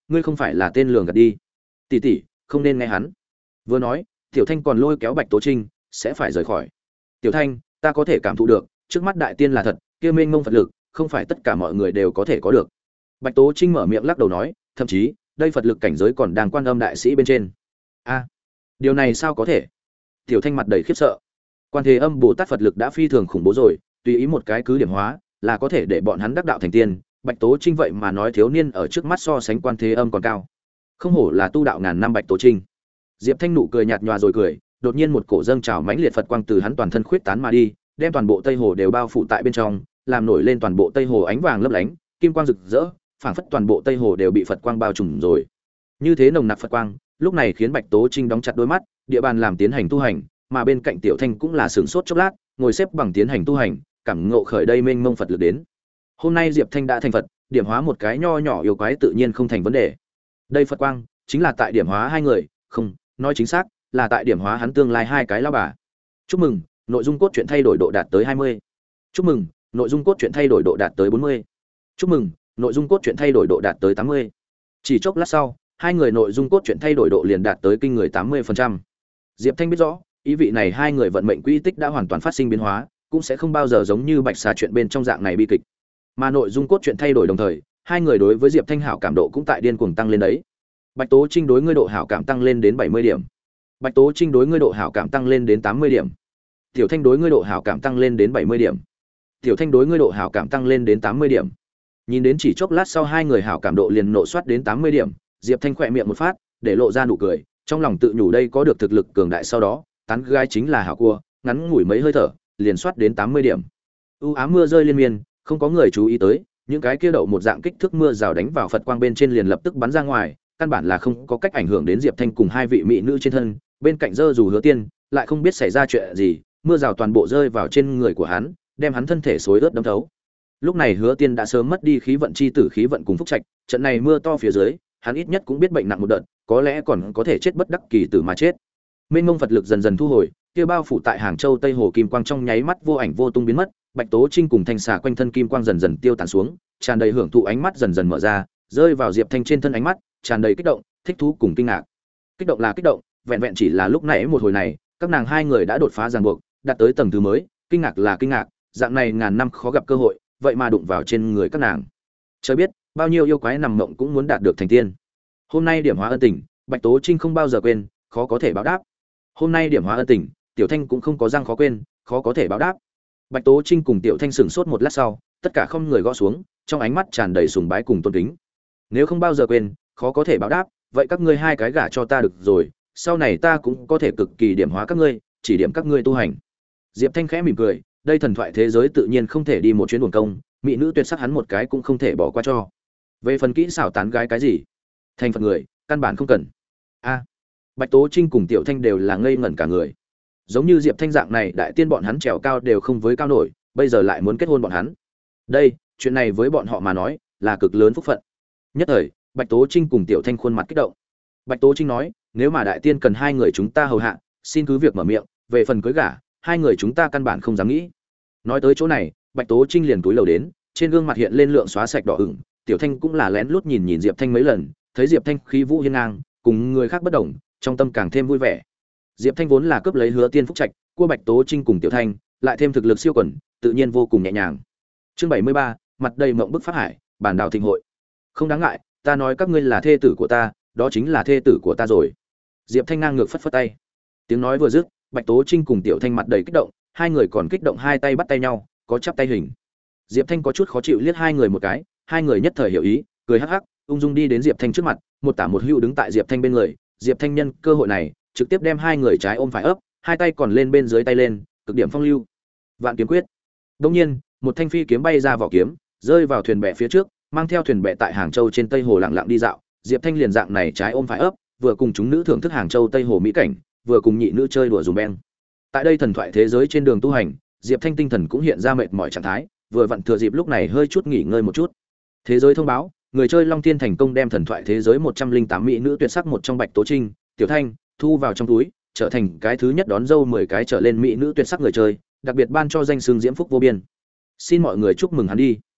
ngươi không phải là tên lường gạt đi. Tỷ tỷ, không nên nghe hắn. Vừa nói, Tiểu Thanh còn lôi kéo Bạch Tố Trinh sẽ phải rời khỏi. Tiểu Thanh, ta có thể cảm thụ được, trước mắt đại tiên là thật, kia mênh mông Phật lực, không phải tất cả mọi người đều có thể có được. Bạch Tố Trinh mở miệng lắc đầu nói, thậm chí, đây Phật lực cảnh giới còn đang quan âm đại sĩ bên trên. A, điều này sao có thể? Tiểu Thanh mặt đầy khiếp sợ. Quan Thế Âm Bồ Tát Phật lực đã phi thường khủng bố rồi, tùy ý một cái cứ điểm hóa, là có thể để bọn hắn đắc đạo thành tiên. Bạch Tố Trinh vậy mà nói thiếu niên ở trước mắt so sánh Quan Thế Âm còn cao. Không hổ là tu đạo ngàn năm Bạch Tố Trinh. Diệp Thanh nụ cười nhạt nhòa rồi cười, đột nhiên một cổ dâng trào mãnh liệt Phật quang từ hắn toàn thân khuyết tán mà đi, đem toàn bộ Tây Hồ đều bao phủ tại bên trong, làm nổi lên toàn bộ Tây Hồ ánh vàng lấp lánh, kim quang rực rỡ, phảng phất toàn bộ Tây Hồ đều bị Phật quang bao trùm rồi. Như thế nồng nặc Phật quang, lúc này khiến Bạch Tố Trinh đóng chặt đôi mắt, địa bàn làm tiến hành tu hành, mà bên cạnh Tiểu Thanh cũng là sửng sốt chốc lát, ngồi xếp bằng tiến hành tu hành, cảm ngộ khởi đây mênh mông Phật lực đến. Hôm nay Diệp Thanh đã thành Phật, điểm hóa một cái nho nhỏ yêu quái tự nhiên không thành vấn đề. Đây Phật quang chính là tại điểm hóa hai người, không, nói chính xác là tại điểm hóa hắn tương lai hai cái lão bà. Chúc mừng, nội dung cốt truyện thay đổi độ đạt tới hai mươi. Chúc mừng, nội dung cốt truyện thay đổi độ đạt tới bốn mươi. Chúc mừng, nội dung cốt truyện thay đổi độ đạt tới tám mươi. Chỉ chốc lát sau, hai người nội dung cốt truyện thay đổi độ liền đạt tới kinh người tám mươi phần trăm. Diệp Thanh biết rõ, ý vị này hai người vận mệnh quỹ tích đã hoàn toàn phát sinh biến hóa, cũng sẽ không bao giờ giống như Bạch Xà chuyện bên trong dạng này bi kịch. Mà nội dung cốt truyện thay đổi đồng thời, hai người đối với Diệp Thanh hảo cảm độ cũng tại điên cuồng tăng lên đấy. Bạch Tố Trinh đối ngươi độ hảo cảm tăng lên đến bảy mươi điểm. Bạch Tố Trinh đối ngươi độ hảo cảm tăng lên đến tám mươi điểm. Tiểu Thanh đối ngươi độ hảo cảm tăng lên đến bảy mươi điểm. Tiểu Thanh đối ngươi độ hảo cảm tăng lên đến tám mươi điểm. Nhìn đến chỉ chốc lát sau hai người hảo cảm độ liền nộ soát đến tám mươi điểm, Diệp Thanh khỏe miệng một phát, để lộ ra nụ cười, trong lòng tự nhủ đây có được thực lực cường đại sau đó, tán gái chính là hảo cua, ngắn ngủi mấy hơi thở, liền soát đến tám mươi điểm. U ám mưa rơi liên miên, không có người chú ý tới, những cái kia đậu một dạng kích thước mưa rào đánh vào Phật quang bên trên liền lập tức bắn ra ngoài, căn bản là không có cách ảnh hưởng đến Diệp Thanh cùng hai vị mỹ nữ trên thân, bên cạnh dơ dù Hứa Tiên, lại không biết xảy ra chuyện gì, mưa rào toàn bộ rơi vào trên người của hắn, đem hắn thân thể xối ướt đẫm thấu. Lúc này Hứa Tiên đã sớm mất đi khí vận chi tử khí vận cùng phúc trạch, trận này mưa to phía dưới, hắn ít nhất cũng biết bệnh nặng một đợt, có lẽ còn có thể chết bất đắc kỳ tử mà chết. Mênh mông Phật lực dần dần thu hồi, kia bao phủ tại Hàng Châu Tây Hồ kim quang trong nháy mắt vô ảnh vô tung biến mất, Bạch Tố Trinh cùng Thanh Xà quanh thân kim quang dần dần tiêu tán xuống, tràn đầy hưởng thụ ánh mắt dần dần mở ra, rơi vào Diệp Thanh trên thân ánh mắt, tràn đầy kích động, thích thú cùng kinh ngạc. Kích động là kích động, vẹn vẹn chỉ là lúc nãy một hồi này, các nàng hai người đã đột phá ràng buộc, đạt tới tầng thứ mới, kinh ngạc là kinh ngạc, dạng này ngàn năm khó gặp cơ hội, vậy mà đụng vào trên người các nàng. Trời biết, bao nhiêu yêu quái nằm mộng cũng muốn đạt được thành tiên. Hôm nay điểm hóa ân tình, Bạch Tố Trinh không bao giờ quên, khó có thể báo đáp. Hôm nay điểm hóa ân tình, Tiểu Thanh cũng không có răng khó quên, khó có thể báo đáp. Bạch Tố Trinh cùng Tiểu Thanh sững sốt một lát sau, tất cả không người gõ xuống, trong ánh mắt tràn đầy sùng bái cùng tôn kính. Nếu không bao giờ quên, khó có thể báo đáp, vậy các ngươi hai cái gả cho ta được rồi, sau này ta cũng có thể cực kỳ điểm hóa các ngươi, chỉ điểm các ngươi tu hành. Diệp Thanh khẽ mỉm cười, đây thần thoại thế giới tự nhiên không thể đi một chuyến buồn công, mỹ nữ tuyệt sắc hắn một cái cũng không thể bỏ qua cho. Về phần kỹ xảo tán gái cái gì, thành phật người, căn bản không cần. A, Bạch Tố Trinh cùng Tiểu Thanh đều là ngây ngẩn cả người. Giống như Diệp Thanh dạng này đại tiên bọn hắn trèo cao đều không với cao nổi, bây giờ lại muốn kết hôn bọn hắn. Đây, chuyện này với bọn họ mà nói, là cực lớn phúc phận. Nhất thời, Bạch Tố Trinh cùng Tiểu Thanh khuôn mặt kích động. Bạch Tố Trinh nói, nếu mà đại tiên cần hai người chúng ta hầu hạ, xin cứ việc mở miệng, về phần cưới gả, hai người chúng ta căn bản không dám nghĩ. Nói tới chỗ này, Bạch Tố Trinh liền túi lầu đến, trên gương mặt hiện lên lượng xóa sạch đỏ ửng, Tiểu Thanh cũng là lén lút nhìn nhìn Diệp Thanh mấy lần, thấy Diệp Thanh khí vũ hiên ngang, cùng người khác bất đồng, trong tâm càng thêm vui vẻ. Diệp Thanh vốn là cướp lấy Hứa Tiên phúc trạch, cua Bạch Tố Trinh cùng Tiểu Thanh, lại thêm thực lực siêu quần, tự nhiên vô cùng nhẹ nhàng. Chương bảy mươi ba, mặt đầy mộng bức pháp hải, bản đảo thịnh hội. Không đáng ngại, ta nói các ngươi là thê tử của ta, đó chính là thê tử của ta rồi. Diệp Thanh ngang ngược phất phất tay. Tiếng nói vừa dứt, Bạch Tố Trinh cùng Tiểu Thanh mặt đầy kích động, hai người còn kích động hai tay bắt tay nhau, có chắp tay hình. Diệp Thanh có chút khó chịu liếc hai người một cái, hai người nhất thời hiểu ý, cười hắc hắc, ung dung đi đến Diệp Thanh trước mặt, một tả một hữu đứng tại Diệp Thanh bên người. Diệp Thanh nhân cơ hội này, trực tiếp đem hai người trái ôm phải ấp, hai tay còn lên bên dưới tay lên, cực điểm phong lưu. Vạn kiếm quyết. Đương nhiên, một thanh phi kiếm bay ra vỏ kiếm, rơi vào thuyền bè phía trước, mang theo thuyền bè tại Hàng Châu trên Tây Hồ lặng lặng đi dạo. Diệp Thanh liền dạng này trái ôm phải ấp, vừa cùng chúng nữ thưởng thức Hàng Châu Tây Hồ mỹ cảnh, vừa cùng nhị nữ chơi đùa dùm beng. Tại đây thần thoại thế giới trên đường tu hành, Diệp Thanh tinh thần cũng hiện ra mệt mỏi trạng thái, vừa vặn thừa dịp lúc này hơi chút nghỉ ngơi một chút. Thế giới thông báo, người chơi Long Tiên thành công đem thần thoại thế giới một trăm linh tám mỹ nữ tuyệt sắc một trong Bạch Tố Trinh, Tiểu Thanh thu vào trong túi, trở thành cái thứ nhất đón dâu mười cái trở lên mỹ nữ tuyệt sắc người chơi, đặc biệt ban cho danh xưng diễm phúc vô biên. Xin mọi người chúc mừng hắn đi.